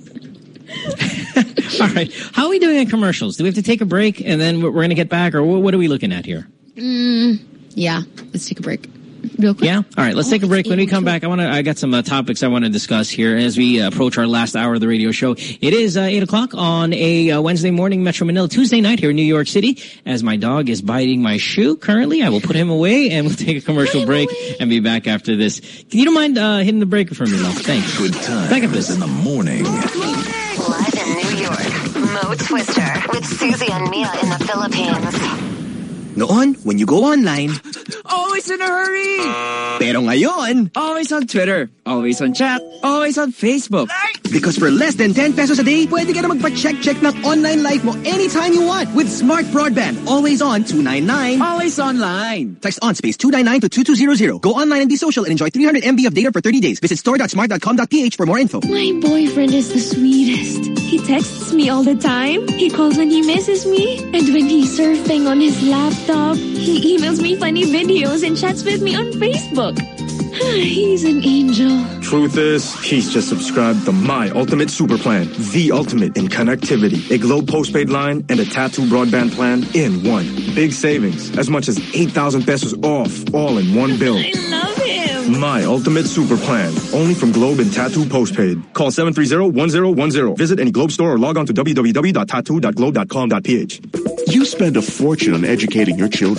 [SPEAKER 3] All right. How are we doing in commercials? Do we have to take a break and then we're going to get back, or wh- what are we looking at here?
[SPEAKER 6] Mm, yeah. Let's take a break.
[SPEAKER 15] Real quick.
[SPEAKER 3] Yeah. All right. Let's take a break. When we come back, I want to. I got some uh, topics I want to discuss here as we uh, approach our last hour of the radio show. It is uh, eight o'clock on a uh, Wednesday morning, Metro Manila, Tuesday night here in New York City. As my dog is biting my shoe currently, I will put him away and we'll take a commercial break and be back after this. You don't mind uh, hitting the breaker for me, love? Thanks.
[SPEAKER 1] Good times
[SPEAKER 3] Back at this
[SPEAKER 1] in the morning.
[SPEAKER 10] Live in New York, Mo Twister with Susie and Mia in the Philippines.
[SPEAKER 8] Noon, when you go online,
[SPEAKER 7] Always in a hurry!
[SPEAKER 8] pero ngayon,
[SPEAKER 7] Always on Twitter, always on chat, always on Facebook.
[SPEAKER 8] because for less than ten pesos a day, pwede ka na magpa-check-check ng online life mo anytime you want with Smart Broadband. Always on two ninety-nine.
[SPEAKER 7] Always online.
[SPEAKER 8] Text on space two nine nine to two two zero zero. Go online and be social and enjoy three hundred megabytes of data for thirty days. Visit store dot smart dot com dot p h for more info.
[SPEAKER 30] My boyfriend is the sweetest. He texts me all the time. He calls when he misses me. And when he's surfing on his laptop, he emails me funny videos and chats with me on Facebook. He's an angel.
[SPEAKER 25] Truth is, he's just subscribed to My Ultimate Super Plan, the ultimate in connectivity. A Globe postpaid line and a Tattoo broadband plan in one. Big savings, as much as eight thousand pesos off, all in one bill.
[SPEAKER 30] I love him.
[SPEAKER 25] My Ultimate Super Plan, only from Globe and Tattoo postpaid. Call seven three zero, one zero one zero. Visit any Globe store or log on to w w w dot tattoo dot globe dot com dot p h.
[SPEAKER 1] You spend a fortune on educating your children.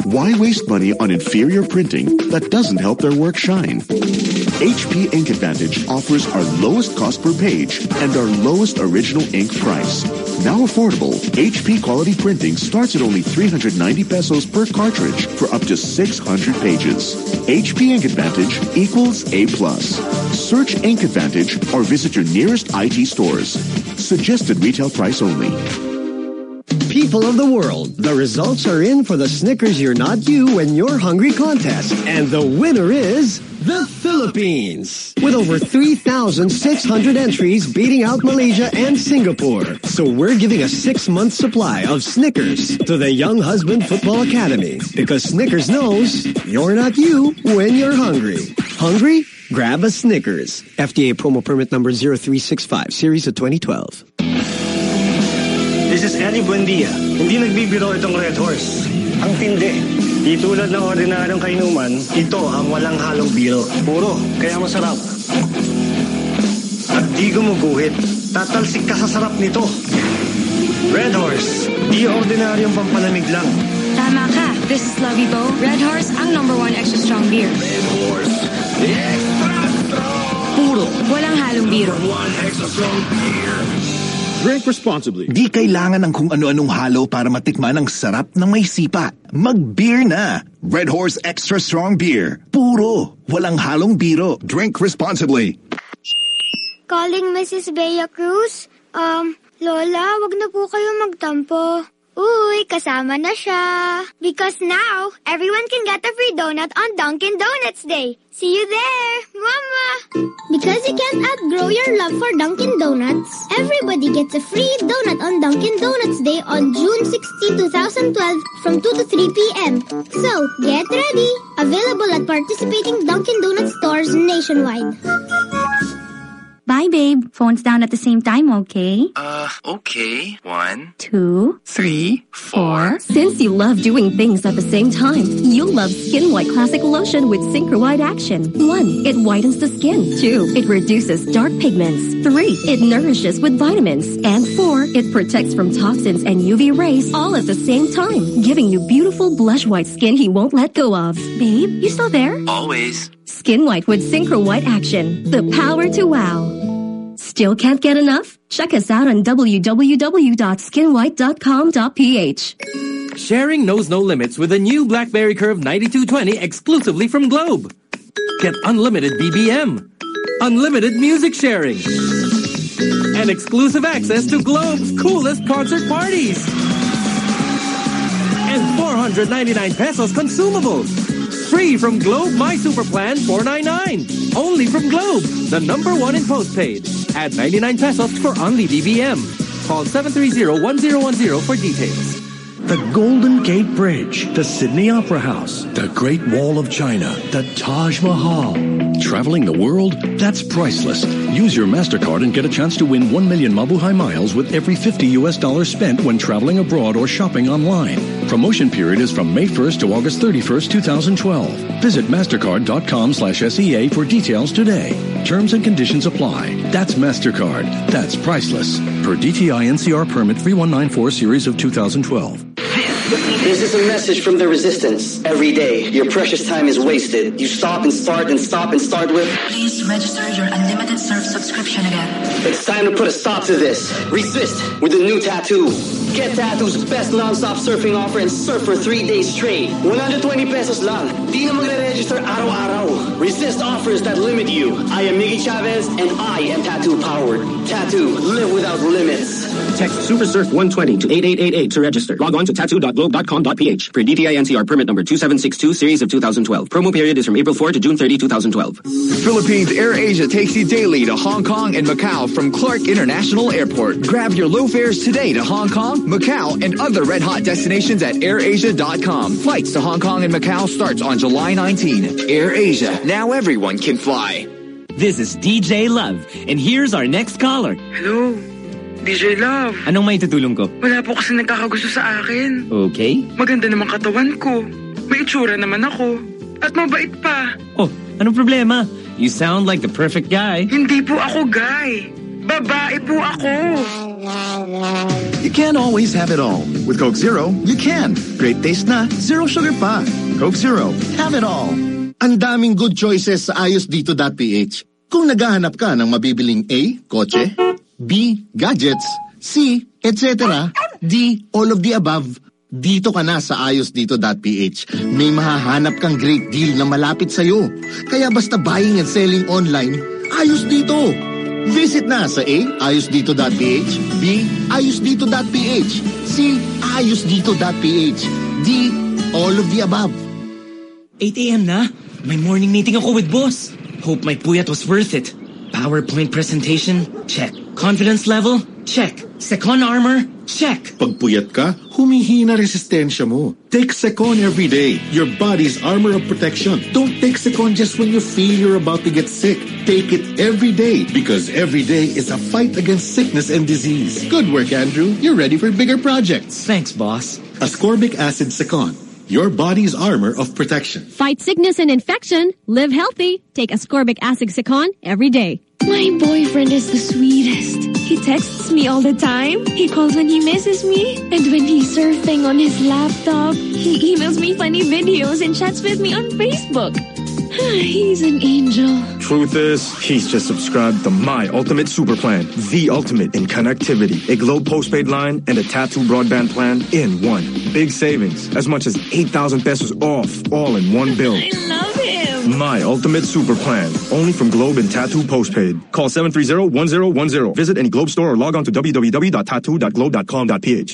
[SPEAKER 1] Why waste money on inferior printing that doesn't help their work shine? H P Ink Advantage offers our lowest cost per page and our lowest original ink price. Now affordable, H P quality printing starts at only three hundred ninety pesos per cartridge for up to six hundred pages. H P Ink Advantage equals A plus. Search Ink Advantage or visit your nearest I T stores. Suggested retail price only.
[SPEAKER 4] People of the world, the results are in for the Snickers You're Not You When You're Hungry contest. And the winner is the Philippines. With over three thousand six hundred entries beating out Malaysia and Singapore. So we're giving a six-month supply of Snickers to the Young Husband Football Academy. Because Snickers knows you're not you when you're hungry. Hungry? Grab a Snickers. F D A promo permit number zero three six five, series of twenty twelve.
[SPEAKER 11] This is Eddie Buendia. Hindi nagbibiro itong Red Horse. Ang tindi. Di tulad ng ordinaryong kainuman, ito ang walang halong biro. Puro, kaya masarap. At di gumuguhit. Tatalsik ka sa sarap nito. Red Horse. Di ordinaryong pampalamig lang.
[SPEAKER 12] Tama ka. This is Lovey Bo. Red Horse, ang number one extra strong beer.
[SPEAKER 2] Red Horse. Extra strong.
[SPEAKER 12] Puro, walang halong biro.
[SPEAKER 2] One extra strong beer.
[SPEAKER 1] Drink responsibly. Di kailangan ng kung ano-anong halo para matikman ang sarap ng may sipa. Mag-beer na. Red Horse Extra Strong Beer. Puro. Walang halong biro. Drink responsibly.
[SPEAKER 14] Calling Missus Bea Cruz. Um, Lola, wag na po kayo magtampo. Uy, kasama na siya. Because now, everyone can get a free donut on Dunkin' Donuts Day. See you there, Mama!
[SPEAKER 16] Because you can't outgrow your love for Dunkin' Donuts, everybody gets a free donut on Dunkin' Donuts Day on June sixteenth, twenty twelve from two to three p.m. So, get ready! Available at participating Dunkin' Donuts stores nationwide.
[SPEAKER 17] Bye, babe. Phones down at the same time, okay?
[SPEAKER 18] Uh, okay. One,
[SPEAKER 17] two,
[SPEAKER 18] three, four.
[SPEAKER 19] Since you love doing things at the same time, you'll love Skin White Classic Lotion with Synchro White Action. One, it whitens the skin. Two, it reduces dark pigments. Three, it nourishes with vitamins. And four, it protects from toxins and U V rays all at the same time, giving you beautiful blush white skin he won't let go of. Babe, you still there?
[SPEAKER 18] Always.
[SPEAKER 19] Skin White with Synchro White Action. The power to wow. Still can't get enough? Check us out on w w w dot skin white dot com dot p h.
[SPEAKER 23] Sharing knows no limits with the new BlackBerry Curve ninety-two twenty exclusively from Globe. Get unlimited B B M, unlimited music sharing, and exclusive access to Globe's coolest concert parties. And four hundred ninety-nine pesos consumables. Free from Globe My Super Plan four ninety-nine. Only from Globe, the number one in postpaid. Add ninety-nine pesos for only B B M. Call seven three zero, one zero one zero for details.
[SPEAKER 22] The Golden Gate Bridge, the Sydney Opera House, the Great Wall of China, the Taj Mahal.
[SPEAKER 26] Traveling the world? That's priceless. Use your MasterCard and get a chance to win one million Mabuhay miles with every fifty U S dollars spent when traveling abroad or shopping online. Promotion period is from May first to August thirty-first, two thousand twelve. Visit mastercard.com slash SEA for details today. Terms and conditions apply. That's MasterCard. That's priceless. Per D T I N C R permit three one nine four series of two thousand twelve.
[SPEAKER 31] This is a message from the resistance. Every day, your precious time is wasted. You stop and start and stop and start with...
[SPEAKER 32] Please register your unlimited surf subscription again.
[SPEAKER 31] It's time to put a stop to this. Resist with the new Tattoo. Get Tattoo's best non-stop surfing offer and surf for three days straight. one hundred twenty pesos lang. Di na magre-register araw-araw. Resist offers that limit you. I am Miggy Chavez and I am Tattoo powered. Tattoo, live without limits.
[SPEAKER 33] Text SuperSurf one twenty to eight eight eight eight to register. Log on to tattoo dot globe dot com dot p h. Per D T I N C R permit number two seven six two, series of two thousand twelve. Promo period is from April fourth to June thirtieth, two thousand twelve.
[SPEAKER 27] Philippines Air Asia takes you daily to Hong Kong and Macau from Clark International Airport. Grab your low fares today to Hong Kong, Macau, and other red-hot destinations at air asia dot com. Flights to Hong Kong and Macau starts on July nineteenth. Air Asia. Now everyone can fly.
[SPEAKER 34] This is D J Love, and here's our next caller.
[SPEAKER 35] Hello, D J Love.
[SPEAKER 34] Anong may tutulong ko?
[SPEAKER 35] Wala po kasi nagkakagusto sa akin.
[SPEAKER 34] Okay.
[SPEAKER 35] Maganda naman katawan ko. May itsura naman ako. At mabait pa.
[SPEAKER 34] Oh, anong problema? You sound like the perfect guy.
[SPEAKER 35] Hindi po ako guy. Babae po ako.
[SPEAKER 3] You can't always have it all. With Coke Zero, you can. Great taste na, zero sugar pa. Coke Zero, have it all.
[SPEAKER 5] Ang daming good choices sa ayos dito dot p h. Kung naghahanap ka ng mabibiling A, kotse, B, gadgets, C, et cetera, D, all of the above, dito ka na sa ayos dito dot p h. May mahahanap kang great deal na malapit sa'yo. Kaya basta buying and selling online, ayos dito. Visit na sa A, ayos dito dot p h, B, ayos dito dot p h, C, ayos dito dot p h, D, all of the above.
[SPEAKER 34] eight a m na. May morning meeting ako with boss. Hope my puyat was worth it. PowerPoint presentation? Check. Confidence level? Check. Secon armor? Check.
[SPEAKER 6] Pag puyat ka, humihina resistensya mo. Take Secon every day. Your body's armor of protection. Don't take Secon just when you feel you're about to get sick. Take it every day, because every day is a fight against sickness and disease.
[SPEAKER 5] Good work, Andrew. You're ready for bigger projects.
[SPEAKER 34] Thanks, boss.
[SPEAKER 6] Ascorbic acid Secon. Your body's armor of protection.
[SPEAKER 19] Fight sickness and infection. Live healthy. Take ascorbic acid Secon every day.
[SPEAKER 12] My boyfriend is the sweetest. He texts me all the time. He calls when he misses me. And when he's surfing on his laptop, he emails me funny videos and chats with me on Facebook. He's an angel.
[SPEAKER 25] Truth is, he's just subscribed to My Ultimate Super Plan, the ultimate in connectivity, a Globe postpaid line, and a Tattoo broadband plan in one. Big savings, as much as eight thousand pesos off, all in one bill.
[SPEAKER 12] I love him.
[SPEAKER 25] My Ultimate Super Plan, only from Globe and Tattoo postpaid. Call seven three zero, one zero one zero. Visit any Globe store or log on to w w w dot tattoo dot globe dot com dot p h.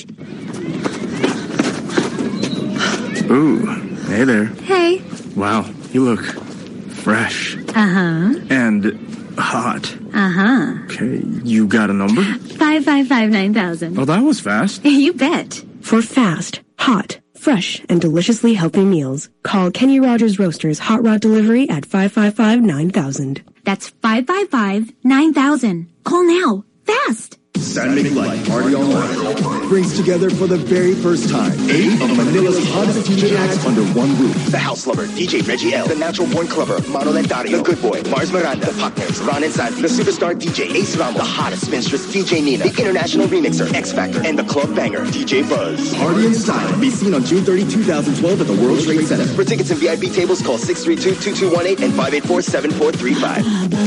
[SPEAKER 25] Ooh, hey there.
[SPEAKER 12] Hey.
[SPEAKER 25] Wow, you look fresh.
[SPEAKER 12] Uh-huh.
[SPEAKER 25] And hot.
[SPEAKER 12] Uh-huh.
[SPEAKER 25] Okay, you got a number?
[SPEAKER 12] five five five nine thousand.
[SPEAKER 25] Oh, that was fast.
[SPEAKER 12] You bet.
[SPEAKER 7] For fast, hot, fresh, and deliciously healthy meals, call Kenny Rogers Roasters Hot Rod Delivery at five five five nine thousand.
[SPEAKER 17] That's five five five nine thousand. Call now. Fast.
[SPEAKER 3] San Mig Light Party Online brings together for the very first time eight of Manila's hottest D J acts under one roof.
[SPEAKER 8] The House Lover, D J Reggie L, The Natural Born Clubber, Mano Lentario, The Good Boy, Mars Miranda, The Partners, Ron and Santi, The Superstar D J Ace Ramos, The Hottest Minstress D J Nina, The International Remixer X Factor, and The Club Banger D J Buzz.
[SPEAKER 3] Party in style. Be seen on June thirtieth, twenty twelve at the World Trade Center.
[SPEAKER 8] For tickets and V I P tables, call six three two, two two one eight and five eight four, seven four three five.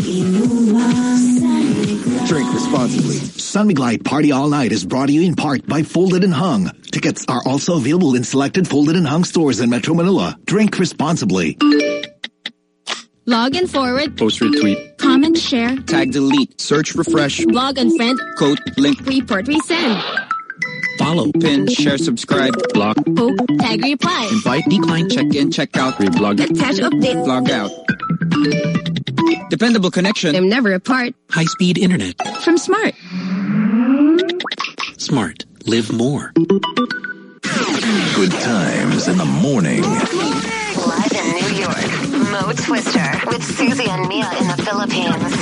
[SPEAKER 3] Drink responsibly.
[SPEAKER 9] San Mig Light Party All Night is brought to you in part by Folded and Hung. Tickets are also available in selected Folded and Hung stores in Metro Manila. Drink responsibly.
[SPEAKER 19] Log and forward.
[SPEAKER 10] Post retweet.
[SPEAKER 19] Comment share.
[SPEAKER 10] Tag delete. Search refresh.
[SPEAKER 19] Blog unfriend.
[SPEAKER 10] Quote link.
[SPEAKER 19] Report resend.
[SPEAKER 10] Follow. Pin. Share. Subscribe. Block.
[SPEAKER 19] Poke. Tag reply.
[SPEAKER 10] Invite. Decline. Check in. Check out. Reblog.
[SPEAKER 19] Attach update.
[SPEAKER 10] Log out. Dependable connection.
[SPEAKER 19] I'm never apart.
[SPEAKER 10] High-speed internet.
[SPEAKER 19] From Smart.
[SPEAKER 10] Smart. Live more.
[SPEAKER 9] Good times in the morning.
[SPEAKER 13] Live in New York, Mo Twister with Susie and Mia in the Philippines.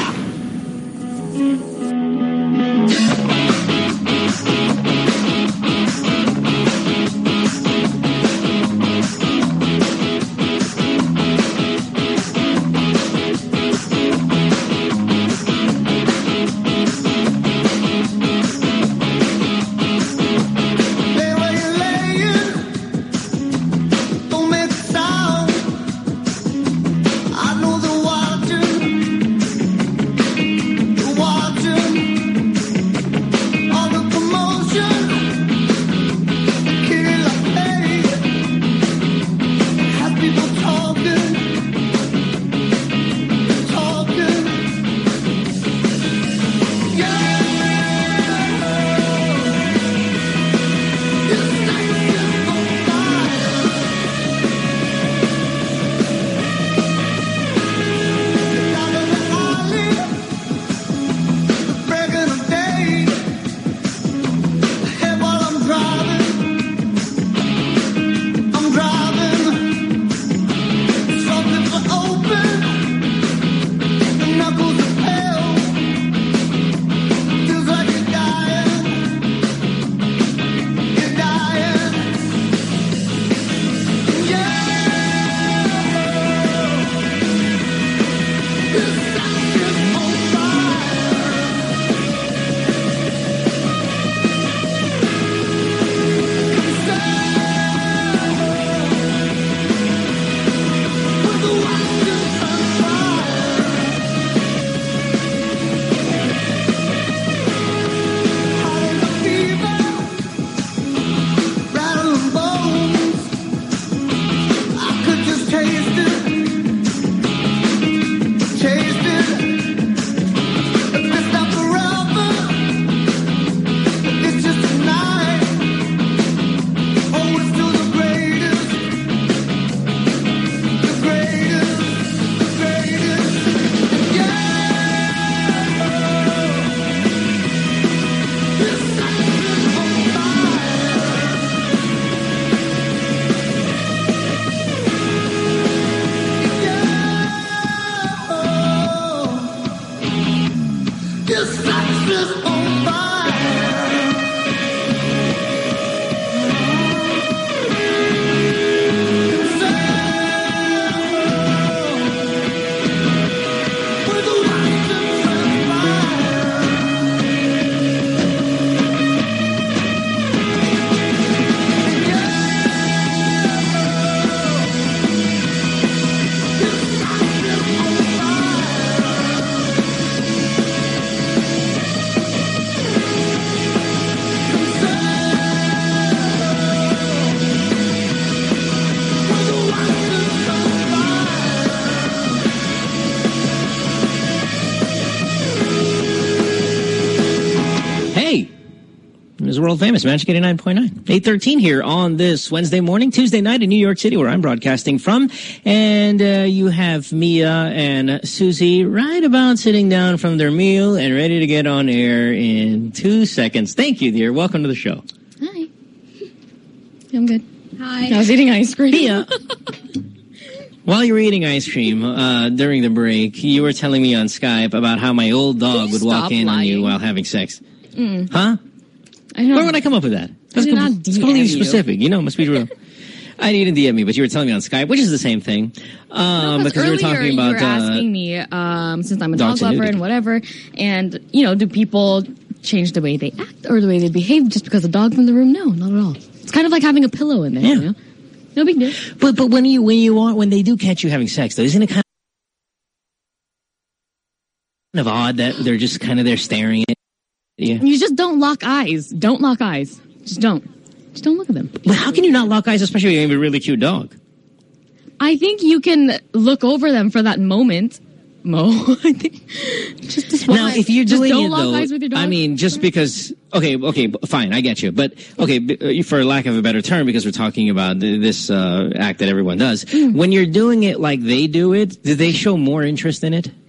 [SPEAKER 1] is world famous Magic eighty-nine point nine. eight thirteen here on this Wednesday morning, Tuesday night in New York City, where I'm broadcasting from. And uh, you have Mia and Susie right about sitting down from their meal and ready to get on air in two seconds. Thank you, dear. Welcome to the show.
[SPEAKER 2] Hi. I'm good.
[SPEAKER 12] Hi.
[SPEAKER 2] I was eating ice cream.
[SPEAKER 1] Mia, while you were eating ice cream uh, during the break, you were telling me on Skype about how my old dog would walk in lying? on you while having sex.
[SPEAKER 2] Mm.
[SPEAKER 1] Huh?
[SPEAKER 2] I know.
[SPEAKER 1] Where would I come up with that? That's
[SPEAKER 2] I did not D M
[SPEAKER 1] completely
[SPEAKER 2] you.
[SPEAKER 1] specific. You know, it must be true. I didn't D M me, but you were telling me on Skype, which is the same thing. Um,
[SPEAKER 2] no,
[SPEAKER 1] because we were talking about...
[SPEAKER 2] you were asking
[SPEAKER 1] uh,
[SPEAKER 2] me, um, since I'm a dog
[SPEAKER 1] dogs and
[SPEAKER 2] lover
[SPEAKER 1] nudity.
[SPEAKER 2] and whatever, and, you know, do people change the way they act or the way they behave just because the dog's in the room? No, not at all. It's kind of like having a pillow in there,
[SPEAKER 1] yeah.
[SPEAKER 2] you know? No big deal.
[SPEAKER 1] But but when you when you want when they do catch you having sex, though, isn't it kind of odd that they're just kind of there staring at you?
[SPEAKER 2] You just don't lock eyes. Don't lock eyes. Just don't. Just don't look at them.
[SPEAKER 1] But how can you not lock eyes, especially when you have a really cute dog?
[SPEAKER 2] I think you can look over them for that moment, Mo. I think just, just
[SPEAKER 1] now, if you're
[SPEAKER 2] just
[SPEAKER 1] doing
[SPEAKER 2] don't
[SPEAKER 1] it
[SPEAKER 2] lock
[SPEAKER 1] though,
[SPEAKER 2] eyes with your dog.
[SPEAKER 1] I mean, just because okay, okay, fine, I get you, but okay, b- for lack of a better term, because we're talking about th- this uh, act that everyone does,
[SPEAKER 2] Mm.
[SPEAKER 1] when you're doing it like they do it, do they show more interest in it?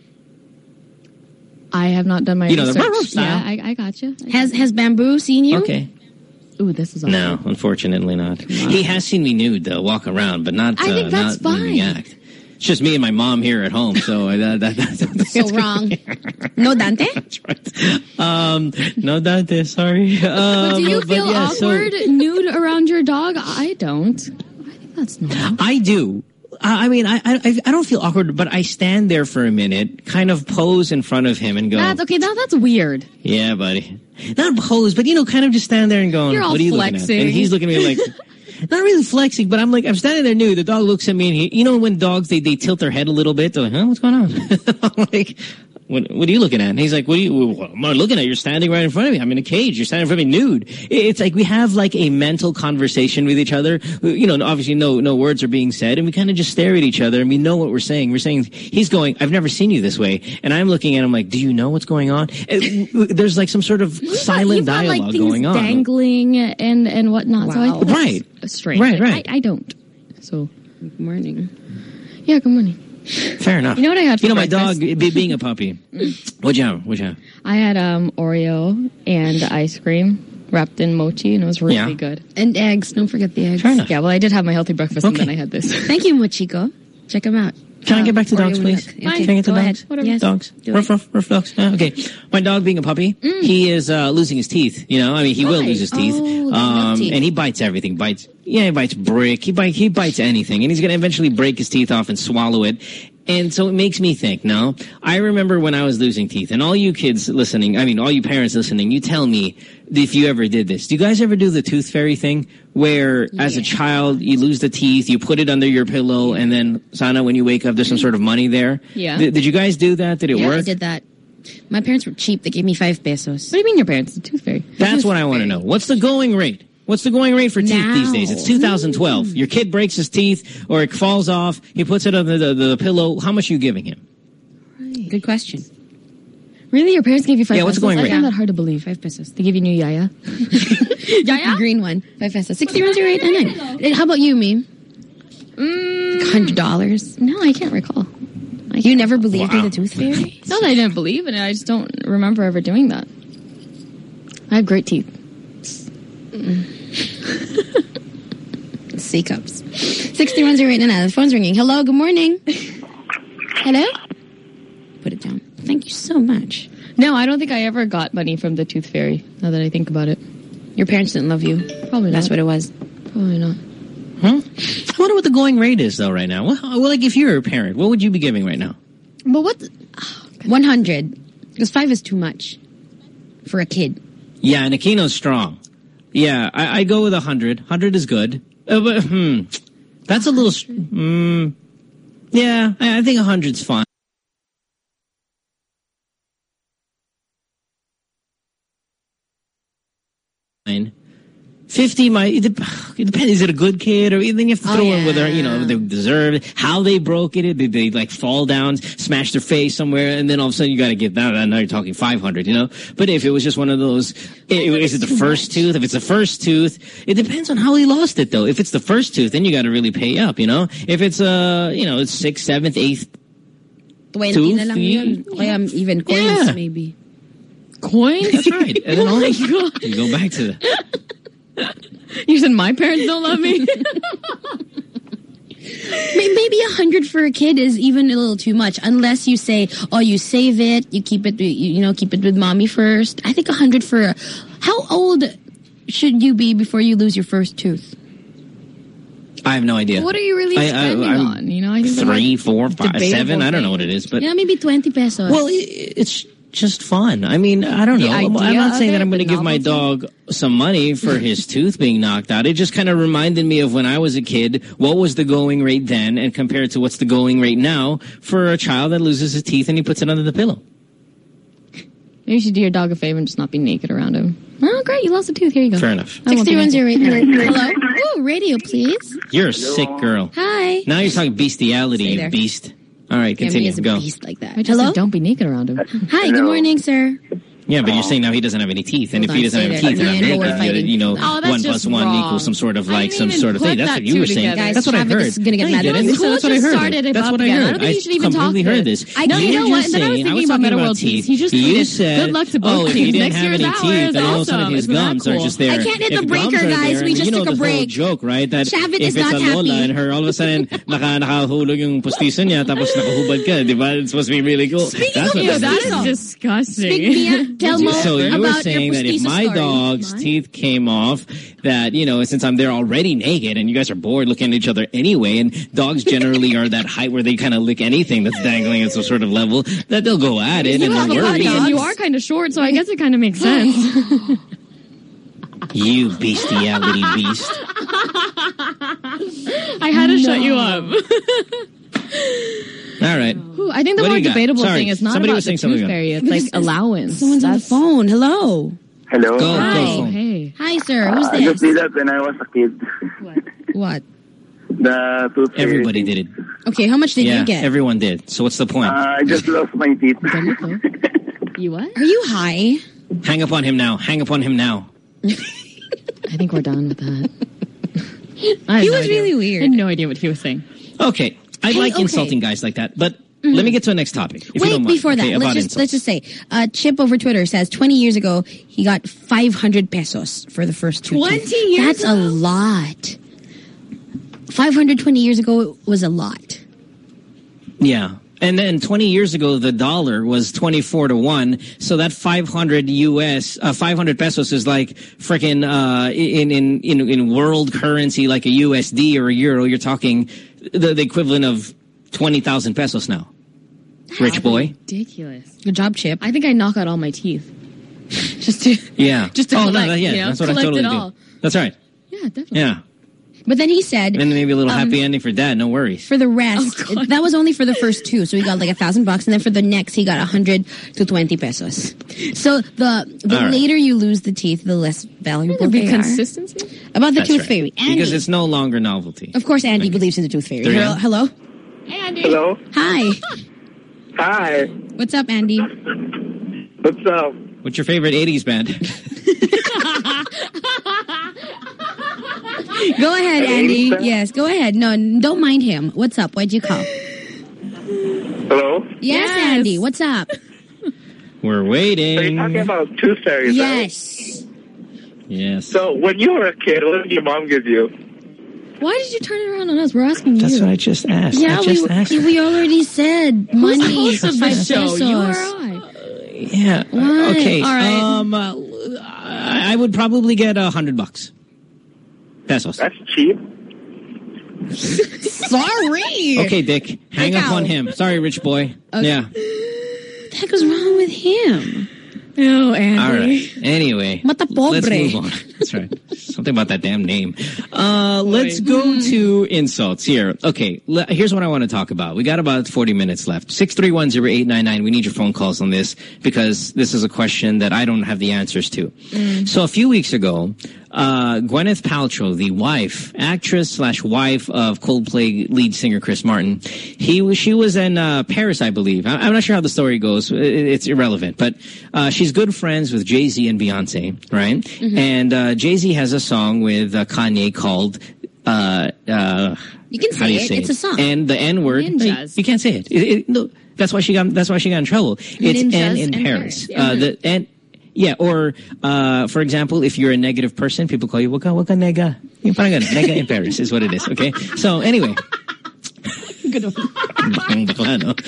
[SPEAKER 2] I have not done my
[SPEAKER 1] You know, the
[SPEAKER 2] research.
[SPEAKER 1] brr-brr style.
[SPEAKER 2] Yeah, I, I got you.
[SPEAKER 12] Has Has Bamboo seen you?
[SPEAKER 1] Okay.
[SPEAKER 2] Ooh, this is awesome.
[SPEAKER 1] No, unfortunately not. He has seen me nude, though, walk around, but not,
[SPEAKER 2] I
[SPEAKER 1] uh,
[SPEAKER 2] think that's
[SPEAKER 1] not in the
[SPEAKER 2] fine.
[SPEAKER 1] act. It's just me and my mom here at home, so uh, that, that, that's
[SPEAKER 12] So wrong. No Dante?
[SPEAKER 1] Um, no Dante, sorry. Um,
[SPEAKER 2] But do you
[SPEAKER 1] but
[SPEAKER 2] feel
[SPEAKER 1] yeah, so-
[SPEAKER 2] awkward nude around your dog? I don't. I think that's normal.
[SPEAKER 1] I do. I I mean, I, I I don't feel awkward, but I stand there for a minute, kind of pose in front of him and go,
[SPEAKER 2] That's okay. Now that's weird.
[SPEAKER 1] yeah, buddy. Not pose, but, you know, kind of just stand there and going,
[SPEAKER 2] You're all
[SPEAKER 1] what are you
[SPEAKER 2] flexing.
[SPEAKER 1] looking at? And he's looking at me like, not really flexing, but I'm like, I'm standing there nude. The dog looks at me and he, you know, when dogs, they, they tilt their head a little bit. They're like, huh, what's going on? I'm like, what, what are you looking at? And he's like, what are you, what, I'm not looking at. You're standing right in front of me. I'm in a cage. You're standing in front of me nude. It's like we have like a mental conversation with each other. You know, obviously no, no words are being said and we kind of just stare at each other and we know what we're saying. We're saying, he's going, I've never seen you this way. And I'm looking at him like, do you know what's going on? And there's like some sort of silent
[SPEAKER 2] You've got,
[SPEAKER 1] dialogue
[SPEAKER 2] like, things
[SPEAKER 1] going on.
[SPEAKER 2] dangling and, and whatnot. So I think
[SPEAKER 1] Right.
[SPEAKER 2] that's strange.
[SPEAKER 1] Right,
[SPEAKER 2] Like,
[SPEAKER 1] right.
[SPEAKER 2] I, I don't. So,
[SPEAKER 12] Good morning.
[SPEAKER 2] yeah, good morning.
[SPEAKER 1] Fair enough.
[SPEAKER 2] You know what I had for
[SPEAKER 1] You know, my
[SPEAKER 2] breakfast?
[SPEAKER 1] dog, be, being a puppy. What'd you have? What'd you have?
[SPEAKER 2] I had um Oreo and ice cream wrapped in mochi, and it was really
[SPEAKER 1] Yeah.
[SPEAKER 2] good.
[SPEAKER 12] And eggs. Don't forget the eggs.
[SPEAKER 1] Fair enough.
[SPEAKER 2] Yeah, well, I did have my healthy breakfast, and
[SPEAKER 1] Okay.
[SPEAKER 2] then I had this.
[SPEAKER 12] Thank you, Mochiko. Check them out.
[SPEAKER 1] Can I
[SPEAKER 12] Uh,
[SPEAKER 1] get back to
[SPEAKER 12] Oreo
[SPEAKER 1] dogs,
[SPEAKER 12] and
[SPEAKER 1] please?
[SPEAKER 12] milk.
[SPEAKER 1] Can
[SPEAKER 12] Okay,
[SPEAKER 1] I get to
[SPEAKER 12] go
[SPEAKER 1] dogs?
[SPEAKER 12] ahead. Whatever. Yes.
[SPEAKER 1] Dogs.
[SPEAKER 12] Do
[SPEAKER 1] Ruff,
[SPEAKER 12] it.
[SPEAKER 1] ruff, ruff, dogs. Uh, okay. My dog being a puppy, he is uh, losing his teeth. You know, I mean, he will
[SPEAKER 12] Why?
[SPEAKER 1] lose his teeth.
[SPEAKER 12] Oh, the milk
[SPEAKER 1] um,
[SPEAKER 12] teeth.
[SPEAKER 1] and he bites everything. Bites, yeah, he bites brick. He, bite, he bites anything. And he's going to eventually break his teeth off and swallow it. And so it makes me think, no, I remember when I was losing teeth, and all you kids listening, I mean, all you parents listening, you tell me if you ever did this. Do you guys ever do the tooth fairy thing where as a child you lose the teeth, you put it under your pillow, and then, Sana, when you wake up, there's some sort of money there?
[SPEAKER 12] Yeah.
[SPEAKER 1] Did, did you guys do that? Did it
[SPEAKER 12] Yeah,
[SPEAKER 1] work?
[SPEAKER 12] I did that. My parents were cheap. They gave me five pesos.
[SPEAKER 2] What do you mean your parents? The tooth fairy.
[SPEAKER 1] That's what I want to know. What's the going rate? What's the going rate for teeth
[SPEAKER 12] Now.
[SPEAKER 1] these days? It's two thousand twelve. Your kid breaks his teeth or it falls off. He puts it under the, the, the pillow. How much are you giving him?
[SPEAKER 12] Good question.
[SPEAKER 2] Really? Your parents gave you five
[SPEAKER 1] Yeah, what's
[SPEAKER 2] pesos?
[SPEAKER 1] the going
[SPEAKER 2] I
[SPEAKER 1] rate?
[SPEAKER 2] find that hard to believe.
[SPEAKER 12] Five pesos.
[SPEAKER 2] They give you new yaya?
[SPEAKER 12] Yaya? Green one. Five pesos. Sixty-one zero eight nine nine. How about you, me?
[SPEAKER 2] Mm,
[SPEAKER 12] Hundred dollars.
[SPEAKER 2] no, I can't recall. I
[SPEAKER 12] You
[SPEAKER 2] can't
[SPEAKER 12] never
[SPEAKER 2] recall.
[SPEAKER 12] believed in the tooth fairy?
[SPEAKER 2] Not that I didn't believe in it. I just don't remember ever doing that. I have great teeth.
[SPEAKER 12] C cups. Sixty-one zero eight nine nine. The phone's ringing. Hello. Good morning. Hello. Put it down. Thank you so much.
[SPEAKER 2] No, I don't think I ever got money from the tooth fairy, now that I think about it.
[SPEAKER 12] Your parents didn't love you.
[SPEAKER 2] Probably
[SPEAKER 12] That's
[SPEAKER 2] not.
[SPEAKER 12] what it was.
[SPEAKER 2] Probably not.
[SPEAKER 1] Huh? I wonder what the going rate is, though, right now. Well, well, like, if you're a parent, what would you be giving right now?
[SPEAKER 2] But what?
[SPEAKER 12] One hundred. Because five is too much for a kid.
[SPEAKER 1] Yeah, and Aquino's strong. Yeah, I, I go with one hundred. one hundred is good. Uh, but, hmm, that's a little... Hmm, yeah, I, I think one hundred's fine. fifty might, it, dep- it depends. Is it a good kid? Or then you have to
[SPEAKER 2] Oh,
[SPEAKER 1] throw
[SPEAKER 2] yeah.
[SPEAKER 1] in whether, you know, they deserve it, how they broke it. Did they like fall down, smash their face somewhere, and then all of a sudden you got to get that. Now you're talking five hundred, you know? But if it was just one of those, it, is it the first tooth? If it's the first tooth, it depends on how he lost it though. If it's the first tooth, then you got to really pay up, you know? If it's, uh, you know, it's sixth, seventh, eighth,
[SPEAKER 4] twenty
[SPEAKER 1] tooth,
[SPEAKER 4] na lang yun. Kaya even coins
[SPEAKER 1] Yeah.
[SPEAKER 4] maybe.
[SPEAKER 2] Coins?
[SPEAKER 1] That's right. And then
[SPEAKER 2] Oh
[SPEAKER 1] all
[SPEAKER 2] my God.
[SPEAKER 1] you go back to the...
[SPEAKER 2] You said my parents don't love me?
[SPEAKER 4] Maybe a hundred for a kid is even a little too much, unless you say, "Oh, you save it, you keep it, you, you know, keep it with mommy first." I think a hundred for. A, how old should you be before you lose your first tooth?
[SPEAKER 1] I have no idea.
[SPEAKER 2] What are you really
[SPEAKER 1] I- I-
[SPEAKER 2] spending
[SPEAKER 1] I'm
[SPEAKER 2] on? You know, I think they're
[SPEAKER 1] Three,
[SPEAKER 2] like
[SPEAKER 1] four, five,
[SPEAKER 2] debatable
[SPEAKER 1] seven. I don't know
[SPEAKER 2] things.
[SPEAKER 1] what it is, but
[SPEAKER 4] Yeah, maybe twenty pesos.
[SPEAKER 1] well, it, it's just fun. I mean, I don't
[SPEAKER 2] The
[SPEAKER 1] know. I'm
[SPEAKER 2] idea
[SPEAKER 1] not
[SPEAKER 2] of
[SPEAKER 1] saying
[SPEAKER 2] it,
[SPEAKER 1] that I'm going to
[SPEAKER 2] the
[SPEAKER 1] give my dog some money for his tooth being knocked out. It just kind of reminded me of when I was a kid. What was the going rate then, and compared to what's the going rate now for a child that loses his teeth and he puts it under the pillow?
[SPEAKER 2] Maybe you should do your dog a favor and just not be naked around him. Oh, great. You lost a tooth. Here you go.
[SPEAKER 1] Fair enough.
[SPEAKER 2] I won't be
[SPEAKER 4] Six three one zero eight nine.
[SPEAKER 2] naked.
[SPEAKER 4] Hello. Oh, radio, please.
[SPEAKER 1] You're a sick girl.
[SPEAKER 4] Hi.
[SPEAKER 1] Now you're talking bestiality,
[SPEAKER 4] Stay
[SPEAKER 1] you
[SPEAKER 4] there.
[SPEAKER 1] beast. All right,
[SPEAKER 4] Yeah, but he
[SPEAKER 1] continue.
[SPEAKER 4] is a
[SPEAKER 1] Go.
[SPEAKER 4] beast like that.
[SPEAKER 2] I just
[SPEAKER 4] Hello.
[SPEAKER 2] said don't be naked around him.
[SPEAKER 4] Hi. Good morning, sir.
[SPEAKER 1] Yeah, but you're saying now he doesn't have any teeth, and
[SPEAKER 4] Hold
[SPEAKER 1] if he
[SPEAKER 4] on,
[SPEAKER 1] doesn't
[SPEAKER 4] stay
[SPEAKER 1] have
[SPEAKER 4] there.
[SPEAKER 1] teeth, and I'm
[SPEAKER 4] Yeah, no, we're
[SPEAKER 1] naked, you,
[SPEAKER 4] fighting.
[SPEAKER 1] you know,
[SPEAKER 2] Oh, that's
[SPEAKER 1] one plus
[SPEAKER 2] just
[SPEAKER 1] one
[SPEAKER 2] wrong.
[SPEAKER 1] equals some sort of
[SPEAKER 2] I
[SPEAKER 1] like
[SPEAKER 2] didn't
[SPEAKER 1] some
[SPEAKER 2] even
[SPEAKER 1] sort of
[SPEAKER 2] put
[SPEAKER 1] thing. That's
[SPEAKER 2] that
[SPEAKER 1] what you
[SPEAKER 2] two
[SPEAKER 1] were saying.
[SPEAKER 2] together.
[SPEAKER 1] That's what I
[SPEAKER 4] Traffic
[SPEAKER 1] heard.
[SPEAKER 4] is gonna get
[SPEAKER 1] No, you
[SPEAKER 4] mad at
[SPEAKER 1] didn't.
[SPEAKER 4] us.
[SPEAKER 1] So that's what I
[SPEAKER 2] Just
[SPEAKER 1] heard.
[SPEAKER 2] started it
[SPEAKER 1] That's
[SPEAKER 2] all
[SPEAKER 1] what I
[SPEAKER 2] together. I
[SPEAKER 1] heard.
[SPEAKER 2] don't think you should even
[SPEAKER 1] completely
[SPEAKER 2] talk
[SPEAKER 1] heard
[SPEAKER 2] this.
[SPEAKER 1] this.
[SPEAKER 2] I know, you know what? And then I was
[SPEAKER 1] saying-
[SPEAKER 2] thinking
[SPEAKER 1] talking
[SPEAKER 2] about Meta
[SPEAKER 1] about
[SPEAKER 2] World
[SPEAKER 1] teeth.
[SPEAKER 2] Peace. He just
[SPEAKER 1] You
[SPEAKER 2] tweeted,
[SPEAKER 1] said,
[SPEAKER 2] "Good luck to both
[SPEAKER 1] oh, if he
[SPEAKER 2] teams.
[SPEAKER 1] didn't
[SPEAKER 2] Next
[SPEAKER 1] have
[SPEAKER 2] year's
[SPEAKER 1] any
[SPEAKER 2] ours.
[SPEAKER 1] teeth, then all of a
[SPEAKER 2] Awesome.
[SPEAKER 1] sudden his
[SPEAKER 2] Isn't that
[SPEAKER 1] gums are
[SPEAKER 2] cool?
[SPEAKER 1] just there.
[SPEAKER 4] I can't hit
[SPEAKER 1] If
[SPEAKER 4] the
[SPEAKER 1] gums
[SPEAKER 4] breaker,
[SPEAKER 1] are there,
[SPEAKER 4] guys. We
[SPEAKER 1] you
[SPEAKER 4] just
[SPEAKER 1] know
[SPEAKER 4] took a
[SPEAKER 1] the whole
[SPEAKER 4] break.
[SPEAKER 1] joke, right? That
[SPEAKER 4] Shavit
[SPEAKER 1] if
[SPEAKER 4] is
[SPEAKER 1] it's
[SPEAKER 4] not
[SPEAKER 1] a Lola
[SPEAKER 4] happy.
[SPEAKER 1] and her, all of a sudden naka nakahulog yung postizo niya, tapos nakahubad ka, di ba? It's supposed to be really cool.
[SPEAKER 4] Speaking
[SPEAKER 1] That's
[SPEAKER 4] of
[SPEAKER 1] what
[SPEAKER 2] Ew,
[SPEAKER 1] that
[SPEAKER 2] that
[SPEAKER 1] is.
[SPEAKER 2] is disgusting.
[SPEAKER 4] Speak Mia, tell Mo
[SPEAKER 1] So you were
[SPEAKER 4] about
[SPEAKER 1] saying
[SPEAKER 4] your
[SPEAKER 1] that if
[SPEAKER 4] postizo
[SPEAKER 1] my
[SPEAKER 4] story.
[SPEAKER 1] dog's teeth came off, that, you know, since I'm there already naked and you guys are bored looking at each other anyway, and dogs generally are that height where they kind of lick anything that's dangling at some sort of level, that they'll go at it
[SPEAKER 2] You
[SPEAKER 1] and
[SPEAKER 2] have
[SPEAKER 1] they'll
[SPEAKER 2] a
[SPEAKER 1] worry.
[SPEAKER 2] puppy and you are kind of short, so I guess it kind of makes sense.
[SPEAKER 1] You bestiality beast.
[SPEAKER 2] I had to shut you up.
[SPEAKER 1] All right.
[SPEAKER 2] Ooh, I think the
[SPEAKER 1] What do
[SPEAKER 2] more
[SPEAKER 1] you got?
[SPEAKER 2] debatable
[SPEAKER 1] Sorry,
[SPEAKER 2] thing is not
[SPEAKER 1] somebody
[SPEAKER 2] about
[SPEAKER 1] was
[SPEAKER 2] the
[SPEAKER 1] saying something
[SPEAKER 2] tooth
[SPEAKER 1] else.
[SPEAKER 2] fairy. It's like allowance.
[SPEAKER 4] Someone's on the
[SPEAKER 2] That's-
[SPEAKER 4] phone. Hello.
[SPEAKER 11] Hello.
[SPEAKER 1] Go,
[SPEAKER 4] Hi.
[SPEAKER 1] go phone.
[SPEAKER 2] Hey.
[SPEAKER 4] Hi, sir. Who's
[SPEAKER 11] Uh, I just
[SPEAKER 4] this?
[SPEAKER 11] did that when I was a kid.
[SPEAKER 4] What?
[SPEAKER 11] The tooth fairy
[SPEAKER 1] Everybody
[SPEAKER 11] thing.
[SPEAKER 1] did it.
[SPEAKER 4] Okay, how much did
[SPEAKER 1] yeah,
[SPEAKER 4] you get?
[SPEAKER 1] everyone did. So what's the point?
[SPEAKER 11] Uh, I just lost my teeth.
[SPEAKER 2] You what?
[SPEAKER 4] Are you high?
[SPEAKER 1] Hang up on him now. Hang up on him now.
[SPEAKER 2] I think we're done with that. I had
[SPEAKER 4] He
[SPEAKER 2] no
[SPEAKER 4] was
[SPEAKER 2] idea.
[SPEAKER 4] really
[SPEAKER 2] I
[SPEAKER 4] weird.
[SPEAKER 2] had no idea what he was saying.
[SPEAKER 1] Okay. I
[SPEAKER 4] Hey,
[SPEAKER 1] like
[SPEAKER 4] okay.
[SPEAKER 1] insulting guys like that, but let me get to the next topic. If you
[SPEAKER 4] Wait,
[SPEAKER 1] don't mind.
[SPEAKER 4] before that,
[SPEAKER 1] Okay,
[SPEAKER 4] let's
[SPEAKER 1] about
[SPEAKER 4] just
[SPEAKER 1] insults.
[SPEAKER 4] let's just say, uh, Chip over Twitter says twenty years ago he got five hundred pesos for the first two.
[SPEAKER 2] twenty
[SPEAKER 4] teeth.
[SPEAKER 2] years
[SPEAKER 4] That's a lot. Five hundred twenty years ago was a lot.
[SPEAKER 1] Yeah. And then twenty years ago, the dollar was twenty-four to one. So that five hundred U S, uh, five hundred pesos is like freaking, uh, in, in, in, in world currency, like a U S D or a euro. You're talking the, the equivalent of twenty thousand pesos now. Rich boy.
[SPEAKER 2] Ridiculous.
[SPEAKER 4] Good job, Chip.
[SPEAKER 2] I think I knock out all my teeth. Just to
[SPEAKER 1] Yeah.
[SPEAKER 2] just to
[SPEAKER 1] oh,
[SPEAKER 2] collect,
[SPEAKER 1] no, no, yeah.
[SPEAKER 2] you know,
[SPEAKER 1] That's what I
[SPEAKER 2] collect
[SPEAKER 1] totally
[SPEAKER 2] it
[SPEAKER 1] do.
[SPEAKER 2] all.
[SPEAKER 1] That's right.
[SPEAKER 2] Yeah, definitely.
[SPEAKER 1] Yeah.
[SPEAKER 4] But then he said,
[SPEAKER 1] And then maybe a little
[SPEAKER 4] Um,
[SPEAKER 1] happy ending for dad. No worries.
[SPEAKER 4] for the rest,
[SPEAKER 2] Oh,
[SPEAKER 4] that was only for the first two. So he got like a thousand bucks, and then for the next, he got a hundred to twenty pesos. So the the
[SPEAKER 1] All right.
[SPEAKER 4] later you lose the teeth, the less valuable
[SPEAKER 2] There'd be
[SPEAKER 4] they are.
[SPEAKER 2] consistency.
[SPEAKER 4] About the
[SPEAKER 1] That's
[SPEAKER 4] tooth
[SPEAKER 1] right.
[SPEAKER 4] fairy, Andy.
[SPEAKER 1] Because it's no longer novelty.
[SPEAKER 4] Of course, Andy believes in the tooth fairy.
[SPEAKER 1] There you
[SPEAKER 4] Hello,
[SPEAKER 1] go.
[SPEAKER 4] hello.
[SPEAKER 2] Andy.
[SPEAKER 11] Hello.
[SPEAKER 4] Hi.
[SPEAKER 11] Hi.
[SPEAKER 4] What's up, Andy?
[SPEAKER 11] What's up?
[SPEAKER 1] What's your favorite eighties band?
[SPEAKER 4] Go ahead, Andy.
[SPEAKER 11] Anything?
[SPEAKER 4] Yes, go ahead. No, n- don't mind him. What's up? Why'd you call?
[SPEAKER 11] Hello.
[SPEAKER 4] Yes,
[SPEAKER 2] Yes.
[SPEAKER 4] Andy. What's up?
[SPEAKER 1] We're
[SPEAKER 11] Are you
[SPEAKER 1] waiting.
[SPEAKER 11] talking about tooth fairies? right?
[SPEAKER 4] Yes.
[SPEAKER 1] Yes.
[SPEAKER 11] So when you were a kid, what did your mom give you?
[SPEAKER 2] Why did you turn it around on us? We're asking you.
[SPEAKER 1] That's what I just asked.
[SPEAKER 4] Yeah,
[SPEAKER 1] I just
[SPEAKER 4] we,
[SPEAKER 1] asked.
[SPEAKER 4] we already said money.
[SPEAKER 2] Who's the host of
[SPEAKER 4] five
[SPEAKER 2] the show? You or
[SPEAKER 4] pesos.
[SPEAKER 2] I?
[SPEAKER 1] Yeah.
[SPEAKER 4] Why?
[SPEAKER 1] Okay.
[SPEAKER 2] All right.
[SPEAKER 1] Um, uh, I I would probably get a hundred bucks. Pesos.
[SPEAKER 11] That's cheap.
[SPEAKER 4] Sorry.
[SPEAKER 1] Okay, Dick. Hang
[SPEAKER 4] Dick
[SPEAKER 1] up on
[SPEAKER 4] out.
[SPEAKER 1] him. Sorry, rich boy. Yeah.
[SPEAKER 4] What the heck is wrong with him?
[SPEAKER 2] No, Andy.
[SPEAKER 1] All right. Anyway,
[SPEAKER 4] Mata
[SPEAKER 1] let's
[SPEAKER 4] pobre.
[SPEAKER 1] move on. That's right. Something about that damn name. Uh, let's go to insults here. Okay, le- here's what I want to talk about. We got about forty minutes left. six three one zero eight nine nine. We need your phone calls on this because this is a question that I don't have the answers to. So a few weeks ago, uh, Gwyneth Paltrow, the wife, actress slash wife of Coldplay lead singer Chris Martin, he was, she was in uh, Paris, I believe. I, I'm not sure how the story goes. It, it's irrelevant. But uh, she's good friends with Jay-Z and Beyonce, right? Mm-hmm. And uh, Jay-Z has a song with uh, Kanye called... Uh, uh,
[SPEAKER 4] you can say it. Say it's it? a song.
[SPEAKER 1] And the N word.
[SPEAKER 4] Ninjas.
[SPEAKER 1] You can't say it. it, it no, that's why she got. That's why she got in trouble. It's Ninjas N in Paris. Paris. Yeah. Uh, the and yeah. Or uh, for example, if you're a negative person, people call you waka waka nega. Yung parang ganun. Nega in Paris is what it is. Okay. So anyway.
[SPEAKER 4] Good one.
[SPEAKER 1] Bakang bakla, no?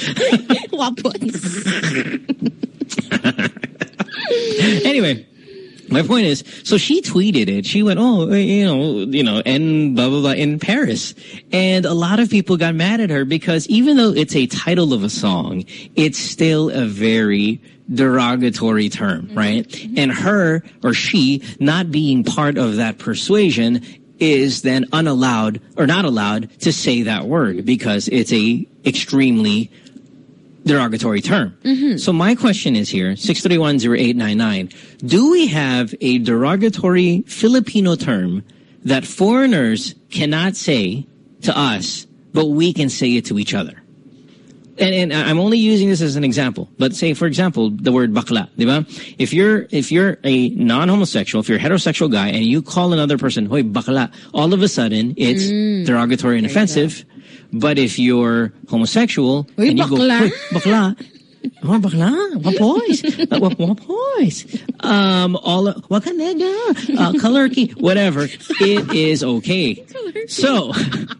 [SPEAKER 1] Anyway. My point is, so she tweeted it. She went, oh, you know, you know, and blah, blah, blah, in Paris. And a lot of people got mad at her because even though it's a title of a song, it's still a very derogatory term, right? Mm-hmm. And her or she not being part of that persuasion is then unallowed or not allowed to say that word because it's a extremely derogatory term. Mm-hmm. So my question is here, six three one zero eight nine nine. Do we have a derogatory Filipino term that foreigners cannot say to us, but we can say it to each other? And, and I'm only using this as an example. But say, for example, the word bakla, diba? If you're, if you're a non-homosexual, if you're a heterosexual guy and you call another person, hoy, bakla, all of a sudden it's mm. derogatory and offensive. But if you're homosexual
[SPEAKER 4] Uy,
[SPEAKER 1] and you
[SPEAKER 4] bakla.
[SPEAKER 1] go, bakla, oh, bakla, wapoys, wapoys, um, all, wakanega, uh, colorki, whatever, it is okay. So,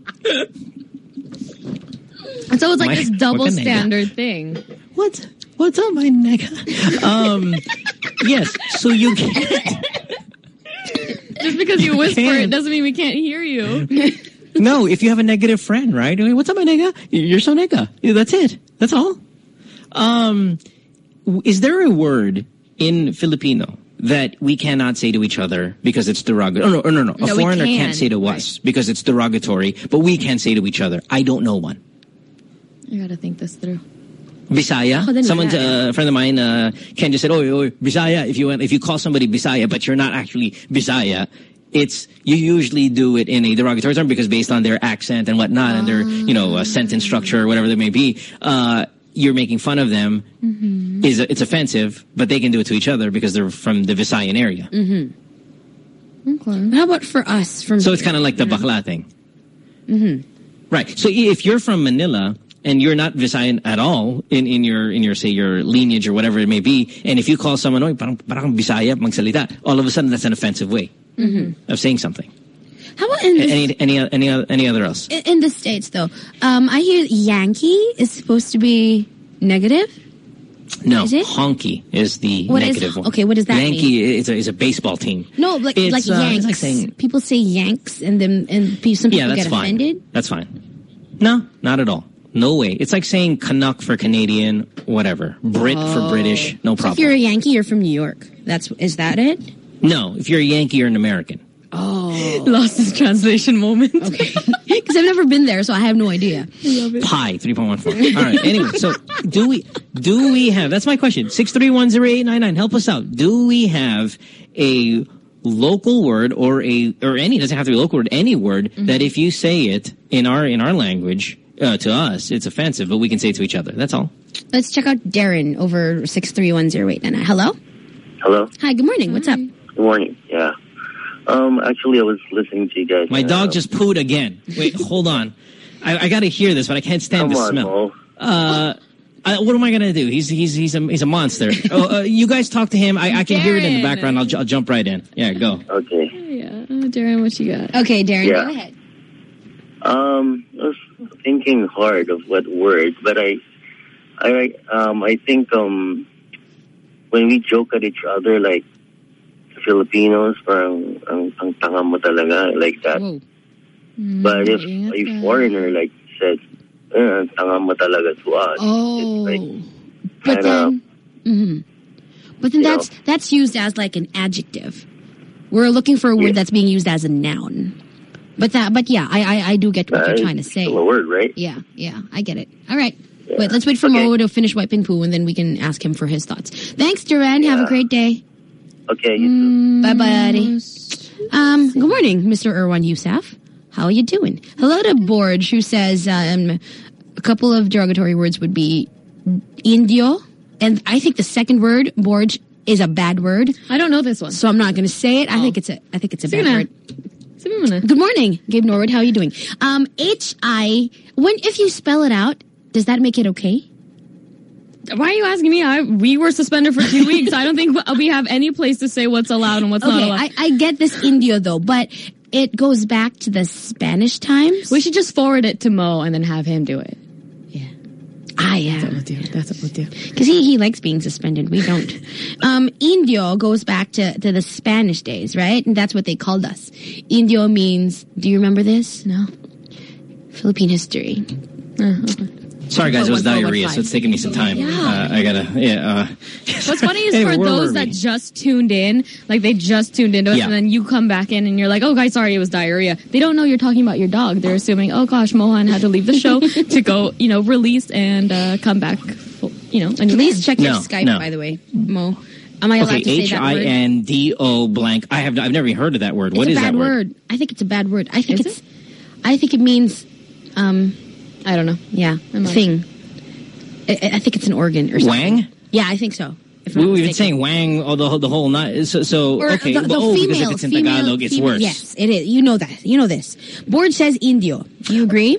[SPEAKER 2] so it's like
[SPEAKER 1] my,
[SPEAKER 2] this double
[SPEAKER 1] wakanega.
[SPEAKER 2] standard thing.
[SPEAKER 1] What? What's up, my nigga? Um, yes, so you can't.
[SPEAKER 2] Just because you, you whisper
[SPEAKER 1] can't.
[SPEAKER 2] it doesn't mean we can't hear you.
[SPEAKER 1] No, if you have a negative friend, right? What's up, my nigga? You're so nigga. That's it. That's all. Um, is there a word in Filipino that we cannot say to each other because it's derogatory? Oh, no, no, no. no. A foreigner can. can't say to us right. because it's derogatory, but we can say to each other. I don't know one.
[SPEAKER 2] I gotta think this through.
[SPEAKER 1] Bisaya. Oh, Someone, uh, a friend of mine, uh, Ken just said, oh, oh, Bisaya. If you if you call somebody Bisaya, but you're not actually Bisaya, it's, you usually do it in a derogatory term because based on their accent and whatnot, oh. and their, you know, uh, sentence structure or whatever they may be, uh, you're making fun of them. Mm-hmm. Is it's offensive, but they can do it to each other because they're from the Visayan area.
[SPEAKER 4] Mm-hmm. Okay. How about for us? From
[SPEAKER 1] so
[SPEAKER 4] here?
[SPEAKER 1] It's kind of like the bakla thing.
[SPEAKER 4] Mm-hmm.
[SPEAKER 1] Right. So if you're from Manila and you're not Visayan at all in, in your, in your, say, your lineage or whatever it may be, and if you call someone, oh, parang, parang Bisaya, magsalita, all of a sudden that's an offensive way. Mm-hmm. Of saying something.
[SPEAKER 4] How about in the,
[SPEAKER 1] any any any any other else?
[SPEAKER 4] In, in the States, though, um, I hear Yankee is supposed to be negative.
[SPEAKER 1] No,
[SPEAKER 4] is it?
[SPEAKER 1] honky is the
[SPEAKER 4] what
[SPEAKER 1] negative
[SPEAKER 4] is,
[SPEAKER 1] one.
[SPEAKER 4] Okay, what does that
[SPEAKER 1] Yankee
[SPEAKER 4] mean?
[SPEAKER 1] Yankee is a, is a baseball team.
[SPEAKER 4] No, like
[SPEAKER 1] it's,
[SPEAKER 4] like
[SPEAKER 1] uh,
[SPEAKER 4] Yanks.
[SPEAKER 1] Like saying,
[SPEAKER 4] people say Yanks, and then and some people
[SPEAKER 1] yeah, that's
[SPEAKER 4] get
[SPEAKER 1] fine.
[SPEAKER 4] offended.
[SPEAKER 1] That's fine. No, not at all. No way. It's like saying Canuck for Canadian, whatever. Brit oh. for British, no problem.
[SPEAKER 4] So if you're a Yankee, you're from New York. That's is that it?
[SPEAKER 1] No, if you're a Yankee, you're an American.
[SPEAKER 4] Oh.
[SPEAKER 2] Lost his translation moment.
[SPEAKER 4] Okay. Because I've never been there, so I have no idea.
[SPEAKER 2] I love it.
[SPEAKER 1] Pi, three point one four. All right, anyway, so do we, do we have, that's my question, six three one zero eight nine nine, help us out. Do we have a local word or a, or any, doesn't have to be a local word, any word mm-hmm. that if you say it in our, in our language, uh, to us, it's offensive, but we can say it to each other. That's all.
[SPEAKER 4] Let's check out Darren over six three one zero eight nine nine. Hello?
[SPEAKER 14] Hello?
[SPEAKER 4] Hi, good morning. What's up?
[SPEAKER 14] Good morning, yeah. Um, actually, I was listening to you guys.
[SPEAKER 1] My
[SPEAKER 14] uh,
[SPEAKER 1] dog just pooed again. Wait, hold on. I, I got to hear this, but I can't stand
[SPEAKER 14] Come
[SPEAKER 1] the
[SPEAKER 14] on,
[SPEAKER 1] smell.
[SPEAKER 14] Mo.
[SPEAKER 1] Uh, I, what am I gonna do? He's he's he's a he's a monster. oh, uh, you guys talk to him. I, I can
[SPEAKER 2] Darren.
[SPEAKER 1] hear it in the background. I'll, I'll jump right in. Yeah, go.
[SPEAKER 14] Okay.
[SPEAKER 2] Yeah, oh, Darren, what you got?
[SPEAKER 4] Okay, Darren,
[SPEAKER 14] yeah.
[SPEAKER 4] go ahead.
[SPEAKER 14] Um, I was thinking hard of what word, but I, I um I think um when we joke at each other like Filipinos, parang ang, ang tanga mo talaga, like that.
[SPEAKER 2] Whoa.
[SPEAKER 14] But if a foreigner like says, eh, tanga mo talaga to us,
[SPEAKER 4] oh,
[SPEAKER 14] it's like,
[SPEAKER 4] but
[SPEAKER 14] kinda,
[SPEAKER 4] then, mm-hmm. but then that's
[SPEAKER 14] know.
[SPEAKER 4] that's used as like an adjective. We're looking for a word yeah. that's being used as a noun. But that, but yeah, I I, I do get what
[SPEAKER 14] uh,
[SPEAKER 4] you're trying to say.
[SPEAKER 14] Still a word, right?
[SPEAKER 4] Yeah, yeah, I get it. All right.
[SPEAKER 14] Yeah.
[SPEAKER 4] Wait, let's wait for
[SPEAKER 14] okay.
[SPEAKER 4] Mo to finish wiping poo, and then we can ask him for his thoughts. Thanks, Duran. Yeah. Have a great day.
[SPEAKER 14] Okay, you too.
[SPEAKER 4] Bye, buddy. Um, good morning, Mister Erwan Youssef. How are you doing? Hello to Borge, who says um, a couple of derogatory words would be Indio, and I think the second word, Borge, is a bad word.
[SPEAKER 2] I don't know this one,
[SPEAKER 4] so I'm not going to say it. I think it's a. I think it's a
[SPEAKER 2] Sige
[SPEAKER 4] bad
[SPEAKER 2] na.
[SPEAKER 4] word. Good morning, Gabe Norwood. How are you doing? Um, H I. When if you spell it out, does that make it okay?
[SPEAKER 2] Why are you asking me? I, we were suspended for two weeks. I don't think we have any place to say what's allowed and what's
[SPEAKER 4] Okay,
[SPEAKER 2] not allowed.
[SPEAKER 4] I, I get this Indio though, but it goes back to the Spanish times.
[SPEAKER 2] We should just forward it to Mo and then have him do it.
[SPEAKER 4] Ah, yeah.
[SPEAKER 2] That's what we'll do. That's what we'll do.
[SPEAKER 4] Because he, he likes being suspended. We don't. Um, Indio goes back to, to the Spanish days, right? And that's what they called us. Indio means, do you remember this?
[SPEAKER 2] No.
[SPEAKER 4] Philippine history.
[SPEAKER 2] Uh-huh.
[SPEAKER 1] Sorry, guys, it was
[SPEAKER 2] Four, one, four,
[SPEAKER 1] diarrhea,
[SPEAKER 2] one,
[SPEAKER 1] so it's taking me some time.
[SPEAKER 2] Yeah.
[SPEAKER 1] Uh, I gotta, yeah. Uh,
[SPEAKER 2] What's funny is
[SPEAKER 1] Anyway,
[SPEAKER 2] for
[SPEAKER 1] where
[SPEAKER 2] those
[SPEAKER 1] were
[SPEAKER 2] that
[SPEAKER 1] we?
[SPEAKER 2] just tuned in, like they just tuned into us,
[SPEAKER 1] Yeah.
[SPEAKER 2] and then you come back in and you're like, oh, guys, sorry, it was diarrhea. They don't know you're talking about your dog. They're assuming, oh, gosh, Mohan had to leave the show to go, you know, release and uh, come back, you know. And
[SPEAKER 4] Please check your
[SPEAKER 1] No,
[SPEAKER 4] Skype,
[SPEAKER 1] no.
[SPEAKER 4] by the way, Mo. Am I allowed
[SPEAKER 1] okay,
[SPEAKER 4] to say
[SPEAKER 1] H
[SPEAKER 4] that
[SPEAKER 1] I
[SPEAKER 4] word?
[SPEAKER 1] N D O blank. I have, I've never even heard of that word.
[SPEAKER 4] It's
[SPEAKER 1] What
[SPEAKER 4] a
[SPEAKER 1] is
[SPEAKER 4] bad
[SPEAKER 1] that word?
[SPEAKER 4] word. I think it's a bad word. I think
[SPEAKER 2] Is
[SPEAKER 4] it's. I think it means. Um,
[SPEAKER 2] I don't know.
[SPEAKER 4] yeah,
[SPEAKER 2] I'm not
[SPEAKER 4] thing. I, I think it's an organ or something.
[SPEAKER 1] Wang?
[SPEAKER 4] Yeah, I think so. If
[SPEAKER 1] We,
[SPEAKER 4] not
[SPEAKER 1] we've been
[SPEAKER 4] mistaken.
[SPEAKER 1] saying wang all the, the whole night. So, so
[SPEAKER 4] Or
[SPEAKER 1] okay.
[SPEAKER 4] the,
[SPEAKER 1] but,
[SPEAKER 4] the
[SPEAKER 1] oh,
[SPEAKER 4] female,
[SPEAKER 1] because if it's in
[SPEAKER 4] female,
[SPEAKER 1] Tagalog, it's
[SPEAKER 4] female-
[SPEAKER 1] worse.
[SPEAKER 4] Yes, it is. You know that. You know this. Board says Indio. Do you agree?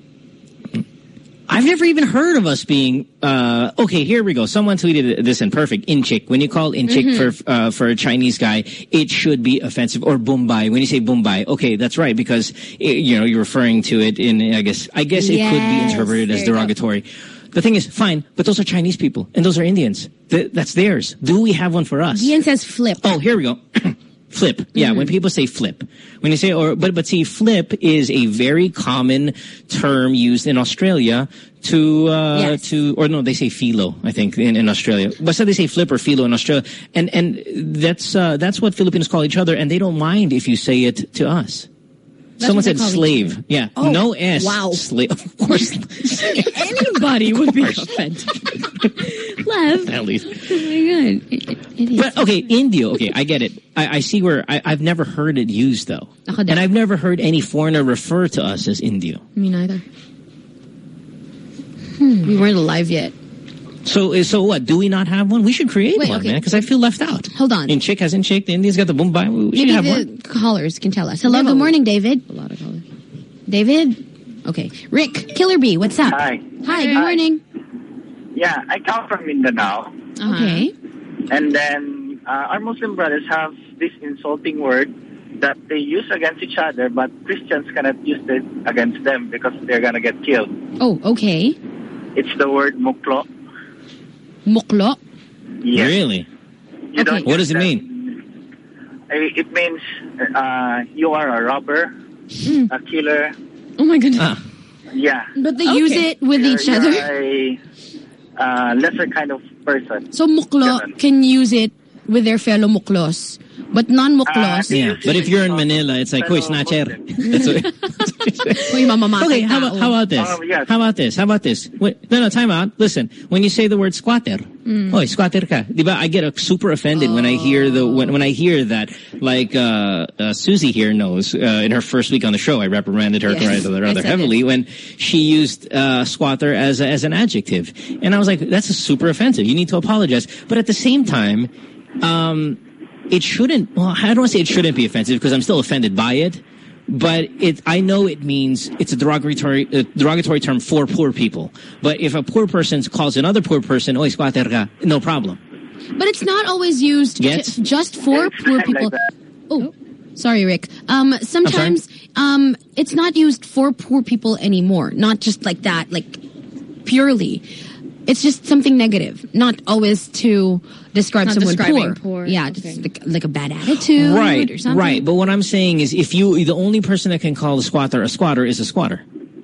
[SPEAKER 1] I've never even heard of us being, uh, okay, here we go. Someone tweeted this in perfect. Inchik. When you call Inchik
[SPEAKER 4] Mhm.
[SPEAKER 1] for, uh, for a Chinese guy, it should be offensive. Or Bombay. When you say Bombay, okay, that's right, because, it, you know, you're referring to it in, I guess, I guess it could be
[SPEAKER 4] Yes,
[SPEAKER 1] interpreted as
[SPEAKER 4] there you go.
[SPEAKER 1] derogatory. The thing is, fine, but those are Chinese people, and those are Indians. Th- that's theirs. Do we have one for us?
[SPEAKER 4] Ian says flip.
[SPEAKER 1] Oh, here we go. Flip. Yeah, when people say flip. When you say, or, but, but see, flip is a very common term used in Australia to, uh,
[SPEAKER 4] Yes.
[SPEAKER 1] to, or no, they say philo, I think, in, in Australia. But so they say flip or philo in Australia. And, and that's, uh, that's what Filipinos call each other, and they don't mind if you say it to us.
[SPEAKER 2] That's
[SPEAKER 1] Someone
[SPEAKER 2] what they
[SPEAKER 1] said
[SPEAKER 2] call each
[SPEAKER 1] slave. Yeah.
[SPEAKER 4] Oh,
[SPEAKER 1] no S.
[SPEAKER 4] wow.
[SPEAKER 1] Slave. Of course.
[SPEAKER 2] Anybody would be offended. Lev.
[SPEAKER 1] At least.
[SPEAKER 4] Oh my god. It, it is.
[SPEAKER 1] But okay, Indio. Okay, I get it. I, I see where I, I've never heard it used though,
[SPEAKER 4] Ako
[SPEAKER 1] and
[SPEAKER 4] din.
[SPEAKER 1] I've never heard any foreigner refer to us as Indio.
[SPEAKER 2] Me neither.
[SPEAKER 4] We weren't alive yet.
[SPEAKER 1] So, so what? Do we not have one? We should create
[SPEAKER 4] Wait,
[SPEAKER 1] one,
[SPEAKER 4] okay.
[SPEAKER 1] man, because I feel left out.
[SPEAKER 4] Hold on.
[SPEAKER 1] In Chick hasn't Chick. The India's got the Bombay. We should
[SPEAKER 4] Maybe
[SPEAKER 1] have
[SPEAKER 4] the
[SPEAKER 1] one.
[SPEAKER 4] callers can tell us. Hello,
[SPEAKER 2] have
[SPEAKER 4] good
[SPEAKER 2] a-
[SPEAKER 4] morning, David.
[SPEAKER 2] A lot of colors.
[SPEAKER 4] David? Okay. Rick, Killer Bee, what's up?
[SPEAKER 11] Hi.
[SPEAKER 4] Hi, good
[SPEAKER 11] Hi.
[SPEAKER 4] morning.
[SPEAKER 11] Yeah, I come from Mindanao.
[SPEAKER 2] Uh-huh.
[SPEAKER 4] Okay.
[SPEAKER 11] And then uh, our Muslim brothers have this insulting word that they use against each other, but Christians cannot use it against them because they're going to get killed.
[SPEAKER 4] Oh, okay.
[SPEAKER 11] It's the word muklo.
[SPEAKER 4] Muklo?
[SPEAKER 11] Yes.
[SPEAKER 1] Really?
[SPEAKER 11] You
[SPEAKER 4] Okay.
[SPEAKER 11] don't
[SPEAKER 1] What
[SPEAKER 11] use
[SPEAKER 1] does it
[SPEAKER 11] that.
[SPEAKER 1] mean?
[SPEAKER 11] Uh, It means uh, you are a robber,
[SPEAKER 4] Mm.
[SPEAKER 11] a killer.
[SPEAKER 2] Oh my goodness.
[SPEAKER 1] Ah,
[SPEAKER 11] Yeah.
[SPEAKER 4] But they
[SPEAKER 2] Okay.
[SPEAKER 4] use it with
[SPEAKER 11] You're-
[SPEAKER 4] each
[SPEAKER 11] you're
[SPEAKER 4] other?
[SPEAKER 11] a uh, lesser kind of person.
[SPEAKER 4] So muklo
[SPEAKER 11] Ganun.
[SPEAKER 4] can use it with their fellow muklos. But non-muklos,
[SPEAKER 11] Uh,
[SPEAKER 1] yeah. But if you're in Manila, it's like, "Hoy, snatcher." That's what-
[SPEAKER 4] Uy, mamamatay
[SPEAKER 1] Okay, how
[SPEAKER 4] tao.
[SPEAKER 1] about, how about this?
[SPEAKER 11] Oh, yes.
[SPEAKER 1] How about this? How about this? Wait, no, no, time out. Listen, when you say the word squatter,
[SPEAKER 4] Mm.
[SPEAKER 1] oh, squatter ka. Diba? I get uh, super offended when I hear the when, when I hear that. Like uh, uh, Susie here knows uh, in her first week on the show, I reprimanded her
[SPEAKER 4] Yes,
[SPEAKER 1] rather, rather
[SPEAKER 4] yes, I
[SPEAKER 1] heavily when she used uh, squatter as a, as an adjective, and I was like, that's a super offensive. You need to apologize. But at the same time, um, it shouldn't. Well, I don't want to say it shouldn't be offensive because I'm still offended by it. But it, I know it means it's a derogatory, uh, derogatory term for poor people. But if a poor person calls another poor person, "Oy, squatter ka," no problem.
[SPEAKER 4] But it's not always used
[SPEAKER 1] Yes.
[SPEAKER 4] ju- just for poor
[SPEAKER 11] Like
[SPEAKER 4] people.
[SPEAKER 11] that.
[SPEAKER 4] Oh, sorry, Rick. Um, sometimes um, it's not used for poor people anymore. Not just like that, like purely. It's just something negative, not always to describe
[SPEAKER 2] Not
[SPEAKER 4] someone
[SPEAKER 2] describing
[SPEAKER 4] poor.
[SPEAKER 2] poor,
[SPEAKER 4] Yeah,
[SPEAKER 2] okay.
[SPEAKER 4] just like, like a bad attitude
[SPEAKER 1] Right,
[SPEAKER 4] or something.
[SPEAKER 1] right. But what I'm saying is, if you, the only person that can call a squatter a squatter is a squatter.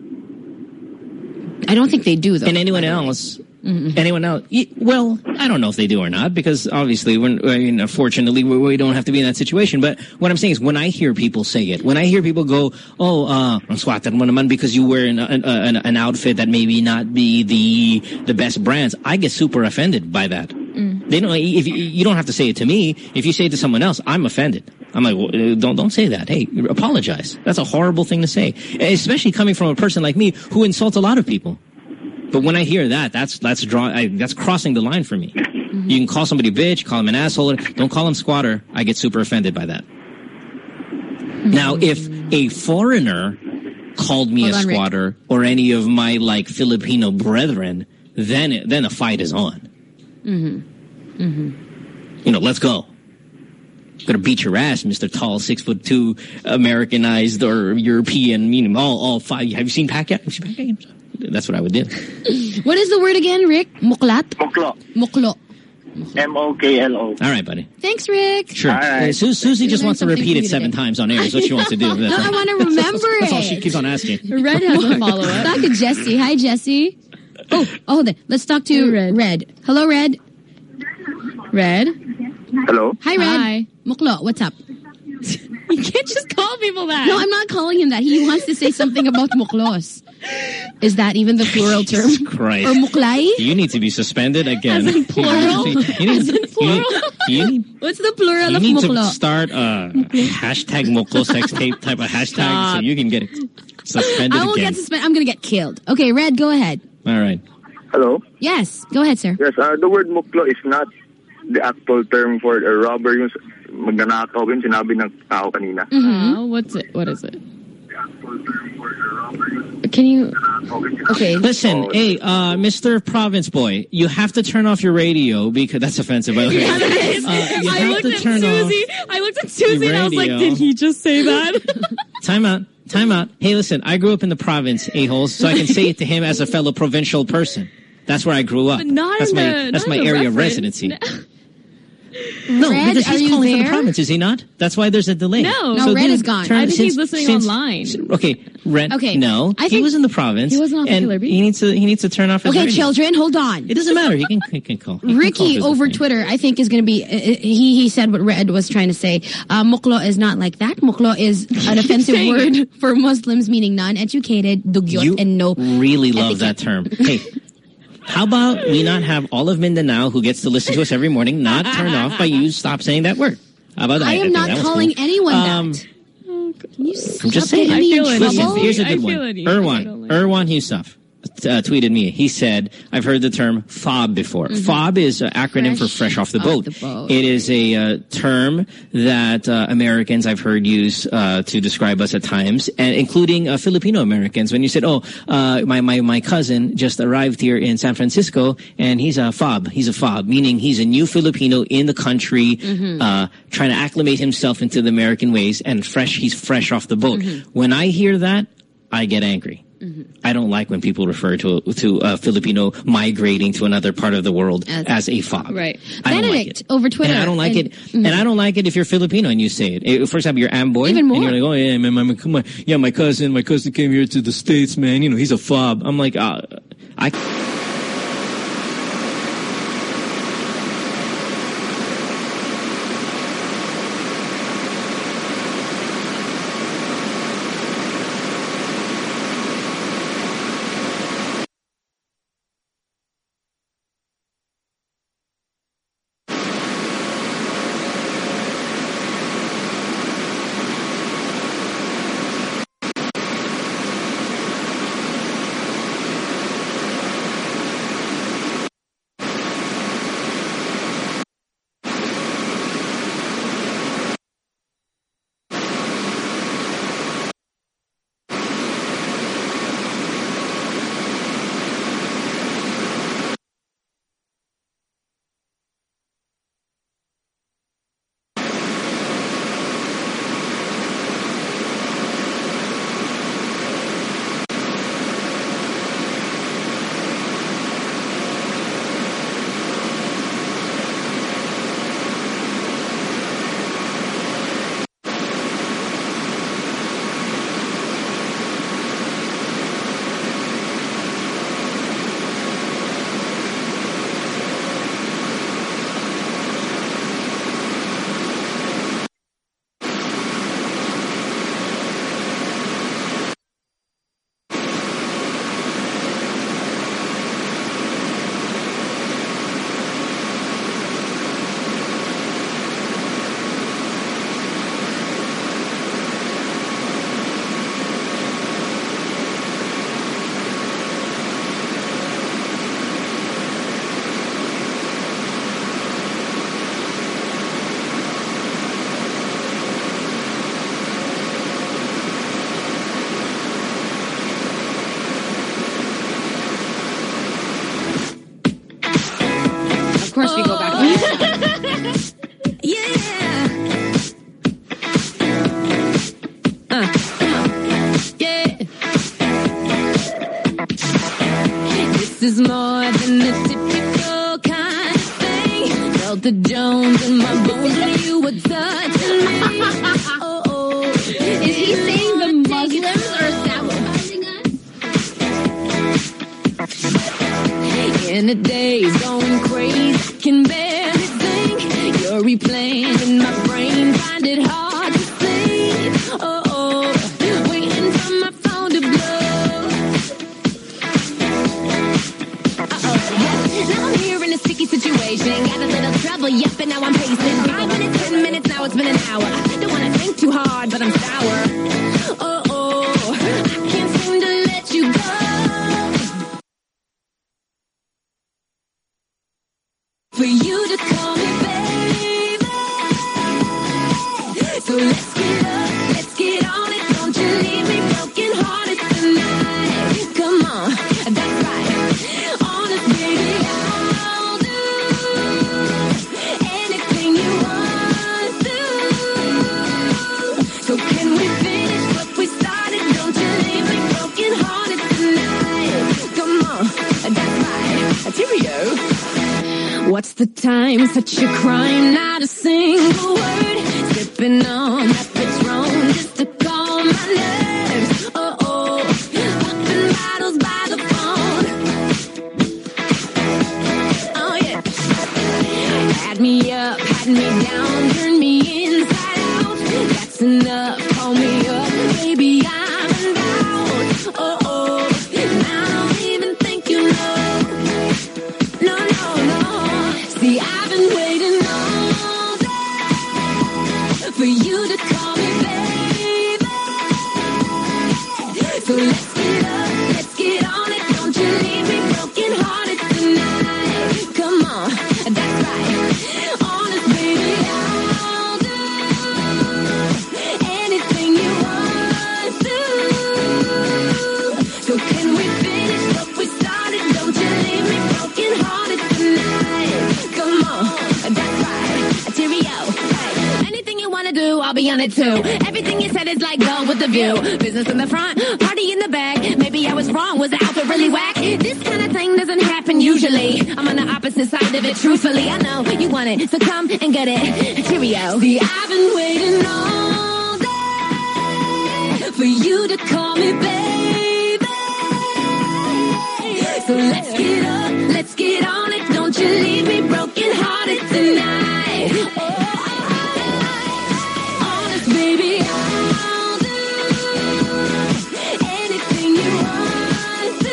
[SPEAKER 4] I don't think they do though.
[SPEAKER 1] And anyone else, anyone else, y- well, I don't know if they do or not, because obviously, we're, I mean, unfortunately, we, we don't have to be in that situation. But what I'm saying is, when I hear people say it, when I hear people go, "Oh, uh, ang squatter mo naman because you wear an, an, an, an outfit that maybe not be the the best brands," I get super offended by that. They don't. If you, you don't have to say it to me. If you say it to someone else, I'm offended. I'm like, well, don't don't say that. Hey, apologize. That's a horrible thing to say, especially coming from a person like me who insults a lot of people. But when I hear that, that's that's draw I, that's crossing the line for me. Mm-hmm. You can call somebody a bitch, call him an asshole. Don't call him squatter. I get super offended by that. Mm-hmm. Now, if a foreigner called me Hold a on, squatter Rick. or any of my like Filipino brethren, then it, then a fight is on.
[SPEAKER 4] Mm-hmm. Mm-hmm.
[SPEAKER 1] You know, let's go. Gonna beat your ass, Mister Tall, six foot two, Americanized or European. You know, all all five. Have you seen Pacquiao? Have you seen Pacquiao? That's what I would do.
[SPEAKER 4] What is the word again, Rick? Muklat?
[SPEAKER 11] Muklo.
[SPEAKER 4] Muklo.
[SPEAKER 11] M O K L O.
[SPEAKER 1] All right, buddy.
[SPEAKER 4] Thanks, Rick.
[SPEAKER 1] Sure.
[SPEAKER 11] Right.
[SPEAKER 1] Uh, Su Susie just wants to repeat it seven times on air. That's what she wants to do. That's
[SPEAKER 4] no,
[SPEAKER 1] right.
[SPEAKER 4] I want to remember it.
[SPEAKER 1] That's all she keeps on asking.
[SPEAKER 2] Red has a follow-up.
[SPEAKER 4] Talk to Jessie. Hi, Jessie. Oh, oh, hold on. Let's talk to Red. Red. Hello, Red.
[SPEAKER 2] Red.
[SPEAKER 11] Hello.
[SPEAKER 4] Hi, Red.
[SPEAKER 2] Hi.
[SPEAKER 4] Muklo, what's up?
[SPEAKER 2] You can't just call people that.
[SPEAKER 4] No, I'm not calling him that. He wants to say something about muklos. Is that even the plural term?
[SPEAKER 1] Christ.
[SPEAKER 4] Or muklai?
[SPEAKER 1] You need to be suspended again.
[SPEAKER 4] As in plural?
[SPEAKER 1] You need, you need,
[SPEAKER 4] As in plural?
[SPEAKER 1] You need, you need,
[SPEAKER 4] What's the plural
[SPEAKER 1] you
[SPEAKER 4] of
[SPEAKER 1] need
[SPEAKER 4] muklo?
[SPEAKER 1] to start a hashtag muklo sex tape type of hashtag
[SPEAKER 4] Stop.
[SPEAKER 1] so you can get suspended
[SPEAKER 4] I won't
[SPEAKER 1] again.
[SPEAKER 4] get suspended. I'm going to get killed. Okay, Red, go ahead.
[SPEAKER 1] All right.
[SPEAKER 11] Hello?
[SPEAKER 4] Yes, go ahead, sir.
[SPEAKER 11] Yes, uh, the word muklo is not the actual term for a robber. Yung magnanakaw yung sinabi ng tao kanina.
[SPEAKER 2] Mm-hmm. Uh, what's it? What is it? Can you?
[SPEAKER 4] Okay.
[SPEAKER 1] Listen, hey, uh, Mister Province Boy, you have to turn off your radio because that's offensive. By the way,
[SPEAKER 2] Yeah, that is.
[SPEAKER 1] uh, you
[SPEAKER 2] I
[SPEAKER 1] have
[SPEAKER 2] looked
[SPEAKER 1] to
[SPEAKER 2] at
[SPEAKER 1] turn
[SPEAKER 2] Susie.
[SPEAKER 1] off.
[SPEAKER 2] I looked at Susie and I was like,
[SPEAKER 1] radio.
[SPEAKER 2] did he just say that?
[SPEAKER 1] Time out. Time out. Hey, listen, I grew up in the province, a-holes, so I can say it to him as a fellow provincial person. That's where I grew up.
[SPEAKER 2] But not
[SPEAKER 1] that's
[SPEAKER 2] in
[SPEAKER 1] my
[SPEAKER 2] the,
[SPEAKER 1] that's
[SPEAKER 2] not
[SPEAKER 1] my
[SPEAKER 2] in the
[SPEAKER 1] area of
[SPEAKER 2] reference.
[SPEAKER 1] residency.
[SPEAKER 2] No.
[SPEAKER 1] No,
[SPEAKER 4] Red,
[SPEAKER 1] because
[SPEAKER 4] are
[SPEAKER 1] he's
[SPEAKER 4] you
[SPEAKER 1] calling for
[SPEAKER 4] there?
[SPEAKER 1] the province, is he not? That's why there's a delay.
[SPEAKER 2] No.
[SPEAKER 4] No, Red
[SPEAKER 1] dude,
[SPEAKER 4] is gone.
[SPEAKER 1] turn-
[SPEAKER 2] I think
[SPEAKER 1] since-
[SPEAKER 2] he's listening
[SPEAKER 1] since-
[SPEAKER 2] online.
[SPEAKER 1] Okay, Red.
[SPEAKER 4] Okay,
[SPEAKER 1] No,
[SPEAKER 4] I
[SPEAKER 1] he
[SPEAKER 4] think-
[SPEAKER 1] was in the province.
[SPEAKER 2] He wasn't on
[SPEAKER 1] and
[SPEAKER 2] Popular Beat.
[SPEAKER 1] he needs to he needs to turn off his
[SPEAKER 4] Okay,
[SPEAKER 1] radio.
[SPEAKER 4] children, hold on.
[SPEAKER 1] It doesn't matter. He can he can call. He can call
[SPEAKER 4] Ricky
[SPEAKER 1] visit
[SPEAKER 4] over
[SPEAKER 1] me.
[SPEAKER 4] Twitter, I think, is going to be. Uh, he he said what Red was trying to say. Uh, muklo is not like that. Muklo is an offensive
[SPEAKER 2] saying
[SPEAKER 4] word for Muslims, meaning non-educated, dugyot,
[SPEAKER 1] You
[SPEAKER 4] and no.
[SPEAKER 1] really love
[SPEAKER 4] etiquette.
[SPEAKER 1] that term. Hey, how about we not have all of Mindanao who gets to listen to us every morning not turn off by you stop saying that word? How about that?
[SPEAKER 4] I am
[SPEAKER 1] think
[SPEAKER 4] not
[SPEAKER 1] that was
[SPEAKER 4] calling
[SPEAKER 1] cool.
[SPEAKER 4] anyone
[SPEAKER 1] Um,
[SPEAKER 4] that. Can you
[SPEAKER 1] I'm just
[SPEAKER 4] stop
[SPEAKER 1] saying.
[SPEAKER 4] getting me in
[SPEAKER 2] it.
[SPEAKER 1] Listen,
[SPEAKER 4] trouble?
[SPEAKER 1] here's a
[SPEAKER 2] I
[SPEAKER 1] good
[SPEAKER 2] feel
[SPEAKER 1] one.
[SPEAKER 2] it. I don't
[SPEAKER 1] Erwan,
[SPEAKER 2] like
[SPEAKER 1] Erwan Yusuf uh, tweeted me. He said, I've heard the term FOB before.
[SPEAKER 4] Mm-hmm.
[SPEAKER 1] FOB is an acronym for fresh off the
[SPEAKER 4] off
[SPEAKER 1] boat.
[SPEAKER 4] the boat.
[SPEAKER 1] It is a uh, term that uh, Americans I've heard use uh, to describe us at times, and including uh, Filipino Americans. When you said, oh, uh, my, my, my cousin just arrived here in San Francisco, and he's a FOB. He's a FOB, meaning he's a new Filipino in the country,
[SPEAKER 4] Mm-hmm.
[SPEAKER 1] uh, trying to acclimate himself into the American ways, and fresh, he's fresh off the boat.
[SPEAKER 4] Mm-hmm.
[SPEAKER 1] When I hear that, I get angry. I don't like when people refer to to a Filipino migrating to another part of the world
[SPEAKER 4] As-
[SPEAKER 1] as, a FOB.
[SPEAKER 2] Right.
[SPEAKER 1] I don't like
[SPEAKER 4] Benedict
[SPEAKER 1] it.
[SPEAKER 4] over Twitter.
[SPEAKER 1] And I don't like
[SPEAKER 4] and-
[SPEAKER 1] it. And I don't like it if you're Filipino and you say it. Eh, For example, you're Amboy.
[SPEAKER 4] Even more.
[SPEAKER 1] And you're like, oh yeah, man, my, my, yeah, my cousin, my cousin came here to the States, man. You know, he's a FOB. I'm like, uh, I.
[SPEAKER 12] is more than the typical kind of thing. Felt the Jones in my bones when you were touching me. Oh, oh.
[SPEAKER 4] Is he saying the Muslims or Sabbath?
[SPEAKER 12] In the days going crazy, I can barely think. You're replaying in my brain, find it hard to sleep. Oh, oh, waiting for my phone to blow. Uh-oh, now I'm here in a sticky situation. Got a little trouble, yep, and now I'm pacing. Five minutes, ten minutes, now it's been an hour. I don't want to think too hard, but I'm sour. Oh, oh, I can't seem to let you go. For you to call me baby. So let's get up, let's get on it. Don't you leave me broken hearted tonight. Come on, that's right. Honest baby, I'll do anything you want to. So can we finish what we started? Don't you leave me broken hearted tonight. Come on, that's right. Cheerio. What's the time? Such a crime, not a single word. Sipping on that Patron just to calm my nerves. Oh, oh, popping bottles by the phone. Oh, yeah. Had me up, had me down, turned me inside out. That's enough, call me up, baby, I'm involved. Oh, oh, I don't even think you know. No, no, no. See, I've been waiting all day for you to call me baby. So let's get up, let's get on it. Don't you leave me broken hearted tonight. Come on, that's right. Honest baby, I'll do anything you want to. So can we finish what we started? Don't you leave me broken hearted tonight. Come on, that's right. Cheerio. Hey, anything you wanna do, I'll be on it too. Everything you said is like go with the view. Business in the front, party in the back. Maybe I was wrong, was the outfit really whack? This kind of thing doesn't happen usually. I'm on the opposite side of it, truthfully. I know you want it, so come and get it. Cheerio. See, I've been waiting all day for you to call me baby. So let's get up, let's get on it. Don't you leave me broken hearted tonight. Oh, honest baby, I'll do anything you want to.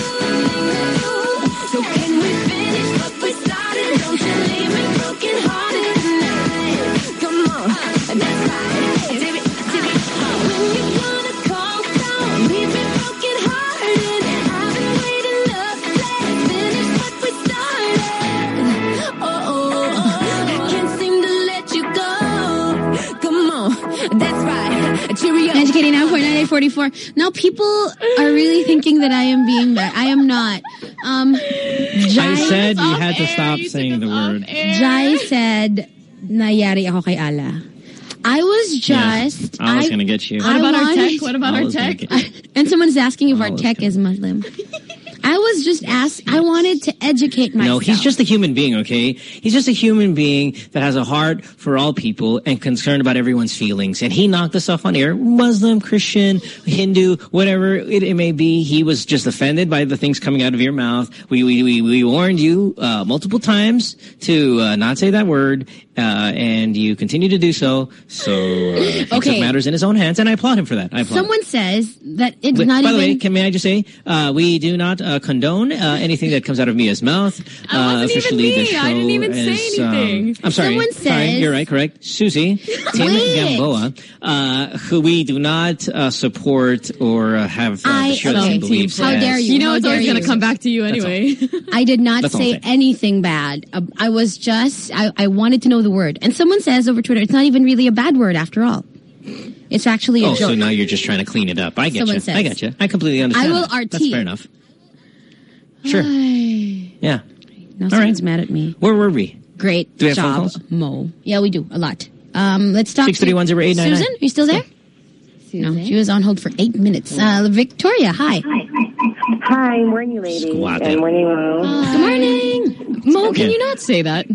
[SPEAKER 12] So can we finish what we started? Don't you leave me broken hearted tonight. Come on, that's right. Baby, baby, when you wanna call down, leave me broken hearted. I've been waiting up, let's finish what we started. Oh, oh, oh, I can't seem to let you go. Come on, that's right. Cheerio.
[SPEAKER 4] Educating now for nine eight forty-four. Now people are really thinking that I am being mad. I am not. Um, Jai,
[SPEAKER 1] I said you had to stop saying the word.
[SPEAKER 4] Jai said, nayari ako kay Ala. I was just...
[SPEAKER 1] Yeah, I was going to get you.
[SPEAKER 2] What about
[SPEAKER 4] I
[SPEAKER 2] our
[SPEAKER 4] wanted-
[SPEAKER 2] tech? What about
[SPEAKER 1] I
[SPEAKER 2] our
[SPEAKER 1] was gonna
[SPEAKER 2] tech?
[SPEAKER 1] get you.
[SPEAKER 4] And someone's asking if our tech is Muslim. I was just asked, I wanted to educate myself.
[SPEAKER 1] No, he's just a human being, okay? He's just a human being that has a heart for all people and concerned about everyone's feelings. And he knocked us off on air. Muslim, Christian, Hindu, whatever it, it may be. He was just offended by the things coming out of your mouth. We we we, we warned you uh, multiple times to uh, not say that word, uh, and you continue to do so. So uh, he
[SPEAKER 4] Okay.
[SPEAKER 1] took matters in his own hands, and I applaud him for that. I applaud.
[SPEAKER 4] Someone says that it's
[SPEAKER 1] Wait,
[SPEAKER 4] not
[SPEAKER 1] by
[SPEAKER 4] even...
[SPEAKER 1] the way, can may I just say, uh, we do not uh, condone uh, anything that comes out of Mia's mouth.
[SPEAKER 2] I
[SPEAKER 1] Uh,
[SPEAKER 2] wasn't even
[SPEAKER 1] officially,
[SPEAKER 2] me.
[SPEAKER 1] the show
[SPEAKER 2] I didn't even say
[SPEAKER 1] is, um,
[SPEAKER 2] anything.
[SPEAKER 1] I'm sorry.
[SPEAKER 4] Someone
[SPEAKER 1] sorry,
[SPEAKER 4] says-
[SPEAKER 1] you're right. Correct, Susie Tim
[SPEAKER 4] Wait.
[SPEAKER 1] Gamboa. Uh, who we do not uh, support or uh, have uh,
[SPEAKER 4] I-
[SPEAKER 1] share the
[SPEAKER 4] okay.
[SPEAKER 1] same beliefs.
[SPEAKER 4] How
[SPEAKER 1] as-
[SPEAKER 4] dare you?
[SPEAKER 2] You know
[SPEAKER 4] How
[SPEAKER 2] it's always
[SPEAKER 4] dare
[SPEAKER 2] going to
[SPEAKER 4] you.
[SPEAKER 2] come back to you anyway.
[SPEAKER 4] I did not
[SPEAKER 1] That's all I'm
[SPEAKER 4] say
[SPEAKER 1] saying.
[SPEAKER 4] anything bad. Uh, I was just, I, I wanted to know the word. And someone says over Twitter, it's not even really a bad word after all. It's actually a
[SPEAKER 1] Oh,
[SPEAKER 4] joke.
[SPEAKER 1] so now you're just trying to clean it up. I get
[SPEAKER 4] Someone
[SPEAKER 1] you.
[SPEAKER 4] says.
[SPEAKER 1] I get you. I completely understand.
[SPEAKER 4] I will
[SPEAKER 1] that.
[SPEAKER 4] R T
[SPEAKER 1] That's fair
[SPEAKER 4] it.
[SPEAKER 1] enough. Sure.
[SPEAKER 4] Ay.
[SPEAKER 1] Yeah.
[SPEAKER 4] Now
[SPEAKER 1] All
[SPEAKER 4] someone's
[SPEAKER 1] right.
[SPEAKER 4] mad at me.
[SPEAKER 1] Where were we?
[SPEAKER 4] Great
[SPEAKER 1] Do we have phone
[SPEAKER 4] job,
[SPEAKER 1] calls?
[SPEAKER 4] Mo. Yeah, we do. A lot. Um, let's talk
[SPEAKER 1] Six thirty one zero eight
[SPEAKER 4] to
[SPEAKER 1] nine nine.
[SPEAKER 4] Susan, are you still there? No, she was on hold for eight minutes. Uh, Victoria, hi.
[SPEAKER 15] Hi, morning, ladies.
[SPEAKER 1] Squat
[SPEAKER 15] and
[SPEAKER 1] it.
[SPEAKER 15] morning, Mo.
[SPEAKER 4] Good morning.
[SPEAKER 2] Mo,
[SPEAKER 1] Okay.
[SPEAKER 2] can you not say that?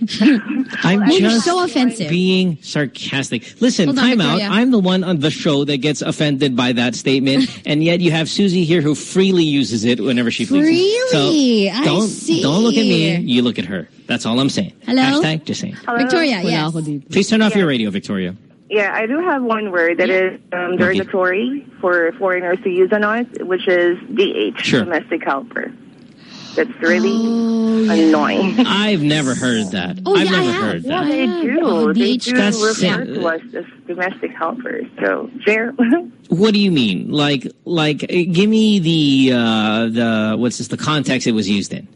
[SPEAKER 1] I'm
[SPEAKER 4] Well, you're
[SPEAKER 1] just
[SPEAKER 4] so offensive.
[SPEAKER 1] being sarcastic. Listen,
[SPEAKER 4] Hold on,
[SPEAKER 1] time out.
[SPEAKER 4] Victoria.
[SPEAKER 1] I'm the one on the show that gets offended by that statement, and yet you have Susie here who freely uses it whenever she pleases.
[SPEAKER 4] Freely?
[SPEAKER 1] So
[SPEAKER 4] I
[SPEAKER 1] don't
[SPEAKER 4] see.
[SPEAKER 1] don't look at me. You look at her. That's all I'm saying.
[SPEAKER 4] Hello?
[SPEAKER 1] Hashtag just saying.
[SPEAKER 15] Hello?
[SPEAKER 4] Victoria, yes.
[SPEAKER 1] Please turn off your radio, Victoria.
[SPEAKER 15] Yeah, I do have one word that is um, derogatory for foreigners to use on us, which is D H,
[SPEAKER 1] Sure.
[SPEAKER 15] domestic helper. That's really annoying.
[SPEAKER 1] I've never heard that.
[SPEAKER 15] Oh,
[SPEAKER 1] I've
[SPEAKER 15] yeah, I
[SPEAKER 1] never
[SPEAKER 15] have.
[SPEAKER 1] heard
[SPEAKER 15] Yeah,
[SPEAKER 1] that.
[SPEAKER 15] they do.
[SPEAKER 4] Oh,
[SPEAKER 15] they
[SPEAKER 4] D H,
[SPEAKER 15] do
[SPEAKER 1] that's
[SPEAKER 15] refer
[SPEAKER 1] it.
[SPEAKER 15] to us as domestic helpers. So, there.
[SPEAKER 1] What do you mean? Like, like, uh, give me the uh, the what's this? The context it was used in.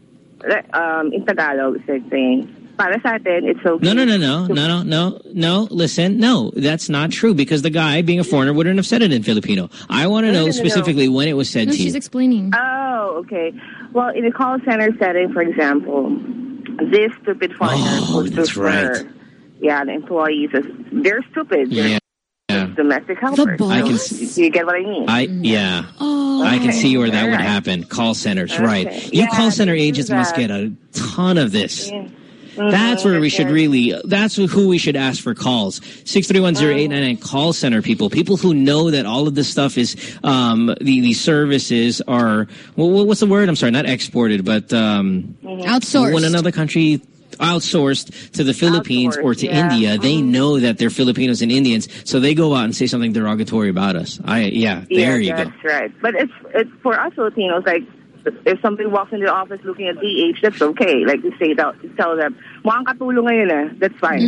[SPEAKER 15] um, in Tagalog, it's like saying, para sa atin, it's okay.
[SPEAKER 1] No, no, no, no, no, no, no, no. Listen, no, that's not true because the guy, being a foreigner, wouldn't have said it in Filipino. I want to
[SPEAKER 15] No,
[SPEAKER 1] know
[SPEAKER 15] no, no, no.
[SPEAKER 1] specifically when it was said
[SPEAKER 2] No,
[SPEAKER 1] to
[SPEAKER 2] she's
[SPEAKER 1] you.
[SPEAKER 2] explaining.
[SPEAKER 15] Oh, okay. Well, in a call center setting, for example, this stupid foreigner
[SPEAKER 1] Oh,
[SPEAKER 15] would
[SPEAKER 1] that's
[SPEAKER 15] prefer,
[SPEAKER 1] right.
[SPEAKER 15] yeah, the employees, is, they're stupid. They're
[SPEAKER 1] Yeah. Yeah.
[SPEAKER 15] domestic helpers.
[SPEAKER 1] I can s-
[SPEAKER 15] You get what I mean?
[SPEAKER 1] I yeah.
[SPEAKER 15] Oh,
[SPEAKER 1] I can
[SPEAKER 15] okay.
[SPEAKER 1] see where that
[SPEAKER 15] All
[SPEAKER 1] would
[SPEAKER 15] right.
[SPEAKER 1] happen. Call centers,
[SPEAKER 15] Okay.
[SPEAKER 1] right? You
[SPEAKER 15] Yeah,
[SPEAKER 1] call center
[SPEAKER 15] they do
[SPEAKER 1] agents must
[SPEAKER 15] that.
[SPEAKER 1] get a ton of this.
[SPEAKER 15] Yeah.
[SPEAKER 1] That's
[SPEAKER 15] Mhm,
[SPEAKER 1] where we should
[SPEAKER 15] okay.
[SPEAKER 1] really, that's who we should ask for calls. six three one zero eight nine nine call center people. People who know that all of this stuff is, um, the, the services are, well, what's the word? I'm sorry, not exported, but, um,
[SPEAKER 4] Outsourced.
[SPEAKER 1] when another country outsourced to the Philippines or to
[SPEAKER 15] yeah.
[SPEAKER 1] India, they know that they're Filipinos and Indians, so they go out and say something derogatory about us. I, yeah, there
[SPEAKER 15] yeah,
[SPEAKER 1] you go.
[SPEAKER 15] that's right. But it's it's for us Filipinos, like, if somebody walks into the office looking at D H, that's okay. Like, you say that, you tell them, mukhang katulong ngayon eh. That's fine.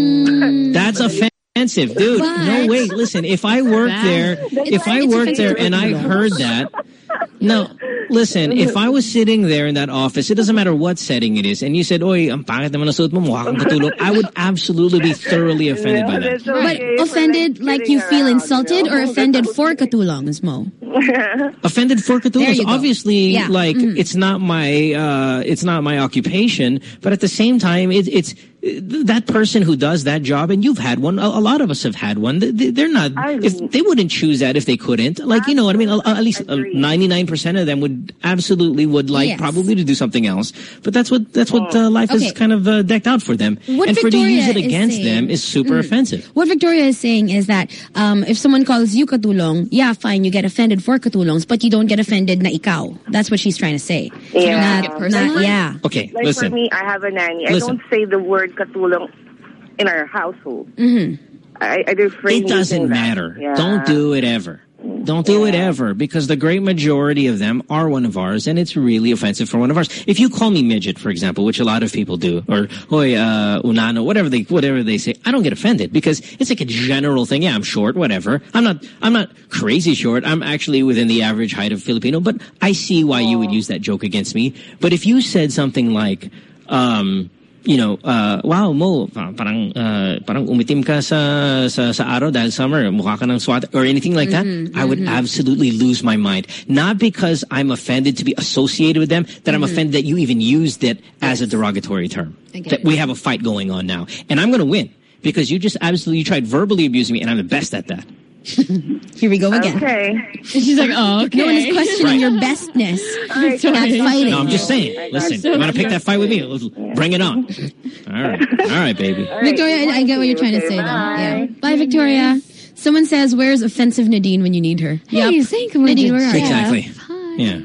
[SPEAKER 4] Mm.
[SPEAKER 1] That's offensive, dude. No, wait, listen. If I worked there, if I worked there and I heard that, no, listen. If I was sitting there in that office, it doesn't matter what setting it is, and you said, "Oy, ang pangit naman ng suot mo, mukha kang katulong," I would absolutely be thoroughly offended by that.
[SPEAKER 4] But offended, like you feel insulted, or offended for katulongs, Mo?
[SPEAKER 1] Offended for
[SPEAKER 4] There
[SPEAKER 1] katulong.
[SPEAKER 4] you go.
[SPEAKER 1] Obviously,
[SPEAKER 4] Yeah.
[SPEAKER 1] like
[SPEAKER 4] Mhm.
[SPEAKER 1] it's not my uh, it's not my occupation, but at the same time, it, it's that person who does that job, and you've had one. A, a lot of us have had one. They, they're not. If they wouldn't choose that if they couldn't. Like you know what I mean. At least ninety-nine percent of them would absolutely would like
[SPEAKER 4] Yes.
[SPEAKER 1] probably to do something else. But that's what that's what uh, life
[SPEAKER 4] Okay.
[SPEAKER 1] is kind of uh, decked out for them.
[SPEAKER 4] What
[SPEAKER 1] and for to
[SPEAKER 4] Victoria
[SPEAKER 1] use it
[SPEAKER 4] is
[SPEAKER 1] against
[SPEAKER 4] saying-
[SPEAKER 1] them is super
[SPEAKER 4] Mm.
[SPEAKER 1] offensive.
[SPEAKER 4] What Victoria is saying is that um, if someone calls you katulong, yeah, fine, you get offended for katulongs, but you don't get offended na ikaw. That's what she's trying to say.
[SPEAKER 15] Yeah.
[SPEAKER 4] Not, not, yeah.
[SPEAKER 1] Okay,
[SPEAKER 15] Like
[SPEAKER 1] listen.
[SPEAKER 15] for me, I have a nanny. I
[SPEAKER 1] Listen.
[SPEAKER 15] don't say the word katulong in our household.
[SPEAKER 4] Mm-hmm.
[SPEAKER 15] I, I refrain
[SPEAKER 1] It doesn't
[SPEAKER 15] using that.
[SPEAKER 1] matter.
[SPEAKER 15] Yeah.
[SPEAKER 1] Don't do it ever. Don't do it ever, because the great majority of them are one of ours, and it's really offensive for one of ours. If you call me midget, for example, which a lot of people do, or hoy uh, unano, whatever they whatever they say, I don't get offended because it's like a general thing. Yeah, I'm short, whatever. I'm not I'm not crazy short. I'm actually within the average height of Filipino, but I see why you would use that joke against me. But if you said something like, um, you know, uh, wow, Mo, pa- parang, uh, parang umitim ka sa, sa, sa araw dahil summer, mukha ka ng swat, or anything like that,
[SPEAKER 4] Mm-hmm,
[SPEAKER 1] I would absolutely lose my mind. Not because I'm offended to be associated with them, that I'm
[SPEAKER 4] Mhm.
[SPEAKER 1] offended that you even used it as a derogatory term.
[SPEAKER 4] I get
[SPEAKER 1] That
[SPEAKER 4] it.
[SPEAKER 1] we have a fight going on now. And I'm going to win because you just absolutely, you tried verbally abusing me, and I'm the best at that.
[SPEAKER 4] Here we go again.
[SPEAKER 15] Okay.
[SPEAKER 2] She's like, oh, okay.
[SPEAKER 4] No one is questioning
[SPEAKER 1] Right.
[SPEAKER 4] your bestness.
[SPEAKER 15] right.
[SPEAKER 4] Not fighting.
[SPEAKER 1] No, I'm just saying. Listen,
[SPEAKER 2] so
[SPEAKER 1] you want to pick
[SPEAKER 2] good.
[SPEAKER 1] that fight with me? Bring it on. All right. All right, baby.
[SPEAKER 4] Victoria, I, I get what you're trying to say, though. Yeah. Bye, Victoria. Someone says, "Where's offensive Nadine when you need her?"
[SPEAKER 2] Hey,
[SPEAKER 4] Yep.
[SPEAKER 2] thank you,
[SPEAKER 4] Nadine, where are you?
[SPEAKER 1] Exactly. Yeah.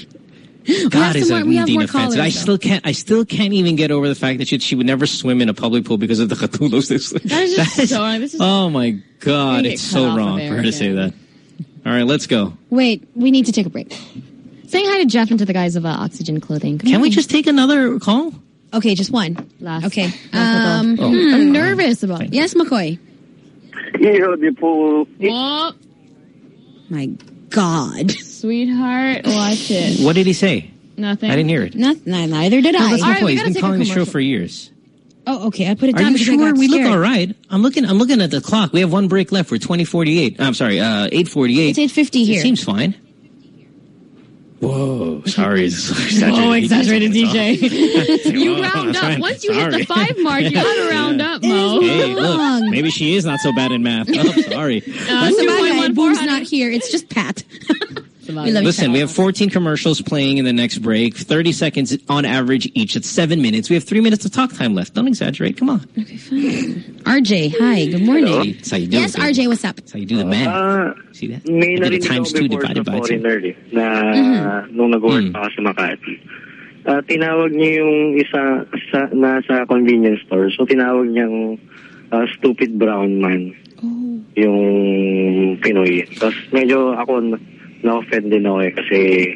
[SPEAKER 4] have
[SPEAKER 1] God is
[SPEAKER 4] some
[SPEAKER 1] a
[SPEAKER 4] more- we have
[SPEAKER 1] Nadine
[SPEAKER 4] more
[SPEAKER 1] offensive.
[SPEAKER 4] callers,
[SPEAKER 1] I
[SPEAKER 4] though.
[SPEAKER 1] still can't. I still can't even get over the fact that she, she would never swim in a public pool because of the katulos.
[SPEAKER 2] That is just so wrong. This is
[SPEAKER 1] Oh my God!
[SPEAKER 2] get
[SPEAKER 1] It's
[SPEAKER 2] cut
[SPEAKER 1] so
[SPEAKER 2] off of
[SPEAKER 1] wrong
[SPEAKER 2] air
[SPEAKER 1] for her to say
[SPEAKER 2] again.
[SPEAKER 1] that. All right, let's go.
[SPEAKER 4] Wait, we need to take a break.
[SPEAKER 2] saying hi to Jeff and to the guys of uh, Oxygen Clothing. Come
[SPEAKER 1] Can
[SPEAKER 2] on.
[SPEAKER 1] we just take another call?
[SPEAKER 4] Okay, just one.
[SPEAKER 2] Last.
[SPEAKER 4] Okay.
[SPEAKER 2] Last
[SPEAKER 4] Um,
[SPEAKER 2] couple.
[SPEAKER 4] hmm.
[SPEAKER 2] I'm nervous about it.
[SPEAKER 4] Yes, McCoy.
[SPEAKER 14] Yo, di po.
[SPEAKER 2] What?
[SPEAKER 4] My God.
[SPEAKER 2] Sweetheart, watch it.
[SPEAKER 1] What did he say?
[SPEAKER 2] Nothing.
[SPEAKER 1] I didn't hear it.
[SPEAKER 4] Not, neither did
[SPEAKER 1] No,
[SPEAKER 4] I.
[SPEAKER 1] that's my
[SPEAKER 2] All right, we
[SPEAKER 1] point. He's
[SPEAKER 2] gotta
[SPEAKER 1] been
[SPEAKER 2] take a
[SPEAKER 1] calling the show
[SPEAKER 2] commercial.
[SPEAKER 1] for years.
[SPEAKER 4] Oh, okay. I put it
[SPEAKER 1] Are
[SPEAKER 4] down
[SPEAKER 1] you
[SPEAKER 4] because I
[SPEAKER 1] sure?
[SPEAKER 4] got
[SPEAKER 1] We look
[SPEAKER 4] scared.
[SPEAKER 1] all right. I'm looking. I'm looking at the clock. We have one break left. We're twenty forty-eight. I'm sorry, uh, eight forty-eight.
[SPEAKER 4] It's eight fifty here.
[SPEAKER 1] It seems fine. Whoa, sorry. Exaggerated.
[SPEAKER 2] Oh, exaggerated D J. You
[SPEAKER 1] Oh,
[SPEAKER 2] round up.
[SPEAKER 1] sorry.
[SPEAKER 2] Once you hit the
[SPEAKER 1] Sorry.
[SPEAKER 2] five mark, you gotta round up, Mo.
[SPEAKER 1] Hey, look, maybe she is not so bad in math. Oh, sorry.
[SPEAKER 2] Uh,
[SPEAKER 4] Sabagay, Boom's not here. It's just Pat. We love
[SPEAKER 1] Listen,
[SPEAKER 4] you,
[SPEAKER 1] we have fourteen commercials playing in the next break. thirty seconds on average each. It's seven minutes. We have three minutes of talk time left. Don't exaggerate. Come on.
[SPEAKER 4] Okay, fine. R J, hi. Good morning.
[SPEAKER 1] That's how you do
[SPEAKER 4] Yes,
[SPEAKER 1] it. baby.
[SPEAKER 4] R J, what's up?
[SPEAKER 1] That's how you do the math.
[SPEAKER 14] Ah,
[SPEAKER 1] See that?
[SPEAKER 14] may
[SPEAKER 1] I did it
[SPEAKER 14] narinig
[SPEAKER 1] times
[SPEAKER 14] ako
[SPEAKER 1] two
[SPEAKER 14] before
[SPEAKER 1] divided
[SPEAKER 14] sa
[SPEAKER 1] by two.
[SPEAKER 14] foreigner eh, na
[SPEAKER 4] Mm-hmm.
[SPEAKER 14] nung nag-work
[SPEAKER 1] Mm.
[SPEAKER 14] pa ako sa Makati. Ah, tinawag niya yung isa sa, nasa convenience store. So, tinawag niyang ah, stupid brown man.
[SPEAKER 4] Oh.
[SPEAKER 14] Yung Pinoy. Tapos medyo ako na- na-offend din ako eh kasi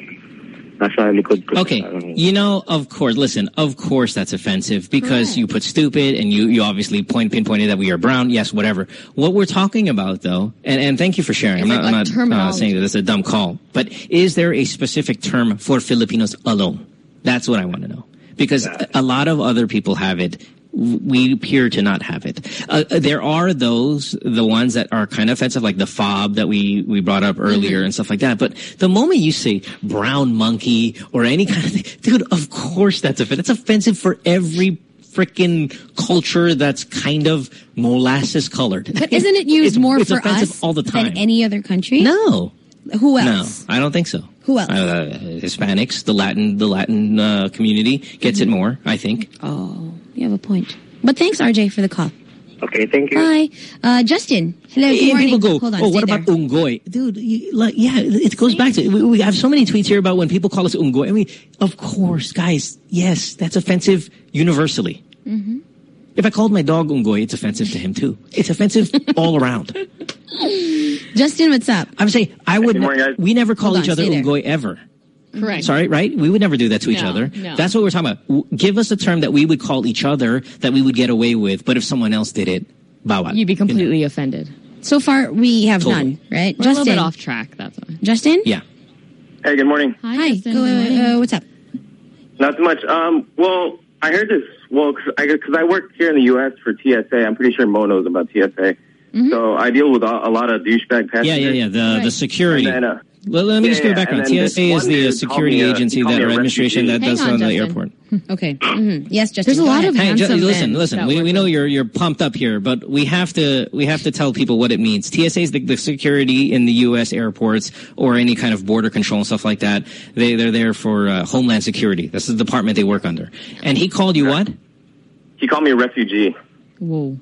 [SPEAKER 14] nasa likod ko.
[SPEAKER 1] Okay, you know, of course, listen, of course that's offensive because you put stupid and you, you obviously point pinpointed that we are brown. Yes, whatever. What we're talking about, though, and, and thank you for sharing. I'm
[SPEAKER 2] It's
[SPEAKER 1] not,
[SPEAKER 2] like a
[SPEAKER 1] I'm not uh,
[SPEAKER 2] terminology.
[SPEAKER 1] saying that it's a dumb call, but is there a specific term for Filipinos alone? That's what I want to know. Because a, a lot of other people have it. We appear to not have it. Uh, there are those, the ones that are kind of offensive, like the fob that we, we brought up earlier
[SPEAKER 2] Mm-hmm.
[SPEAKER 1] and stuff like that. But the moment you say brown monkey or any kind of thing, dude, of course that's offensive. It's offensive for every freaking culture that's kind of molasses colored.
[SPEAKER 4] But isn't it used
[SPEAKER 1] It's-
[SPEAKER 4] more
[SPEAKER 1] it's
[SPEAKER 4] for
[SPEAKER 1] offensive
[SPEAKER 4] us
[SPEAKER 1] all the time.
[SPEAKER 4] than any other country?
[SPEAKER 1] No.
[SPEAKER 4] Who
[SPEAKER 1] No,
[SPEAKER 4] else?
[SPEAKER 1] I don't think so.
[SPEAKER 4] Who else?
[SPEAKER 1] Uh, Hispanics, the Latin, the Latin uh, community gets it more, I think.
[SPEAKER 4] Oh, you have a point. But thanks, R J, for the call.
[SPEAKER 14] Okay, thank you.
[SPEAKER 4] Bye. Uh, Justin, hello, good
[SPEAKER 1] And
[SPEAKER 4] morning.
[SPEAKER 1] people go,
[SPEAKER 4] Hold on,
[SPEAKER 1] oh,
[SPEAKER 4] stay
[SPEAKER 1] what
[SPEAKER 4] there.
[SPEAKER 1] about unggoy? Dude, you, like, yeah, it goes back to, we, we have so many tweets here about when people call us unggoy. I mean, of course, guys, yes, that's offensive universally.
[SPEAKER 4] Mm-hmm.
[SPEAKER 1] If I called my dog unggoy, it's offensive to him too. It's offensive all around.
[SPEAKER 4] Justin, what's up?
[SPEAKER 1] I'm saying, I would,
[SPEAKER 14] morning, guys.
[SPEAKER 1] we never call
[SPEAKER 4] Hold
[SPEAKER 1] each
[SPEAKER 4] on,
[SPEAKER 1] other
[SPEAKER 4] stay there.
[SPEAKER 1] unggoy ever.
[SPEAKER 2] Correct.
[SPEAKER 1] Sorry, right? We would never do that to each
[SPEAKER 2] No,
[SPEAKER 1] other.
[SPEAKER 2] no.
[SPEAKER 1] That's what we're talking about. W- Give us a term that we would call each other that we would get away with, but if someone else did it, bawal.
[SPEAKER 2] You'd be completely offended.
[SPEAKER 4] So far, we have
[SPEAKER 1] Totally.
[SPEAKER 4] none, right?
[SPEAKER 2] We're
[SPEAKER 4] Justin.
[SPEAKER 2] a little bit off track, that's why.
[SPEAKER 4] Justin?
[SPEAKER 1] Yeah.
[SPEAKER 14] Hey, good morning.
[SPEAKER 2] Hi,
[SPEAKER 4] Hi.
[SPEAKER 2] Justin.
[SPEAKER 4] Go,
[SPEAKER 2] Good morning.
[SPEAKER 4] uh, what's up?
[SPEAKER 14] Not too much. Um, well, I heard this. Well, because I, cause I work here in the U S for T S A. I'm pretty sure Mo knows about T S A.
[SPEAKER 2] Mm-hmm.
[SPEAKER 14] So I deal with a, a lot of douchebag passengers.
[SPEAKER 1] Yeah, yeah, yeah. The
[SPEAKER 2] Right.
[SPEAKER 1] the security.
[SPEAKER 14] And then, uh,
[SPEAKER 1] Well, let me
[SPEAKER 14] Yeah,
[SPEAKER 1] just give you
[SPEAKER 14] yeah,
[SPEAKER 1] background.
[SPEAKER 14] and then
[SPEAKER 1] T S A
[SPEAKER 14] this
[SPEAKER 1] is
[SPEAKER 14] one
[SPEAKER 1] the uh,
[SPEAKER 14] dude
[SPEAKER 1] security
[SPEAKER 14] called me a-
[SPEAKER 1] agency
[SPEAKER 14] he called
[SPEAKER 1] that
[SPEAKER 14] me a
[SPEAKER 1] or administration that
[SPEAKER 2] refugee.
[SPEAKER 1] does
[SPEAKER 2] Hang on,
[SPEAKER 1] on the
[SPEAKER 2] Justin.
[SPEAKER 1] airport.
[SPEAKER 4] Okay. Mm-hmm. Yes, Justin.
[SPEAKER 2] There's a
[SPEAKER 4] go
[SPEAKER 2] lot
[SPEAKER 4] ahead.
[SPEAKER 2] of
[SPEAKER 1] Hey, ju-
[SPEAKER 2] handsome
[SPEAKER 1] listen,
[SPEAKER 2] men
[SPEAKER 1] listen.
[SPEAKER 2] that
[SPEAKER 1] We,
[SPEAKER 2] work
[SPEAKER 1] we know
[SPEAKER 2] with-
[SPEAKER 1] you're you're pumped up here, but we have to we have to tell people what it means. T S A is the, the security in the U S airports or any kind of border control and stuff like that. They they're there for uh, Homeland Security. That's the department they work under. And he called you what?
[SPEAKER 14] he called me a refugee.
[SPEAKER 2] Whoa.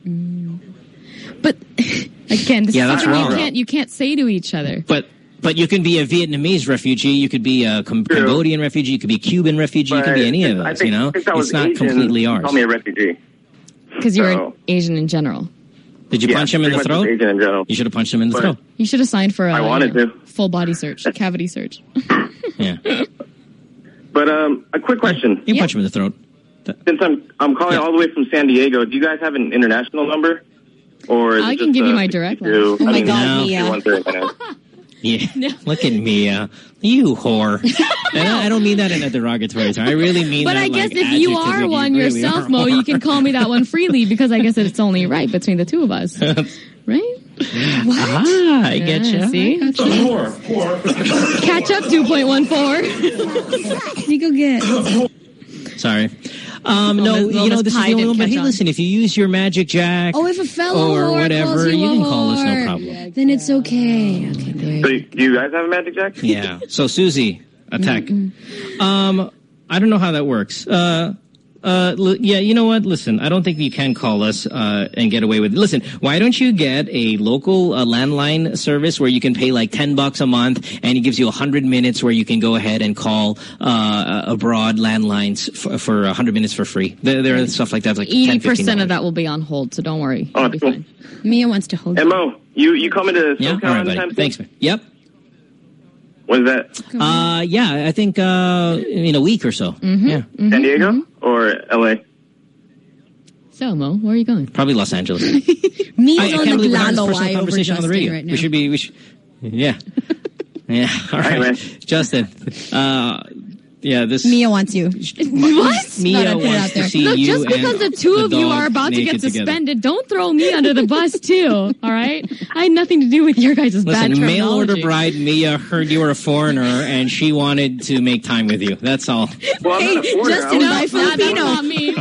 [SPEAKER 2] But again, this
[SPEAKER 1] Yeah,
[SPEAKER 2] is
[SPEAKER 1] that's
[SPEAKER 2] something
[SPEAKER 1] wrong.
[SPEAKER 2] you can't you can't say to each other.
[SPEAKER 1] But but you can be a Vietnamese refugee. You could be a Com-
[SPEAKER 14] True.
[SPEAKER 1] Cambodian refugee. You could be a Cuban refugee. You could be any of
[SPEAKER 14] I
[SPEAKER 1] those.
[SPEAKER 14] think,
[SPEAKER 1] You know,
[SPEAKER 14] I think that was
[SPEAKER 1] it's not
[SPEAKER 14] Asian.
[SPEAKER 1] completely
[SPEAKER 14] He
[SPEAKER 1] ours.
[SPEAKER 14] called me a refugee.
[SPEAKER 2] Because you're
[SPEAKER 14] So-
[SPEAKER 2] an Asian in general.
[SPEAKER 1] Did you
[SPEAKER 14] Yeah,
[SPEAKER 1] punch him in
[SPEAKER 14] pretty
[SPEAKER 1] the
[SPEAKER 14] much
[SPEAKER 1] throat?
[SPEAKER 14] Asian in general.
[SPEAKER 1] You should have punched him in the
[SPEAKER 14] But-
[SPEAKER 1] throat.
[SPEAKER 2] You should have signed for a
[SPEAKER 14] I wanted
[SPEAKER 2] you know,
[SPEAKER 14] to.
[SPEAKER 2] full body search, cavity search.
[SPEAKER 1] Yeah, you
[SPEAKER 14] But um, a quick question.
[SPEAKER 1] can punch him in the throat.
[SPEAKER 14] Since I'm I'm calling
[SPEAKER 1] Yeah.
[SPEAKER 14] all the way from San Diego, do you guys have an international number? Or is
[SPEAKER 2] I
[SPEAKER 14] it
[SPEAKER 2] can
[SPEAKER 14] just,
[SPEAKER 2] give you
[SPEAKER 14] uh,
[SPEAKER 2] my direct line.
[SPEAKER 14] sixty-two?
[SPEAKER 4] Oh
[SPEAKER 14] I
[SPEAKER 4] my
[SPEAKER 14] mean,
[SPEAKER 4] God,
[SPEAKER 1] No.
[SPEAKER 4] Mia.
[SPEAKER 14] one thirty, I know.
[SPEAKER 1] Yeah, look at Mia, you whore. And I, I don't mean that in a derogatory term. I really mean
[SPEAKER 2] But
[SPEAKER 1] that.
[SPEAKER 2] I guess
[SPEAKER 1] like,
[SPEAKER 2] if you
[SPEAKER 1] adjectives,
[SPEAKER 2] are
[SPEAKER 1] like,
[SPEAKER 2] one
[SPEAKER 1] really
[SPEAKER 2] yourself,
[SPEAKER 1] are
[SPEAKER 2] Mo, you
[SPEAKER 1] whore.
[SPEAKER 2] can call me that one freely because I guess it's only right between the two of us. Right?
[SPEAKER 1] Ah, I get
[SPEAKER 2] Yeah,
[SPEAKER 1] you.
[SPEAKER 2] see? Catch up two point one four.
[SPEAKER 4] You go get.
[SPEAKER 1] Sorry. Um,
[SPEAKER 2] Well,
[SPEAKER 1] no,
[SPEAKER 2] Miss- well,
[SPEAKER 1] you know,
[SPEAKER 2] Miss
[SPEAKER 1] this
[SPEAKER 2] Pie
[SPEAKER 1] is the only
[SPEAKER 2] didn't
[SPEAKER 1] one. But
[SPEAKER 2] catch
[SPEAKER 1] hey,
[SPEAKER 2] on.
[SPEAKER 1] listen, if you use your magic jack
[SPEAKER 4] Oh, if a fellow
[SPEAKER 1] or
[SPEAKER 4] whore
[SPEAKER 1] whatever,
[SPEAKER 4] calls you,
[SPEAKER 1] you
[SPEAKER 4] a
[SPEAKER 1] can call us, no
[SPEAKER 4] whore,
[SPEAKER 1] problem.
[SPEAKER 4] then it's okay. Okay, great.
[SPEAKER 14] So do you guys have a magic jack?
[SPEAKER 1] Yeah. So, Susie, attack. Um, I don't know how that works. Uh, uh, l- yeah, you know what? Listen, I don't think you can call us uh, and get away with it. Listen, why don't you get a local uh, landline service where you can pay like ten bucks a month and it gives you one hundred minutes where you can go ahead and call uh, abroad landlines for, for one hundred minutes for free. There, there are stuff like that, like ten,
[SPEAKER 2] Eighty
[SPEAKER 1] fifteen
[SPEAKER 2] percent
[SPEAKER 1] dollars.
[SPEAKER 2] of that will be on hold, so don't worry.
[SPEAKER 14] Oh,
[SPEAKER 2] It'll be
[SPEAKER 14] cool.
[SPEAKER 2] fine.
[SPEAKER 4] Mia wants to hold you.
[SPEAKER 14] Mo, you you coming to
[SPEAKER 1] Yeah?
[SPEAKER 14] SoCal
[SPEAKER 1] All right,
[SPEAKER 14] anytime
[SPEAKER 1] buddy.
[SPEAKER 14] soon?
[SPEAKER 1] Thanks, man. Yep.
[SPEAKER 14] When's that?
[SPEAKER 1] Uh, yeah, I think uh, in a week or so.
[SPEAKER 2] Mm-hmm.
[SPEAKER 1] Yeah.
[SPEAKER 14] San Diego or L A?
[SPEAKER 2] So, Mo, where are you going?
[SPEAKER 1] Probably Los Angeles.
[SPEAKER 4] Mia's
[SPEAKER 1] I, I
[SPEAKER 4] on
[SPEAKER 1] can't believe we're having this
[SPEAKER 4] naglalaway
[SPEAKER 1] personal
[SPEAKER 4] over
[SPEAKER 1] conversation on the
[SPEAKER 4] Justin
[SPEAKER 1] radio.
[SPEAKER 4] right now.
[SPEAKER 1] We should be. We should, yeah. Yeah. All right,
[SPEAKER 14] man.
[SPEAKER 1] Justin. Uh, Yeah, this
[SPEAKER 4] Mia wants you.
[SPEAKER 2] What?
[SPEAKER 1] Mia
[SPEAKER 4] No, no, put it out
[SPEAKER 1] wants to
[SPEAKER 4] there.
[SPEAKER 1] see
[SPEAKER 2] Look,
[SPEAKER 1] you
[SPEAKER 2] just because
[SPEAKER 1] and
[SPEAKER 2] the two
[SPEAKER 1] the
[SPEAKER 2] of you
[SPEAKER 1] dog
[SPEAKER 2] are about to
[SPEAKER 1] naked
[SPEAKER 2] get suspended,
[SPEAKER 1] together.
[SPEAKER 2] don't throw me under the bus too. All right? I had nothing to do with your guys' bad
[SPEAKER 1] Listen,
[SPEAKER 2] terminology.
[SPEAKER 1] mail order bride Mia heard you were a foreigner and she wanted to make time with you. That's all.
[SPEAKER 11] Well, I'm not a foreigner.
[SPEAKER 4] Justin,
[SPEAKER 11] I
[SPEAKER 4] by
[SPEAKER 11] was,
[SPEAKER 4] Filipino.
[SPEAKER 2] Not me.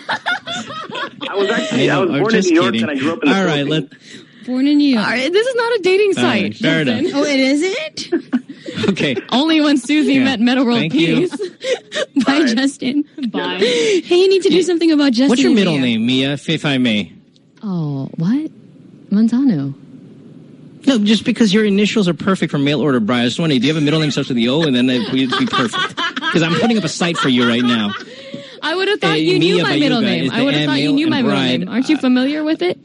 [SPEAKER 11] I was actually,
[SPEAKER 1] I
[SPEAKER 11] I,
[SPEAKER 1] know,
[SPEAKER 11] was
[SPEAKER 1] I'm
[SPEAKER 11] born in
[SPEAKER 1] just
[SPEAKER 11] New York
[SPEAKER 1] kidding.
[SPEAKER 11] and I grew up in the
[SPEAKER 1] All right,
[SPEAKER 11] Philippines.
[SPEAKER 1] let,
[SPEAKER 4] Born in New York.
[SPEAKER 2] All right, this is not a dating
[SPEAKER 1] All right,
[SPEAKER 2] site.
[SPEAKER 1] fair
[SPEAKER 2] Justin.
[SPEAKER 1] enough.
[SPEAKER 4] Oh, it isn't?
[SPEAKER 1] Okay.
[SPEAKER 2] Only when Susie
[SPEAKER 1] Yeah.
[SPEAKER 2] met Meta World
[SPEAKER 1] Thank you.
[SPEAKER 2] Peace.
[SPEAKER 4] Bye,
[SPEAKER 11] right.
[SPEAKER 4] Justin.
[SPEAKER 2] Bye.
[SPEAKER 4] Hey, you need to do something about Justin.
[SPEAKER 1] What's your
[SPEAKER 4] and
[SPEAKER 1] middle
[SPEAKER 4] Mia.
[SPEAKER 1] name, Mia, if, if I may?
[SPEAKER 2] Oh, what? Manzano.
[SPEAKER 1] No, just because your initials are perfect for mail order bride. I just wondering, do you have a middle name starts with the O and then it would be perfect? Because I'm putting up a site for you right now.
[SPEAKER 2] I would have thought
[SPEAKER 1] Eh,
[SPEAKER 2] you knew
[SPEAKER 1] Mia
[SPEAKER 2] my middle
[SPEAKER 1] Bayuga
[SPEAKER 2] name.
[SPEAKER 1] is
[SPEAKER 2] I
[SPEAKER 1] the
[SPEAKER 2] would have
[SPEAKER 1] M,
[SPEAKER 2] thought you
[SPEAKER 1] male
[SPEAKER 2] knew my
[SPEAKER 1] and
[SPEAKER 2] middle
[SPEAKER 1] bride.
[SPEAKER 2] name. Aren't you familiar with it?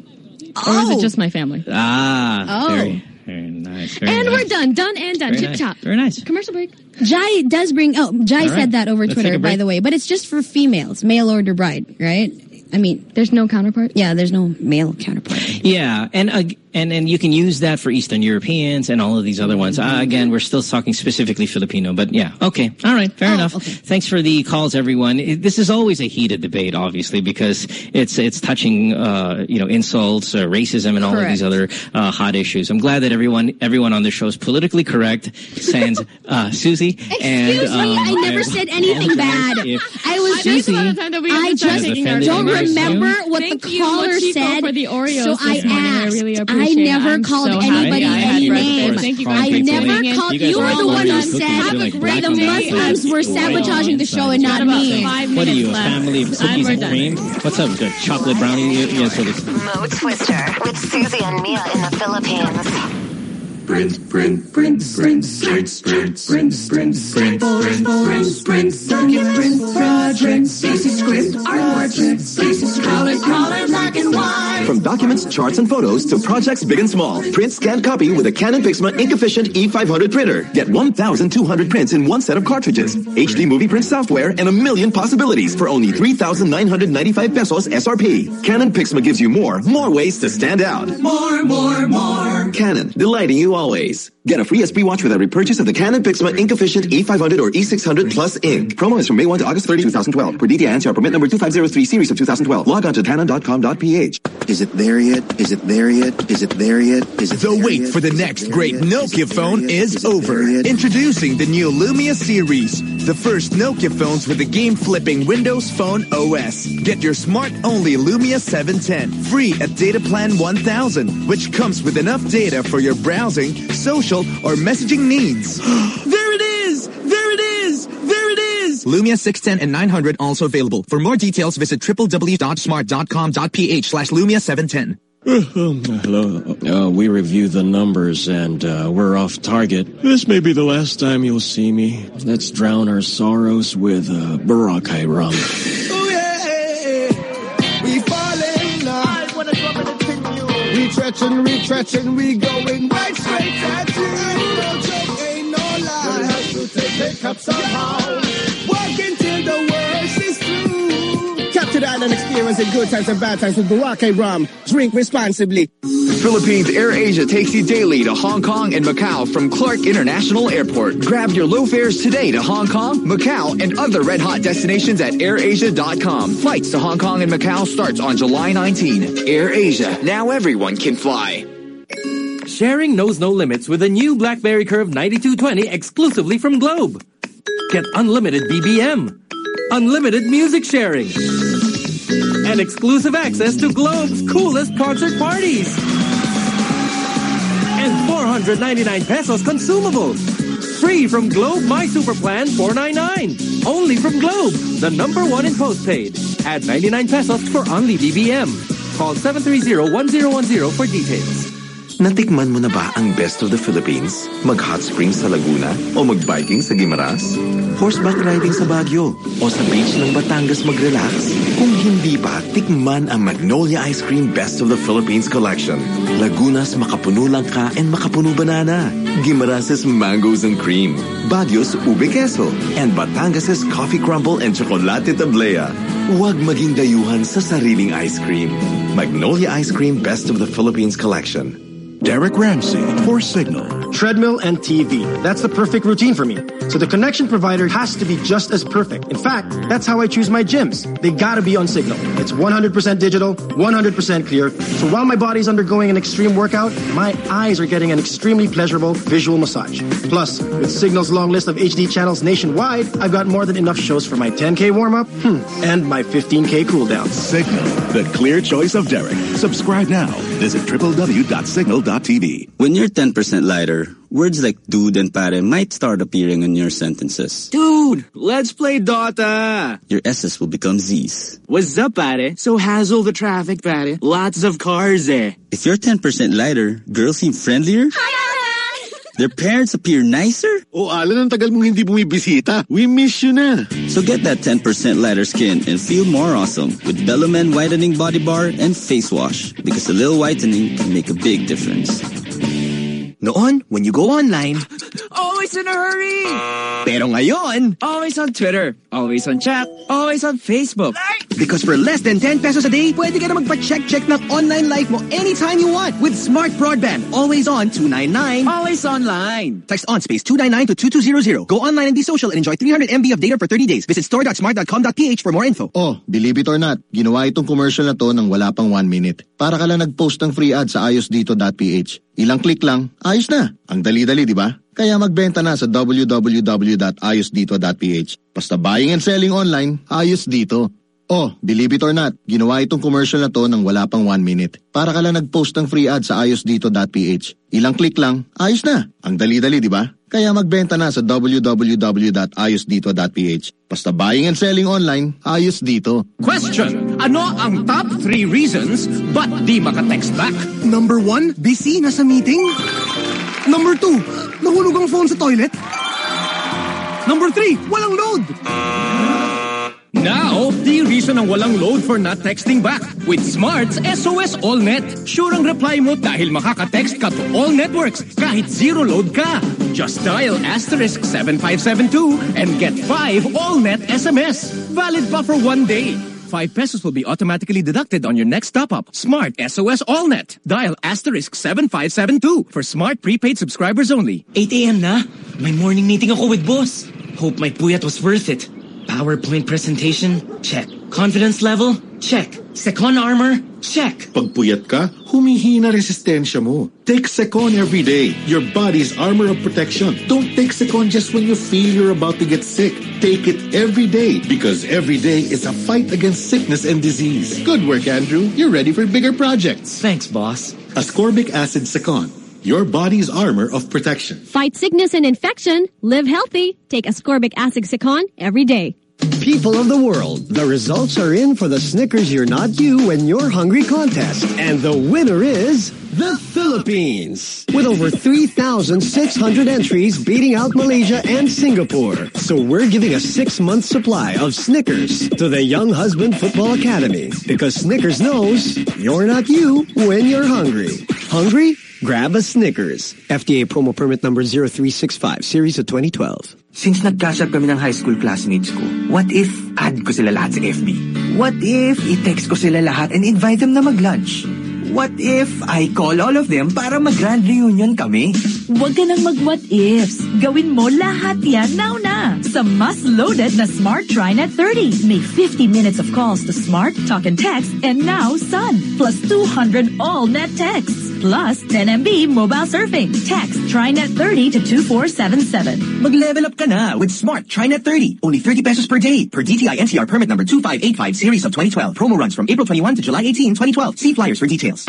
[SPEAKER 2] Or is it just my family?
[SPEAKER 1] Ah,
[SPEAKER 4] Oh.
[SPEAKER 1] very, very nice. Very
[SPEAKER 2] And
[SPEAKER 1] nice.
[SPEAKER 2] we're done. Done and done.
[SPEAKER 1] Very
[SPEAKER 2] Chip
[SPEAKER 1] nice.
[SPEAKER 2] chop.
[SPEAKER 1] Very nice.
[SPEAKER 2] Commercial break.
[SPEAKER 4] Jai does bring. Oh, Jai
[SPEAKER 1] All
[SPEAKER 4] said
[SPEAKER 1] right.
[SPEAKER 4] that over
[SPEAKER 1] Let's take
[SPEAKER 4] Twitter,
[SPEAKER 1] a
[SPEAKER 4] by
[SPEAKER 1] break.
[SPEAKER 4] the way. But it's just for females, mail order bride, right? I mean,
[SPEAKER 2] there's no counterpart.
[SPEAKER 4] Yeah, there's no male counterpart.
[SPEAKER 1] Yeah, and uh, and and you can use that for Eastern Europeans and all of these other ones. Uh, again, we're still talking specifically Filipino, but yeah, okay, all right, fair
[SPEAKER 4] Oh,
[SPEAKER 1] enough.
[SPEAKER 4] okay.
[SPEAKER 1] Thanks for the calls, everyone. It, this is always a heated debate, obviously, because it's it's touching uh, you know insults, uh, racism, and all of these other uh, hot issues. I'm glad that everyone everyone on the show is politically correct. Sans uh, Susie. and,
[SPEAKER 4] Excuse me,
[SPEAKER 1] um,
[SPEAKER 4] I never said anything bad.
[SPEAKER 1] if
[SPEAKER 4] I was
[SPEAKER 1] Susie
[SPEAKER 4] just. I just don't remember what
[SPEAKER 2] Thank
[SPEAKER 4] the
[SPEAKER 2] you,
[SPEAKER 4] caller
[SPEAKER 2] Mochiko,
[SPEAKER 4] said.
[SPEAKER 2] for the Oreos
[SPEAKER 4] so I
[SPEAKER 2] this morning. I
[SPEAKER 4] asked.
[SPEAKER 2] really
[SPEAKER 4] I
[SPEAKER 2] appreciate it.
[SPEAKER 4] never
[SPEAKER 2] I'm
[SPEAKER 4] called
[SPEAKER 2] so
[SPEAKER 4] anybody
[SPEAKER 2] happy I had
[SPEAKER 4] any
[SPEAKER 2] breakfast.
[SPEAKER 4] name.
[SPEAKER 2] Thank you
[SPEAKER 4] I
[SPEAKER 2] guys for
[SPEAKER 4] never
[SPEAKER 2] tuning in.
[SPEAKER 4] called.
[SPEAKER 1] You
[SPEAKER 4] You,
[SPEAKER 1] guys
[SPEAKER 4] were
[SPEAKER 1] are
[SPEAKER 4] the one who
[SPEAKER 1] all
[SPEAKER 4] said
[SPEAKER 1] cookies. You're like
[SPEAKER 4] the
[SPEAKER 1] black on black.
[SPEAKER 4] Muslims were
[SPEAKER 1] It's white on
[SPEAKER 4] sabotaging the
[SPEAKER 1] inside.
[SPEAKER 4] show and not me.
[SPEAKER 1] What are you, a family of
[SPEAKER 2] And
[SPEAKER 1] cookies
[SPEAKER 2] we're
[SPEAKER 1] and
[SPEAKER 2] done.
[SPEAKER 1] cream? What's up, good chocolate brownie? Yes, what is
[SPEAKER 13] Mo Twister with Susie and Mia in the Philippines.
[SPEAKER 3] Sprint, sprint, sprint, sprint, sprint, sprint, sprint, sprint, sprint, sprint, sprint, sprint, document, sprint, project, basic script, artwork, basic color, color, black and white.
[SPEAKER 16] From documents, charts, and photos to projects big and small, print, scan, copy with a Canon Pixma ink-efficient E five hundred printer. Get one thousand two hundred prints in one set of cartridges, H D movie print software, and a million possibilities for only three thousand nine hundred ninety-five pesos S R P. Canon Pixma gives you more, more ways to stand out.
[SPEAKER 3] More, more, more.
[SPEAKER 16] Canon, delighting you always. Get a free S P watch with every purchase of the Canon Pixma ink-efficient E five hundred or E six hundred Plus ink. Promo is from May first to August thirtieth, twenty twelve. Per D T I N C R permit number two five zero three series of two thousand twelve. Log on to canon dot com dot p h.
[SPEAKER 18] Is it there yet? Is it there yet? Is it there yet? Is it
[SPEAKER 20] The
[SPEAKER 18] there
[SPEAKER 20] wait
[SPEAKER 18] yet?
[SPEAKER 20] for the
[SPEAKER 18] Is it
[SPEAKER 20] next
[SPEAKER 18] there
[SPEAKER 20] great
[SPEAKER 18] yet?
[SPEAKER 20] Nokia
[SPEAKER 18] Is it there
[SPEAKER 20] phone
[SPEAKER 18] yet?
[SPEAKER 20] is
[SPEAKER 18] Is it
[SPEAKER 20] over.
[SPEAKER 18] there yet?
[SPEAKER 20] Introducing the new Lumia series, the first Nokia phones with the game-flipping Windows Phone O S. Get your smart-only Lumia seven ten free at Data Plan one thousand, which comes with enough data for your browsing, social, or messaging needs. There it is! There it is! There it is! Lumia six ten and nine hundred also available. For more details, visit w w w dot smart dot com dot p h slash Lumia seven ten.
[SPEAKER 21] Hello. Uh, we review the numbers and uh, we're off target. This may be the last time you'll see me. Let's drown our sorrows with uh, Boracay rum.
[SPEAKER 22] We fall in love. I wanna come and continue. We stretching, we stretching, we going right straight at you. Ain't no joke, ain't no lie. We have to take it up somehow. Walking till the worst is through. Capture the island experience in good times and bad times with Boracay rum. Drink responsibly.
[SPEAKER 23] Philippines Air Asia takes you daily to Hong Kong and Macau from Clark International Airport. Grab your low fares today to Hong Kong, Macau, and other red-hot destinations at air asia dot com. Flights to Hong Kong and Macau starts on July nineteenth. Air Asia. Now everyone can fly.
[SPEAKER 24] Sharing knows no limits with the new BlackBerry Curve ninety-two twenty exclusively from Globe. Get unlimited B B M, unlimited music sharing, and exclusive access to Globe's coolest concert parties. And four hundred ninety-nine pesos consumables. Free from Globe My Super Plan four ninety-nine. Only from Globe, the number one in postpaid. Add ninety-nine pesos for only B B M. Call seven three zero, one zero one zero for details.
[SPEAKER 16] Natikman mo na ba ang best of the Philippines? Mag-hot springs sa Laguna? O mag-biking sa Guimaras? Horseback riding sa Baguio? O sa beach ng Batangas mag-relax? Kung hindi pa, tikman ang Magnolia Ice Cream Best of the Philippines Collection. Laguna's makapuno langka and makapuno banana. Guimaras' mangoes and cream. Baguio's ube queso. And Batangas' coffee crumble and chocolate tablea. Huwag maging dayuhan sa sariling ice cream. Magnolia Ice Cream Best of the Philippines Collection.
[SPEAKER 9] Derek Ramsey for Signal.
[SPEAKER 5] treadmill, and T V. That's the perfect routine for me. So the connection provider has to be just as perfect. In fact, that's how I choose my gyms. They gotta be on Signal. It's one hundred percent digital, one hundred percent clear. So while my body's undergoing an extreme workout, my eyes are getting an extremely pleasurable visual massage. Plus, with Signal's long list of H D channels nationwide, I've got more than enough shows for my ten K warm-up hmm, and my fifteen K cool-down.
[SPEAKER 9] Signal, the clear choice of Derek. Subscribe now. Visit w w w dot signal dot t v.
[SPEAKER 6] When you're ten percent lighter, words like dude and pare might start appearing in your sentences.
[SPEAKER 7] Dude, let's play Dota.
[SPEAKER 6] Your S's will become Z's.
[SPEAKER 7] What's up, pare? So hassle the traffic, pare. Lots of cars, eh?
[SPEAKER 6] If you're ten percent lighter, girls seem friendlier. Their parents appear nicer.
[SPEAKER 9] Oh, Alan, ang tagal mong hindi bumibisita. We miss you na.
[SPEAKER 6] So get that ten percent lighter skin and feel more awesome with Bellamen Whitening Body Bar and Face Wash. Because a little whitening can make a big difference.
[SPEAKER 7] Noon, when you go online, always in a hurry. Pero ngayon, always on Twitter, always on chat, always on Facebook. Because for less than ten pesos a day, pwede ka na magpa-check-check ng online life mo anytime you want with Smart Broadband. Always on two ninety-nine. Always online. Text on space two nine nine to two two zero zero. Go online and be social and enjoy three hundred megabytes of data for thirty days. Visit store dot smart dot com dot p h for more info.
[SPEAKER 17] Oh, believe it or not, ginawa itong commercial na to nang wala pang one minute. Para ka lang nag-post ng free ad sa ayos dito dot p h. Ilang click lang, ayos na. Ang dali-dali, di ba? Kaya magbenta na sa w w w dot ayos dito dot p h. Basta buying and selling online, ayos dito. Oh, believe it or not, ginawa itong commercial na to nang wala pang one minute. Para ka lang nag-post ng free ad sa ayos dito dot p h. Ilang click lang, ayos na. Ang dali-dali, di ba? Kaya magbenta na sa w w w dot ayos dito dot p h. Basta buying and selling online, ayos dito.
[SPEAKER 25] Question, ano ang top three reasons ba't di maka-text back?
[SPEAKER 7] Number one, busy, nasa meeting. Number two, nahulog ang phone sa toilet. Number three, walang load.
[SPEAKER 25] Now, the reason ang walang load for not texting back. With Smart's S O S AllNet. Sure ang reply mo dahil makaka-text ka to all networks kahit zero load ka. Just dial asterisk seven five seven two and get five AllNet S M S. Valid pa for one day. Five pesos will be automatically deducted on your next top-up. Smart S O S AllNet. Dial asterisk seven five seven two for Smart prepaid subscribers only.
[SPEAKER 7] eight a m na. May morning meeting ako with boss. Hope my puyat was worth it. PowerPoint presentation? Check. Confidence level? Check. Secon armor? Check.
[SPEAKER 9] Pag puyat ka, humihina resistensya mo. Take Secon every day. Your body's armor of protection. Don't take Secon just when you feel you're about to get sick. Take it every day because every day is a fight against sickness and disease. Good work, Andrew. You're ready for bigger projects.
[SPEAKER 7] Thanks, boss.
[SPEAKER 9] Ascorbic acid Secon. Your body's armor of protection.
[SPEAKER 26] Fight sickness and infection. Live healthy. Take Ascorbic acid Secon every day.
[SPEAKER 27] People of the world, the results are in for the Snickers You're Not You When You're Hungry contest. And the winner is the Philippines. With over three thousand six hundred entries beating out Malaysia and Singapore. So we're giving a six-month supply of Snickers to the Young Husband Football Academy. Because Snickers knows you're not you when you're hungry. Hungry? Grab a Snickers. F D A promo permit number zero three six five, series of twenty twelve.
[SPEAKER 7] Since nagkasap kami ng high school classmates ko, what if add ko sila lahat sa F B? What if i-text ko sila lahat and invite them na mag-lunch? What if I call all of them para mag-grand reunion kami?
[SPEAKER 28] Huwag ka nang mag-what ifs. Gawin mo lahat yan now na. Sa mas loaded na Smart TriNet thirty. May fifty minutes of calls to Smart, Talk and Text, and now Sun. Plus two hundred all-net texts. Plus ten megabytes mobile surfing. Text TriNet thirty to two four seven seven.
[SPEAKER 7] Mag-level up ka na with Smart TriNet thirty. Only thirty pesos per day. Per D T I N C R permit number two five eight five, series of twenty twelve. Promo runs from April twenty-first to July eighteenth, twenty twelve. See flyers for details.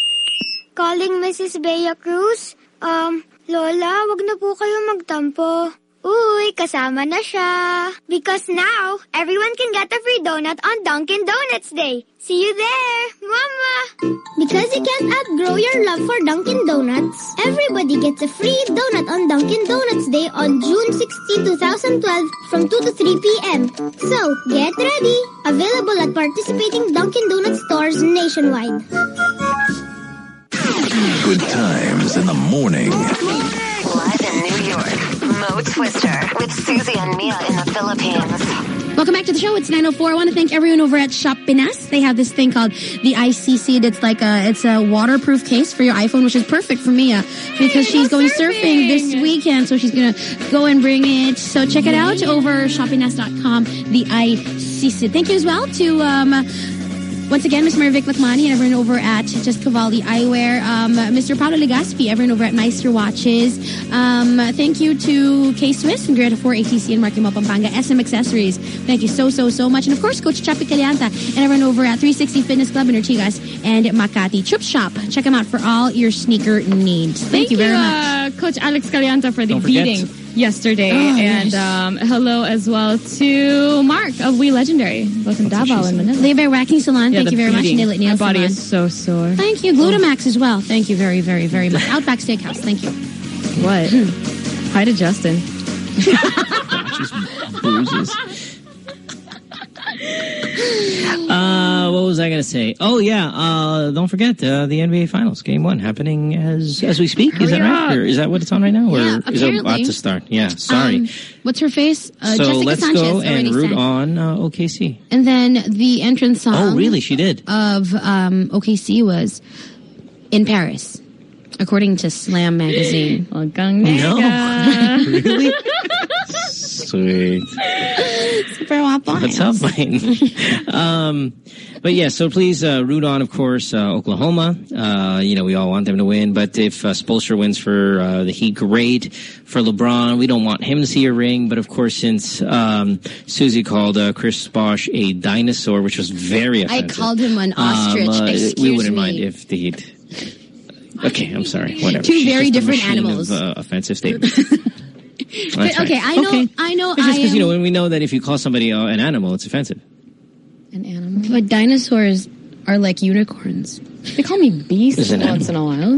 [SPEAKER 29] Calling Missus Bea Cruz. Um, Lola, wag na po kayo magtampo. Uy, kasama na siya. Because now, everyone can get a free donut on Dunkin' Donuts Day. See you there, Mama!
[SPEAKER 30] Because you can't outgrow your love for Dunkin' Donuts, everybody gets a free donut on Dunkin' Donuts Day on June sixteenth, twenty twelve from two to three p m So, get ready! Available at participating Dunkin' Donuts stores nationwide.
[SPEAKER 9] Good times in the morning.
[SPEAKER 13] Live in New York, Mo Twister with Susie and Mia in the Philippines.
[SPEAKER 1] Welcome back to the show. It's nine oh four. I want to thank everyone over at Shop Pinas. They have this thing called the I C C. It's like a it's a waterproof case for your iPhone, which is perfect for Mia because she's going surfing. surfing this weekend, so she's gonna go and bring it. So check it out over shop pinas dot com. The I C C. Thank you as well to um. Once again, Miss Marvic Lacmani and everyone over at Just Cavalli Eyewear. Um, Mister Paolo Legaspi, everyone over at Meister Watches. Um, thank you to K-Swiss and Greta four A T C and Marquimo Pampanga. S M Accessories. Thank you so, so, so much. And of course, Coach Chapi Calianta and everyone over at three sixty Fitness Club in Ortigas and Makati. Chup Shop. Check them out for all your sneaker needs. Thank,
[SPEAKER 2] Thank
[SPEAKER 1] you very
[SPEAKER 2] you,
[SPEAKER 1] much.
[SPEAKER 2] Uh, Coach Alex Calianta for the
[SPEAKER 1] Don't forget.
[SPEAKER 2] beating yesterday.
[SPEAKER 1] Oh,
[SPEAKER 2] and
[SPEAKER 1] yes.
[SPEAKER 2] um, hello as well to Mark of We Legendary. Both in Davao and Manila.
[SPEAKER 1] Levi Racking Salon.
[SPEAKER 2] Yeah,
[SPEAKER 1] Thank
[SPEAKER 2] the
[SPEAKER 1] you very
[SPEAKER 2] beating.
[SPEAKER 1] much. Nail It Nail
[SPEAKER 2] My body
[SPEAKER 1] Salon.
[SPEAKER 2] is so sore.
[SPEAKER 1] Thank you. Glutamax as well. Thank you very, very, very much. Outback Steakhouse. Thank you.
[SPEAKER 2] What? Hi to Justin.
[SPEAKER 4] Bruises. Uh, what was I going to say? Oh, yeah. Uh, don't forget uh, the N B A Finals, Game One, happening as as we speak. Is
[SPEAKER 1] Hurry
[SPEAKER 4] that right?
[SPEAKER 1] up.
[SPEAKER 4] Or is that what it's on right now? Or
[SPEAKER 1] Yeah,
[SPEAKER 4] is it about
[SPEAKER 1] apparently.
[SPEAKER 4] to start? Yeah, sorry.
[SPEAKER 1] Um, what's her face? Uh,
[SPEAKER 4] so
[SPEAKER 1] Jessica
[SPEAKER 4] let's
[SPEAKER 1] Sanchez
[SPEAKER 4] go
[SPEAKER 1] already
[SPEAKER 4] and root
[SPEAKER 1] sang.
[SPEAKER 4] on uh, O K C.
[SPEAKER 1] And then the entrance song.
[SPEAKER 4] Oh, really? She did?
[SPEAKER 1] Of um, O K C was In Paris, according to Slam Magazine.
[SPEAKER 2] Oh,
[SPEAKER 4] No. Really? Sweet.
[SPEAKER 1] Super guapo.
[SPEAKER 4] What's up, Mine? um, but yeah, so please uh, root on, of course, uh, Oklahoma. Uh, you know, we all want them to win. But if uh, Spoelstra wins for uh, the Heat, great. For LeBron, we don't want him to see a ring. But of course, since um, Susie called uh, Chris Bosh a dinosaur, which was very
[SPEAKER 1] I
[SPEAKER 4] offensive.
[SPEAKER 1] called him an ostrich.
[SPEAKER 4] Um, uh,
[SPEAKER 1] Excuse
[SPEAKER 4] we wouldn't
[SPEAKER 1] me.
[SPEAKER 4] mind if the Heat. Okay, I'm sorry. Whatever.
[SPEAKER 1] Two
[SPEAKER 4] She's
[SPEAKER 1] very
[SPEAKER 4] just a
[SPEAKER 1] different
[SPEAKER 4] machine
[SPEAKER 1] animals.
[SPEAKER 4] Of, uh, offensive statements.
[SPEAKER 1] But,
[SPEAKER 4] That's
[SPEAKER 1] okay,
[SPEAKER 4] right.
[SPEAKER 1] I know.
[SPEAKER 4] Okay.
[SPEAKER 1] I know.
[SPEAKER 4] It's
[SPEAKER 1] I
[SPEAKER 4] just because,
[SPEAKER 1] am,
[SPEAKER 4] you know, when we know that if you call somebody uh, an animal, it's offensive.
[SPEAKER 2] An animal?
[SPEAKER 1] But dinosaurs are like unicorns.
[SPEAKER 2] They call me beast
[SPEAKER 4] Is an
[SPEAKER 2] once in a while.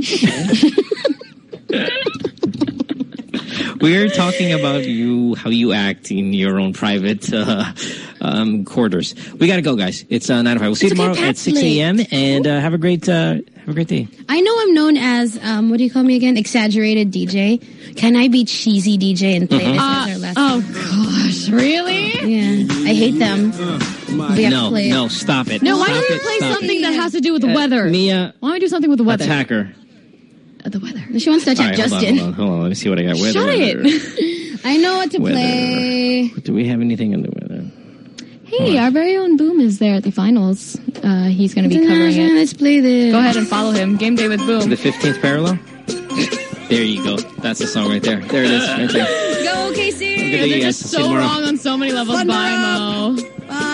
[SPEAKER 4] We're talking about you, how you act in your own private uh, um, quarters. We got to go, guys. It's uh, nine oh five. We'll see you
[SPEAKER 1] It's okay,
[SPEAKER 4] tomorrow at
[SPEAKER 1] Pat's
[SPEAKER 4] six a.m. And uh, have a great uh, have a great day.
[SPEAKER 1] I know I'm known as, um, what do you call me again? Exaggerated D J. Can I be cheesy D J and play
[SPEAKER 4] Mhm.
[SPEAKER 1] this
[SPEAKER 2] Uh,
[SPEAKER 1] as our last
[SPEAKER 2] oh,
[SPEAKER 1] song?
[SPEAKER 2] gosh. Really?
[SPEAKER 1] Yeah. I hate them. We have
[SPEAKER 4] No,
[SPEAKER 1] to play it.
[SPEAKER 4] no, stop it.
[SPEAKER 2] No, why
[SPEAKER 4] Stop
[SPEAKER 2] don't you
[SPEAKER 4] it,
[SPEAKER 2] play
[SPEAKER 4] stop
[SPEAKER 2] something
[SPEAKER 4] it.
[SPEAKER 2] that has to do with the
[SPEAKER 4] Uh,
[SPEAKER 2] weather?
[SPEAKER 4] Mia,
[SPEAKER 2] Why don't we do something with the weather?
[SPEAKER 4] attack her.
[SPEAKER 2] Uh, the weather.
[SPEAKER 1] She wants to
[SPEAKER 4] All
[SPEAKER 1] attack
[SPEAKER 4] right, hold on,
[SPEAKER 1] Justin.
[SPEAKER 4] hold on, hold on. Let me see what I got. Weather,
[SPEAKER 2] Shut
[SPEAKER 4] weather.
[SPEAKER 2] it.
[SPEAKER 1] I know what to
[SPEAKER 4] Weather.
[SPEAKER 1] play.
[SPEAKER 4] Do we have anything in the weather?
[SPEAKER 2] Hey, our very own Boom is there at the finals. Uh, he's going to be covering it.
[SPEAKER 1] Let's play this.
[SPEAKER 2] Go ahead and follow him. Game Day with Boom.
[SPEAKER 4] The fifteenth parallel? There you go. That's the song right there. There it is. Right there.
[SPEAKER 2] Go, K C!
[SPEAKER 4] Good day,
[SPEAKER 2] They're
[SPEAKER 4] you
[SPEAKER 2] just
[SPEAKER 4] guys. See you
[SPEAKER 2] so
[SPEAKER 4] tomorrow.
[SPEAKER 2] wrong on so many levels.
[SPEAKER 1] Thunder
[SPEAKER 2] Bye,
[SPEAKER 1] up.
[SPEAKER 2] Mo.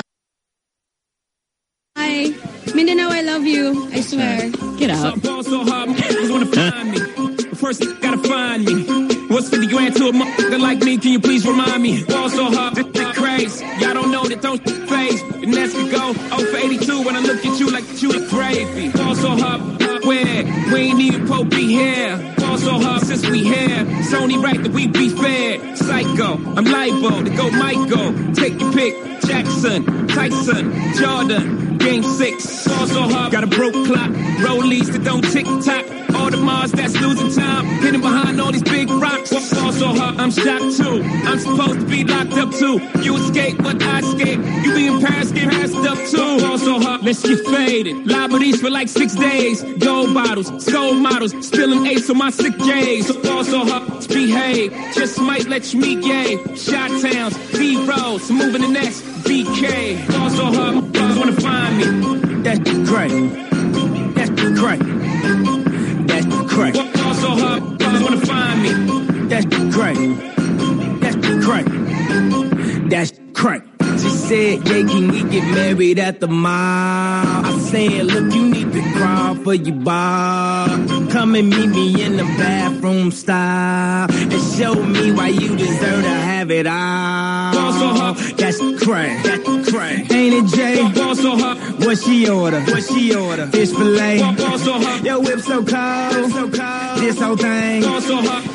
[SPEAKER 1] Bye. Mindanao, I love you. I swear.
[SPEAKER 2] Get out.
[SPEAKER 8] Ball so hard, motherfuckers wanna find me. But first, you gotta find me. What's fifty grand to a motherfucker like me? Can you please remind me? Ball so hard, this shit crazy. Y'all don't know that don't phase. And that's to go oh for eighty-two when I look at you like you the gravy. Ball so hard, where? We ain't even Pope be here. Ball so hard since we here. It's only right that we be fair. Psycho, I'm liable to go Michael. Take your pick. Jackson, Tyson, Jordan, game six. Ball so hard, got a broke clock. Rollies that don't tick tock. All the Mars that's losing time. Hidden behind all these big rocks. Ball so hard, I'm shocked too. I'm supposed to be locked up too. You escape, but I escape. You be in Paris, get passed up too. Ball so hard, let's get faded. Liberties for like six days. Gold bottles, gold models. Spilling ace on my sick days. Ball so hard, behave. Just might let you meet gay. Shot towns, B-rolls, moving the next. B K, ball so hard, motherfuckers wanna find me. That's great. That's great. That's great. Ball so hard, motherfuckers wanna find me. That's great. That's great. That's great. She said, yeah, can we get married at the mall? I said, look, you need to crawl for your bar. Come and meet me in the bathroom style and show me why you deserve to have it all. Ball so hard, that's crack. That's crack. Ain't it, Jay? Ball so hard, what she order? What she order? Fish fillet. Ball so hard, your whip so cold. So cold. This whole thing. Ball so hard, act like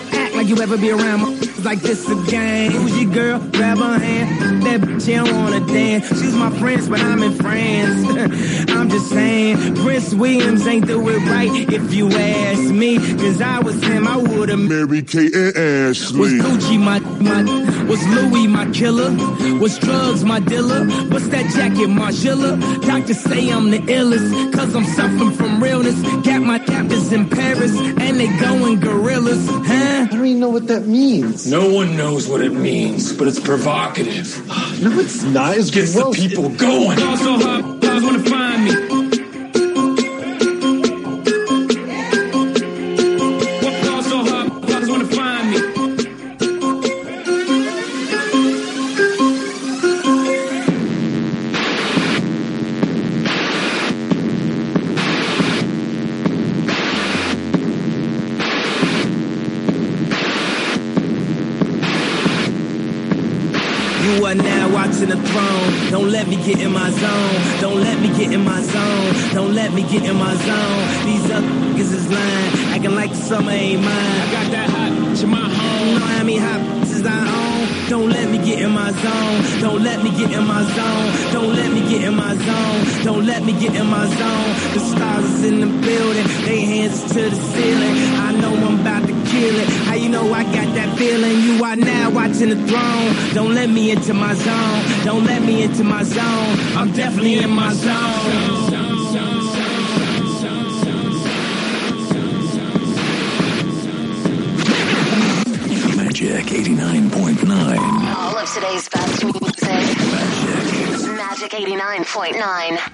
[SPEAKER 22] think you ever be around my like this again. Who's your girl? Grab her hand. That bitch, she don't wanna dance. She's my friend, but I'm in France. I'm just saying, Prince Williams ain't do it right if you ask me. Cause I was him, I would've married Kate and Ashley. Was Gucci my, my, was Louis my killer? Was drugs my dealer? What's that jacket, Margiela? Doctors say I'm the illest, cause I'm suffering from realness. Got my captors in Paris, and they going gorillas, huh?
[SPEAKER 9] I don't even know what that means.
[SPEAKER 3] No one knows what it means, but it's provocative.
[SPEAKER 9] No, it's not. It
[SPEAKER 3] gets the people going.
[SPEAKER 8] Also, hot dogs wanna find me. Also, hot dogs wanna find me.
[SPEAKER 22] You are now watching the throne. Don't let me get in my zone. Don't let me get in my zone. Don't let me get in my zone. These other niggas is lying, acting like the summer ain't mine.
[SPEAKER 8] I got that hot bitch in my home.
[SPEAKER 22] You know how many hot bitches I own? Don't let me get in my zone. Don't let me get in my zone. Don't let me get in my zone. Don't let me get in my zone. The stars is in the building. They hands to the ceiling. I know I'm about to kill it. How you know I got that feeling? You are now watching the throne. Don't let me into my zone. Don't let me into my zone. I'm definitely in my zone.
[SPEAKER 10] Magic eighty-nine point nine.
[SPEAKER 13] All of today's best music. Magic. Magic eighty-nine point nine.